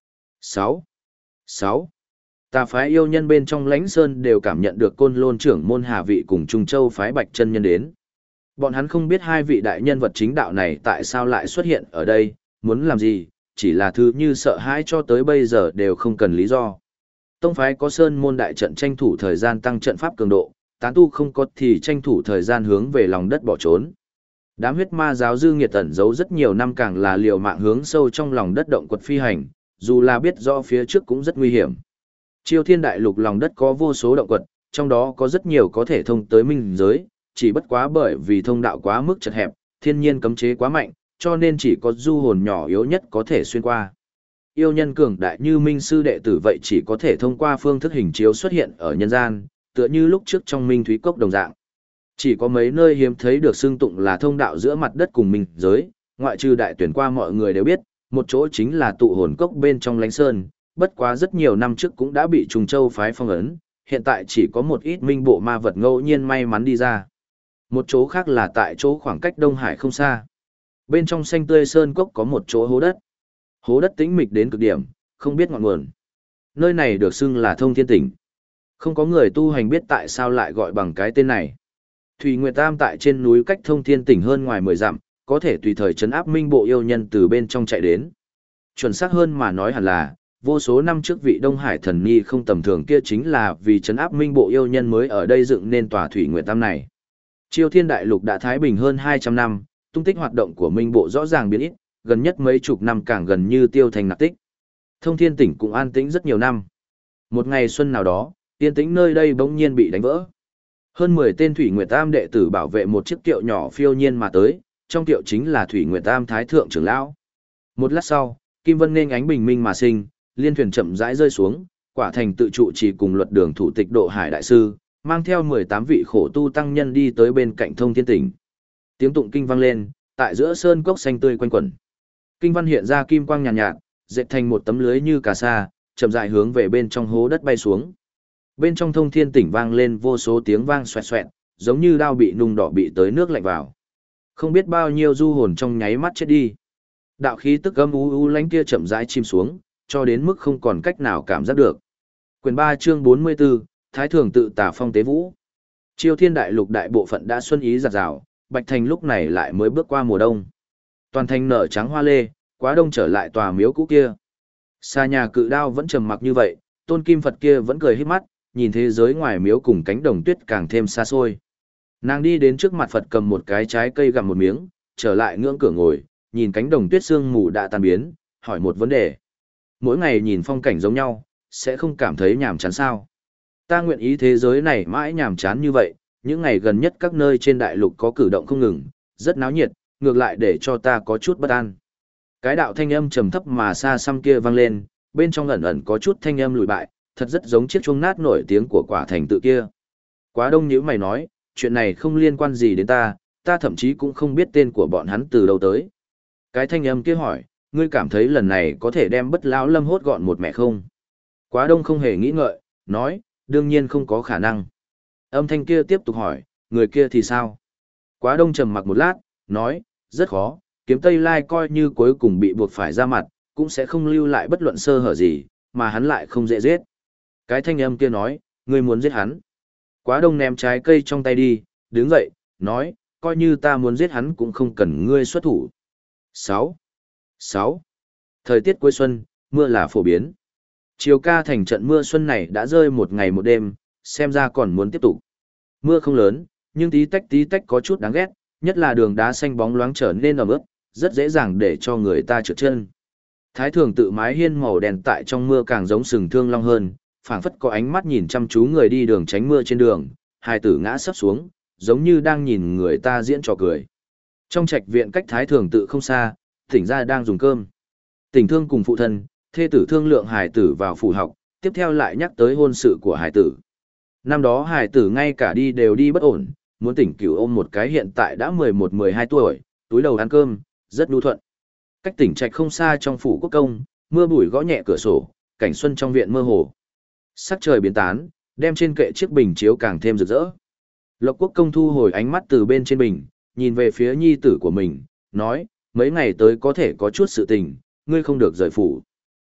sáu. sáu. Tà phái yêu nhân bên trong Lãnh Sơn đều cảm nhận được Côn Lôn trưởng môn Hà Vị cùng Trung Châu phái Bạch Chân Nhân đến. Bọn hắn không biết hai vị đại nhân vật chính đạo này tại sao lại xuất hiện ở đây, muốn làm gì, chỉ là thứ như sợ hãi cho tới bây giờ đều không cần lý do. Tông phái có sơn môn đại trận tranh thủ thời gian tăng trận pháp cường độ, tán tu không có thì tranh thủ thời gian hướng về lòng đất bỏ trốn. Đám huyết ma giáo dư nghiệt tẩn giấu rất nhiều năm càng là liều mạng hướng sâu trong lòng đất động quật phi hành, dù là biết rõ phía trước cũng rất nguy hiểm. Chiêu Thiên Đại Lục lòng đất có vô số động quật, trong đó có rất nhiều có thể thông tới minh giới, chỉ bất quá bởi vì thông đạo quá mức chật hẹp, thiên nhiên cấm chế quá mạnh, cho nên chỉ có du hồn nhỏ yếu nhất có thể xuyên qua. Yêu nhân cường đại như minh sư đệ tử vậy chỉ có thể thông qua phương thức hình chiếu xuất hiện ở nhân gian, tựa như lúc trước trong Minh Thúy Cốc đồng dạng. Chỉ có mấy nơi hiếm thấy được xưng tụng là thông đạo giữa mặt đất cùng minh giới, ngoại trừ đại tuyển qua mọi người đều biết, một chỗ chính là tụ hồn cốc bên trong Lãnh Sơn, bất quá rất nhiều năm trước cũng đã bị Trùng Châu phái phong ấn, hiện tại chỉ có một ít minh bộ ma vật ngẫu nhiên may mắn đi ra. Một chỗ khác là tại chỗ khoảng cách Đông Hải không xa. Bên trong xanh tươi sơn cốc có một chỗ hố đất. Hố đất tĩnh mịch đến cực điểm, không biết ngọn nguồn. Nơi này được xưng là Thông Thiên Tỉnh. Không có người tu hành biết tại sao lại gọi bằng cái tên này. Thủy Nguyệt Tam tại trên núi cách Thông Thiên Tỉnh hơn ngoài mười dặm, có thể tùy thời trấn áp minh bộ yêu nhân từ bên trong chạy đến. Chuẩn xác hơn mà nói hẳn là, vô số năm trước vị Đông Hải thần nhi không tầm thường kia chính là vì trấn áp minh bộ yêu nhân mới ở đây dựng nên tòa Thủy Nguyệt Tam này. Chiêu Thiên Đại Lục đã thái bình hơn hai trăm năm, tung tích hoạt động của minh bộ rõ ràng biến ít, gần nhất mấy chục năm càng gần như tiêu thành nạp tích. Thông Thiên Tỉnh cũng an tĩnh rất nhiều năm. Một ngày xuân nào đó, yên tĩnh nơi đây bỗng nhiên bị đánh vỡ. Hơn mười tên Thủy Nguyệt Tam đệ tử bảo vệ một chiếc kiệu nhỏ phiêu nhiên mà tới, trong kiệu chính là Thủy Nguyệt Tam Thái Thượng trưởng lão. Một lát sau, Kim Vân nên ánh bình minh mà sinh, liên thuyền chậm rãi rơi xuống, quả thành tự trụ trì cùng luật đường thủ tịch Độ Hải đại sư, mang theo mười tám vị khổ tu tăng nhân đi tới bên cạnh Thông Thiên Tỉnh. Tiếng tụng kinh vang lên, tại giữa sơn cốc xanh tươi quanh quẩn. Kinh văn hiện ra kim quang nhàn nhạt, nhạt, dệt thành một tấm lưới như cà sa, chậm rãi hướng về bên trong hố đất bay xuống. Bên trong Thông Thiên Tỉnh vang lên vô số tiếng vang xoẹt xoẹt, giống như đao bị nung đỏ bị tới nước lạnh vào. Không biết bao nhiêu du hồn trong nháy mắt chết đi. Đạo khí tức âm u u lãnh kia chậm rãi chìm xuống, cho đến mức không còn cách nào cảm giác được. Quyền ba chương bốn mươi 44, Thái Thường tự tả phong tế vũ. Chiêu Thiên Đại Lục đại bộ phận đã xuân ý giạt rào, Bạch Thành lúc này lại mới bước qua mùa đông. Toàn thành nở trắng hoa lê, quá đông trở lại tòa miếu cũ kia. Xa nhà cự đao vẫn trầm mặc như vậy, tôn kim Phật kia vẫn cười híp mắt, nhìn thế giới ngoài miếu cùng cánh đồng tuyết càng thêm xa xôi. Nàng đi đến trước mặt Phật cầm một cái trái cây gặm một miếng, trở lại ngưỡng cửa ngồi, nhìn cánh đồng tuyết sương mù đã tan biến, hỏi một vấn đề. Mỗi ngày nhìn phong cảnh giống nhau, sẽ không cảm thấy nhàm chán sao? Ta nguyện ý thế giới này mãi nhàm chán như vậy, những ngày gần nhất các nơi trên đại lục có cử động không ngừng, rất náo nhiệt, ngược lại để cho ta có chút bất an. Cái đạo thanh âm trầm thấp mà xa xăm kia vang lên, bên trong ẩn ẩn có chút thanh âm lùi bại, thật rất giống chiếc chuông nát nổi tiếng của quả thành tự kia. Quá đông nhíu mày nói, chuyện này không liên quan gì đến ta, ta thậm chí cũng không biết tên của bọn hắn từ đâu tới. Cái thanh âm kia hỏi, ngươi cảm thấy lần này có thể đem Bất Lão Lâm hốt gọn một mẹ không? Quá đông không hề nghĩ ngợi, nói, đương nhiên không có khả năng. Âm thanh kia tiếp tục hỏi, người kia thì sao? Quá đông trầm mặc một lát, nói, rất khó, kiếm Tây Lai coi như cuối cùng bị buộc phải ra mặt, cũng sẽ không lưu lại bất luận sơ hở gì, mà hắn lại không dễ giết. Cái thanh âm kia nói, ngươi muốn giết hắn. Quá đông ném trái cây trong tay đi, đứng dậy, nói, coi như ta muốn giết hắn cũng không cần ngươi xuất thủ. sáu. sáu. Thời tiết cuối xuân, mưa là phổ biến. Chiều ca thành trận mưa xuân này đã rơi một ngày một đêm, xem ra còn muốn tiếp tục. Mưa không lớn, nhưng tí tách tí tách có chút đáng ghét, nhất là đường đá xanh bóng loáng trở nên ẩm ướt, rất dễ dàng để cho người ta trượt chân. Thái Thường tự mái hiên màu đen tại trong mưa càng giống sừng thương long hơn, phảng phất có ánh mắt nhìn chăm chú người đi đường tránh mưa trên đường, hai tử ngã sấp xuống, giống như đang nhìn người ta diễn trò cười. Trong trạch viện cách Thái Thường tự không xa, Tỉnh gia đang dùng cơm. Tỉnh Thương cùng phụ thân, thê tử thương lượng hài tử vào phủ học, tiếp theo lại nhắc tới hôn sự của hài tử. Năm đó hài tử ngay cả đi đều đi bất ổn, muốn Tỉnh Cửu ôm một cái hiện tại đã mười một mười hai tuổi, túi đầu ăn cơm, rất nhu thuận. Cách Tỉnh trạch không xa trong phủ quốc công, mưa bụi gõ nhẹ cửa sổ, cảnh xuân trong viện mơ hồ. Sắc trời biến tán, đem trên kệ chiếc bình chiếu càng thêm rực rỡ. Lộc Quốc công thu hồi ánh mắt từ bên trên bình, nhìn về phía nhi tử của mình, nói, mấy ngày tới có thể có chút sự tình, ngươi không được rời phủ.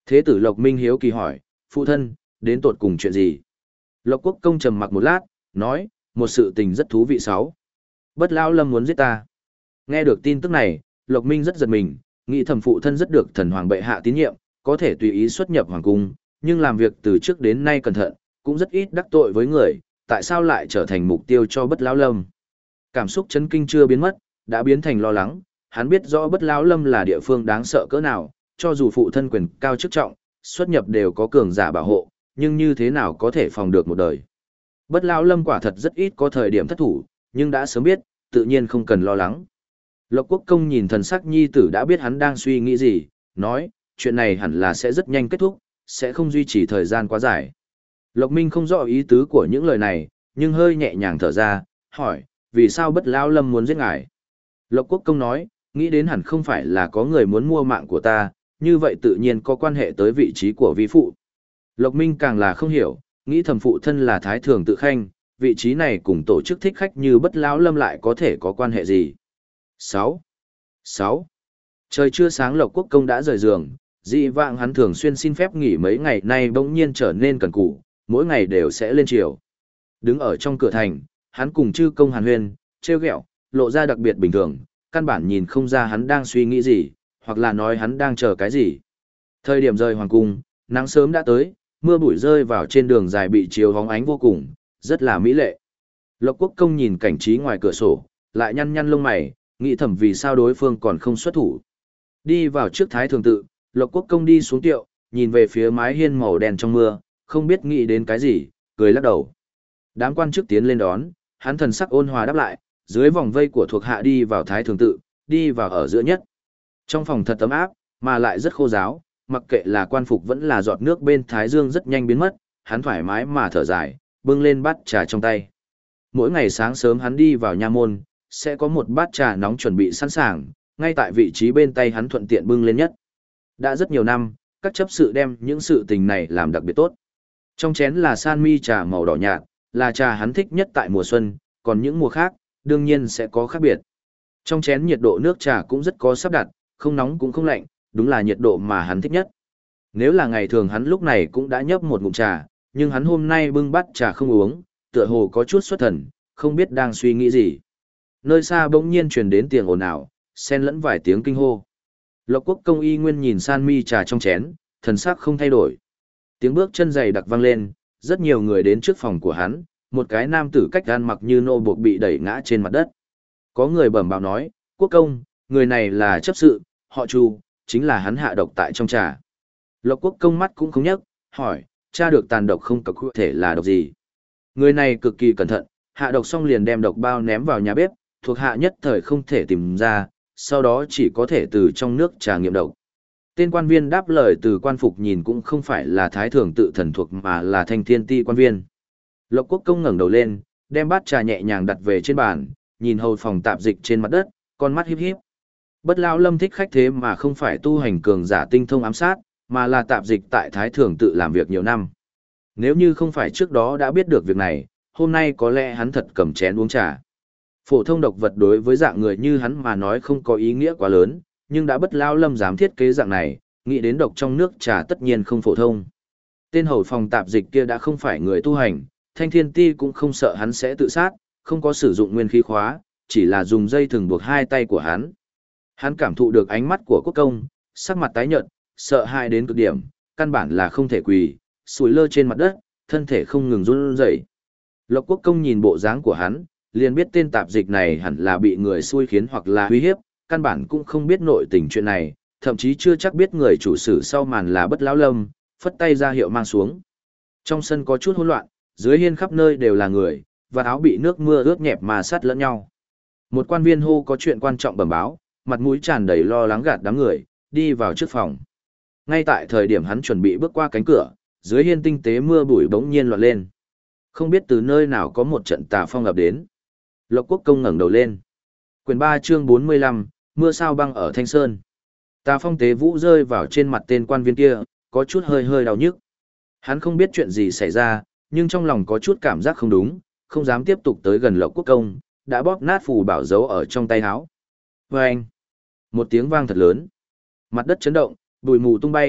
Thế tử Lộc Minh hiếu kỳ hỏi, phụ thân, đến tột cùng chuyện gì? Lộc Quốc công trầm mặc một lát, nói, một sự tình rất thú vị sáu. Bất Lão Lâm muốn giết ta. Nghe được tin tức này, Lộc Minh rất giật mình, nghĩ thầm phụ thân rất được thần hoàng bệ hạ tín nhiệm, có thể tùy ý xuất nhập hoàng cung, nhưng làm việc từ trước đến nay cẩn thận, cũng rất ít đắc tội với người, tại sao lại trở thành mục tiêu cho Bất Lão Lâm? Cảm xúc chấn kinh chưa biến mất, đã biến thành lo lắng, hắn biết rõ Bất Lão Lâm là địa phương đáng sợ cỡ nào, cho dù phụ thân quyền cao chức trọng, xuất nhập đều có cường giả bảo hộ, nhưng như thế nào có thể phòng được một đời. Bất Lão Lâm quả thật rất ít có thời điểm thất thủ, nhưng đã sớm biết, tự nhiên không cần lo lắng. Lộc Quốc công nhìn thần sắc nhi tử đã biết hắn đang suy nghĩ gì, nói, chuyện này hẳn là sẽ rất nhanh kết thúc, sẽ không duy trì thời gian quá dài. Lộc Minh không rõ ý tứ của những lời này, nhưng hơi nhẹ nhàng thở ra, hỏi, vì sao Bất Lão Lâm muốn giết ngài? Lộc Quốc công nói, nghĩ đến hẳn không phải là có người muốn mua mạng của ta, như vậy tự nhiên có quan hệ tới vị trí của vi phụ. Lộc Minh càng là không hiểu, nghĩ thầm phụ thân là thái thường tự khanh, vị trí này cùng tổ chức thích khách như Bất Lão Lâm lại có thể có quan hệ gì? sáu. sáu. Trời chưa sáng Lộc Quốc công đã rời giường, dị vãng hắn thường xuyên xin phép nghỉ mấy ngày nay bỗng nhiên trở nên cần cù, mỗi ngày đều sẽ lên chiều. Đứng ở trong cửa thành, hắn cùng chư công hàn huyên, trêu ghẹo, lộ ra đặc biệt bình thường, căn bản nhìn không ra hắn đang suy nghĩ gì, hoặc là nói hắn đang chờ cái gì. Thời điểm rời hoàng cung, nắng sớm đã tới, mưa bụi rơi vào trên đường dài bị chiếu hóng ánh vô cùng, rất là mỹ lệ. Lộc Quốc công nhìn cảnh trí ngoài cửa sổ, lại nhăn nhăn lông mày, nghĩ thầm vì sao đối phương còn không xuất thủ. Đi vào trước thái thường tự, Lộc Quốc công đi xuống tiệu, nhìn về phía mái hiên màu đen trong mưa, không biết nghĩ đến cái gì, cười lắc đầu. Đám quan chức tiến lên đón, hắn thần sắc ôn hòa đáp lại, dưới vòng vây của thuộc hạ đi vào thái thường tự, đi vào ở giữa nhất. Trong phòng thật ấm áp, mà lại rất khô ráo, mặc kệ là quan phục vẫn là giọt nước bên thái dương rất nhanh biến mất, hắn thoải mái mà thở dài, bưng lên bát trà trong tay. Mỗi ngày sáng sớm hắn đi vào nha môn, sẽ có một bát trà nóng chuẩn bị sẵn sàng, ngay tại vị trí bên tay hắn thuận tiện bưng lên nhất. Đã rất nhiều năm, các chấp sự đem những sự tình này làm đặc biệt tốt. Trong chén là san mi trà màu đỏ nhạt, là trà hắn thích nhất tại mùa xuân, còn những mùa khác, đương nhiên sẽ có khác biệt. Trong chén nhiệt độ nước trà cũng rất có sắp đặt, không nóng cũng không lạnh, đúng là nhiệt độ mà hắn thích nhất. Nếu là ngày thường hắn lúc này cũng đã nhấp một ngụm trà, nhưng hắn hôm nay bưng bát trà không uống, tựa hồ có chút xuất thần, không biết đang suy nghĩ gì. Nơi xa bỗng nhiên truyền đến tiếng ồn ào, xen lẫn vài tiếng kinh hô. Lộc Quốc công y nguyên nhìn san mi trà trong chén, thần sắc không thay đổi. Tiếng bước chân giày đặc vang lên, rất nhiều người đến trước phòng của hắn, một cái nam tử cách gan mặc như nô buộc bị đẩy ngã trên mặt đất. Có người bẩm báo nói, Quốc công, người này là chấp sự, họ Chu, chính là hắn hạ độc tại trong trà. Lộc Quốc công mắt cũng không nhấc, hỏi, tra được tàn độc không cập cụ thể là độc gì? Người này cực kỳ cẩn thận, hạ độc xong liền đem độc bao ném vào nhà bếp, thuộc hạ nhất thời không thể tìm ra, sau đó chỉ có thể từ trong nước trà nghiệm độc. Tên quan viên đáp lời từ quan phục nhìn cũng không phải là thái thường tự thần thuộc mà là thanh thiên ti quan viên. Lộc Quốc công ngẩng đầu lên, đem bát trà nhẹ nhàng đặt về trên bàn, nhìn hầu phòng tạp dịch trên mặt đất, con mắt híp híp. Bất Lão Lâm thích khách thế mà không phải tu hành cường giả tinh thông ám sát, mà là tạp dịch tại thái thường tự làm việc nhiều năm. Nếu như không phải trước đó đã biết được việc này, hôm nay có lẽ hắn thật cầm chén uống trà. Phổ thông độc vật đối với dạng người như hắn mà nói không có ý nghĩa quá lớn, nhưng đã Bất Lão Lâm dám thiết kế dạng này, nghĩ đến độc trong nước trà tất nhiên không phổ thông. Tên hầu phòng tạp dịch kia đã không phải người tu hành, Thanh Thiên Ti cũng không sợ hắn sẽ tự sát, không có sử dụng nguyên khí khóa, chỉ là dùng dây thừng buộc hai tay của hắn. Hắn cảm thụ được ánh mắt của Quốc công, sắc mặt tái nhợt, sợ hãi đến cực điểm, căn bản là không thể quỳ, sủi lơ trên mặt đất, thân thể không ngừng run rẩy. Lộc Quốc công nhìn bộ dáng của hắn, liền biết tên tạp dịch này hẳn là bị người xui khiến hoặc là uy hiếp, căn bản cũng không biết nội tình chuyện này, thậm chí chưa chắc biết người chủ sử sau màn là Bất Lão Lâm, phất tay ra hiệu mang xuống. Trong sân có chút hỗn loạn, dưới hiên khắp nơi đều là người, và áo bị nước mưa ướt nhẹp mà sát lẫn nhau. Một quan viên hô có chuyện quan trọng bẩm báo, mặt mũi tràn đầy lo lắng gạt đám người, đi vào trước phòng. Ngay tại thời điểm hắn chuẩn bị bước qua cánh cửa, dưới hiên tinh tế mưa bụi bỗng nhiên loạn lên. Không biết từ nơi nào có một trận tà phong ập đến. Lộc Quốc công ngẩng đầu lên. Quyển ba chương bốn mươi lăm, mưa sao băng ở Thanh Sơn. Tà phong tế vũ rơi vào trên mặt tên quan viên kia, có chút hơi hơi đau nhức. Hắn không biết chuyện gì xảy ra, nhưng trong lòng có chút cảm giác không đúng, không dám tiếp tục tới gần Lộc Quốc công, đã bóp nát phù bảo dấu ở trong tay áo. Vâng! Một tiếng vang thật lớn. Mặt đất chấn động, bụi mù tung bay,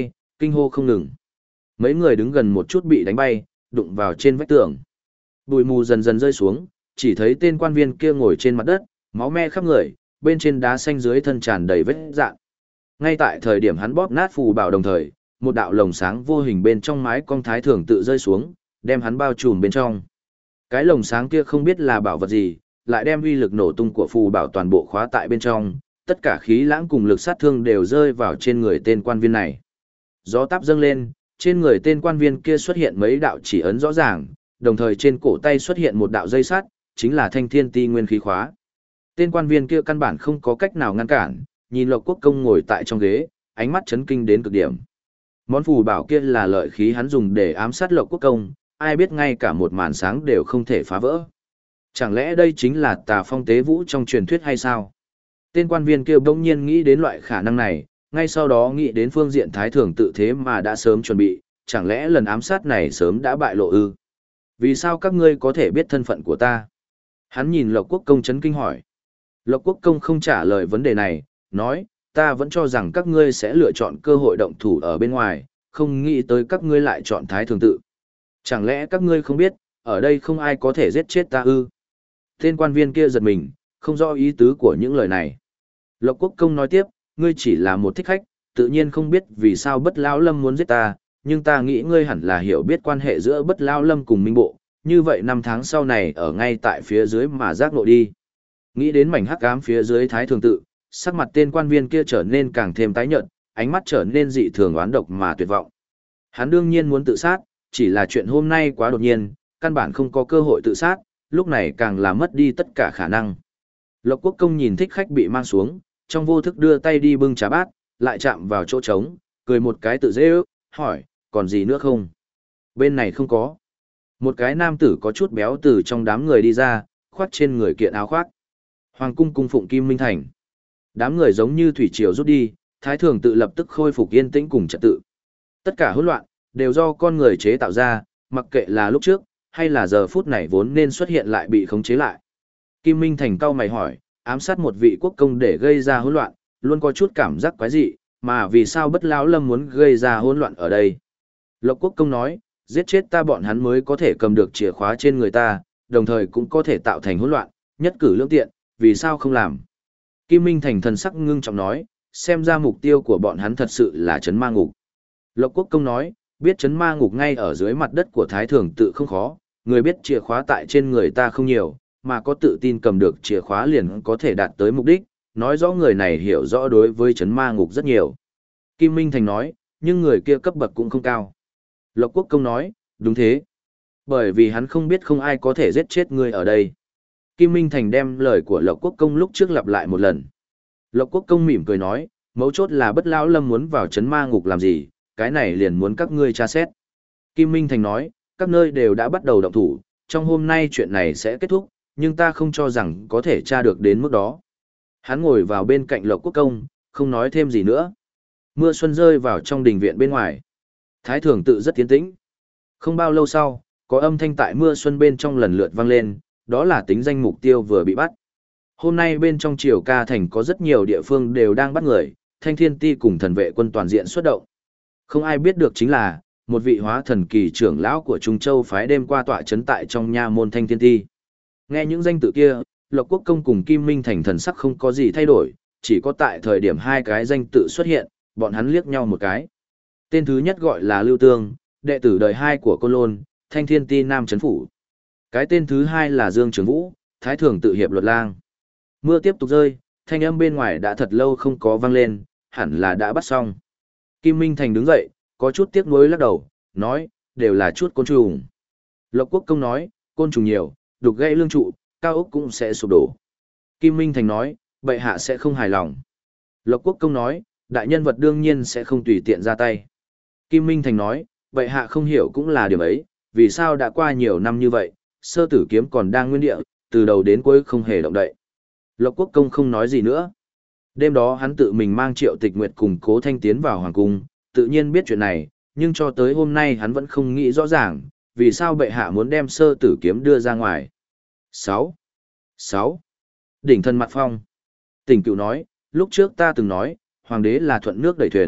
kinh hô không ngừng. Mấy người đứng gần một chút bị đánh bay, đụng vào trên vách tường. Bụi mù dần dần rơi xuống, chỉ thấy tên quan viên kia ngồi trên mặt đất, máu me khắp người, bên trên đá xanh dưới thân tràn đầy vết rạn. Ngay tại thời điểm hắn bóp nát phù bảo đồng thời, một đạo lồng sáng vô hình bên trong mái cong thái thường tự rơi xuống, đem hắn bao trùm bên trong. Cái lồng sáng kia không biết là bảo vật gì, lại đem uy lực nổ tung của phù bảo toàn bộ khóa tại bên trong, tất cả khí lãng cùng lực sát thương đều rơi vào trên người tên quan viên này. Gió táp dâng lên, trên người tên quan viên kia xuất hiện mấy đạo chỉ ấn rõ ràng, đồng thời trên cổ tay xuất hiện một đạo dây sắt, chính là thanh thiên ti nguyên khí khóa. Tên quan viên kia căn bản không có cách nào ngăn cản, nhìn Lộc Quốc Công ngồi tại trong ghế, ánh mắt chấn kinh đến cực điểm. Món phù bảo kia là lợi khí hắn dùng để ám sát Lộc Quốc Công, ai biết ngay cả một màn sáng đều không thể phá vỡ. Chẳng lẽ đây chính là Tà Phong Tế Vũ trong truyền thuyết hay sao? Tên quan viên kia bỗng nhiên nghĩ đến loại khả năng này, ngay sau đó nghĩ đến phương diện thái thường tự thế mà đã sớm chuẩn bị, chẳng lẽ lần ám sát này sớm đã bại lộ ư? Vì sao các ngươi có thể biết thân phận của ta? Hắn nhìn Lộc Quốc Công chấn kinh hỏi. Lộc Quốc Công không trả lời vấn đề này, nói, ta vẫn cho rằng các ngươi sẽ lựa chọn cơ hội động thủ ở bên ngoài, không nghĩ tới các ngươi lại chọn thái thường tự. Chẳng lẽ các ngươi không biết, ở đây không ai có thể giết chết ta ư? Tên quan viên kia giật mình, không rõ ý tứ của những lời này. Lộc Quốc Công nói tiếp, ngươi chỉ là một thích khách, tự nhiên không biết vì sao Bất Lão Lâm muốn giết ta, nhưng ta nghĩ ngươi hẳn là hiểu biết quan hệ giữa Bất Lão Lâm cùng Minh Bộ, như vậy năm tháng sau này ở ngay tại phía dưới mà giác ngộ đi. Nghĩ đến mảnh hắc ám phía dưới thái thường tự, sắc mặt tên quan viên kia trở nên càng thêm tái nhợt, ánh mắt trở nên dị thường oán độc mà tuyệt vọng. Hắn đương nhiên muốn tự sát, chỉ là chuyện hôm nay quá đột nhiên, căn bản không có cơ hội tự sát, lúc này càng là mất đi tất cả khả năng. Lộc Quốc Công nhìn thích khách bị mang xuống, trong vô thức đưa tay đi bưng trà bát, lại chạm vào chỗ trống, cười một cái tự dễ ước, hỏi, còn gì nữa không? Bên này không có. Một cái nam tử có chút béo từ trong đám người đi ra, khoác trên người kiện áo khoác. Hoàng cung cung phụng Kim Minh Thành. Đám người giống như thủy triều rút đi, thái thường tự lập tức khôi phục yên tĩnh cùng trật tự. Tất cả hỗn loạn, đều do con người chế tạo ra, mặc kệ là lúc trước, hay là giờ phút này vốn nên xuất hiện lại bị khống chế lại. Kim Minh Thành cau mày hỏi, ám sát một vị quốc công để gây ra hỗn loạn, luôn có chút cảm giác quái dị, mà vì sao Bất Lão Lâm muốn gây ra hỗn loạn ở đây? Lộc Quốc Công nói, giết chết ta bọn hắn mới có thể cầm được chìa khóa trên người ta, đồng thời cũng có thể tạo thành hỗn loạn, nhất cử lưỡng tiện, vì sao không làm? Kim Minh Thành thần sắc ngưng trọng nói, xem ra mục tiêu của bọn hắn thật sự là Trấn Ma Ngục. Lộc Quốc Công nói, biết Trấn Ma Ngục ngay ở dưới mặt đất của Thái Thường tự không khó, người biết chìa khóa tại trên người ta không nhiều, mà có tự tin cầm được chìa khóa liền có thể đạt tới mục đích, nói rõ người này hiểu rõ đối với Trấn Ma Ngục rất nhiều. Kim Minh Thành nói, nhưng người kia cấp bậc cũng không cao. Lộc Quốc Công nói, đúng thế. Bởi vì hắn không biết không ai có thể giết chết người ở đây. Kim Minh Thành đem lời của Lộc Quốc Công lúc trước lặp lại một lần. Lộc Quốc Công mỉm cười nói, mấu chốt là Bất Lão Lâm muốn vào Trấn Ma Ngục làm gì, cái này liền muốn các ngươi tra xét. Kim Minh Thành nói, các nơi đều đã bắt đầu động thủ, trong hôm nay chuyện này sẽ kết thúc, nhưng ta không cho rằng có thể tra được đến mức đó. Hắn ngồi vào bên cạnh Lộc Quốc Công, không nói thêm gì nữa. Mưa xuân rơi vào trong đình viện bên ngoài. Thái Thường tự rất tiến tĩnh. Không bao lâu sau, có âm thanh tại mưa xuân bên trong lần lượt vang lên, đó là tính danh mục tiêu vừa bị bắt. Hôm nay bên trong Triều Ca Thành có rất nhiều địa phương đều đang bắt người, Thanh Thiên Ti cùng thần vệ quân toàn diện xuất động. Không ai biết được chính là, một vị hóa thần kỳ trưởng lão của Trung Châu phái đêm qua tọa chấn tại trong nha môn Thanh Thiên Ti. Nghe những danh tự kia, Lộc Quốc Công cùng Kim Minh Thành thần sắc không có gì thay đổi, chỉ có tại thời điểm hai cái danh tự xuất hiện, bọn hắn liếc nhau một cái. Tên thứ nhất gọi là Lưu Tương, đệ tử đời hai của Côn Lôn, Thanh Thiên Ti Nam Trấn Phủ. Cái tên thứ hai là Dương Trường Vũ, Thái Thường tự hiệp luật lang. Mưa tiếp tục rơi, thanh âm bên ngoài đã thật lâu không có vang lên, hẳn là đã bắt xong. Kim Minh Thành đứng dậy, có chút tiếc nuối lắc đầu, nói, đều là chút côn trùng. Lộc Quốc Công nói, côn trùng nhiều, đục gãy lương trụ, cao ốc cũng sẽ sụp đổ. Kim Minh Thành nói, bệ hạ sẽ không hài lòng. Lộc Quốc Công nói, đại nhân vật đương nhiên sẽ không tùy tiện ra tay. Kim Minh Thành nói, bệ hạ không hiểu cũng là điểm ấy, vì sao đã qua nhiều năm như vậy, Sơ Tử Kiếm còn đang nguyên địa, từ đầu đến cuối không hề động đậy. Lộc Quốc Công không nói gì nữa. Đêm đó hắn tự mình mang Triệu Tịch Nguyệt cùng Cố Thanh tiến vào hoàng cung, tự nhiên biết chuyện này, nhưng cho tới hôm nay hắn vẫn không nghĩ rõ ràng, vì sao bệ hạ muốn đem Sơ Tử Kiếm đưa ra ngoài. sáu. sáu. Đỉnh thân mặt phong. Tỉnh Cựu nói, lúc trước ta từng nói, hoàng đế là thuận nước đẩy thuyền,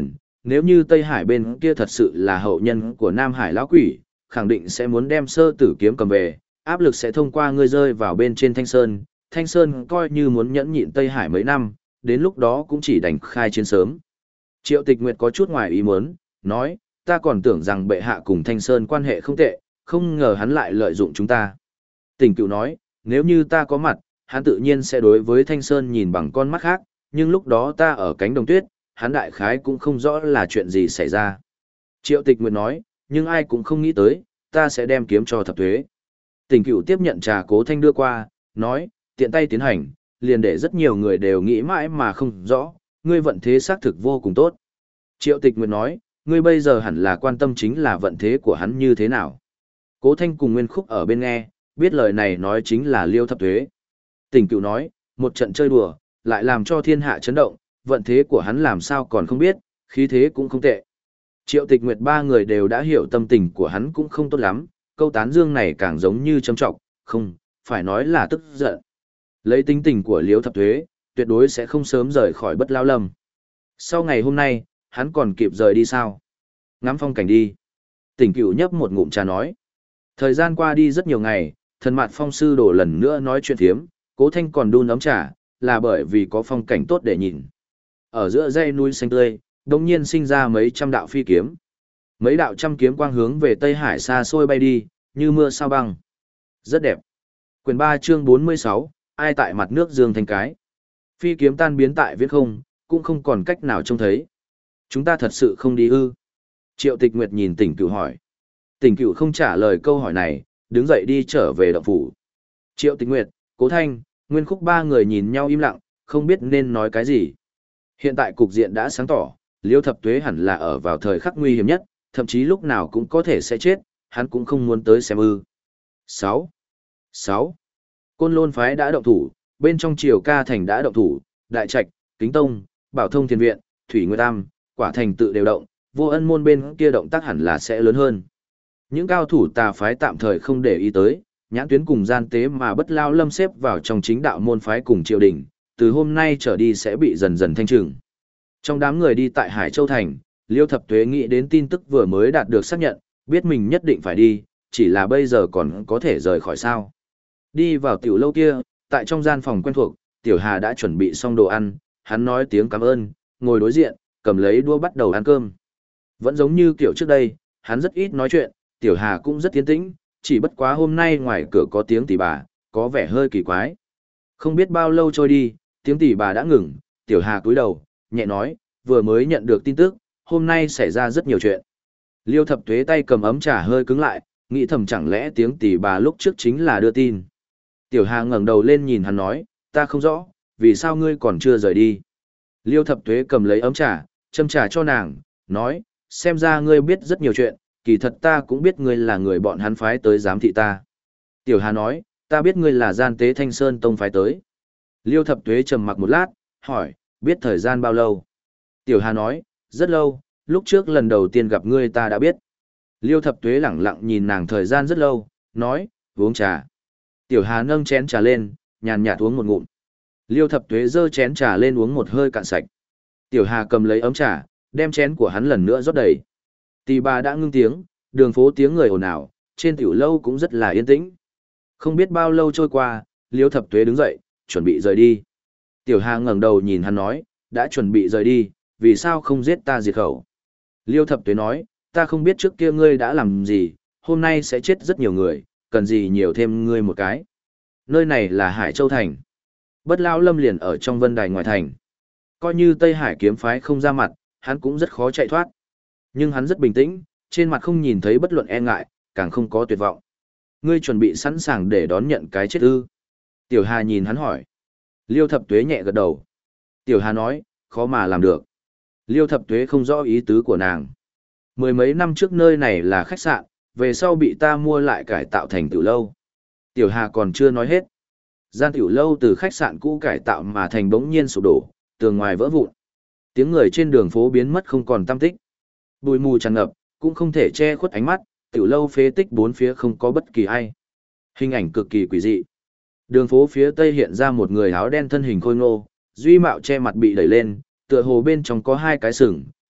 nếu như Tây Hải bên kia thật sự là hậu nhân của Nam Hải lão quỷ, khẳng định sẽ muốn đem sơ tử kiếm cầm về, áp lực sẽ thông qua ngươi rơi vào bên trên Thanh Sơn. Thanh Sơn coi như muốn nhẫn nhịn Tây Hải mấy năm, đến lúc đó cũng chỉ đành khai chiến sớm. Triệu Tịch Nguyệt có chút ngoài ý muốn, nói, ta còn tưởng rằng bệ hạ cùng Thanh Sơn quan hệ không tệ, không ngờ hắn lại lợi dụng chúng ta. Tỉnh Cửu nói, nếu như ta có mặt, hắn tự nhiên sẽ đối với Thanh Sơn nhìn bằng con mắt khác, nhưng lúc đó ta ở cánh đồng tuyết, hắn đại khái cũng không rõ là chuyện gì xảy ra. Triệu Tịch Nguyệt nói, nhưng ai cũng không nghĩ tới, ta sẽ đem kiếm cho Thập Tuế. Tỉnh Cửu tiếp nhận trà Cố Thanh đưa qua, nói, tiện tay tiến hành, liền để rất nhiều người đều nghĩ mãi mà không rõ, ngươi vận thế xác thực vô cùng tốt. Triệu Tịch Nguyệt nói, ngươi bây giờ hẳn là quan tâm chính là vận thế của hắn như thế nào. Cố Thanh cùng Nguyên Khúc ở bên nghe, biết lời này nói chính là Liêu Thập Tuế. Tỉnh Cửu nói, một trận chơi đùa, lại làm cho thiên hạ chấn động, vận thế của hắn làm sao còn không biết, khí thế cũng không tệ. Triệu Tịch Nguyệt ba người đều đã hiểu tâm tình của hắn cũng không tốt lắm, câu tán dương này càng giống như châm trọng, không, phải nói là tức giận. Lấy tính tình của Liêu Thập Tuế, tuyệt đối sẽ không sớm rời khỏi Bất Lao Lâm. Sau ngày hôm nay, hắn còn kịp rời đi sao? Ngắm phong cảnh đi. Tỉnh Cửu nhấp một ngụm trà nói. Thời gian qua đi rất nhiều ngày, Thần Mạt Phong sư đổ lần nữa nói chuyện thiếm, Cố Thanh còn đun ấm trà, là bởi vì có phong cảnh tốt để nhìn. Ở giữa dãy núi xanh tươi, đột nhiên sinh ra mấy trăm đạo phi kiếm. Mấy đạo trăm kiếm quang hướng về Tây Hải xa xôi bay đi, như mưa sao băng. Rất đẹp. Quyền ba chương bốn mươi sáu, ai tại mặt nước dương thành cái. Phi kiếm tan biến tại viễn không, cũng không còn cách nào trông thấy. Chúng ta thật sự không đi ư? Triệu Tịch Nguyệt nhìn Tỉnh Cửu hỏi. Tỉnh Cửu không trả lời câu hỏi này, đứng dậy đi trở về động phủ. Triệu Tịch Nguyệt, Cố Thanh, Nguyên Khúc ba người nhìn nhau im lặng, không biết nên nói cái gì. Hiện tại cục diện đã sáng tỏ, Liêu Thập Tuế hẳn là ở vào thời khắc nguy hiểm nhất, thậm chí lúc nào cũng có thể sẽ chết, hắn cũng không muốn tới xem ư. sáu. sáu. Côn Lôn phái đã động thủ, bên trong Triều Ca thành đã động thủ, Đại Trạch, Kính Tông, Bảo Thông Thiên Viện, Thủy Nguyệt Am, Quả Thành tự đều động, Vô Ân môn bên kia động tác hẳn là sẽ lớn hơn. Những cao thủ tà phái tạm thời không để ý tới, nhãn tuyến cùng gian tế mà Bất Lao Lâm xếp vào trong chính đạo môn phái cùng triều đình, từ hôm nay trở đi sẽ bị dần dần thanh trừng. Trong đám người đi tại Hải Châu Thành, Liêu Thập Tuế nghĩ đến tin tức vừa mới đạt được xác nhận, biết mình nhất định phải đi, chỉ là bây giờ còn có thể rời khỏi sao. Đi vào tiểu lâu kia, tại trong gian phòng quen thuộc, Tiểu Hà đã chuẩn bị xong đồ ăn, hắn nói tiếng cảm ơn, ngồi đối diện, cầm lấy đũa bắt đầu ăn cơm. Vẫn giống như kiểu trước đây, hắn rất ít nói chuyện, Tiểu Hà cũng rất tiến tĩnh, chỉ bất quá hôm nay ngoài cửa có tiếng tỷ bà, có vẻ hơi kỳ quái. Không biết bao lâu trôi đi, tiếng tỷ bà đã ngừng, Tiểu Hà cúi đầu, nhẹ nói, vừa mới nhận được tin tức, hôm nay xảy ra rất nhiều chuyện. Liêu Thập Tuế tay cầm ấm trà hơi cứng lại, nghĩ thầm chẳng lẽ tiếng tỷ bà lúc trước chính là đưa tin. Tiểu Hà ngẩng đầu lên nhìn hắn nói, ta không rõ, vì sao ngươi còn chưa rời đi. Liêu Thập Tuế cầm lấy ấm trà, châm trà cho nàng, nói, xem ra ngươi biết rất nhiều chuyện, kỳ thật ta cũng biết ngươi là người bọn hắn phái tới giám thị ta. Tiểu Hà nói, ta biết ngươi là gian tế Thanh Sơn Tông phái tới. Liêu Thập Tuế trầm mặc một lát, hỏi, biết thời gian bao lâu? Tiểu Hà nói, rất lâu, lúc trước lần đầu tiên gặp ngươi ta đã biết. Liêu Thập Tuế lẳng lặng nhìn nàng thời gian rất lâu, nói, uống trà. Tiểu Hà nâng chén trà lên, nhàn nhạt uống một ngụm. Liêu Thập Tuế giơ chén trà lên uống một hơi cạn sạch. Tiểu Hà cầm lấy ấm trà, đem chén của hắn lần nữa rót đầy. Tỷ bà đã ngưng tiếng, đường phố tiếng người ồn ào, trên tiểu lâu cũng rất là yên tĩnh. Không biết bao lâu trôi qua, Liêu Thập Tuế đứng dậy, chuẩn bị rời đi. Tiểu Hà ngẩng đầu nhìn hắn nói, đã chuẩn bị rời đi, vì sao không giết ta diệt khẩu? Liêu Thập Tuế nói, ta không biết trước kia ngươi đã làm gì, hôm nay sẽ chết rất nhiều người, cần gì nhiều thêm ngươi một cái. Nơi này là Hải Châu Thành. Bất Lao Lâm liền ở trong Vân Đài ngoài thành. Coi như Tây Hải kiếm phái không ra mặt, hắn cũng rất khó chạy thoát. Nhưng hắn rất bình tĩnh, trên mặt không nhìn thấy bất luận e ngại, càng không có tuyệt vọng. Ngươi chuẩn bị sẵn sàng để đón nhận cái chết ư? Tiểu Hà nhìn hắn hỏi. Liêu Thập Tuế nhẹ gật đầu. Tiểu Hà nói, khó mà làm được. Liêu Thập Tuế không rõ ý tứ của nàng. Mười mấy năm trước nơi này là khách sạn, về sau bị ta mua lại cải tạo thành tiểu lâu. Tiểu Hà còn chưa nói hết. Gian tiểu lâu từ khách sạn cũ cải tạo mà thành bỗng nhiên sụp đổ, tường ngoài vỡ vụn. Tiếng người trên đường phố biến mất không còn tăm tích. Bụi mù tràn ngập, cũng không thể che khuất ánh mắt, tiểu lâu phế tích bốn phía không có bất kỳ ai. Hình ảnh cực kỳ quỷ dị. Đường phố phía tây hiện ra một người áo đen thân hình khôi ngô, duy mạo che mặt bị đẩy lên, tựa hồ bên trong có hai cái sừng,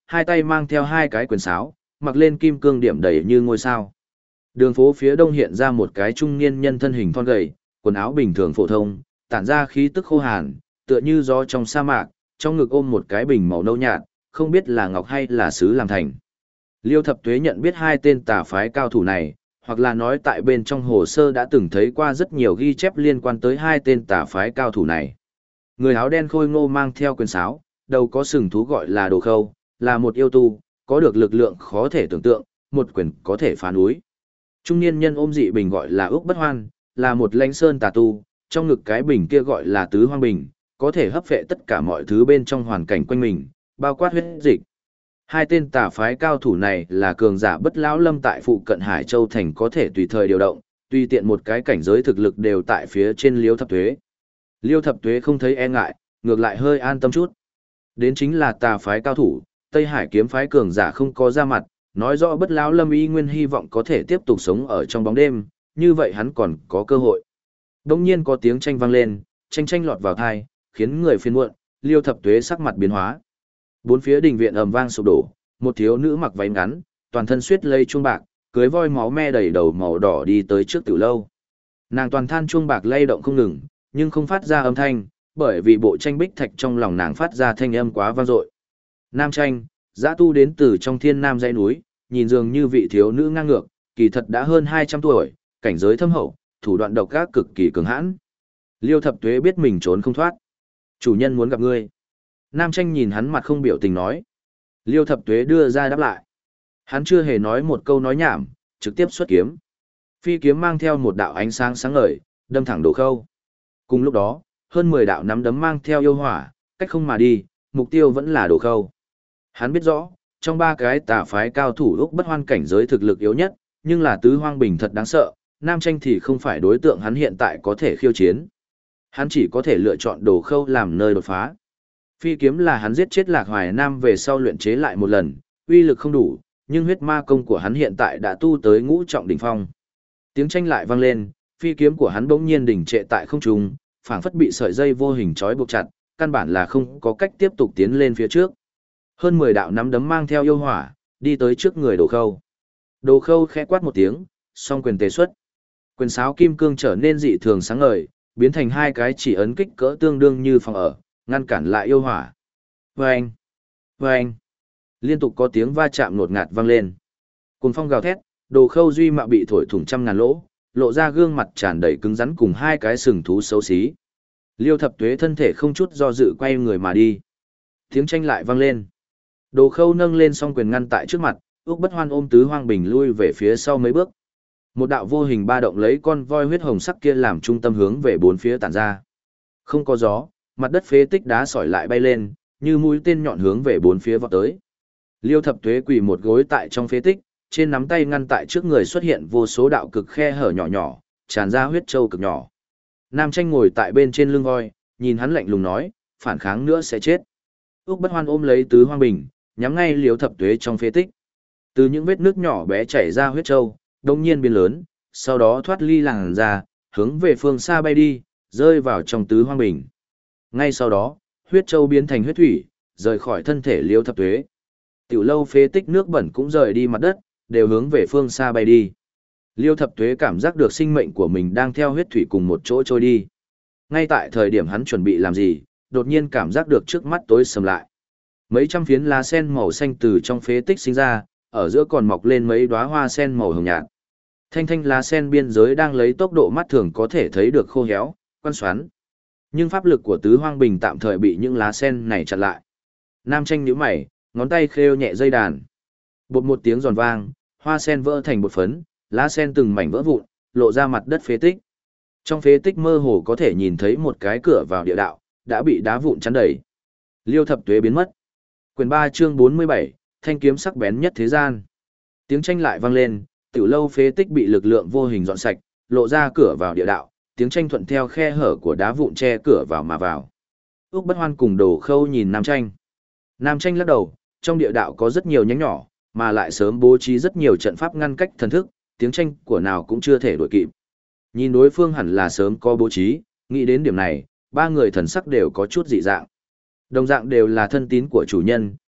hai tay mang theo hai cái quyền sáo, mặc lên kim cương điểm đầy như ngôi sao. Đường phố phía đông hiện ra một cái trung niên nhân thân hình thon gầy, quần áo bình thường phổ thông, tản ra khí tức khô hàn, tựa như gió trong sa mạc, trong ngực ôm một cái bình màu nâu nhạt, không biết là ngọc hay là sứ làm thành. Liêu Thập Tuế nhận biết hai tên tà phái cao thủ này, hoặc là nói tại bên trong hồ sơ đã từng thấy qua rất nhiều ghi chép liên quan tới hai tên tà phái cao thủ này. Người áo đen khôi ngô mang theo quyền sáo, đầu có sừng thú gọi là Đồ Khâu, là một yêu tu, có được lực lượng khó thể tưởng tượng, một quyền có thể phá núi. Trung niên nhân ôm dị bình gọi là Úc Bất Hoan, là một lãnh sơn tà tu, trong ngực cái bình kia gọi là Tứ Hoang Bình, có thể hấp phệ tất cả mọi thứ bên trong hoàn cảnh quanh mình, bao quát huyết dịch. Hai tên tà phái cao thủ này là cường giả bất lão lâm tại phụ cận Hải Châu Thành có thể tùy thời điều động, tùy tiện một cái cảnh giới thực lực đều tại phía trên Liêu Thập Tuế. Liêu Thập Tuế không thấy e ngại, ngược lại hơi an tâm chút. Đến chính là tà phái cao thủ, Tây Hải kiếm phái cường giả không có ra mặt, nói rõ bất lão lâm y nguyên hy vọng có thể tiếp tục sống ở trong bóng đêm, như vậy hắn còn có cơ hội. Đông nhiên có tiếng tranh vang lên, tranh tranh lọt vào tai, khiến người phiền muộn, Liêu Thập Tuế sắc mặt biến hóa. Bốn phía đình viện ầm vang sụp đổ, một thiếu nữ mặc váy ngắn, toàn thân suýt lây chuông bạc, cưới voi máu me đầy đầu màu đỏ đi tới trước tiểu lâu. Nàng toàn than chuông bạc lay động không ngừng, nhưng không phát ra âm thanh, bởi vì bộ tranh bích thạch trong lòng nàng phát ra thanh âm quá vang dội. Nam tranh, dã tu đến từ trong thiên nam dãy núi, nhìn dường như vị thiếu nữ ngang ngược, kỳ thật đã hơn hai trăm tuổi, cảnh giới thâm hậu, thủ đoạn độc ác cực kỳ cường hãn. Liêu Thập Tuế biết mình trốn không thoát. Chủ nhân muốn gặp ngươi. Nam tranh nhìn hắn mặt không biểu tình nói. Liêu Thập Tuế đưa ra đáp lại. Hắn chưa hề nói một câu nói nhảm, trực tiếp xuất kiếm. Phi kiếm mang theo một đạo ánh sáng sáng ngời, đâm thẳng Đồ Khâu. Cùng lúc đó, hơn mười đạo nắm đấm mang theo yêu hỏa, cách không mà đi, mục tiêu vẫn là Đồ Khâu. Hắn biết rõ, trong ba cái tà phái cao thủ Úc Bất Hoan cảnh giới thực lực yếu nhất, nhưng là Tứ Hoang Bình thật đáng sợ, Nam tranh thì không phải đối tượng hắn hiện tại có thể khiêu chiến. Hắn chỉ có thể lựa chọn Đồ Khâu làm nơi đột phá. Phi kiếm là hắn giết chết Lạc Hoài Nam về sau luyện chế lại một lần, uy lực không đủ, nhưng huyết ma công của hắn hiện tại đã tu tới ngũ trọng đỉnh phong. Tiếng tranh lại vang lên, phi kiếm của hắn bỗng nhiên đỉnh trệ tại không trung, phảng phất bị sợi dây vô hình trói buộc chặt, căn bản là không có cách tiếp tục tiến lên phía trước. Hơn mười đạo nắm đấm mang theo yêu hỏa, đi tới trước người Đồ Khâu. Đồ Khâu khẽ quát một tiếng, song quyền tề xuất. Quyền sáo kim cương trở nên dị thường sáng ngời, biến thành hai cái chỉ ấn kích cỡ tương đương như phòng ở, ngăn cản lại yêu hỏa. Vâng! Vâng! Liên tục có tiếng va chạm ngột ngạt vang lên. Cùng phong gào thét, Đồ Khâu duy mạo bị thổi thủng trăm ngàn lỗ, lộ ra gương mặt tràn đầy cứng rắn cùng hai cái sừng thú xấu xí. Liêu Thập Tuế thân thể không chút do dự quay người mà đi. Tiếng tranh lại vang lên. Đồ Khâu nâng lên song quyền ngăn tại trước mặt, Úc Bất Hoan ôm Tứ Hoang Bình lui về phía sau mấy bước. Một đạo vô hình ba động lấy con voi huyết hồng sắc kia làm trung tâm hướng về bốn phía tản ra. Không có gió, mặt đất phế tích đá sỏi lại bay lên, như mũi tên nhọn hướng về bốn phía vọt tới. Liêu Thập Tuế quỳ một gối tại trong phế tích, trên nắm tay ngăn tại trước người xuất hiện vô số đạo cực khe hở nhỏ nhỏ, tràn ra huyết châu cực nhỏ. Nam tranh ngồi tại bên trên lưng voi, nhìn hắn lạnh lùng nói, phản kháng nữa sẽ chết. Úc Bất Hoan ôm lấy Tứ Hoang Bình, nhắm ngay Liêu Thập Tuế trong phế tích. Từ những vết nước nhỏ bé chảy ra huyết châu, đột nhiên biến lớn, sau đó thoát ly làn ra, hướng về phương xa bay đi, rơi vào trong Tứ Hoang Bình. Ngay sau đó, huyết châu biến thành huyết thủy, rời khỏi thân thể Liêu Thập Tuế. Tiểu lâu phế tích nước bẩn cũng rời đi mặt đất, đều hướng về phương xa bay đi. Liêu Thập Tuế cảm giác được sinh mệnh của mình đang theo huyết thủy cùng một chỗ trôi đi. Ngay tại thời điểm hắn chuẩn bị làm gì, đột nhiên cảm giác được trước mắt tối sầm lại. Mấy trăm phiến lá sen màu xanh từ trong phế tích sinh ra, ở giữa còn mọc lên mấy đóa hoa sen màu hồng nhạt. Thanh thanh lá sen biên giới đang lấy tốc độ mắt thường có thể thấy được khô héo, quan xoắn. Nhưng pháp lực của Tứ Hoang Bình tạm thời bị những lá sen này chặn lại. Nam tranh nhíu mày, ngón tay khêu nhẹ dây đàn. Bột một tiếng giòn vang, hoa sen vỡ thành bột phấn, lá sen từng mảnh vỡ vụn, lộ ra mặt đất phế tích. Trong phế tích mơ hồ có thể nhìn thấy một cái cửa vào địa đạo, đã bị đá vụn chắn đầy. Liêu Thập Tuế biến mất. Quyền ba chương bốn mươi bảy, thanh kiếm sắc bén nhất thế gian. Tiếng tranh lại vang lên, tiểu lâu phế tích bị lực lượng vô hình dọn sạch, lộ ra cửa vào địa đạo, tiếng tranh thuận theo khe hở của đá vụn che cửa vào mà vào. Úc Bất Hoan cùng Đồ Khâu nhìn Nam tranh. Nam tranh lắc đầu, trong địa đạo có rất nhiều nhánh nhỏ, mà lại sớm bố trí rất nhiều trận pháp ngăn cách thần thức, tiếng tranh của nào cũng chưa thể đuổi kịp. Nhìn đối phương hẳn là sớm có bố trí, nghĩ đến điểm này, ba người thần sắc đều có chút dị dạng. Đồng dạng đều là thân tín của chủ nhân,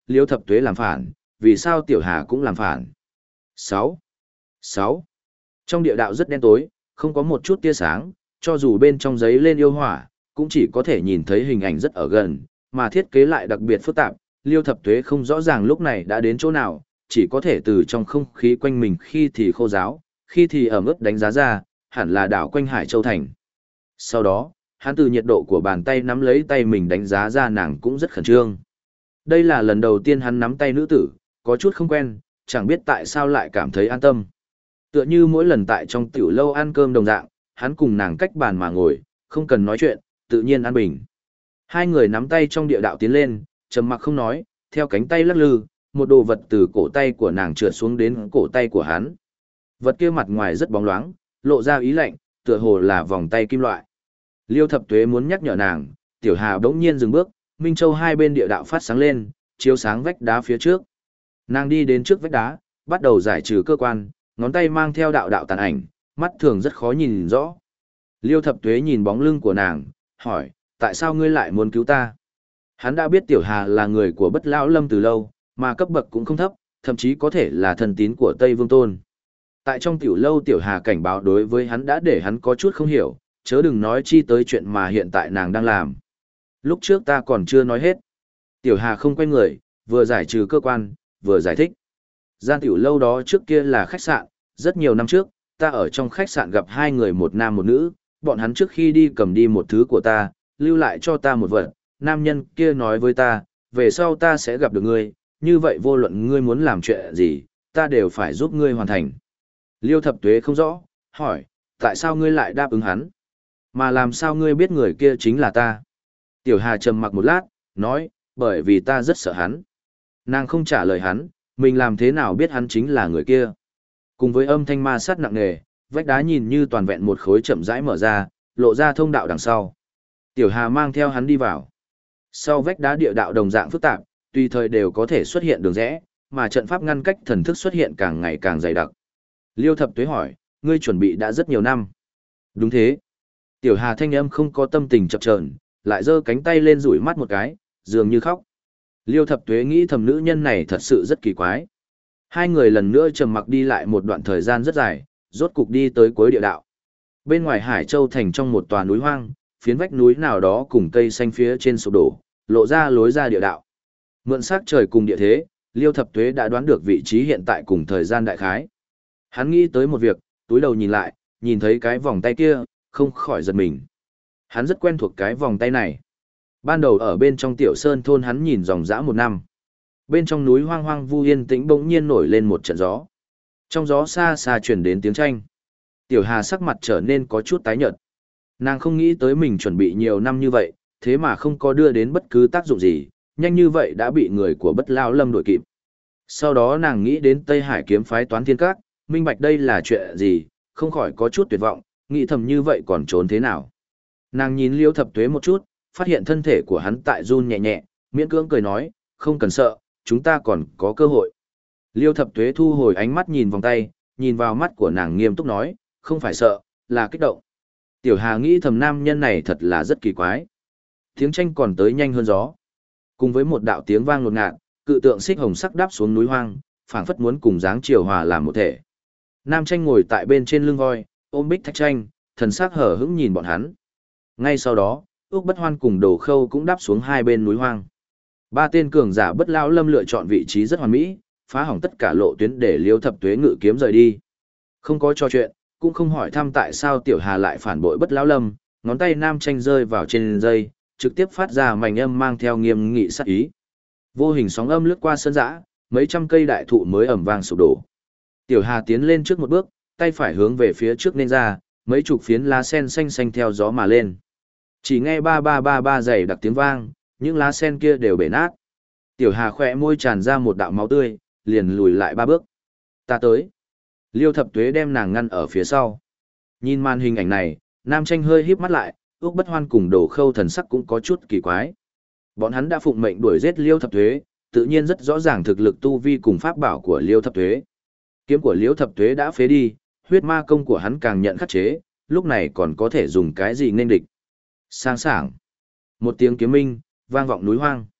Liêu Thập Tuế làm phản, vì sao Tiểu Hà cũng làm phản? Sáu, sáu. Trong địa đạo rất đen tối, không có một chút tia sáng, cho dù bên trong giấy lên yêu hỏa, cũng chỉ có thể nhìn thấy hình ảnh rất ở gần, mà thiết kế lại đặc biệt phức tạp. Liêu Thập Tuế không rõ ràng lúc này đã đến chỗ nào, chỉ có thể từ trong không khí quanh mình khi thì khô ráo, khi thì ẩm ướt đánh giá ra, hẳn là đảo quanh Hải Châu Thành. Sau đó, hắn từ nhiệt độ của bàn tay nắm lấy tay mình đánh giá ra nàng cũng rất khẩn trương. Đây là lần đầu tiên hắn nắm tay nữ tử, có chút không quen, chẳng biết tại sao lại cảm thấy an tâm. Tựa như mỗi lần tại trong tiểu lâu ăn cơm đồng dạng, hắn cùng nàng cách bàn mà ngồi, không cần nói chuyện, tự nhiên an bình. Hai người nắm tay trong địa đạo tiến lên, trầm mặc không nói, theo cánh tay lắc lư, một đồ vật từ cổ tay của nàng trượt xuống đến cổ tay của hắn. Vật kia mặt ngoài rất bóng loáng, lộ ra ý lạnh, tựa hồ là vòng tay kim loại. Liêu Thập Tuế muốn nhắc nhở nàng, Tiểu Hà bỗng nhiên dừng bước, Minh Châu hai bên địa đạo phát sáng lên, chiếu sáng vách đá phía trước. Nàng đi đến trước vách đá, bắt đầu giải trừ cơ quan, ngón tay mang theo đạo đạo tàn ảnh, mắt thường rất khó nhìn rõ. Liêu Thập Tuế nhìn bóng lưng của nàng, hỏi, tại sao ngươi lại muốn cứu ta? Hắn đã biết Tiểu Hà là người của Bất Lão Lâm từ lâu, mà cấp bậc cũng không thấp, thậm chí có thể là thần tín của Tây Vương Tôn. Tại trong tiểu lâu Tiểu Hà cảnh báo đối với hắn đã để hắn có chút không hiểu, chớ đừng nói chi tới chuyện mà hiện tại nàng đang làm. Lúc trước ta còn chưa nói hết. Tiểu Hà không quay người, vừa giải trừ cơ quan, vừa giải thích. Gian tiểu lâu đó trước kia là khách sạn, rất nhiều năm trước, ta ở trong khách sạn gặp hai người một nam một nữ, bọn hắn trước khi đi cầm đi một thứ của ta, lưu lại cho ta một vật, nam nhân kia nói với ta, về sau ta sẽ gặp được ngươi, như vậy vô luận ngươi muốn làm chuyện gì, ta đều phải giúp ngươi hoàn thành. Liêu Thập Tuế không rõ, hỏi, tại sao ngươi lại đáp ứng hắn? Mà làm sao ngươi biết người kia chính là ta? Tiểu Hà trầm mặc một lát, nói, bởi vì ta rất sợ hắn. Nàng không trả lời hắn, mình làm thế nào biết hắn chính là người kia? Cùng với âm thanh ma sát nặng nề, vách đá nhìn như toàn vẹn một khối chậm rãi mở ra, lộ ra thông đạo đằng sau. Tiểu Hà mang theo hắn đi vào. Sau vách đá địa đạo đồng dạng phức tạp, tùy thời đều có thể xuất hiện đường rẽ, mà trận pháp ngăn cách thần thức xuất hiện càng ngày càng dày đặc. Liêu Thập Tuế hỏi, ngươi chuẩn bị đã rất nhiều năm. Đúng thế. Tiểu Hà thanh âm không có tâm tình chập chờn, lại giơ cánh tay lên rủi mắt một cái, dường như khóc. Liêu Thập Tuế nghĩ thầm nữ nhân này thật sự rất kỳ quái. Hai người lần nữa trầm mặc đi lại một đoạn thời gian rất dài, rốt cục đi tới cuối địa đạo. Bên ngoài Hải Châu thành trong một tòa núi hoang, phiến vách núi nào đó cùng cây xanh phía trên sụp đổ, lộ ra lối ra địa đạo. Mượn sắc trời cùng địa thế, Liêu Thập Tuế đã đoán được vị trí hiện tại cùng thời gian đại khái. Hắn nghĩ tới một việc, túi đầu nhìn lại, nhìn thấy cái vòng tay kia, không khỏi giật mình. Hắn rất quen thuộc cái vòng tay này. Ban đầu ở bên trong tiểu sơn thôn hắn nhìn dòng dã một năm. Bên trong núi hoang hoang vu yên tĩnh bỗng nhiên nổi lên một trận gió. Trong gió xa xa truyền đến tiếng tranh. Tiểu Hà sắc mặt trở nên có chút tái nhợt. Nàng không nghĩ tới mình chuẩn bị nhiều năm như vậy, thế mà không có đưa đến bất cứ tác dụng gì, nhanh như vậy đã bị người của Bất Lão Lâm đuổi kịp. Sau đó nàng nghĩ đến Tây Hải kiếm phái Toán Thiên Các, minh bạch đây là chuyện gì, không khỏi có chút tuyệt vọng, nghĩ thầm như vậy còn trốn thế nào. Nàng nhìn Liêu Thập Tuế một chút, phát hiện thân thể của hắn tại run nhẹ nhẹ, miễn cưỡng cười nói, không cần sợ, chúng ta còn có cơ hội. Liêu Thập Tuế thu hồi ánh mắt nhìn vòng tay, nhìn vào mắt của nàng nghiêm túc nói, không phải sợ, là kích động. Tiểu Hà nghĩ thầm nam nhân này thật là rất kỳ quái. Tiếng tranh còn tới nhanh hơn gió. Cùng với một đạo tiếng vang ngột ngạt, cự tượng xích hồng sắc đáp xuống núi hoang, phảng phất muốn cùng dáng chiều hòa làm một thể. Nam tranh ngồi tại bên trên lưng voi, ôm bích thạch tranh, thần sắc hở hững nhìn bọn hắn. Ngay sau đó, Úc Bất Hoan cùng Đồ Khâu cũng đáp xuống hai bên núi hoang. Ba tên cường giả Bất Lão Lâm lựa chọn vị trí rất hoàn mỹ, phá hỏng tất cả lộ tuyến để Liêu Thập Tuế ngự kiếm rời đi. Không có trò chuyện, cũng không hỏi thăm tại sao Tiểu Hà lại phản bội Bất Lão Lâm, ngón tay nam tranh rơi vào trên dây, trực tiếp phát ra mảnh âm mang theo nghiêm nghị sát ý. Vô hình sóng âm lướt qua sơn dã, mấy trăm cây đại thụ mới ầm vang sụp đổ. Tiểu Hà tiến lên trước một bước, tay phải hướng về phía trước nên ra, mấy chục phiến lá sen xanh xanh theo gió mà lên. Chỉ nghe ba ba ba ba dày đặc tiếng vang, những lá sen kia đều bể nát. Tiểu Hà khỏe môi tràn ra một đạo máu tươi, liền lùi lại ba bước. Ta tới. Liêu Thập Tuế đem nàng ngăn ở phía sau. Nhìn màn hình ảnh này, nam tranh hơi híp mắt lại, Úc Bất Hoan cùng Đồ Khâu thần sắc cũng có chút kỳ quái. Bọn hắn đã phụng mệnh đuổi giết Liêu Thập Tuế, tự nhiên rất rõ ràng thực lực tu vi cùng pháp bảo của Liêu Thập Tuế. Kiếm của Liêu Thập Tuế đã phế đi, huyết ma công của hắn càng nhận khắc chế, lúc này còn có thể dùng cái gì nên địch. Sang sảng. Một tiếng kiếm minh, vang vọng núi hoang.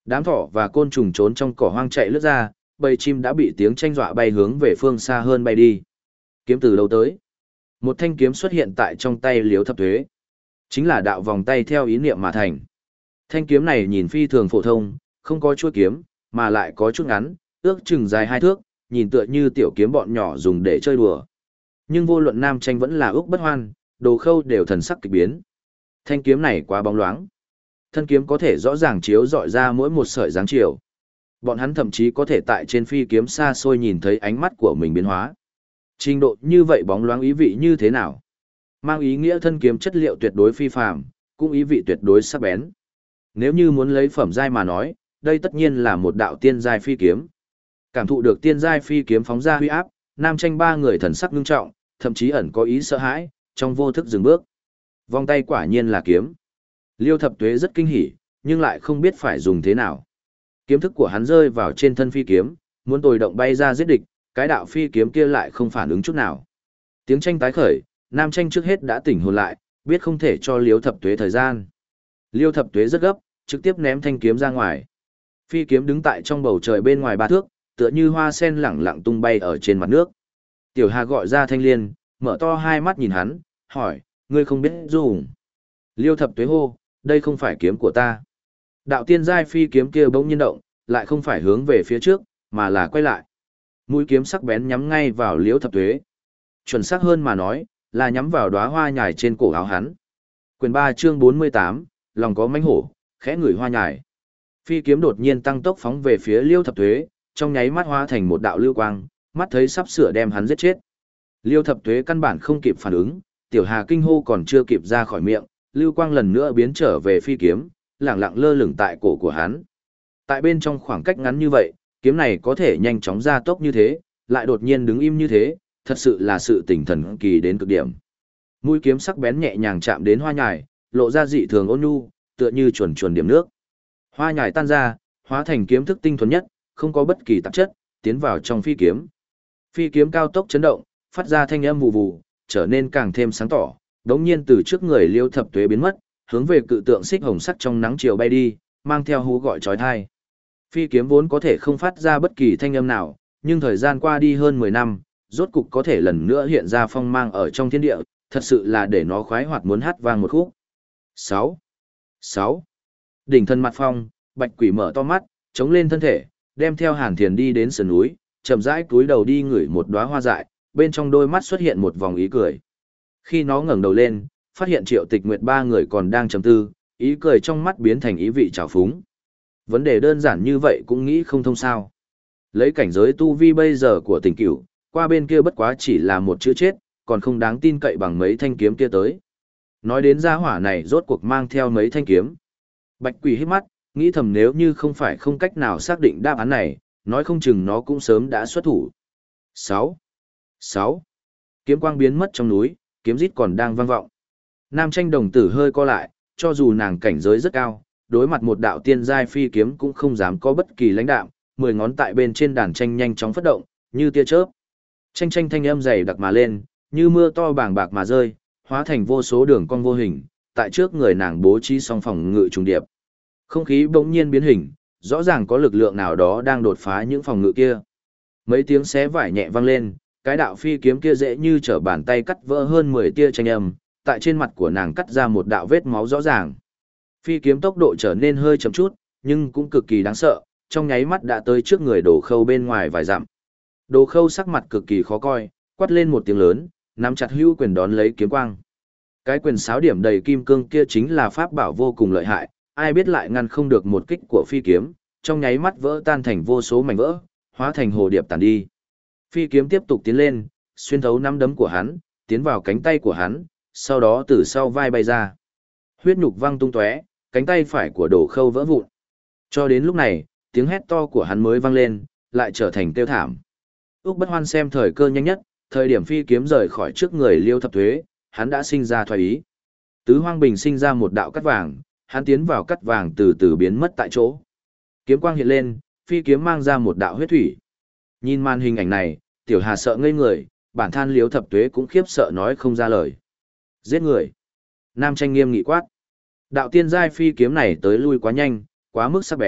Đám thỏ và côn trùng trốn trong cỏ hoang chạy lướt ra, bầy chim đã bị tiếng tranh dọa bay hướng về phương xa hơn bay đi. Kiếm từ đâu tới? Một thanh kiếm xuất hiện tại trong tay Liếu Thập Thuế. Chính là đạo vòng tay theo ý niệm mà thành. Thanh kiếm này nhìn phi thường phổ thông, không có chuôi kiếm, mà lại có chút ngắn, ước chừng dài hai thước, nhìn tựa như tiểu kiếm bọn nhỏ dùng để chơi đùa. Nhưng vô luận Nam Tranh vẫn là Úc Bất Hoan, Đồ Khâu đều thần sắc kỳ biến. Thanh kiếm này quá bóng loáng. Thân kiếm có thể rõ ràng chiếu rọi ra mỗi một sợi dáng chiều. Bọn hắn thậm chí có thể tại trên phi kiếm xa xôi nhìn thấy ánh mắt của mình biến hóa. Trình độ như vậy bóng loáng ý vị như thế nào? Mang ý nghĩa thân kiếm chất liệu tuyệt đối phi phàm, cũng ý vị tuyệt đối sắc bén. Nếu như muốn lấy phẩm giai mà nói, đây tất nhiên là một đạo tiên giai phi kiếm. Cảm thụ được tiên giai phi kiếm phóng ra huy áp, Nam Tranh ba người thần sắc ngưng trọng, thậm chí ẩn có ý sợ hãi, trong vô thức dừng bước. Vòng tay quả nhiên là kiếm. Liêu Thập Tuế rất kinh hỉ, nhưng lại không biết phải dùng thế nào. Kiếm thức của hắn rơi vào trên thân phi kiếm, muốn tồi động bay ra giết địch, cái đạo phi kiếm kia lại không phản ứng chút nào. Tiếng tranh tái khởi, Nam Tranh trước hết đã tỉnh hồn lại, biết không thể cho Liêu Thập Tuế thời gian. Liêu Thập Tuế rất gấp, trực tiếp ném thanh kiếm ra ngoài. Phi kiếm đứng tại trong bầu trời bên ngoài ba thước, tựa như hoa sen lẳng lặng tung bay ở trên mặt nước. Tiểu Hà gọi ra Thanh Liên, mở to hai mắt nhìn hắn, hỏi, ngươi không biết dùng. Liêu Thập Tuế hô, đây không phải kiếm của ta. Đạo tiên giai phi kiếm kia bỗng nhiên động, lại không phải hướng về phía trước, mà là quay lại. Mũi kiếm sắc bén nhắm ngay vào Liêu Thập Tuế. Chuẩn xác hơn mà nói, là nhắm vào đóa hoa nhài trên cổ áo hắn. Quyền ba chương bốn mươi tám, lòng có mãnh hổ, khẽ ngửi hoa nhài. Phi kiếm đột nhiên tăng tốc phóng về phía Liêu Thập Tuế, trong nháy mắt hóa thành một đạo lưu quang, mắt thấy sắp sửa đem hắn giết chết. Liêu Thập Tuế căn bản không kịp phản ứng, Tiểu Hà kinh hô còn chưa kịp ra khỏi miệng, lưu quang lần nữa biến trở về phi kiếm, lẳng lặng lơ lửng tại cổ của hắn. Tại bên trong khoảng cách ngắn như vậy, kiếm này có thể nhanh chóng ra tốc như thế, lại đột nhiên đứng im như thế, thật sự là sự tỉnh thần kỳ đến cực điểm. Mũi kiếm sắc bén nhẹ nhàng chạm đến hoa nhài, lộ ra dị thường ôn nhu, tựa như chuồn chuồn điểm nước. Hoa nhài tan ra, hóa thành kiếm thức tinh thuần nhất, không có bất kỳ tạp chất, tiến vào trong phi kiếm. Phi kiếm cao tốc chấn động, phát ra thanh âm vù vù, trở nên càng thêm sáng tỏ, đống nhiên từ trước người Liêu Thập Tuế biến mất, hướng về cự tượng xích hồng sắc trong nắng chiều bay đi, mang theo hú gọi chói tai. Phi kiếm vốn có thể không phát ra bất kỳ thanh âm nào, nhưng thời gian qua đi hơn mười năm, rốt cục có thể lần nữa hiện ra phong mang ở trong thiên địa, thật sự là để nó khoái hoạt muốn hát vang một khúc. sáu. sáu. Đỉnh thân mặt phong, Bạch Quỷ mở to mắt, chống lên thân thể, đem theo Hàn Thiền đi đến sườn núi, chậm rãi cúi đầu đi ngửi một đóa hoa dại, bên trong đôi mắt xuất hiện một vòng ý cười. Khi nó ngẩng đầu lên, phát hiện Triệu Tịch Nguyệt ba người còn đang trầm tư, ý cười trong mắt biến thành ý vị trào phúng. Vấn đề đơn giản như vậy cũng nghĩ không thông sao. Lấy cảnh giới tu vi bây giờ của Tỉnh Cửu, qua bên kia bất quá chỉ là một chữ chết, còn không đáng tin cậy bằng mấy thanh kiếm kia tới. Nói đến gia hỏa này rốt cuộc mang theo mấy thanh kiếm. Bạch Quỷ hít mắt, nghĩ thầm nếu như không phải không cách nào xác định đáp án này, nói không chừng nó cũng sớm đã xuất thủ. sáu. sáu. Kiếm quang biến mất trong núi, kiếm rít còn đang vang vọng. Nam Tranh đồng tử hơi co lại, cho dù nàng cảnh giới rất cao, đối mặt một đạo tiên giai phi kiếm cũng không dám có bất kỳ lãnh đạm, mười ngón tại bên trên đàn tranh nhanh chóng phất động, như tia chớp. Tranh tranh thanh âm dày đặc mà lên, như mưa to bàng bạc mà rơi, hóa thành vô số đường cong vô hình, tại trước người nàng bố trí song phòng ngự trùng điệp. Không khí bỗng nhiên biến hình, rõ ràng có lực lượng nào đó đang đột phá những phòng ngự kia. Mấy tiếng xé vải nhẹ vang lên, cái đạo phi kiếm kia dễ như trở bàn tay cắt vỡ hơn mười tia tranh âm, tại trên mặt của nàng cắt ra một đạo vết máu rõ ràng. Phi kiếm tốc độ trở nên hơi chậm chút, nhưng cũng cực kỳ đáng sợ, trong nháy mắt đã tới trước người Đồ Khâu bên ngoài vài dặm. Đồ Khâu sắc mặt cực kỳ khó coi, quát lên một tiếng lớn, nắm chặt hữu quyền đón lấy kiếm quang. Cái quyền sáo điểm đầy kim cương kia chính là pháp bảo vô cùng lợi hại, ai biết lại ngăn không được một kích của phi kiếm, trong nháy mắt vỡ tan thành vô số mảnh vỡ, hóa thành hồ điệp tàn đi. Phi kiếm tiếp tục tiến lên, xuyên thấu nắm đấm của hắn, tiến vào cánh tay của hắn, sau đó từ sau vai bay ra. Huyết nhục văng tung tóe, cánh tay phải của Đồ Khâu vỡ vụn. Cho đến lúc này, tiếng hét to của hắn mới vang lên, lại trở thành kêu thảm. Úc Bất Hoan xem thời cơ nhanh nhất, thời điểm phi kiếm rời khỏi trước người Liêu Thập Tuế, hắn đã sinh ra thoái ý. Tứ Hoang Bình sinh ra một đạo cắt vàng, hắn tiến vào cắt vàng từ từ biến mất tại chỗ. Kiếm quang hiện lên, phi kiếm mang ra một đạo huyết thủy. Nhìn màn hình ảnh này, Tiểu Hà sợ ngây người, bản than Liêu Thập Tuế cũng khiếp sợ nói không ra lời. Giết người. Nam Tranh nghiêm nghị quát. Đạo tiên giai phi kiếm này tới lui quá nhanh, quá mức sắc bén,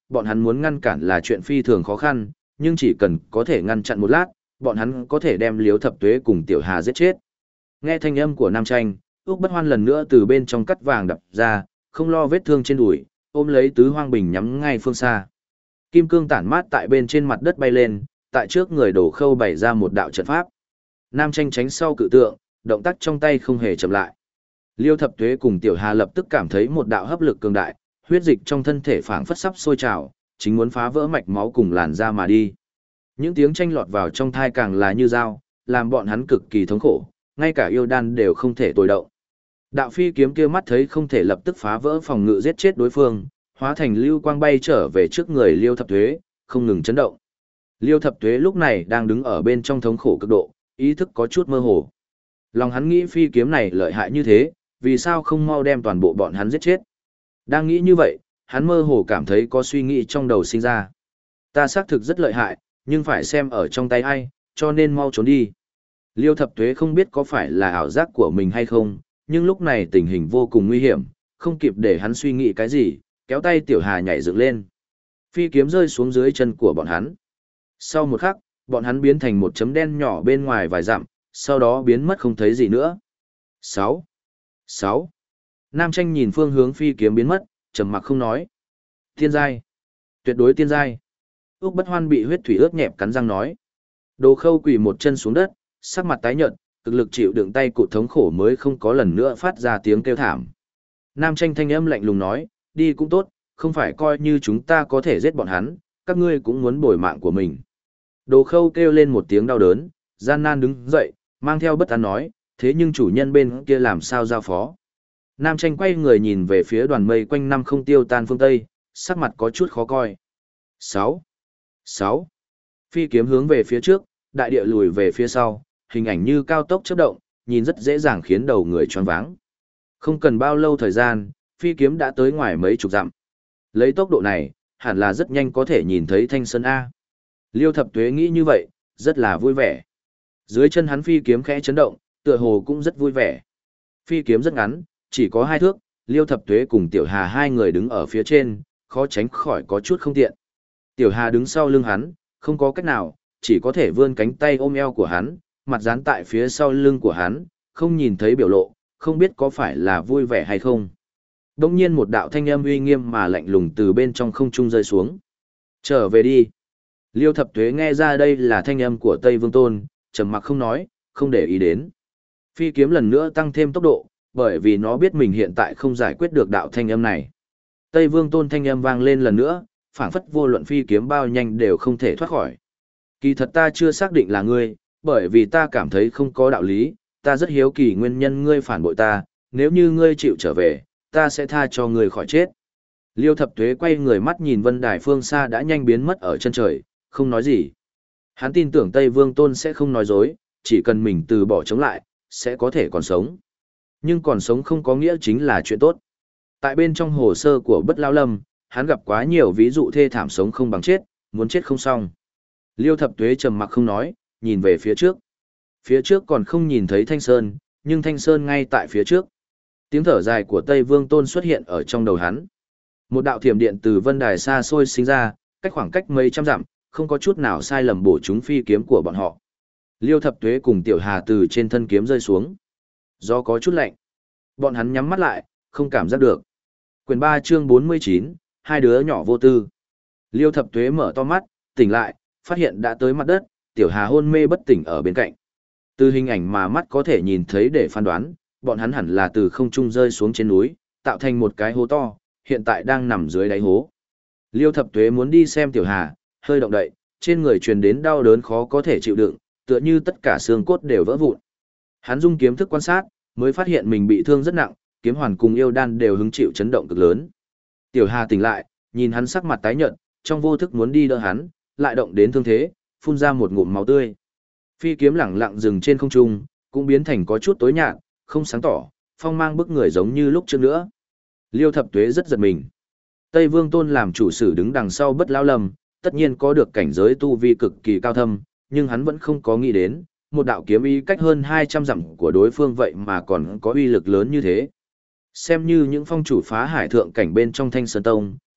bọn hắn muốn ngăn cản là chuyện phi thường khó khăn, nhưng chỉ cần có thể ngăn chặn một lát, bọn hắn có thể đem Liêu Thập Tuế cùng Tiểu Hà giết chết. Nghe thanh âm của Nam Tranh, Úc Bất Hoan lần nữa từ bên trong cắt vàng đập ra, không lo vết thương trên đùi, ôm lấy tứ hoang bình nhắm ngay phương xa. Kim cương tản mát tại bên trên mặt đất bay lên, tại trước người Đồ Khâu bày ra một đạo trận pháp. Nam Tranh tránh sau cự tượng, động tác trong tay không hề chậm lại. Liêu Thập Tuế cùng Tiểu Hà lập tức cảm thấy một đạo hấp lực cường đại, huyết dịch trong thân thể phảng phất sắp sôi trào, chính muốn phá vỡ mạch máu cùng làn da mà đi. Những tiếng tranh lọt vào trong thai càng là như dao, làm bọn hắn cực kỳ thống khổ, ngay cả yêu đan đều không thể tồi động. Đạo phi kiếm kia mắt thấy không thể lập tức phá vỡ phòng ngự giết chết đối phương, hóa thành lưu quang bay trở về trước người Liêu Thập Tuế, không ngừng chấn động. Liêu Thập Tuế lúc này đang đứng ở bên trong thống khổ cực độ, ý thức có chút mơ hồ. Lòng hắn nghĩ phi kiếm này lợi hại như thế, vì sao không mau đem toàn bộ bọn hắn giết chết. Đang nghĩ như vậy, hắn mơ hồ cảm thấy có suy nghĩ trong đầu sinh ra. Ta xác thực rất lợi hại, nhưng phải xem ở trong tay ai, cho nên mau trốn đi. Liêu Thập Tuế không biết có phải là ảo giác của mình hay không, nhưng lúc này tình hình vô cùng nguy hiểm, không kịp để hắn suy nghĩ cái gì, kéo tay Tiểu Hà nhảy dựng lên. Phi kiếm rơi xuống dưới chân của bọn hắn. Sau một khắc, bọn hắn biến thành một chấm đen nhỏ bên ngoài vài dặm, sau đó biến mất không thấy gì nữa. sáu. sáu. Nam Tranh nhìn phương hướng phi kiếm biến mất, trầm mặc không nói. Tiên giai. Tuyệt đối tiên giai. Úc Bất Hoan bị huyết thủy ướt nhẹp cắn răng nói. Đồ Khâu quỳ một chân xuống đất, sắc mặt tái nhợt, cực lực chịu đựng tay cụt thống khổ mới không có lần nữa phát ra tiếng kêu thảm. Nam Tranh thanh âm lạnh lùng nói, đi cũng tốt, không phải coi như chúng ta có thể giết bọn hắn, các ngươi cũng muốn bồi mạng của mình. Đồ Khâu kêu lên một tiếng đau đớn, gian nan đứng dậy, mang theo bất an nói, thế nhưng chủ nhân bên kia làm sao giao phó. Nam Tranh quay người nhìn về phía đoàn mây quanh năm không tiêu tan phương Tây, sắc mặt có chút khó coi. sáu. sáu. Phi kiếm hướng về phía trước, đại địa lùi về phía sau, hình ảnh như cao tốc chớp động, nhìn rất dễ dàng khiến đầu người choáng váng. Không cần bao lâu thời gian, phi kiếm đã tới ngoài mấy chục dặm. Lấy tốc độ này, hẳn là rất nhanh có thể nhìn thấy Thanh Sơn A. Liêu Thập Tuế nghĩ như vậy, rất là vui vẻ. Dưới chân hắn phi kiếm khẽ chấn động, tựa hồ cũng rất vui vẻ. Phi kiếm rất ngắn, chỉ có hai thước, Liêu Thập Tuế cùng Tiểu Hà hai người đứng ở phía trên, khó tránh khỏi có chút không tiện. Tiểu Hà đứng sau lưng hắn, không có cách nào, chỉ có thể vươn cánh tay ôm eo của hắn, mặt dán tại phía sau lưng của hắn, không nhìn thấy biểu lộ, không biết có phải là vui vẻ hay không. Đông nhiên một đạo thanh âm uy nghiêm mà lạnh lùng từ bên trong không trung rơi xuống. Trở về đi. Liêu Thập Tuế nghe ra đây là thanh âm của Tây Vương Tôn, trầm mặc không nói, không để ý đến. Phi kiếm lần nữa tăng thêm tốc độ, bởi vì nó biết mình hiện tại không giải quyết được đạo thanh âm này. Tây Vương Tôn thanh âm vang lên lần nữa, phảng phất vô luận phi kiếm bao nhanh đều không thể thoát khỏi. Kỳ thật ta chưa xác định là ngươi, bởi vì ta cảm thấy không có đạo lý, ta rất hiếu kỳ nguyên nhân ngươi phản bội ta, nếu như ngươi chịu trở về, ta sẽ tha cho ngươi khỏi chết. Liêu Thập Tuế quay người mắt nhìn vân đài phương xa đã nhanh biến mất ở chân trời, không nói gì. Hắn tin tưởng Tây Vương Tôn sẽ không nói dối, chỉ cần mình từ bỏ chống lại, sẽ có thể còn sống. Nhưng còn sống không có nghĩa chính là chuyện tốt. Tại bên trong hồ sơ của Bất Lao Lâm, hắn gặp quá nhiều ví dụ thê thảm sống không bằng chết, muốn chết không xong. Liêu Thập Tuế trầm mặc không nói, nhìn về phía trước. Phía trước còn không nhìn thấy Thanh Sơn, nhưng Thanh Sơn ngay tại phía trước. Tiếng thở dài của Tây Vương Tôn xuất hiện ở trong đầu hắn. Một đạo thiểm điện từ vân đài xa xôi sinh ra, cách khoảng cách mấy trăm dặm, không có chút nào sai lầm bổ trúng phi kiếm của bọn họ. Liêu Thập Tuế cùng Tiểu Hà từ trên thân kiếm rơi xuống. Do có chút lạnh, bọn hắn nhắm mắt lại, không cảm giác được. Quyển ba chương bốn mươi chín, hai đứa nhỏ vô tư. Liêu Thập Tuế mở to mắt, tỉnh lại, phát hiện đã tới mặt đất, Tiểu Hà hôn mê bất tỉnh ở bên cạnh. Từ hình ảnh mà mắt có thể nhìn thấy để phán đoán, bọn hắn hẳn là từ không trung rơi xuống trên núi, tạo thành một cái hố to, hiện tại đang nằm dưới đáy hố. Liêu Thập Tuế muốn đi xem Tiểu Hà, hơi động đậy, trên người truyền đến đau đớn khó có thể chịu đựng, tựa như tất cả xương cốt đều vỡ vụn. Hắn dung kiếm thức quan sát, mới phát hiện mình bị thương rất nặng, kiếm hoàn cùng yêu đan đều hứng chịu chấn động cực lớn. Tiểu Hà tỉnh lại, nhìn hắn sắc mặt tái nhợt, trong vô thức muốn đi đỡ hắn, lại động đến thương thế, phun ra một ngụm máu tươi. Phi kiếm lẳng lặng dừng trên không trung, cũng biến thành có chút tối nhạt, không sáng tỏ, phong mang bức người giống như lúc trước nữa. Liêu Thập Tuế rất giật mình. Tây Vương Tôn làm chủ sử đứng đằng sau Bất Lao Lâm, tất nhiên có được cảnh giới tu vi cực kỳ cao thâm, nhưng hắn vẫn không có nghĩ đến, một đạo kiếm ý cách hơn hai trăm dặm của đối phương vậy mà còn có uy lực lớn như thế. Xem như những phong chủ phá hải thượng cảnh bên trong Thanh Sơn Tông,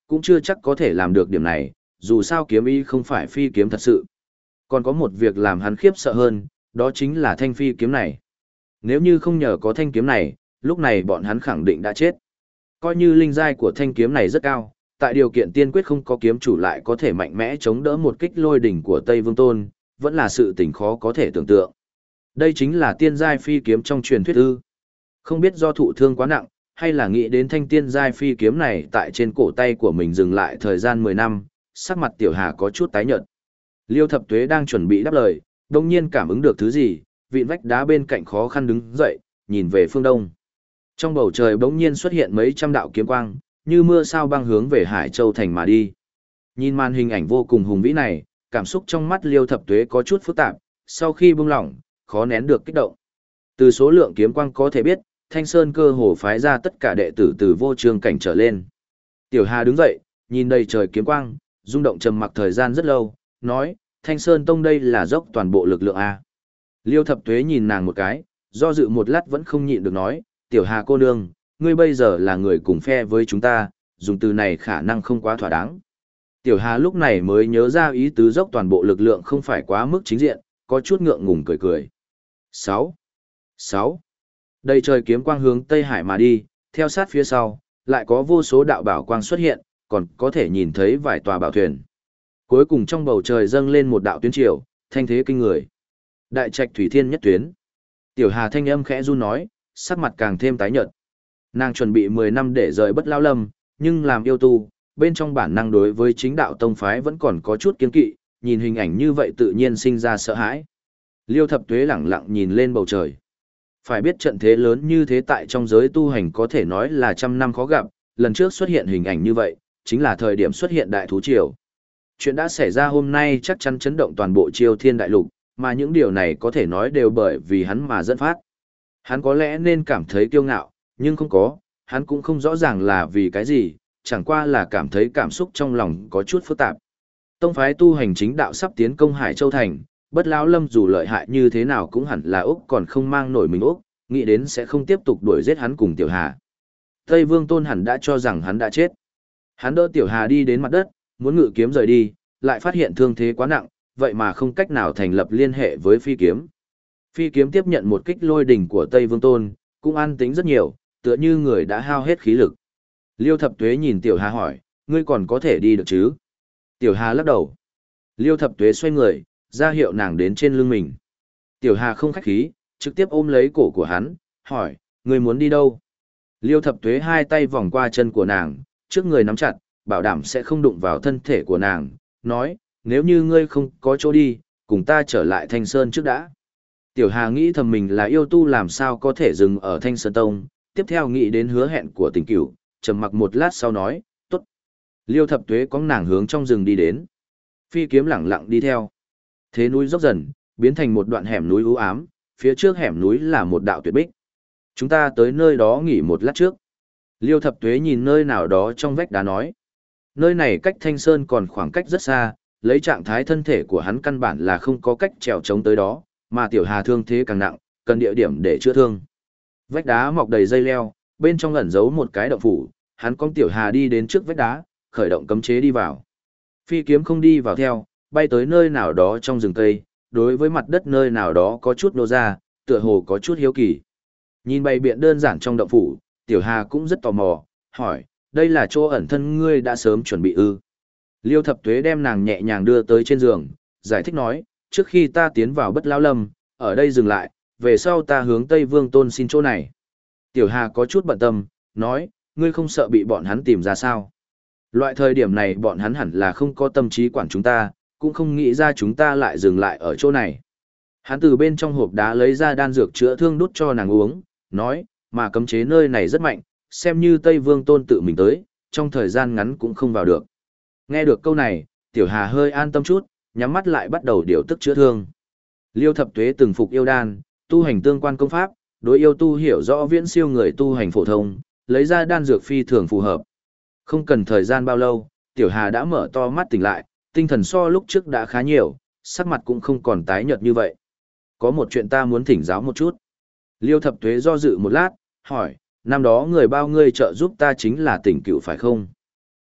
cũng chưa chắc có thể làm được điểm này, dù sao kiếm ý không phải phi kiếm thật sự. Còn có một việc làm hắn khiếp sợ hơn, đó chính là thanh phi kiếm này. Nếu như không nhờ có thanh kiếm này, lúc này bọn hắn khẳng định đã chết. Coi như linh giai của thanh kiếm này rất cao, tại điều kiện tiên quyết không có kiếm chủ lại có thể mạnh mẽ chống đỡ một kích lôi đỉnh của Tây Vương Tôn, vẫn là sự tình khó có thể tưởng tượng. Đây chính là tiên giai phi kiếm trong truyền thuyết ư. Không biết do thụ thương quá nặng, hay là nghĩ đến thanh tiên giai phi kiếm này tại trên cổ tay của mình dừng lại thời gian mười năm, sắc mặt Tiểu Hà có chút tái nhợt. Liêu Thập Tuế đang chuẩn bị đáp lời, đột nhiên cảm ứng được thứ gì, vịn vách đá bên cạnh khó khăn đứng dậy, nhìn về phương đông. Trong bầu trời bỗng nhiên xuất hiện mấy trăm đạo kiếm quang, như mưa sao băng hướng về Hải Châu thành mà đi. Nhìn màn hình ảnh vô cùng hùng vĩ này, cảm xúc trong mắt Liêu Thập Tuế có chút phức tạp, sau khi buông lỏng, khó nén được kích động. Từ số lượng kiếm quang có thể biết, Thanh Sơn cơ hồ phái ra tất cả đệ tử từ vô trương cảnh trở lên. Tiểu Hà đứng dậy, nhìn đầy trời kiếm quang, rung động trầm mặc thời gian rất lâu, nói, Thanh Sơn Tông đây là dốc toàn bộ lực lượng A. Liêu Thập Tuế nhìn nàng một cái, do dự một lát vẫn không nhịn được nói, Tiểu Hà cô nương, ngươi bây giờ là người cùng phe với chúng ta, dùng từ này khả năng không quá thỏa đáng. Tiểu Hà lúc này mới nhớ ra ý tứ dốc toàn bộ lực lượng không phải quá mức chính diện, có chút ngượng ngùng cười cười. sáu. sáu. Đầy trời kiếm quang hướng Tây Hải mà đi, theo sát phía sau, lại có vô số đạo bảo quang xuất hiện, còn có thể nhìn thấy vài tòa bảo thuyền. Cuối cùng trong bầu trời dâng lên một đạo tuyến triều, thanh thế kinh người. Đại trạch thủy thiên nhất tuyến. Tiểu Hà thanh âm khẽ run nói, sắc mặt càng thêm tái nhợt. Nàng chuẩn bị mười năm để rời Bất Lão Lâm, nhưng làm yêu tu, bên trong bản năng đối với chính đạo tông phái vẫn còn có chút kiêng kỵ, nhìn hình ảnh như vậy tự nhiên sinh ra sợ hãi. Liêu Thập Tuế lẳng lặng nhìn lên bầu trời. Phải biết trận thế lớn như thế tại trong giới tu hành có thể nói là trăm năm khó gặp, lần trước xuất hiện hình ảnh như vậy, chính là thời điểm xuất hiện đại thú triều. Chuyện đã xảy ra hôm nay chắc chắn chấn động toàn bộ Chiêu Thiên đại lục, mà những điều này có thể nói đều bởi vì hắn mà dẫn phát. Hắn có lẽ nên cảm thấy kiêu ngạo, nhưng không có, hắn cũng không rõ ràng là vì cái gì, chẳng qua là cảm thấy cảm xúc trong lòng có chút phức tạp. Tông phái tu hành chính đạo sắp tiến công Hải Châu thành, Bất Lão Lâm dù lợi hại như thế nào cũng hẳn là Úc còn không mang nổi mình Úc, nghĩ đến sẽ không tiếp tục đuổi giết hắn cùng Tiểu Hà. Tây Vương Tôn hẳn đã cho rằng hắn đã chết. Hắn đỡ Tiểu Hà đi đến mặt đất, muốn ngự kiếm rời đi, lại phát hiện thương thế quá nặng, vậy mà không cách nào thành lập liên hệ với phi kiếm. Phi kiếm tiếp nhận một kích lôi đỉnh của Tây Vương Tôn, cũng an tính rất nhiều, tựa như người đã hao hết khí lực. Liêu Thập Tuế nhìn Tiểu Hà hỏi, ngươi còn có thể đi được chứ? Tiểu Hà lắc đầu. Liêu Thập Tuế xoay người, ra hiệu nàng đến trên lưng mình. Tiểu Hà không khách khí, trực tiếp ôm lấy cổ của hắn, hỏi, ngươi muốn đi đâu? Liêu Thập Tuế hai tay vòng qua chân của nàng, trước người nắm chặt, bảo đảm sẽ không đụng vào thân thể của nàng, nói, nếu như ngươi không có chỗ đi, cùng ta trở lại Thanh Sơn trước đã. Tiểu Hà nghĩ thầm mình là yêu tu làm sao có thể dừng ở Thanh Sơn Tông, tiếp theo nghĩ đến hứa hẹn của tình cửu, trầm mặc một lát sau nói, tốt. Liêu Thập Tuế có nàng hướng trong rừng đi đến. Phi kiếm lẳng lặng đi theo. Thế núi dốc dần, biến thành một đoạn hẻm núi u ám, phía trước hẻm núi là một đạo tuyệt bích. Chúng ta tới nơi đó nghỉ một lát trước. Liêu Thập Tuế nhìn nơi nào đó trong vách đá nói. Nơi này cách Thanh Sơn còn khoảng cách rất xa, lấy trạng thái thân thể của hắn căn bản là không có cách trèo chống tới đó, mà Tiểu Hà thương thế càng nặng, cần địa điểm để chữa thương. Vách đá mọc đầy dây leo, bên trong ẩn giấu một cái động phủ, hắn con Tiểu Hà đi đến trước vách đá, khởi động cấm chế đi vào. Phi kiếm không đi vào theo, bay tới nơi nào đó trong rừng cây, đối với mặt đất nơi nào đó có chút nô ra, tựa hồ có chút hiếu kỳ. Nhìn bày biện đơn giản trong động phủ, Tiểu Hà cũng rất tò mò, hỏi, đây là chỗ ẩn thân ngươi đã sớm chuẩn bị ư? Liêu Thập Tuế đem nàng nhẹ nhàng đưa tới trên giường, giải thích nói, trước khi ta tiến vào Bất Lão Lâm, ở đây dừng lại, về sau ta hướng Tây Vương Tôn xin chỗ này. Tiểu Hà có chút bận tâm, nói, ngươi không sợ bị bọn hắn tìm ra sao? Loại thời điểm này bọn hắn hẳn là không có tâm trí quản chúng ta, cũng không nghĩ ra chúng ta lại dừng lại ở chỗ này. Hắn từ bên trong hộp đá lấy ra đan dược chữa thương đút cho nàng uống, nói, mà cấm chế nơi này rất mạnh, xem như Tây Vương Tôn tự mình tới, trong thời gian ngắn cũng không vào được. Nghe được câu này, Tiểu Hà hơi an tâm chút, nhắm mắt lại bắt đầu điều tức chữa thương. Liêu Thập Tuế từng phục yêu đan, tu hành tương quan công pháp, đối yêu tu hiểu rõ viễn siêu người tu hành phổ thông, lấy ra đan dược phi thường phù hợp. Không cần thời gian bao lâu, Tiểu Hà đã mở to mắt tỉnh lại, tinh thần so lúc trước đã khá nhiều, sắc mặt cũng không còn tái nhợt như vậy. Có một chuyện ta muốn thỉnh giáo một chút. Liêu Thập Tuế do dự một lát, hỏi, năm đó người bao ngươi trợ giúp ta chính là Tỉnh Cửu phải không?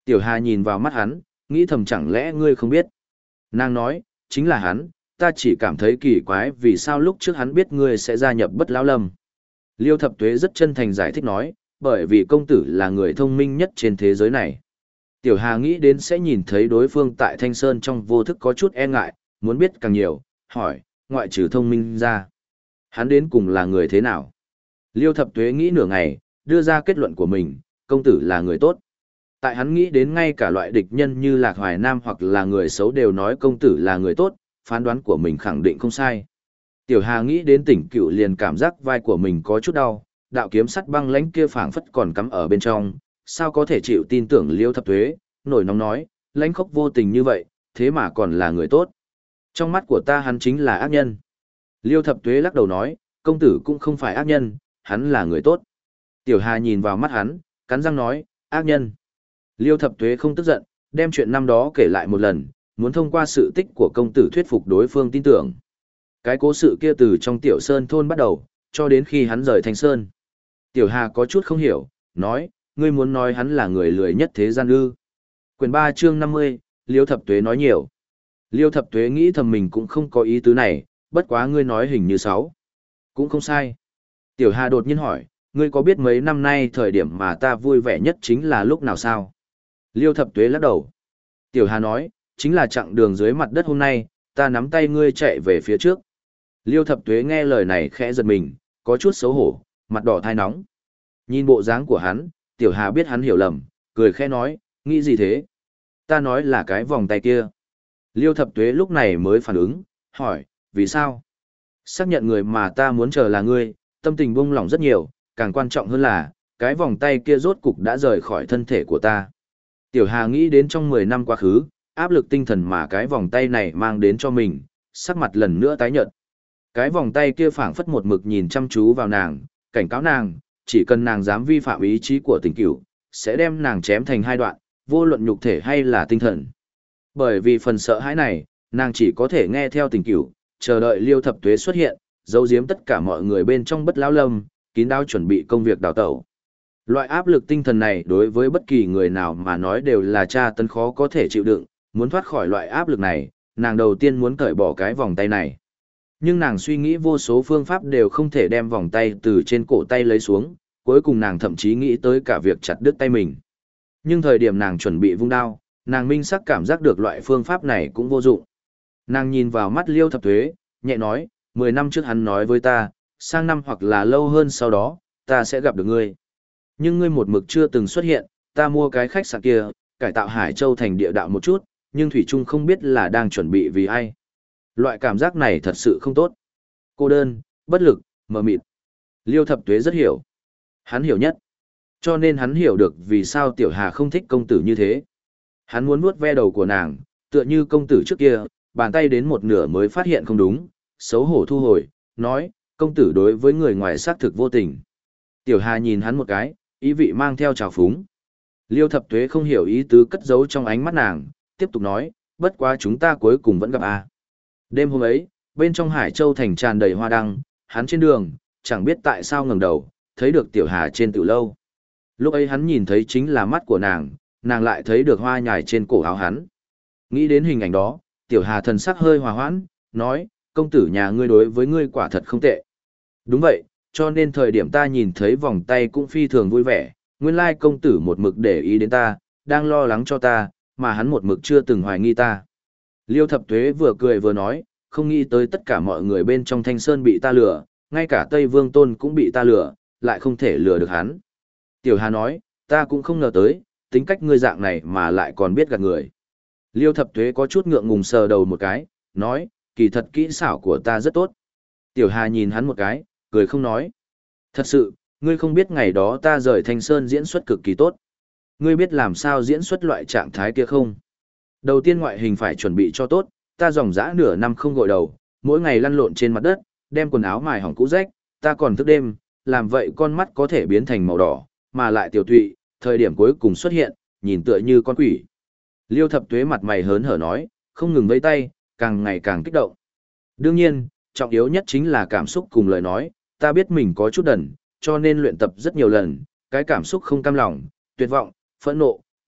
Tiểu Hà nhìn vào mắt hắn, nghĩ thầm chẳng lẽ ngươi không biết. Nàng nói, chính là hắn, ta chỉ cảm thấy kỳ quái vì sao lúc trước hắn biết ngươi sẽ gia nhập Bất Lão Lâm. Liêu Thập Tuế rất chân thành giải thích nói, bởi vì công tử là người thông minh nhất trên thế giới này. Tiểu Hà nghĩ đến sẽ nhìn thấy đối phương tại Thanh Sơn trong vô thức có chút e ngại, muốn biết càng nhiều, hỏi, ngoại trừ thông minh ra. Hắn đến cùng là người thế nào? Liêu Thập Tuế nghĩ nửa ngày, đưa ra kết luận của mình, công tử là người tốt. Tại hắn nghĩ đến ngay cả loại địch nhân như Lạc Hoài Nam hoặc là người xấu đều nói công tử là người tốt, phán đoán của mình khẳng định không sai. Tiểu Hà nghĩ đến Tỉnh Cựu liền cảm giác vai của mình có chút đau, đạo kiếm sắt băng lãnh kia phảng phất còn cắm ở bên trong, sao có thể chịu tin tưởng Liêu Thập Tuế, nổi nóng nói, lãnh khốc vô tình như vậy, thế mà còn là người tốt. Trong mắt của ta hắn chính là ác nhân. Liêu Thập Tuế lắc đầu nói, công tử cũng không phải ác nhân, hắn là người tốt. Tiểu Hà nhìn vào mắt hắn, cắn răng nói, ác nhân. Liêu Thập Tuế không tức giận, đem chuyện năm đó kể lại một lần, muốn thông qua sự tích của công tử thuyết phục đối phương tin tưởng. Cái cố sự kia từ trong Tiểu Sơn thôn bắt đầu, cho đến khi hắn rời Thanh Sơn. Tiểu Hà có chút không hiểu, nói, ngươi muốn nói hắn là người lười nhất thế gian ư. Quyền ba chương năm mươi, Liêu Thập Tuế nói nhiều. Liêu Thập Tuế nghĩ thầm mình cũng không có ý tứ này, bất quá ngươi nói hình như sáu. Cũng không sai. Tiểu Hà đột nhiên hỏi, ngươi có biết mấy năm nay thời điểm mà ta vui vẻ nhất chính là lúc nào sao? Liêu Thập Tuế lắc đầu. Tiểu Hà nói, chính là chặng đường dưới mặt đất hôm nay, ta nắm tay ngươi chạy về phía trước. Liêu Thập Tuế nghe lời này khẽ giật mình, có chút xấu hổ, mặt đỏ thai nóng. Nhìn bộ dáng của hắn, Tiểu Hà biết hắn hiểu lầm, cười khẽ nói, nghĩ gì thế? Ta nói là cái vòng tay kia. Liêu Thập Tuế lúc này mới phản ứng, hỏi, vì sao? Xác nhận người mà ta muốn chờ là ngươi, tâm tình buông lỏng rất nhiều, càng quan trọng hơn là, cái vòng tay kia rốt cục đã rời khỏi thân thể của ta. Tiểu Hà nghĩ đến trong mười năm quá khứ, áp lực tinh thần mà cái vòng tay này mang đến cho mình, sắc mặt lần nữa tái nhợt. Cái vòng tay kia phảng phất một mực nhìn chăm chú vào nàng, cảnh cáo nàng, chỉ cần nàng dám vi phạm ý chí của Tình Cửu, sẽ đem nàng chém thành hai đoạn, vô luận nhục thể hay là tinh thần. Bởi vì phần sợ hãi này, nàng chỉ có thể nghe theo Tình Cửu, chờ đợi Liêu Thập Tuế xuất hiện, giấu giếm tất cả mọi người bên trong Bất Lão Lâm, kín đáo chuẩn bị công việc đào tẩu. Loại áp lực tinh thần này đối với bất kỳ người nào mà nói đều là tra tấn khó có thể chịu đựng, muốn thoát khỏi loại áp lực này, nàng đầu tiên muốn cởi bỏ cái vòng tay này. Nhưng nàng suy nghĩ vô số phương pháp đều không thể đem vòng tay từ trên cổ tay lấy xuống, cuối cùng nàng thậm chí nghĩ tới cả việc chặt đứt tay mình. Nhưng thời điểm nàng chuẩn bị vung đao, nàng minh sắc cảm giác được loại phương pháp này cũng vô dụng. Nàng nhìn vào mắt Liêu Thập Tuế, nhẹ nói, mười năm trước hắn nói với ta, sang năm hoặc là lâu hơn sau đó, ta sẽ gặp được ngươi. Nhưng ngươi một mực chưa từng xuất hiện, ta mua cái khách sạn kia, cải tạo Hải Châu thành địa đạo một chút, nhưng Thủy Trung không biết là đang chuẩn bị vì ai. Loại cảm giác này thật sự không tốt. Cô đơn, bất lực, mờ mịt. Liêu Thập Tuế rất hiểu. Hắn hiểu nhất. Cho nên hắn hiểu được vì sao Tiểu Hà không thích công tử như thế. Hắn muốn vuốt ve đầu của nàng, tựa như công tử trước kia, bàn tay đến một nửa mới phát hiện không đúng, xấu hổ thu hồi, nói, công tử đối với người ngoài xác thực vô tình. Tiểu Hà nhìn hắn một cái, ý vị mang theo trào phúng. Liêu Thập Tuế không hiểu ý tứ cất giấu trong ánh mắt nàng, tiếp tục nói, bất quá chúng ta cuối cùng vẫn gặp à. Đêm hôm ấy, bên trong Hải Châu thành tràn đầy hoa đăng, hắn trên đường, chẳng biết tại sao ngẩng đầu, thấy được Tiểu Hà trên tiểu lâu. Lúc ấy hắn nhìn thấy chính là mắt của nàng, nàng lại thấy được hoa nhài trên cổ áo hắn. Nghĩ đến hình ảnh đó, Tiểu Hà thần sắc hơi hòa hoãn, nói, công tử nhà ngươi đối với ngươi quả thật không tệ. Đúng vậy, cho nên thời điểm ta nhìn thấy vòng tay cũng phi thường vui vẻ, nguyên lai công tử một mực để ý đến ta, đang lo lắng cho ta, mà hắn một mực chưa từng hoài nghi ta. Liêu Thập Tuế vừa cười vừa nói, không nghĩ tới tất cả mọi người bên trong Thanh Sơn bị ta lừa, ngay cả Tây Vương Tôn cũng bị ta lừa, lại không thể lừa được hắn. Tiểu Hà nói, ta cũng không ngờ tới, tính cách ngươi dạng này mà lại còn biết gạt người. Liêu Thập Tuế có chút ngượng ngùng sờ đầu một cái, nói, kỳ thật kỹ xảo của ta rất tốt. Tiểu Hà nhìn hắn một cái, cười không nói. Thật sự, ngươi không biết ngày đó ta rời Thanh Sơn diễn xuất cực kỳ tốt. Ngươi biết làm sao diễn xuất loại trạng thái kia không? Đầu tiên ngoại hình phải chuẩn bị cho tốt, ta dòng dã nửa năm không gội đầu, mỗi ngày lăn lộn trên mặt đất, đem quần áo mài hỏng cũ rách, ta còn thức đêm, làm vậy con mắt có thể biến thành màu đỏ, mà lại tiểu thụy, thời điểm cuối cùng xuất hiện, nhìn tựa như con quỷ. Liêu Thập Tuế mặt mày hớn hở nói, không ngừng vẫy tay, càng ngày càng kích động. Đương nhiên, trọng yếu nhất chính là cảm xúc cùng lời nói, ta biết mình có chút đần, cho nên luyện tập rất nhiều lần, cái cảm xúc không cam lòng, tuyệt vọng, phẫn nộ,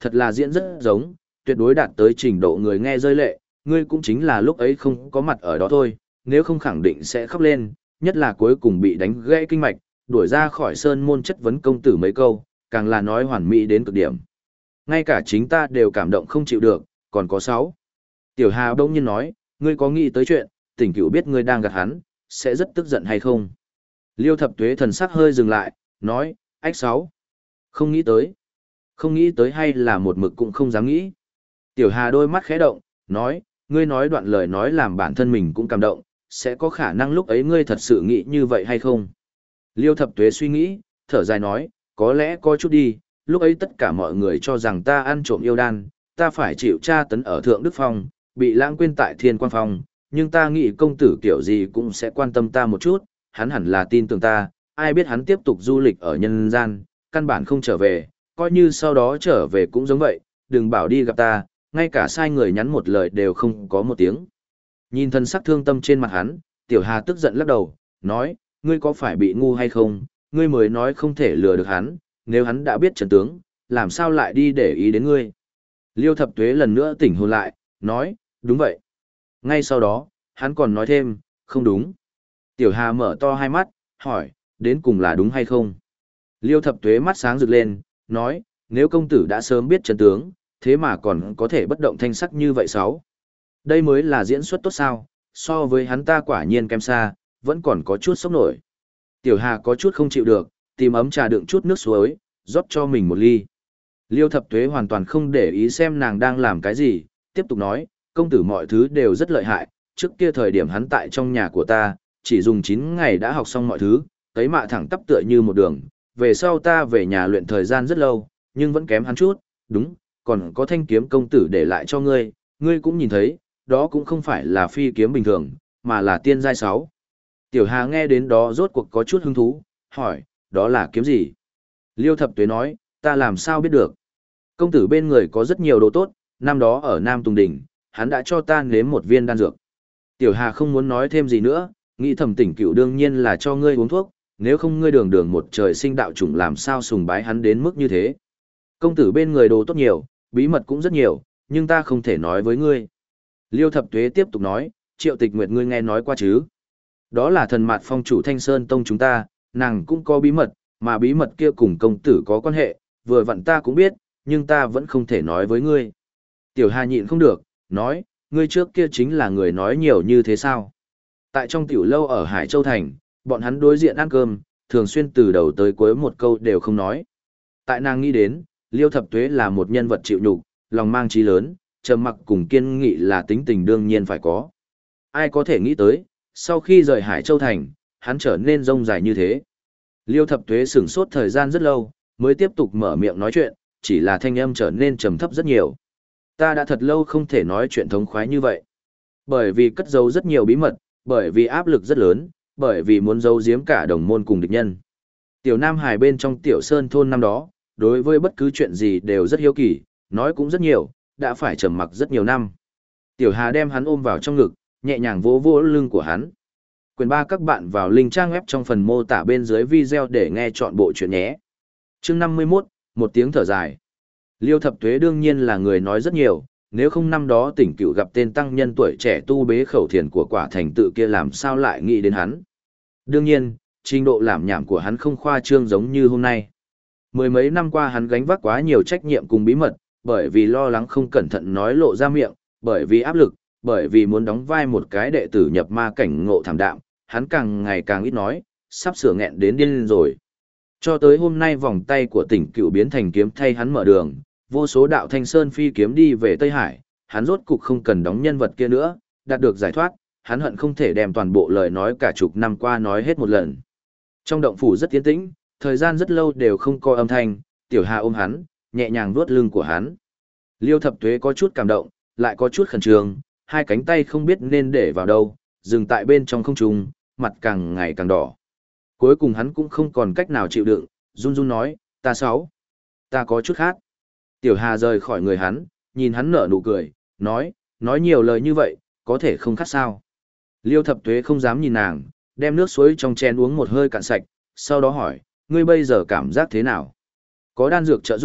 thật là diễn rất giống, tuyệt đối đạt tới trình độ người nghe rơi lệ, ngươi cũng chính là lúc ấy không có mặt ở đó thôi, nếu không khẳng định sẽ khóc lên, nhất là cuối cùng bị đánh gãy kinh mạch, đuổi ra khỏi sơn môn chất vấn công tử mấy câu, càng là nói hoàn mỹ đến cực điểm. Ngay cả chính ta đều cảm động không chịu được, còn có sáu. Tiểu Hà đông nhiên nói, ngươi có nghĩ tới chuyện, Tỉnh Cửu biết ngươi đang gạt hắn, sẽ rất tức giận hay không? Liêu Thập Tuế thần sắc hơi dừng lại, nói, ách sáu. Không nghĩ tới. Không nghĩ tới hay là một mực cũng không dám nghĩ. Tiểu Hà đôi mắt khẽ động, nói, ngươi nói đoạn lời nói làm bản thân mình cũng cảm động, sẽ có khả năng lúc ấy ngươi thật sự nghĩ như vậy hay không? Liêu Thập Tuế suy nghĩ, thở dài nói, có lẽ có chút đi, lúc ấy tất cả mọi người cho rằng ta ăn trộm yêu đan, ta phải chịu tra tấn ở Thượng Đức Phong, bị lãng quên tại Thiên Quang Phong, nhưng ta nghĩ công tử kiểu gì cũng sẽ quan tâm ta một chút, hắn hẳn là tin tưởng ta, ai biết hắn tiếp tục du lịch ở nhân gian, căn bản không trở về, coi như sau đó trở về cũng giống vậy, đừng bảo đi gặp ta, ngay cả sai người nhắn một lời đều không có một tiếng. Nhìn thân sắc thương tâm trên mặt hắn, Tiểu Hà tức giận lắc đầu, nói, ngươi có phải bị ngu hay không, ngươi mới nói không thể lừa được hắn, nếu hắn đã biết trận tướng, làm sao lại đi để ý đến ngươi. Liêu Thập Tuế lần nữa tỉnh hồn lại, nói, đúng vậy. Ngay sau đó, hắn còn nói thêm, không đúng. Tiểu Hà mở to hai mắt, hỏi, đến cùng là đúng hay không? Liêu Thập Tuế mắt sáng rực lên, nói, nếu công tử đã sớm biết trận tướng, thế mà còn có thể bất động thanh sắc như vậy sáu. Đây mới là diễn xuất tốt sao, so với hắn ta quả nhiên kém xa, vẫn còn có chút sốc nổi. Tiểu Hà có chút không chịu được, tìm ấm trà đựng chút nước suối, rót cho mình một ly. Liêu Thập Tuế hoàn toàn không để ý xem nàng đang làm cái gì, tiếp tục nói, công tử mọi thứ đều rất lợi hại, trước kia thời điểm hắn tại trong nhà của ta, chỉ dùng chín ngày đã học xong mọi thứ, thấy mạ thẳng tắp tựa như một đường, về sau ta về nhà luyện thời gian rất lâu, nhưng vẫn kém hắn chút, đúng, còn có thanh kiếm công tử để lại cho ngươi, ngươi cũng nhìn thấy, đó cũng không phải là phi kiếm bình thường, mà là tiên giai sáu. Tiểu Hà nghe đến đó rốt cuộc có chút hứng thú, hỏi, đó là kiếm gì? Liêu Thập Tuế nói, ta làm sao biết được? Công tử bên người có rất nhiều đồ tốt, năm đó ở Nam Tùng Đỉnh, hắn đã cho ta nếm một viên đan dược. Tiểu Hà không muốn nói thêm gì nữa, nghĩ thầm Tỉnh Cửu đương nhiên là cho ngươi uống thuốc, nếu không ngươi đường đường một trời sinh đạo chủng làm sao sùng bái hắn đến mức như thế. Công tử bên người đồ tốt nhiều, bí mật cũng rất nhiều, nhưng ta không thể nói với ngươi. Liêu Thập Tuế tiếp tục nói, Triệu Tịch Nguyệt ngươi nghe nói qua chứ? Đó là thần mạt phong chủ Thanh Sơn Tông chúng ta, nàng cũng có bí mật, mà bí mật kia cùng công tử có quan hệ, vừa vặn ta cũng biết, nhưng ta vẫn không thể nói với ngươi. Tiểu Hà nhịn không được, nói, ngươi trước kia chính là người nói nhiều như thế sao? Tại trong tiểu lâu ở Hải Châu Thành, bọn hắn đối diện ăn cơm, thường xuyên từ đầu tới cuối một câu đều không nói. Tại nàng nghĩ đến, Liêu Thập Tuế là một nhân vật chịu nhục, lòng mang trí lớn, trầm mặc cùng kiên nghị là tính tình đương nhiên phải có. Ai có thể nghĩ tới, sau khi rời Hải Châu Thành, hắn trở nên rông dài như thế. Liêu Thập Tuế sửng sốt thời gian rất lâu, mới tiếp tục mở miệng nói chuyện, chỉ là thanh âm trở nên trầm thấp rất nhiều. Ta đã thật lâu không thể nói chuyện thống khoái như vậy. Bởi vì cất giấu rất nhiều bí mật, bởi vì áp lực rất lớn, bởi vì muốn giấu giếm cả đồng môn cùng địch nhân. Tiểu Nam Hải bên trong Tiểu Sơn thôn năm đó, đối với bất cứ chuyện gì đều rất hiếu kỳ, nói cũng rất nhiều, đã phải trầm mặc rất nhiều năm. Tiểu Hà đem hắn ôm vào trong ngực, nhẹ nhàng vỗ vỗ lưng của hắn. Quyền ba các bạn vào link trang web trong phần mô tả bên dưới video để nghe chọn bộ chuyện nhé. Chương năm mươi mốt, một tiếng thở dài. Liêu Thập Tuế đương nhiên là người nói rất nhiều, nếu không năm đó Tỉnh Cửu gặp tên tăng nhân tuổi trẻ tu bế khẩu thiền của quả thành tự kia làm sao lại nghĩ đến hắn. Đương nhiên, trình độ làm nhảm của hắn không khoa trương giống như hôm nay. Mười mấy năm qua hắn gánh vác quá nhiều trách nhiệm cùng bí mật, bởi vì lo lắng không cẩn thận nói lộ ra miệng, bởi vì áp lực, bởi vì muốn đóng vai một cái đệ tử nhập ma cảnh ngộ thảm đạm, hắn càng ngày càng ít nói, sắp sửa nghẹn đến điên rồi. Cho tới hôm nay vòng tay của Tỉnh Cửu biến thành kiếm thay hắn mở đường, vô số đạo thanh sơn phi kiếm đi về Tây Hải, hắn rốt cục không cần đóng nhân vật kia nữa, đạt được giải thoát, hắn hận không thể đem toàn bộ lời nói cả chục năm qua nói hết một lần. Trong động phủ rất tiến tĩnh, thời gian rất lâu đều không có âm thanh, Tiểu Hà ôm hắn, nhẹ nhàng vuốt lưng của hắn. Liêu Thập Tuế có chút cảm động, lại có chút khẩn trương, hai cánh tay không biết nên để vào đâu, dừng tại bên trong không trung, mặt càng ngày càng đỏ. Cuối cùng hắn cũng không còn cách nào chịu đựng, run run nói, ta sáu, ta có chút khác. Tiểu Hà rời khỏi người hắn, nhìn hắn nở nụ cười, nói, nói nhiều lời như vậy, có thể không khác sao. Liêu Thập Tuế không dám nhìn nàng, đem nước suối trong chén uống một hơi cạn sạch, sau đó hỏi, ngươi bây giờ cảm giác thế nào? Có đan dược trợ giúp,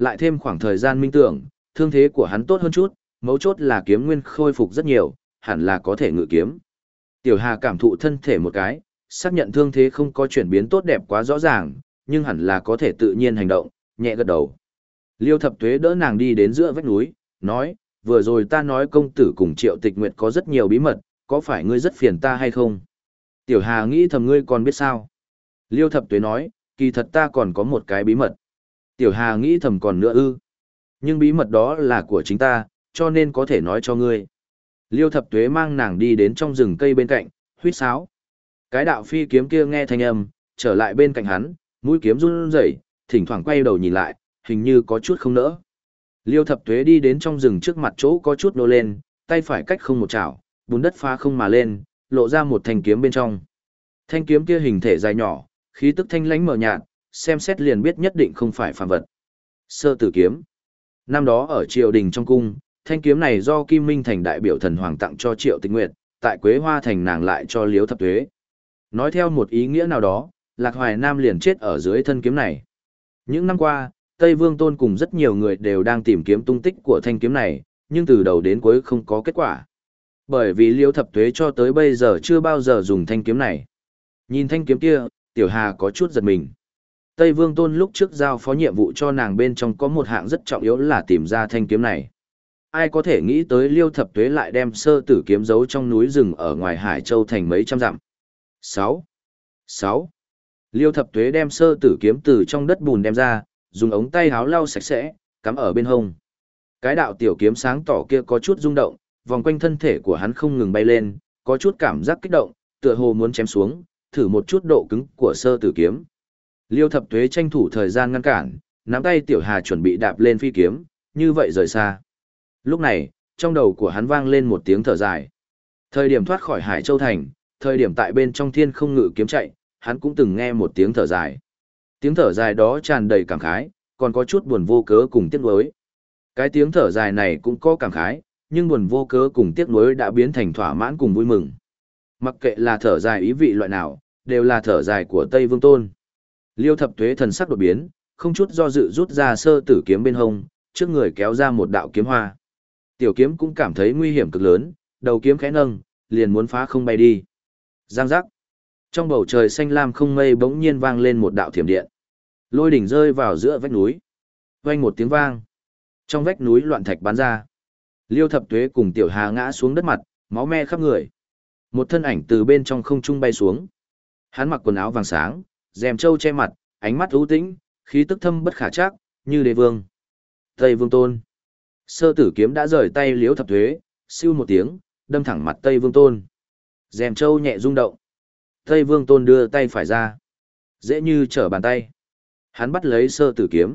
lại thêm khoảng thời gian minh tưởng, thương thế của hắn tốt hơn chút, mấu chốt là kiếm nguyên khôi phục rất nhiều, hẳn là có thể ngự kiếm. Tiểu Hà cảm thụ thân thể một cái, xác nhận thương thế không có chuyển biến tốt đẹp quá rõ ràng, nhưng hẳn là có thể tự nhiên hành động, nhẹ gật đầu. Liêu Thập Tuế đỡ nàng đi đến giữa vách núi, nói, vừa rồi ta nói công tử cùng Triệu Tịch Nguyệt có rất nhiều bí mật, có phải ngươi rất phiền ta hay không? Tiểu Hà nghĩ thầm ngươi còn biết sao? Liêu Thập Tuế nói, kỳ thật ta còn có một cái bí mật. Tiểu Hà nghĩ thầm còn nữa ư. Nhưng bí mật đó là của chính ta, cho nên có thể nói cho ngươi. Liêu Thập Tuế mang nàng đi đến trong rừng cây bên cạnh, huýt sáo. Cái đạo phi kiếm kia nghe thanh âm, trở lại bên cạnh hắn, mũi kiếm run rẩy, thỉnh thoảng quay đầu nhìn lại, hình như có chút không nỡ. Liêu Thập Tuế đi đến trong rừng trước mặt chỗ có chút nô lên, tay phải cách không một chảo, bùn đất phá không mà lên, lộ ra một thanh kiếm bên trong. Thanh kiếm kia hình thể dài nhỏ, khí tức thanh lãnh mờ nhạt, xem xét liền biết nhất định không phải phàm vật. Sơ Tử kiếm. Năm đó ở triều đình trong cung, thanh kiếm này do Kim Minh Thành đại biểu thần hoàng tặng cho Triệu Tịch Nguyệt, tại Quế Hoa Thành nàng lại cho Liêu Thập Tuế. Nói theo một ý nghĩa nào đó, Lạc Hoài Nam liền chết ở dưới thân kiếm này. Những năm qua, Tây Vương Tôn cùng rất nhiều người đều đang tìm kiếm tung tích của thanh kiếm này, nhưng từ đầu đến cuối không có kết quả. Bởi vì Liêu Thập Tuế cho tới bây giờ chưa bao giờ dùng thanh kiếm này. Nhìn thanh kiếm kia, Tiểu Hà có chút giật mình. Tây Vương Tôn lúc trước giao phó nhiệm vụ cho nàng bên trong có một hạng rất trọng yếu là tìm ra thanh kiếm này. Ai có thể nghĩ tới Liêu Thập Tuế lại đem Sơ Tử kiếm giấu trong núi rừng ở ngoài Hải Châu thành mấy trăm dặm. sáu. sáu. Liêu Thập Tuế đem Sơ Tử kiếm từ trong đất bùn đem ra, dùng ống tay háo lau sạch sẽ, cắm ở bên hông. Cái đạo tiểu kiếm sáng tỏ kia có chút rung động, vòng quanh thân thể của hắn không ngừng bay lên, có chút cảm giác kích động, tựa hồ muốn chém xuống, thử một chút độ cứng của Sơ Tử kiếm. Liêu Thập Tuế tranh thủ thời gian ngăn cản, nắm tay Tiểu Hà chuẩn bị đạp lên phi kiếm, như vậy rời xa. Lúc này, trong đầu của hắn vang lên một tiếng thở dài. Thời điểm thoát khỏi Hải Châu thành, thời điểm tại bên trong thiên không ngự kiếm chạy, hắn cũng từng nghe một tiếng thở dài. Tiếng thở dài đó tràn đầy cảm khái, còn có chút buồn vô cớ cùng tiếc nuối. Cái tiếng thở dài này cũng có cảm khái, nhưng buồn vô cớ cùng tiếc nuối đã biến thành thỏa mãn cùng vui mừng. Mặc kệ là thở dài ý vị loại nào, đều là thở dài của Tây Vương Tôn. Liêu Thập Tuế thần sắc đột biến, không chút do dự rút ra Sơ Tử kiếm bên hông, trước người kéo ra một đạo kiếm hoa. Tiểu kiếm cũng cảm thấy nguy hiểm cực lớn, đầu kiếm khẽ nâng, liền muốn phá không bay đi. Giang giác. Trong bầu trời xanh lam không mây bỗng nhiên vang lên một đạo thiểm điện. Lôi đỉnh rơi vào giữa vách núi. Vang một tiếng vang. Trong vách núi loạn thạch bắn ra. Liêu Thập Tuế cùng Tiểu Hà ngã xuống đất mặt, máu me khắp người. Một thân ảnh từ bên trong không trung bay xuống. Hắn mặc quần áo vàng sáng, rèm trâu che mặt, ánh mắt u tĩnh, khí tức thâm bất khả trắc, như đế vương. Tây Vương Tôn. Sơ Tử kiếm đã rời tay Liêu Thập Tuế, siêu một tiếng, đâm thẳng mặt Tây Vương Tôn. Rèm trâu nhẹ rung động. Tây Vương Tôn đưa tay phải ra. Dễ như trở bàn tay. Hắn bắt lấy Sơ Tử kiếm.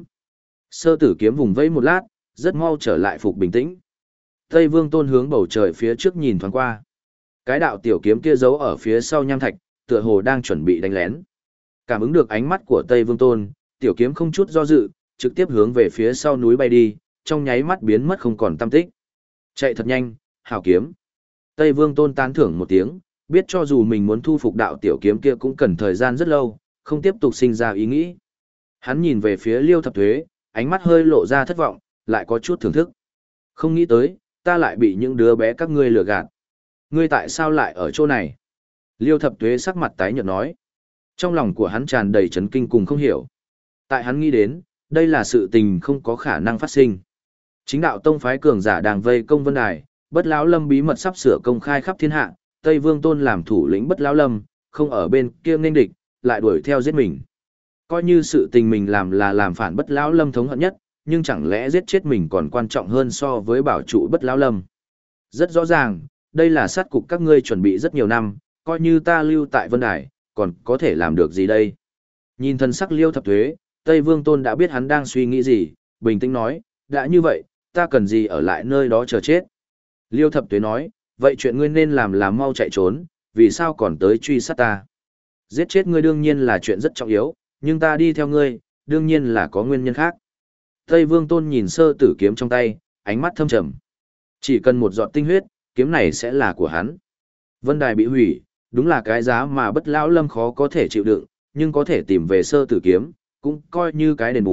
Sơ Tử kiếm vùng vẫy một lát, rất mau trở lại phục bình tĩnh. Tây Vương Tôn hướng bầu trời phía trước nhìn thoáng qua. Cái đạo tiểu kiếm kia giấu ở phía sau nham thạch, tựa hồ đang chuẩn bị đánh lén. Cảm ứng được ánh mắt của Tây Vương Tôn, tiểu kiếm không chút do dự, trực tiếp hướng về phía sau núi bay đi, trong nháy mắt biến mất không còn tăm tích. Chạy thật nhanh, hảo kiếm. Tây Vương Tôn tán thưởng một tiếng, biết cho dù mình muốn thu phục đạo tiểu kiếm kia cũng cần thời gian rất lâu, không tiếp tục sinh ra ý nghĩ. Hắn nhìn về phía Liêu Thập Tuế, ánh mắt hơi lộ ra thất vọng, lại có chút thưởng thức. Không nghĩ tới, ta lại bị những đứa bé các ngươi lừa gạt. Ngươi tại sao lại ở chỗ này? Liêu Thập Tuế sắc mặt tái nhợt nói. Trong lòng của hắn tràn đầy chấn kinh cùng không hiểu. Tại hắn nghĩ đến, đây là sự tình không có khả năng phát sinh. Chính đạo tông phái cường giả đang vây công Vân Đài, Bất Lão Lâm bí mật sắp sửa công khai khắp thiên hạ, Tây Vương Tôn làm thủ lĩnh Bất Lão Lâm, không ở bên kia nghênh địch, lại đuổi theo giết mình. Coi như sự tình mình làm là làm phản Bất Lão Lâm thống hận nhất, nhưng chẳng lẽ giết chết mình còn quan trọng hơn so với bảo trụ Bất Lão Lâm. Rất rõ ràng, đây là sát cục các ngươi chuẩn bị rất nhiều năm, coi như ta lưu tại Vân Đài, còn có thể làm được gì đây? Nhìn thân sắc Liêu Thập Tuế, Tây Vương Tôn đã biết hắn đang suy nghĩ gì, bình tĩnh nói, đã như vậy, ta cần gì ở lại nơi đó chờ chết? Liêu Thập Tuế nói, vậy chuyện ngươi nên làm là mau chạy trốn, vì sao còn tới truy sát ta? Giết chết ngươi đương nhiên là chuyện rất trọng yếu, nhưng ta đi theo ngươi, đương nhiên là có nguyên nhân khác. Tây Vương Tôn nhìn Sơ Tử kiếm trong tay, ánh mắt thâm trầm. Chỉ cần một giọt tinh huyết, kiếm này sẽ là của hắn. Vân Đài bị hủy, đúng là cái giá mà Bất Lão Lâm khó có thể chịu đựng, nhưng có thể tìm về Sơ Tử kiếm, cũng coi như cái đền bù,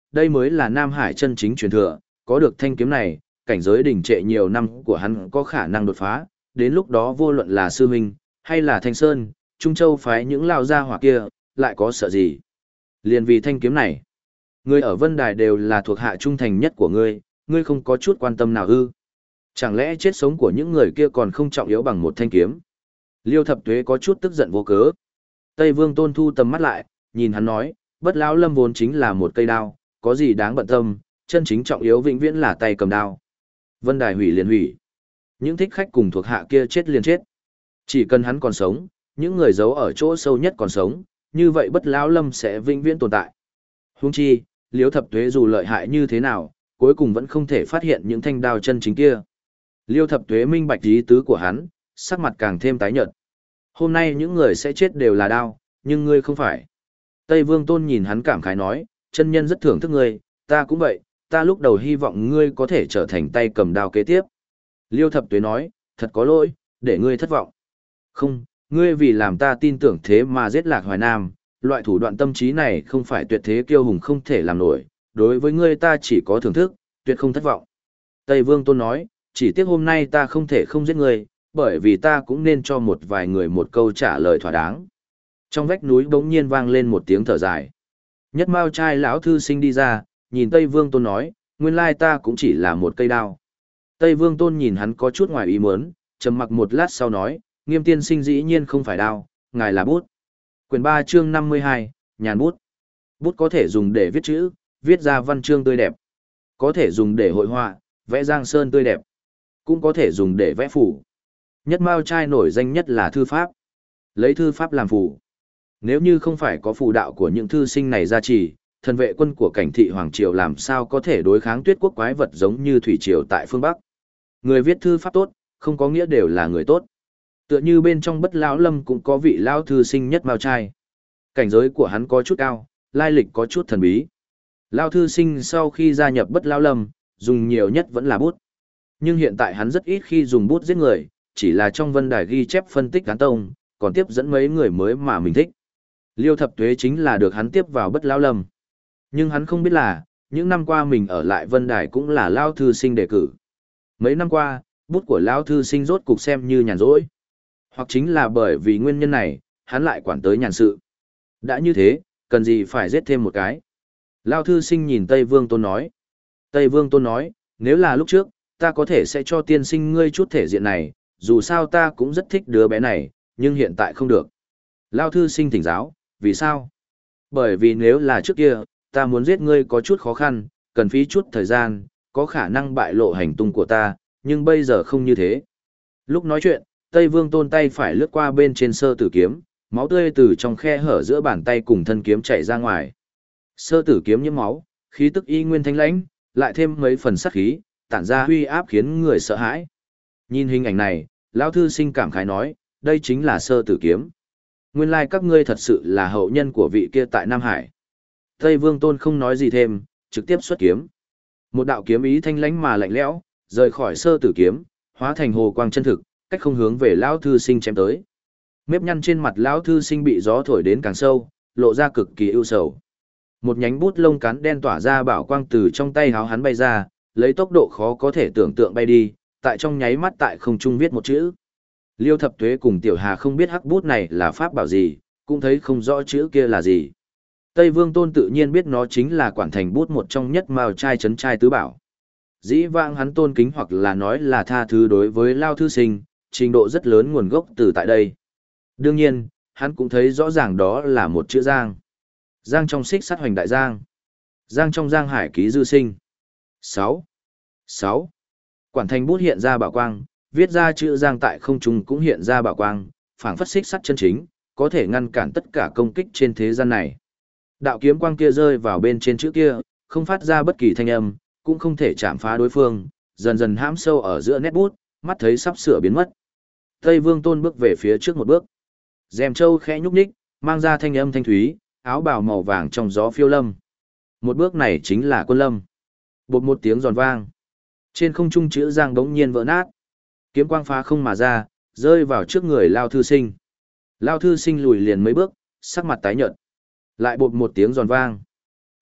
đây mới là Nam Hải chân chính truyền thừa, có được thanh kiếm này, cảnh giới đỉnh trệ nhiều năm của hắn có khả năng đột phá, đến lúc đó vô luận là sư huynh, hay là Thanh Sơn, Trung Châu phái những lao gia hỏa kia, lại có sợ gì. Liền vì thanh kiếm này, ngươi ở Vân Đài đều là thuộc hạ trung thành nhất của ngươi, ngươi không có chút quan tâm nào ư? Chẳng lẽ chết sống của những người kia còn không trọng yếu bằng một thanh kiếm? Liêu Thập Tuế có chút tức giận vô cớ. Tây Vương Tôn thu tầm mắt lại, nhìn hắn nói, Bất Lão Lâm vốn chính là một cây đao, có gì đáng bận tâm, chân chính trọng yếu vĩnh viễn là tay cầm đao. Vân Đài hủy liền hủy. Những thích khách cùng thuộc hạ kia chết liền chết. Chỉ cần hắn còn sống, những người giấu ở chỗ sâu nhất còn sống, như vậy Bất Lão Lâm sẽ vĩnh viễn tồn tại. Huống chi, Liêu Thập Tuế dù lợi hại như thế nào, cuối cùng vẫn không thể phát hiện những thanh đao chân chính kia. Liêu Thập Tuế minh bạch ý tứ của hắn, sắc mặt càng thêm tái nhợt. Hôm nay những người sẽ chết đều là đao, nhưng ngươi không phải. Tây Vương Tôn nhìn hắn cảm khái nói, chân nhân rất thưởng thức ngươi, ta cũng vậy, ta lúc đầu hy vọng ngươi có thể trở thành tay cầm đao kế tiếp. Liêu Thập Tuế nói, thật có lỗi, để ngươi thất vọng. Không, ngươi vì làm ta tin tưởng thế mà giết Lạc Hoài Nam, loại thủ đoạn tâm trí này không phải tuyệt thế kiêu hùng không thể làm nổi, đối với ngươi ta chỉ có thưởng thức, tuyệt không thất vọng. Tây Vương Tôn nói, chỉ tiếc hôm nay ta không thể không giết ngươi, bởi vì ta cũng nên cho một vài người một câu trả lời thỏa đáng. Trong vách núi bỗng nhiên vang lên một tiếng thở dài. Nhất Mao trai lão thư sinh đi ra, nhìn Tây Vương Tôn nói, nguyên lai ta cũng chỉ là một cây đao. Tây Vương Tôn nhìn hắn có chút ngoài ý muốn, trầm mặc một lát sau nói, Nghiêm tiên sinh dĩ nhiên không phải đao, ngài là bút. Quyển ba chương năm mươi hai, nhàn bút. Bút có thể dùng để viết chữ, viết ra văn chương tươi đẹp. Có thể dùng để hội họa, vẽ giang sơn tươi đẹp. Cũng có thể dùng để vẽ phủ. Nhất Mao trai nổi danh nhất là thư pháp. Lấy thư pháp làm phủ. Nếu như không phải có phù đạo của những thư sinh này gia trì, thần vệ quân của cảnh thị Hoàng Triều làm sao có thể đối kháng tuyết quốc quái vật giống như Thủy Triều tại phương Bắc. Người viết thư pháp tốt, không có nghĩa đều là người tốt. Tựa như bên trong Bất Lão Lâm cũng có vị lão thư sinh Nhất Mao trai. Cảnh giới của hắn có chút cao, lai lịch có chút thần bí. Lão thư sinh sau khi gia nhập Bất Lão Lâm, dùng nhiều nhất vẫn là bút. Nhưng hiện tại hắn rất ít khi dùng bút giết người, chỉ là trong Vân Đài ghi chép phân tích cán tông, còn tiếp dẫn mấy người mới mà mình thích. Liêu Thập Tuế chính là được hắn tiếp vào Bất Lão Lâm. Nhưng hắn không biết là, những năm qua mình ở lại Vân Đài cũng là lão thư sinh đề cử. Mấy năm qua, bút của lão thư sinh rốt cục xem như nhàn rỗi. Hoặc chính là bởi vì nguyên nhân này, hắn lại quản tới nhàn sự. Đã như thế, cần gì phải giết thêm một cái. Lão thư sinh nhìn Tây Vương Tôn nói. Tây Vương Tôn nói, nếu là lúc trước, ta có thể sẽ cho tiên sinh ngươi chút thể diện này, dù sao ta cũng rất thích đứa bé này, nhưng hiện tại không được. Lão thư sinh thỉnh giáo, vì sao? Bởi vì nếu là trước kia, ta muốn giết ngươi có chút khó khăn, cần phí chút thời gian, có khả năng bại lộ hành tung của ta, nhưng bây giờ không như thế. Lúc nói chuyện, Tây Vương Tôn tay phải lướt qua bên trên sơ tử kiếm, máu tươi từ trong khe hở giữa bàn tay cùng thân kiếm chảy ra ngoài. Sơ tử kiếm nhiễm máu, khí tức y nguyên thanh lãnh, lại thêm mấy phần sát khí, tản ra uy áp khiến người sợ hãi. Nhìn hình ảnh này, lão thư sinh cảm khái nói, đây chính là sơ tử kiếm. Nguyên lai các ngươi thật sự là hậu nhân của vị kia tại Nam Hải. Tây Vương Tôn không nói gì thêm, trực tiếp xuất kiếm. Một đạo kiếm ý thanh lãnh mà lạnh lẽo, rời khỏi sơ tử kiếm, hóa thành hồ quang chân thực, cách không hướng về lão thư sinh chém tới. Mép nhăn trên mặt lão thư sinh bị gió thổi đến càng sâu, lộ ra cực kỳ ưu sầu. Một nhánh bút lông cán đen tỏa ra bảo quang từ trong tay háo hắn bay ra, lấy tốc độ khó có thể tưởng tượng bay đi, tại trong nháy mắt tại không trung viết một chữ. Liêu Thập Tuế cùng Tiểu Hà không biết hắc bút này là pháp bảo gì, cũng thấy không rõ chữ kia là gì. Tây Vương Tôn tự nhiên biết nó chính là quản thành bút một trong Nhất Mao trai trấn trai tứ bảo. Dĩ vãng hắn tôn kính hoặc là nói là tha thứ đối với Lao thư sinh, trình độ rất lớn nguồn gốc từ tại đây. Đương nhiên, hắn cũng thấy rõ ràng đó là một chữ Giang. Giang trong xích sát hoành đại Giang. Giang trong Giang hải ký dư sinh. sáu. sáu. Quản thành bút hiện ra bảo quang, viết ra chữ Giang tại không trung cũng hiện ra bảo quang, phảng phất xích sắt chân chính, có thể ngăn cản tất cả công kích trên thế gian này. Đạo kiếm quang kia rơi vào bên trên chữ kia, không phát ra bất kỳ thanh âm, cũng không thể chạm phá đối phương, dần dần hãm sâu ở giữa nét bút, mắt thấy sắp sửa biến mất. Tây Vương Tôn bước về phía trước một bước. Rèm trâu khẽ nhúc nhích, mang ra thanh âm thanh thúy, áo bào màu vàng trong gió phiêu lâm. Một bước này chính là Quân Lâm. Bột một tiếng giòn vang. Trên không trung chữ Giang đống nhiên vỡ nát. Kiếm quang phá không mà ra, rơi vào trước người Lao thư sinh. Lao thư sinh lùi liền mấy bước, sắc mặt tái nhợt. Lại bột một tiếng giòn vang.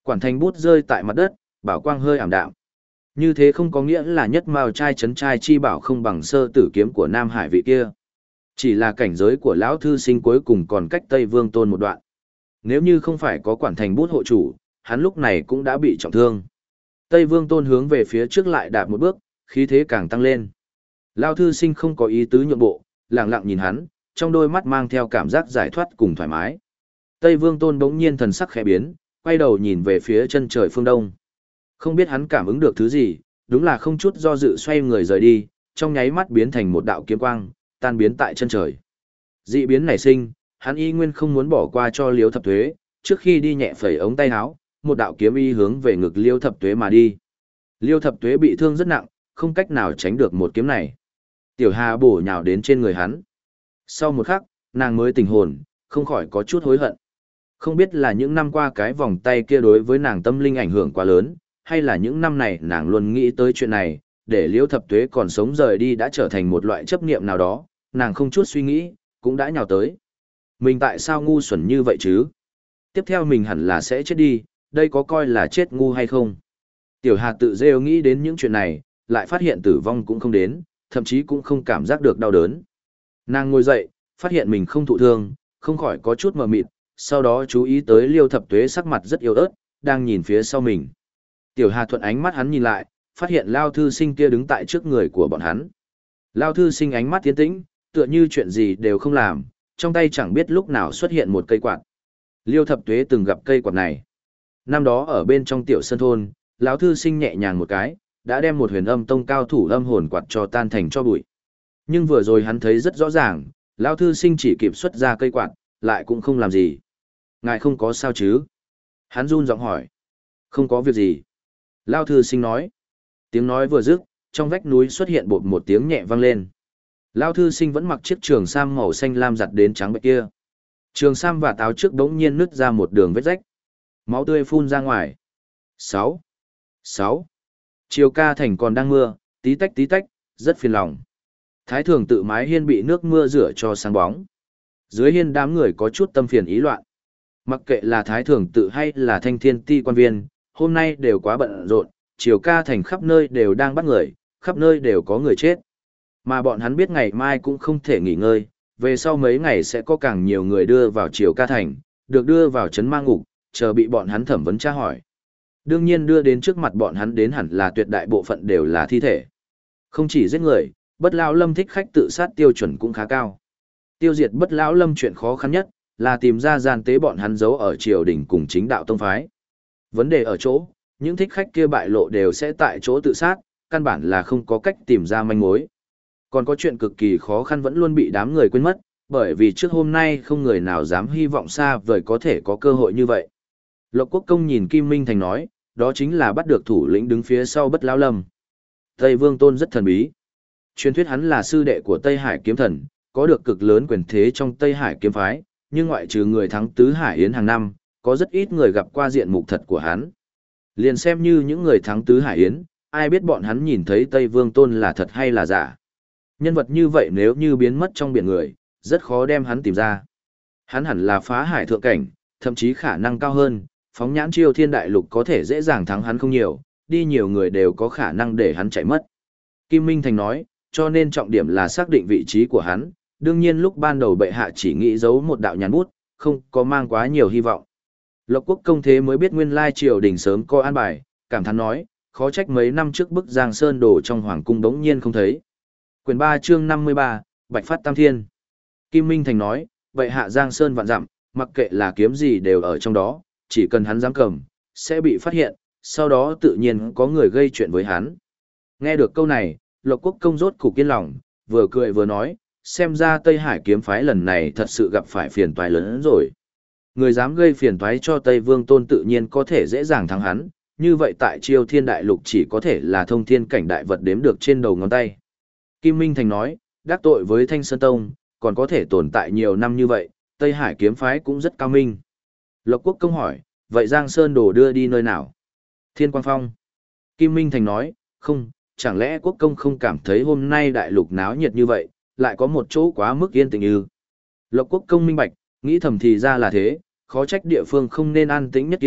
Quản thành bút rơi tại mặt đất, bảo quang hơi ảm đạm. Như thế không có nghĩa là nhất mao trai chấn trai chi bảo không bằng sơ tử kiếm của Nam Hải vị kia. Chỉ là cảnh giới của lão thư sinh cuối cùng còn cách Tây Vương Tôn một đoạn. Nếu như không phải có quản thành bút hộ chủ, hắn lúc này cũng đã bị trọng thương. Tây Vương Tôn hướng về phía trước lại đạp một bước, khí thế càng tăng lên. Lão thư sinh không có ý tứ nhượng bộ, lặng lặng nhìn hắn, trong đôi mắt mang theo cảm giác giải thoát cùng thoải mái. Tây Vương Tôn bỗng nhiên thần sắc khẽ biến, quay đầu nhìn về phía chân trời phương đông. Không biết hắn cảm ứng được thứ gì, đúng là không chút do dự xoay người rời đi, trong nháy mắt biến thành một đạo kiếm quang, tan biến tại chân trời. Dị biến nảy sinh, hắn y nguyên không muốn bỏ qua cho Liêu Thập Tuế, trước khi đi nhẹ phẩy ống tay áo, một đạo kiếm y hướng về ngực Liêu Thập Tuế mà đi. Liêu Thập Tuế bị thương rất nặng, không cách nào tránh được một kiếm này. Tiểu Hà bổ nhào đến trên người hắn. Sau một khắc, nàng mới tỉnh hồn, không khỏi có chút hối hận. Không biết là những năm qua cái vòng tay kia đối với nàng tâm linh ảnh hưởng quá lớn, hay là những năm này nàng luôn nghĩ tới chuyện này, để Liêu Thập Tuế còn sống rời đi đã trở thành một loại chấp niệm nào đó, nàng không chút suy nghĩ, cũng đã nhào tới. Mình tại sao ngu xuẩn như vậy chứ? Tiếp theo mình hẳn là sẽ chết đi, đây có coi là chết ngu hay không? Tiểu Hà tự rêu nghĩ đến những chuyện này, lại phát hiện tử vong cũng không đến, thậm chí cũng không cảm giác được đau đớn. Nàng ngồi dậy, phát hiện mình không thụ thương, không khỏi có chút mờ mịt, sau đó chú ý tới Liêu Thập Tuế sắc mặt rất yếu ớt, đang nhìn phía sau mình. Tiểu Hà thuận ánh mắt hắn nhìn lại, phát hiện Lao thư sinh kia đứng tại trước người của bọn hắn. Lao thư sinh ánh mắt tiến tĩnh, tựa như chuyện gì đều không làm, trong tay chẳng biết lúc nào xuất hiện một cây quạt. Liêu Thập Tuế từng gặp cây quạt này. Năm đó ở bên trong tiểu sơn thôn, lão thư sinh nhẹ nhàng một cái, đã đem một huyền âm tông cao thủ âm hồn quạt cho tan thành cho bụi. Nhưng vừa rồi hắn thấy rất rõ ràng, lão thư sinh chỉ kịp xuất ra cây quạt, lại cũng không làm gì. Ngài không có sao chứ? Hắn run giọng hỏi. Không có việc gì. Lão thư sinh nói. Tiếng nói vừa dứt, trong vách núi xuất hiện bột một tiếng nhẹ vang lên. Lão thư sinh vẫn mặc chiếc trường sam màu xanh lam giặt đến trắng bệch kia. Trường sam và áo trước đống nhiên nứt ra một đường vết rách. Máu tươi phun ra ngoài. Sáu. Sáu. Chiều ca thành còn đang mưa, tí tách tí tách, rất phiền lòng. Thái thường tự mái hiên bị nước mưa rửa cho sáng bóng. Dưới hiên đám người có chút tâm phiền ý loạn. Mặc kệ là thái thường tự hay là thanh thiên ti quan viên, hôm nay đều quá bận rộn, chiều ca thành khắp nơi đều đang bắt người, khắp nơi đều có người chết. Mà bọn hắn biết ngày mai cũng không thể nghỉ ngơi, về sau mấy ngày sẽ có càng nhiều người đưa vào chiều ca thành, được đưa vào trấn ma ngục, chờ bị bọn hắn thẩm vấn tra hỏi. Đương nhiên đưa đến trước mặt bọn hắn đến hẳn là tuyệt đại bộ phận đều là thi thể. Không chỉ giết người, Bất Lão Lâm thích khách tự sát tiêu chuẩn cũng khá cao. Tiêu diệt Bất Lão Lâm chuyện khó khăn nhất là tìm ra gian tế bọn hắn giấu ở triều đình cùng chính đạo tông phái. Vấn đề ở chỗ, những thích khách kia bại lộ đều sẽ tại chỗ tự sát, căn bản là không có cách tìm ra manh mối. Còn có chuyện cực kỳ khó khăn vẫn luôn bị đám người quên mất, bởi vì trước hôm nay không người nào dám hy vọng xa vời có thể có cơ hội như vậy. Lộc Quốc Công nhìn Kim Minh Thành nói, đó chính là bắt được thủ lĩnh đứng phía sau Bất Lão Lâm. Tây Vương Tôn rất thần bí. Truyền thuyết hắn là sư đệ của Tây Hải kiếm thần, có được cực lớn quyền thế trong Tây Hải kiếm phái, nhưng ngoại trừ người thắng tứ hải yến hàng năm, có rất ít người gặp qua diện mục thật của hắn. Liền xem như những người thắng tứ hải yến, ai biết bọn hắn nhìn thấy Tây Vương Tôn là thật hay là giả. Nhân vật như vậy nếu như biến mất trong biển người, rất khó đem hắn tìm ra. Hắn hẳn là phá hải thượng cảnh, thậm chí khả năng cao hơn, phóng nhãn Chiêu Thiên Đại Lục có thể dễ dàng thắng hắn không nhiều, đi nhiều người đều có khả năng để hắn chạy mất. Kim Minh Thành nói, cho nên trọng điểm là xác định vị trí của hắn, đương nhiên lúc ban đầu bệ hạ chỉ nghĩ giấu một đạo nhàn bút, không có mang quá nhiều hy vọng. Lộc Quốc Công thế mới biết nguyên lai triều đình sớm có an bài, cảm thán nói, khó trách mấy năm trước bức Giang Sơn đổ trong hoàng cung đống nhiên không thấy. Quyền ba chương năm mươi ba, Bạch Phát Tam Thiên. Kim Minh Thành nói, bệ hạ Giang Sơn vạn dặm, mặc kệ là kiếm gì đều ở trong đó, chỉ cần hắn dám cầm, sẽ bị phát hiện, sau đó tự nhiên có người gây chuyện với hắn. Nghe được câu này, Lộc Quốc Công rốt cục yên lòng, vừa cười vừa nói, xem ra Tây Hải kiếm phái lần này thật sự gặp phải phiền toái lớn hơn rồi. Người dám gây phiền toái cho Tây Vương Tôn tự nhiên có thể dễ dàng thắng hắn, như vậy tại Chiêu Thiên Đại Lục chỉ có thể là thông thiên cảnh đại vật đếm được trên đầu ngón tay. Kim Minh Thành nói, đắc tội với Thanh Sơn Tông, còn có thể tồn tại nhiều năm như vậy, Tây Hải kiếm phái cũng rất cao minh. Lộc Quốc Công hỏi, vậy Giang Sơn Đồ đưa đi nơi nào? Thiên Quang Phong. Kim Minh Thành nói, không, chẳng lẽ Quốc Công không cảm thấy hôm nay đại lục náo nhiệt như vậy, lại có một chỗ quá mức yên tĩnh ư? Lộc Quốc Công minh bạch, nghĩ thầm thì ra là thế, khó trách địa phương không nên an tĩnh nhất kia,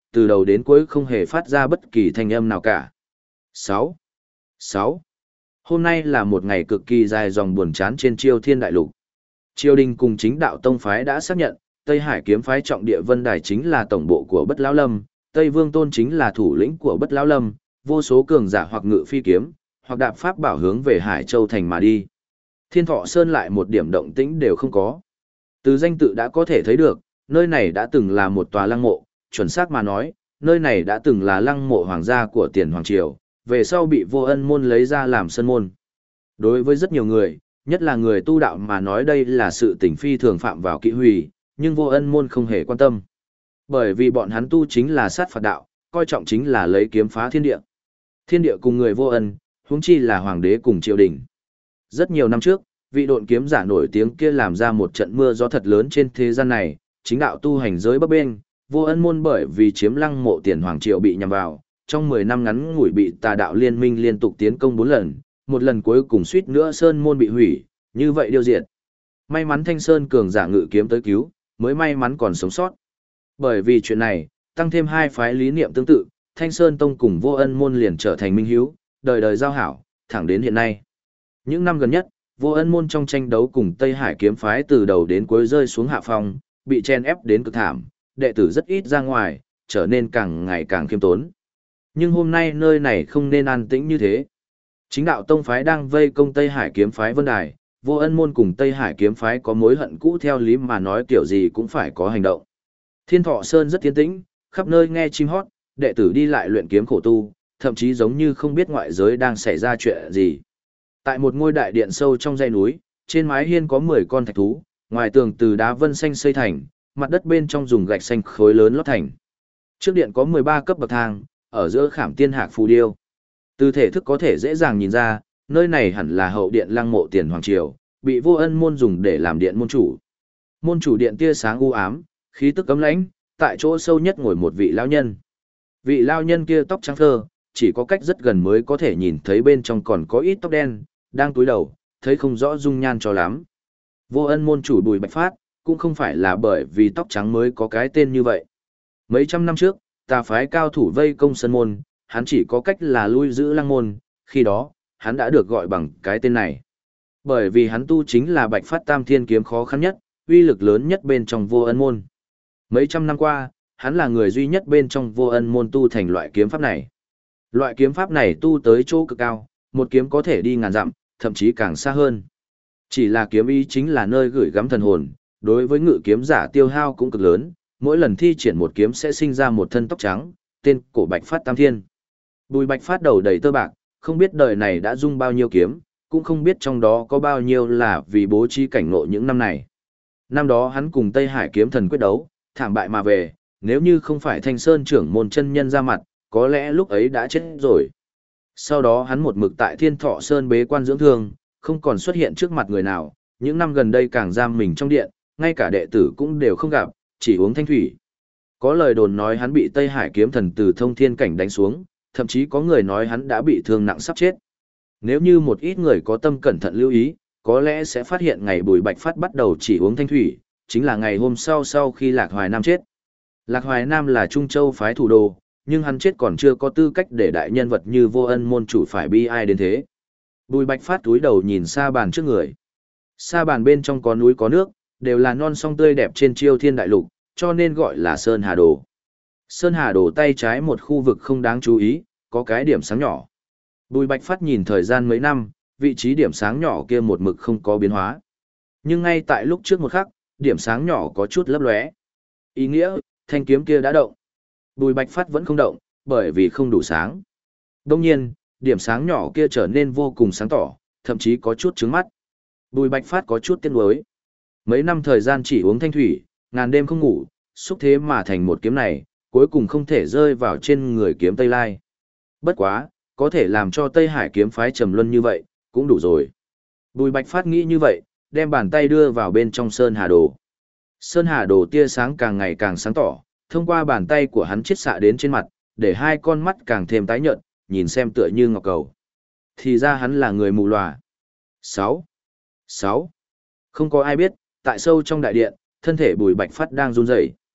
từ đầu đến cuối không hề phát ra bất kỳ thanh âm nào cả. sáu. sáu. Hôm nay là một ngày cực kỳ dài dòng buồn chán trên Chiêu Thiên Đại Lục. Triều đình cùng chính đạo tông phái đã xác nhận, Tây Hải kiếm phái trọng địa Vân Đài chính là tổng bộ của Bất Lão Lâm, Tây Vương Tôn chính là thủ lĩnh của Bất Lão Lâm, vô số cường giả hoặc ngự phi kiếm, hoặc đạp pháp bảo hướng về Hải Châu thành mà đi. Thiên Thọ Sơn lại một điểm động tĩnh đều không có. Từ danh tự đã có thể thấy được, nơi này đã từng là một tòa lăng mộ, chuẩn xác mà nói, nơi này đã từng là lăng mộ hoàng gia của Tiền Hoàng Triều, về sau bị Vô Ân môn lấy ra làm sân môn. Đối với rất nhiều người, nhất là người tu đạo mà nói đây là sự tình phi thường phạm vào kỵ hủy, nhưng Vô Ân môn không hề quan tâm. Bởi vì bọn hắn tu chính là sát phạt đạo, coi trọng chính là lấy kiếm phá thiên địa. Thiên địa cùng người vô ân, huống chi là hoàng đế cùng triều đình. Rất nhiều năm trước, vị độn kiếm giả nổi tiếng kia làm ra một trận mưa gió thật lớn trên thế gian này, chính đạo tu hành giới bấp bênh, Vô Ân môn bởi vì chiếm lăng mộ Tiền Hoàng Triều bị nhằm vào, trong mười năm ngắn ngủi bị tà đạo liên minh liên tục tiến công bốn lần, một lần cuối cùng suýt nữa sơn môn bị hủy, như vậy điêu diệt. May mắn Thanh Sơn cường giả ngự kiếm tới cứu, mới may mắn còn sống sót. Bởi vì chuyện này, tăng thêm hai phái lý niệm tương tự, Thanh Sơn Tông cùng Vô Ân môn liền trở thành minh hiếu, đời đời giao hảo, thẳng đến hiện nay. Những năm gần nhất, Vô Ân môn trong tranh đấu cùng Tây Hải kiếm phái từ đầu đến cuối rơi xuống hạ phong, bị chen ép đến cực thảm, đệ tử rất ít ra ngoài, trở nên càng ngày càng khiêm tốn. Nhưng hôm nay nơi này không nên an tĩnh như thế. Chính đạo tông phái đang vây công Tây Hải kiếm phái Vân Đài, Vô Ân môn cùng Tây Hải kiếm phái có mối hận cũ theo lý mà nói kiểu gì cũng phải có hành động. Thiên Thọ Sơn rất tiến tĩnh, khắp nơi nghe chim hót, đệ tử đi lại luyện kiếm khổ tu, thậm chí giống như không biết ngoại giới đang xảy ra chuyện gì. Tại một ngôi đại điện sâu trong dãy núi, trên mái hiên có mười con thạch thú, ngoài tường từ đá vân xanh xây thành, mặt đất bên trong dùng gạch xanh khối lớn lót thành. Trước điện có mười ba cấp bậc thang, ở giữa khảm tiên hạc phù điêu. Từ thể thức có thể dễ dàng nhìn ra, nơi này hẳn là hậu điện lăng mộ Tiền Hoàng Triều, bị Vô Ân môn dùng để làm điện môn chủ. Môn chủ điện tia sáng u ám, khí tức cấm lãnh, tại chỗ sâu nhất ngồi một vị lão nhân. Vị lão nhân kia tóc trắng phơ, chỉ có cách rất gần mới có thể nhìn thấy bên trong còn có ít tóc đen, đang cúi đầu, thấy không rõ dung nhan cho lắm. Vô Ân môn chủ Bùi Bạch Phát, cũng không phải là bởi vì tóc trắng mới có cái tên như vậy. Mấy trăm năm trước, tà phái cao thủ vây công sân môn, hắn chỉ có cách là lui giữ lăng môn, khi đó, hắn đã được gọi bằng cái tên này. Bởi vì hắn tu chính là Bạch Phát Tam Thiên kiếm khó khăn nhất, uy lực lớn nhất bên trong Vô Ân môn. Mấy trăm năm qua, hắn là người duy nhất bên trong Vô Ân môn tu thành loại kiếm pháp này. Loại kiếm pháp này tu tới chỗ cực cao, một kiếm có thể đi ngàn dặm, thậm chí càng xa hơn. Chỉ là kiếm ý chính là nơi gửi gắm thần hồn, đối với ngự kiếm giả tiêu hao cũng cực lớn, mỗi lần thi triển một kiếm sẽ sinh ra một thân tóc trắng, tên cổ Bạch Phát Tam Thiên. Bùi Bạch Phát đầu đầy tơ bạc, không biết đời này đã dung bao nhiêu kiếm, cũng không biết trong đó có bao nhiêu là vì bố trí cảnh ngộ những năm này. Năm đó hắn cùng Tây Hải kiếm thần quyết đấu, thảm bại mà về, nếu như không phải Thanh Sơn trưởng môn chân nhân ra mặt, có lẽ lúc ấy đã chết rồi. Sau đó hắn một mực tại Thiên Thọ Sơn bế quan dưỡng thương, không còn xuất hiện trước mặt người nào, những năm gần đây càng giam mình trong điện, ngay cả đệ tử cũng đều không gặp, chỉ uống thanh thủy. Có lời đồn nói hắn bị Tây Hải kiếm thần từ thông thiên cảnh đánh xuống, thậm chí có người nói hắn đã bị thương nặng sắp chết. Nếu như một ít người có tâm cẩn thận lưu ý, có lẽ sẽ phát hiện ngày Bùi Bạch Phát bắt đầu chỉ uống thanh thủy, chính là ngày hôm sau sau khi Lạc Hoài Nam chết. Lạc Hoài Nam là Trung Châu phái thủ đô, nhưng hắn chết còn chưa có tư cách để đại nhân vật như Vô Ân môn chủ phải bi ai đến thế. Bùi Bạch Phát túi đầu nhìn sa bàn trước người. Sa bàn bên trong có núi có nước, đều là non sông tươi đẹp trên Chiêu Thiên Đại Lục, cho nên gọi là Sơn Hà Đồ. Sơn Hà Đồ tay trái một khu vực không đáng chú ý, có cái điểm sáng nhỏ. Bùi Bạch Phát nhìn thời gian mấy năm, vị trí điểm sáng nhỏ kia một mực không có biến hóa. Nhưng ngay tại lúc trước một khắc, điểm sáng nhỏ có chút lấp lóe. Ý nghĩa, thanh kiếm kia đã động. Bùi Bạch Phát vẫn không động, bởi vì không đủ sáng. Đông nhiên, điểm sáng nhỏ kia trở nên vô cùng sáng tỏ, thậm chí có chút trướng mắt. Bùi Bạch Phát có chút tiếc nuối. Mấy năm thời gian chỉ uống thanh thủy, ngàn đêm không ngủ, xúc thế mà thành một kiếm này, cuối cùng không thể rơi vào trên người kiếm Tây Lai. Bất quá, có thể làm cho Tây Hải kiếm phái trầm luân như vậy, cũng đủ rồi. Bùi Bạch Phát nghĩ như vậy, đem bàn tay đưa vào bên trong Sơn Hà Đồ. Sơn Hà Đồ tia sáng càng ngày càng sáng tỏ, thông qua bàn tay của hắn chiết xạ đến trên mặt, để hai con mắt càng thêm tái nhợt, nhìn xem tựa như ngọc cầu. Thì ra hắn là người mù lòa. sáu. sáu. Không có ai biết, tại sâu trong đại điện, thân thể Bùi Bạch Phát đang run rẩy.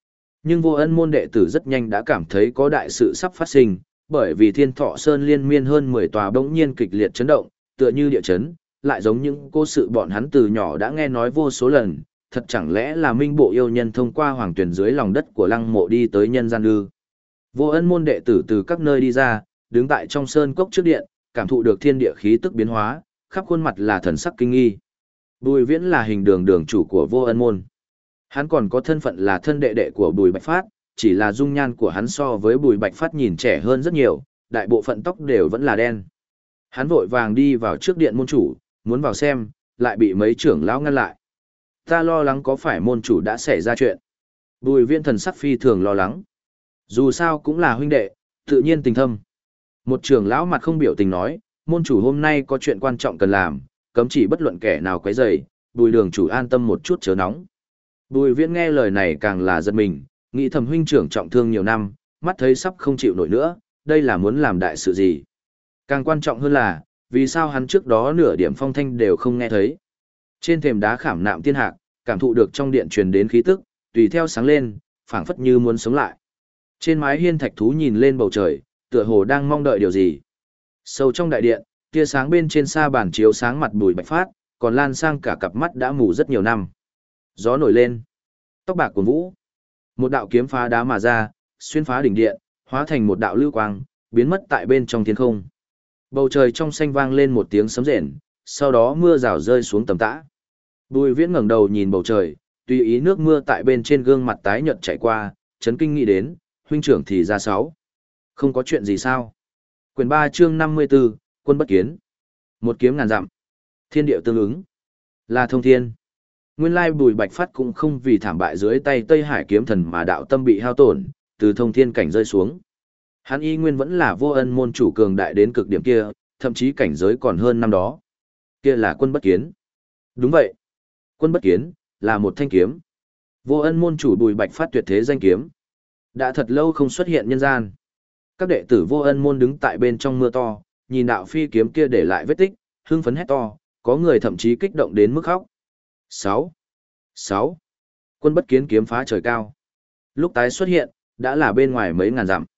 Nhưng Vô Ân môn đệ tử rất nhanh đã cảm thấy có đại sự sắp phát sinh, bởi vì Thiên Thọ Sơn liên miên hơn mười tòa bỗng nhiên kịch liệt chấn động, tựa như địa chấn, lại giống những cố sự bọn hắn từ nhỏ đã nghe nói vô số lần, thật chẳng lẽ là Minh Bộ yêu nhân thông qua hoàng tuyển dưới lòng đất của Lăng Mộ đi tới nhân gian ư? Vô Ân môn đệ tử từ các nơi đi ra, đứng tại trong sơn cốc trước điện, cảm thụ được thiên địa khí tức biến hóa, khắp khuôn mặt là thần sắc kinh nghi. Bùi Viễn là hình đường đường chủ của Vô Ân môn. Hắn còn có thân phận là thân đệ đệ của Bùi Bạch Phát, chỉ là dung nhan của hắn so với Bùi Bạch Phát nhìn trẻ hơn rất nhiều, đại bộ phận tóc đều vẫn là đen. Hắn vội vàng đi vào trước điện môn chủ, muốn vào xem, lại bị mấy trưởng lão ngăn lại. Ta lo lắng có phải môn chủ đã xảy ra chuyện. Bùi Viễn thần sắc phi thường lo lắng. Dù sao cũng là huynh đệ, tự nhiên tình thâm. Một trưởng lão mặt không biểu tình nói, môn chủ hôm nay có chuyện quan trọng cần làm, cấm chỉ bất luận kẻ nào quấy rầy, Bùi đường chủ an tâm một chút chớ nóng. Bùi Viễn nghe lời này càng là giật mình, nghĩ thầm huynh trưởng trọng thương nhiều năm, mắt thấy sắp không chịu nổi nữa, đây là muốn làm đại sự gì. Càng quan trọng hơn là, vì sao hắn trước đó nửa điểm phong thanh đều không nghe thấy. Trên thềm đá khảm nạm tiên hạc, cảm thụ được trong điện truyền đến khí tức, tùy theo sáng lên, phảng phất như muốn sống lại. Trên mái hiên thạch thú nhìn lên bầu trời, tựa hồ đang mong đợi điều gì. Sâu trong đại điện, tia sáng bên trên sa bàn chiếu sáng mặt Bùi Bạch Phát, còn lan sang cả cặp mắt đã mù rất nhiều năm. Gió nổi lên, tóc bạc cuồn vũ. Một đạo kiếm phá đá mà ra, xuyên phá đỉnh điện, hóa thành một đạo lưu quang, biến mất tại bên trong thiên không. Bầu trời trong xanh vang lên một tiếng sấm rền, sau đó mưa rào rơi xuống tầm tã. Bùi Viễn ngẩng đầu nhìn bầu trời, tùy ý nước mưa tại bên trên gương mặt tái nhợt chảy qua, chấn kinh nghĩ đến, huynh trưởng thì ra sáu. Không có chuyện gì sao? Quyền ba chương năm mươi 54, quân bất kiến. Một kiếm ngàn dặm. Thiên điệu tương ứng. Là thông thiên. Nguyên lai Bùi Bạch Phát cũng không vì thảm bại dưới tay Tây Hải kiếm thần mà đạo tâm bị hao tổn, từ thông thiên cảnh rơi xuống. Hắn y nguyên vẫn là Vô Ân môn chủ cường đại đến cực điểm kia, thậm chí cảnh giới còn hơn năm đó. Kia là quân bất kiến. Đúng vậy. Quân bất kiến, là một thanh kiếm. Vô Ân môn chủ Bùi Bạch Phát tuyệt thế danh kiếm. Đã thật lâu không xuất hiện nhân gian. Các đệ tử Vô Ân môn đứng tại bên trong mưa to, nhìn đạo phi kiếm kia để lại vết tích, hưng phấn hét to, có người thậm chí kích động đến mức khóc. Sáu, sáu. Quân bất kiến kiếm phá trời cao. Lúc tái xuất hiện, đã là bên ngoài mấy ngàn dặm.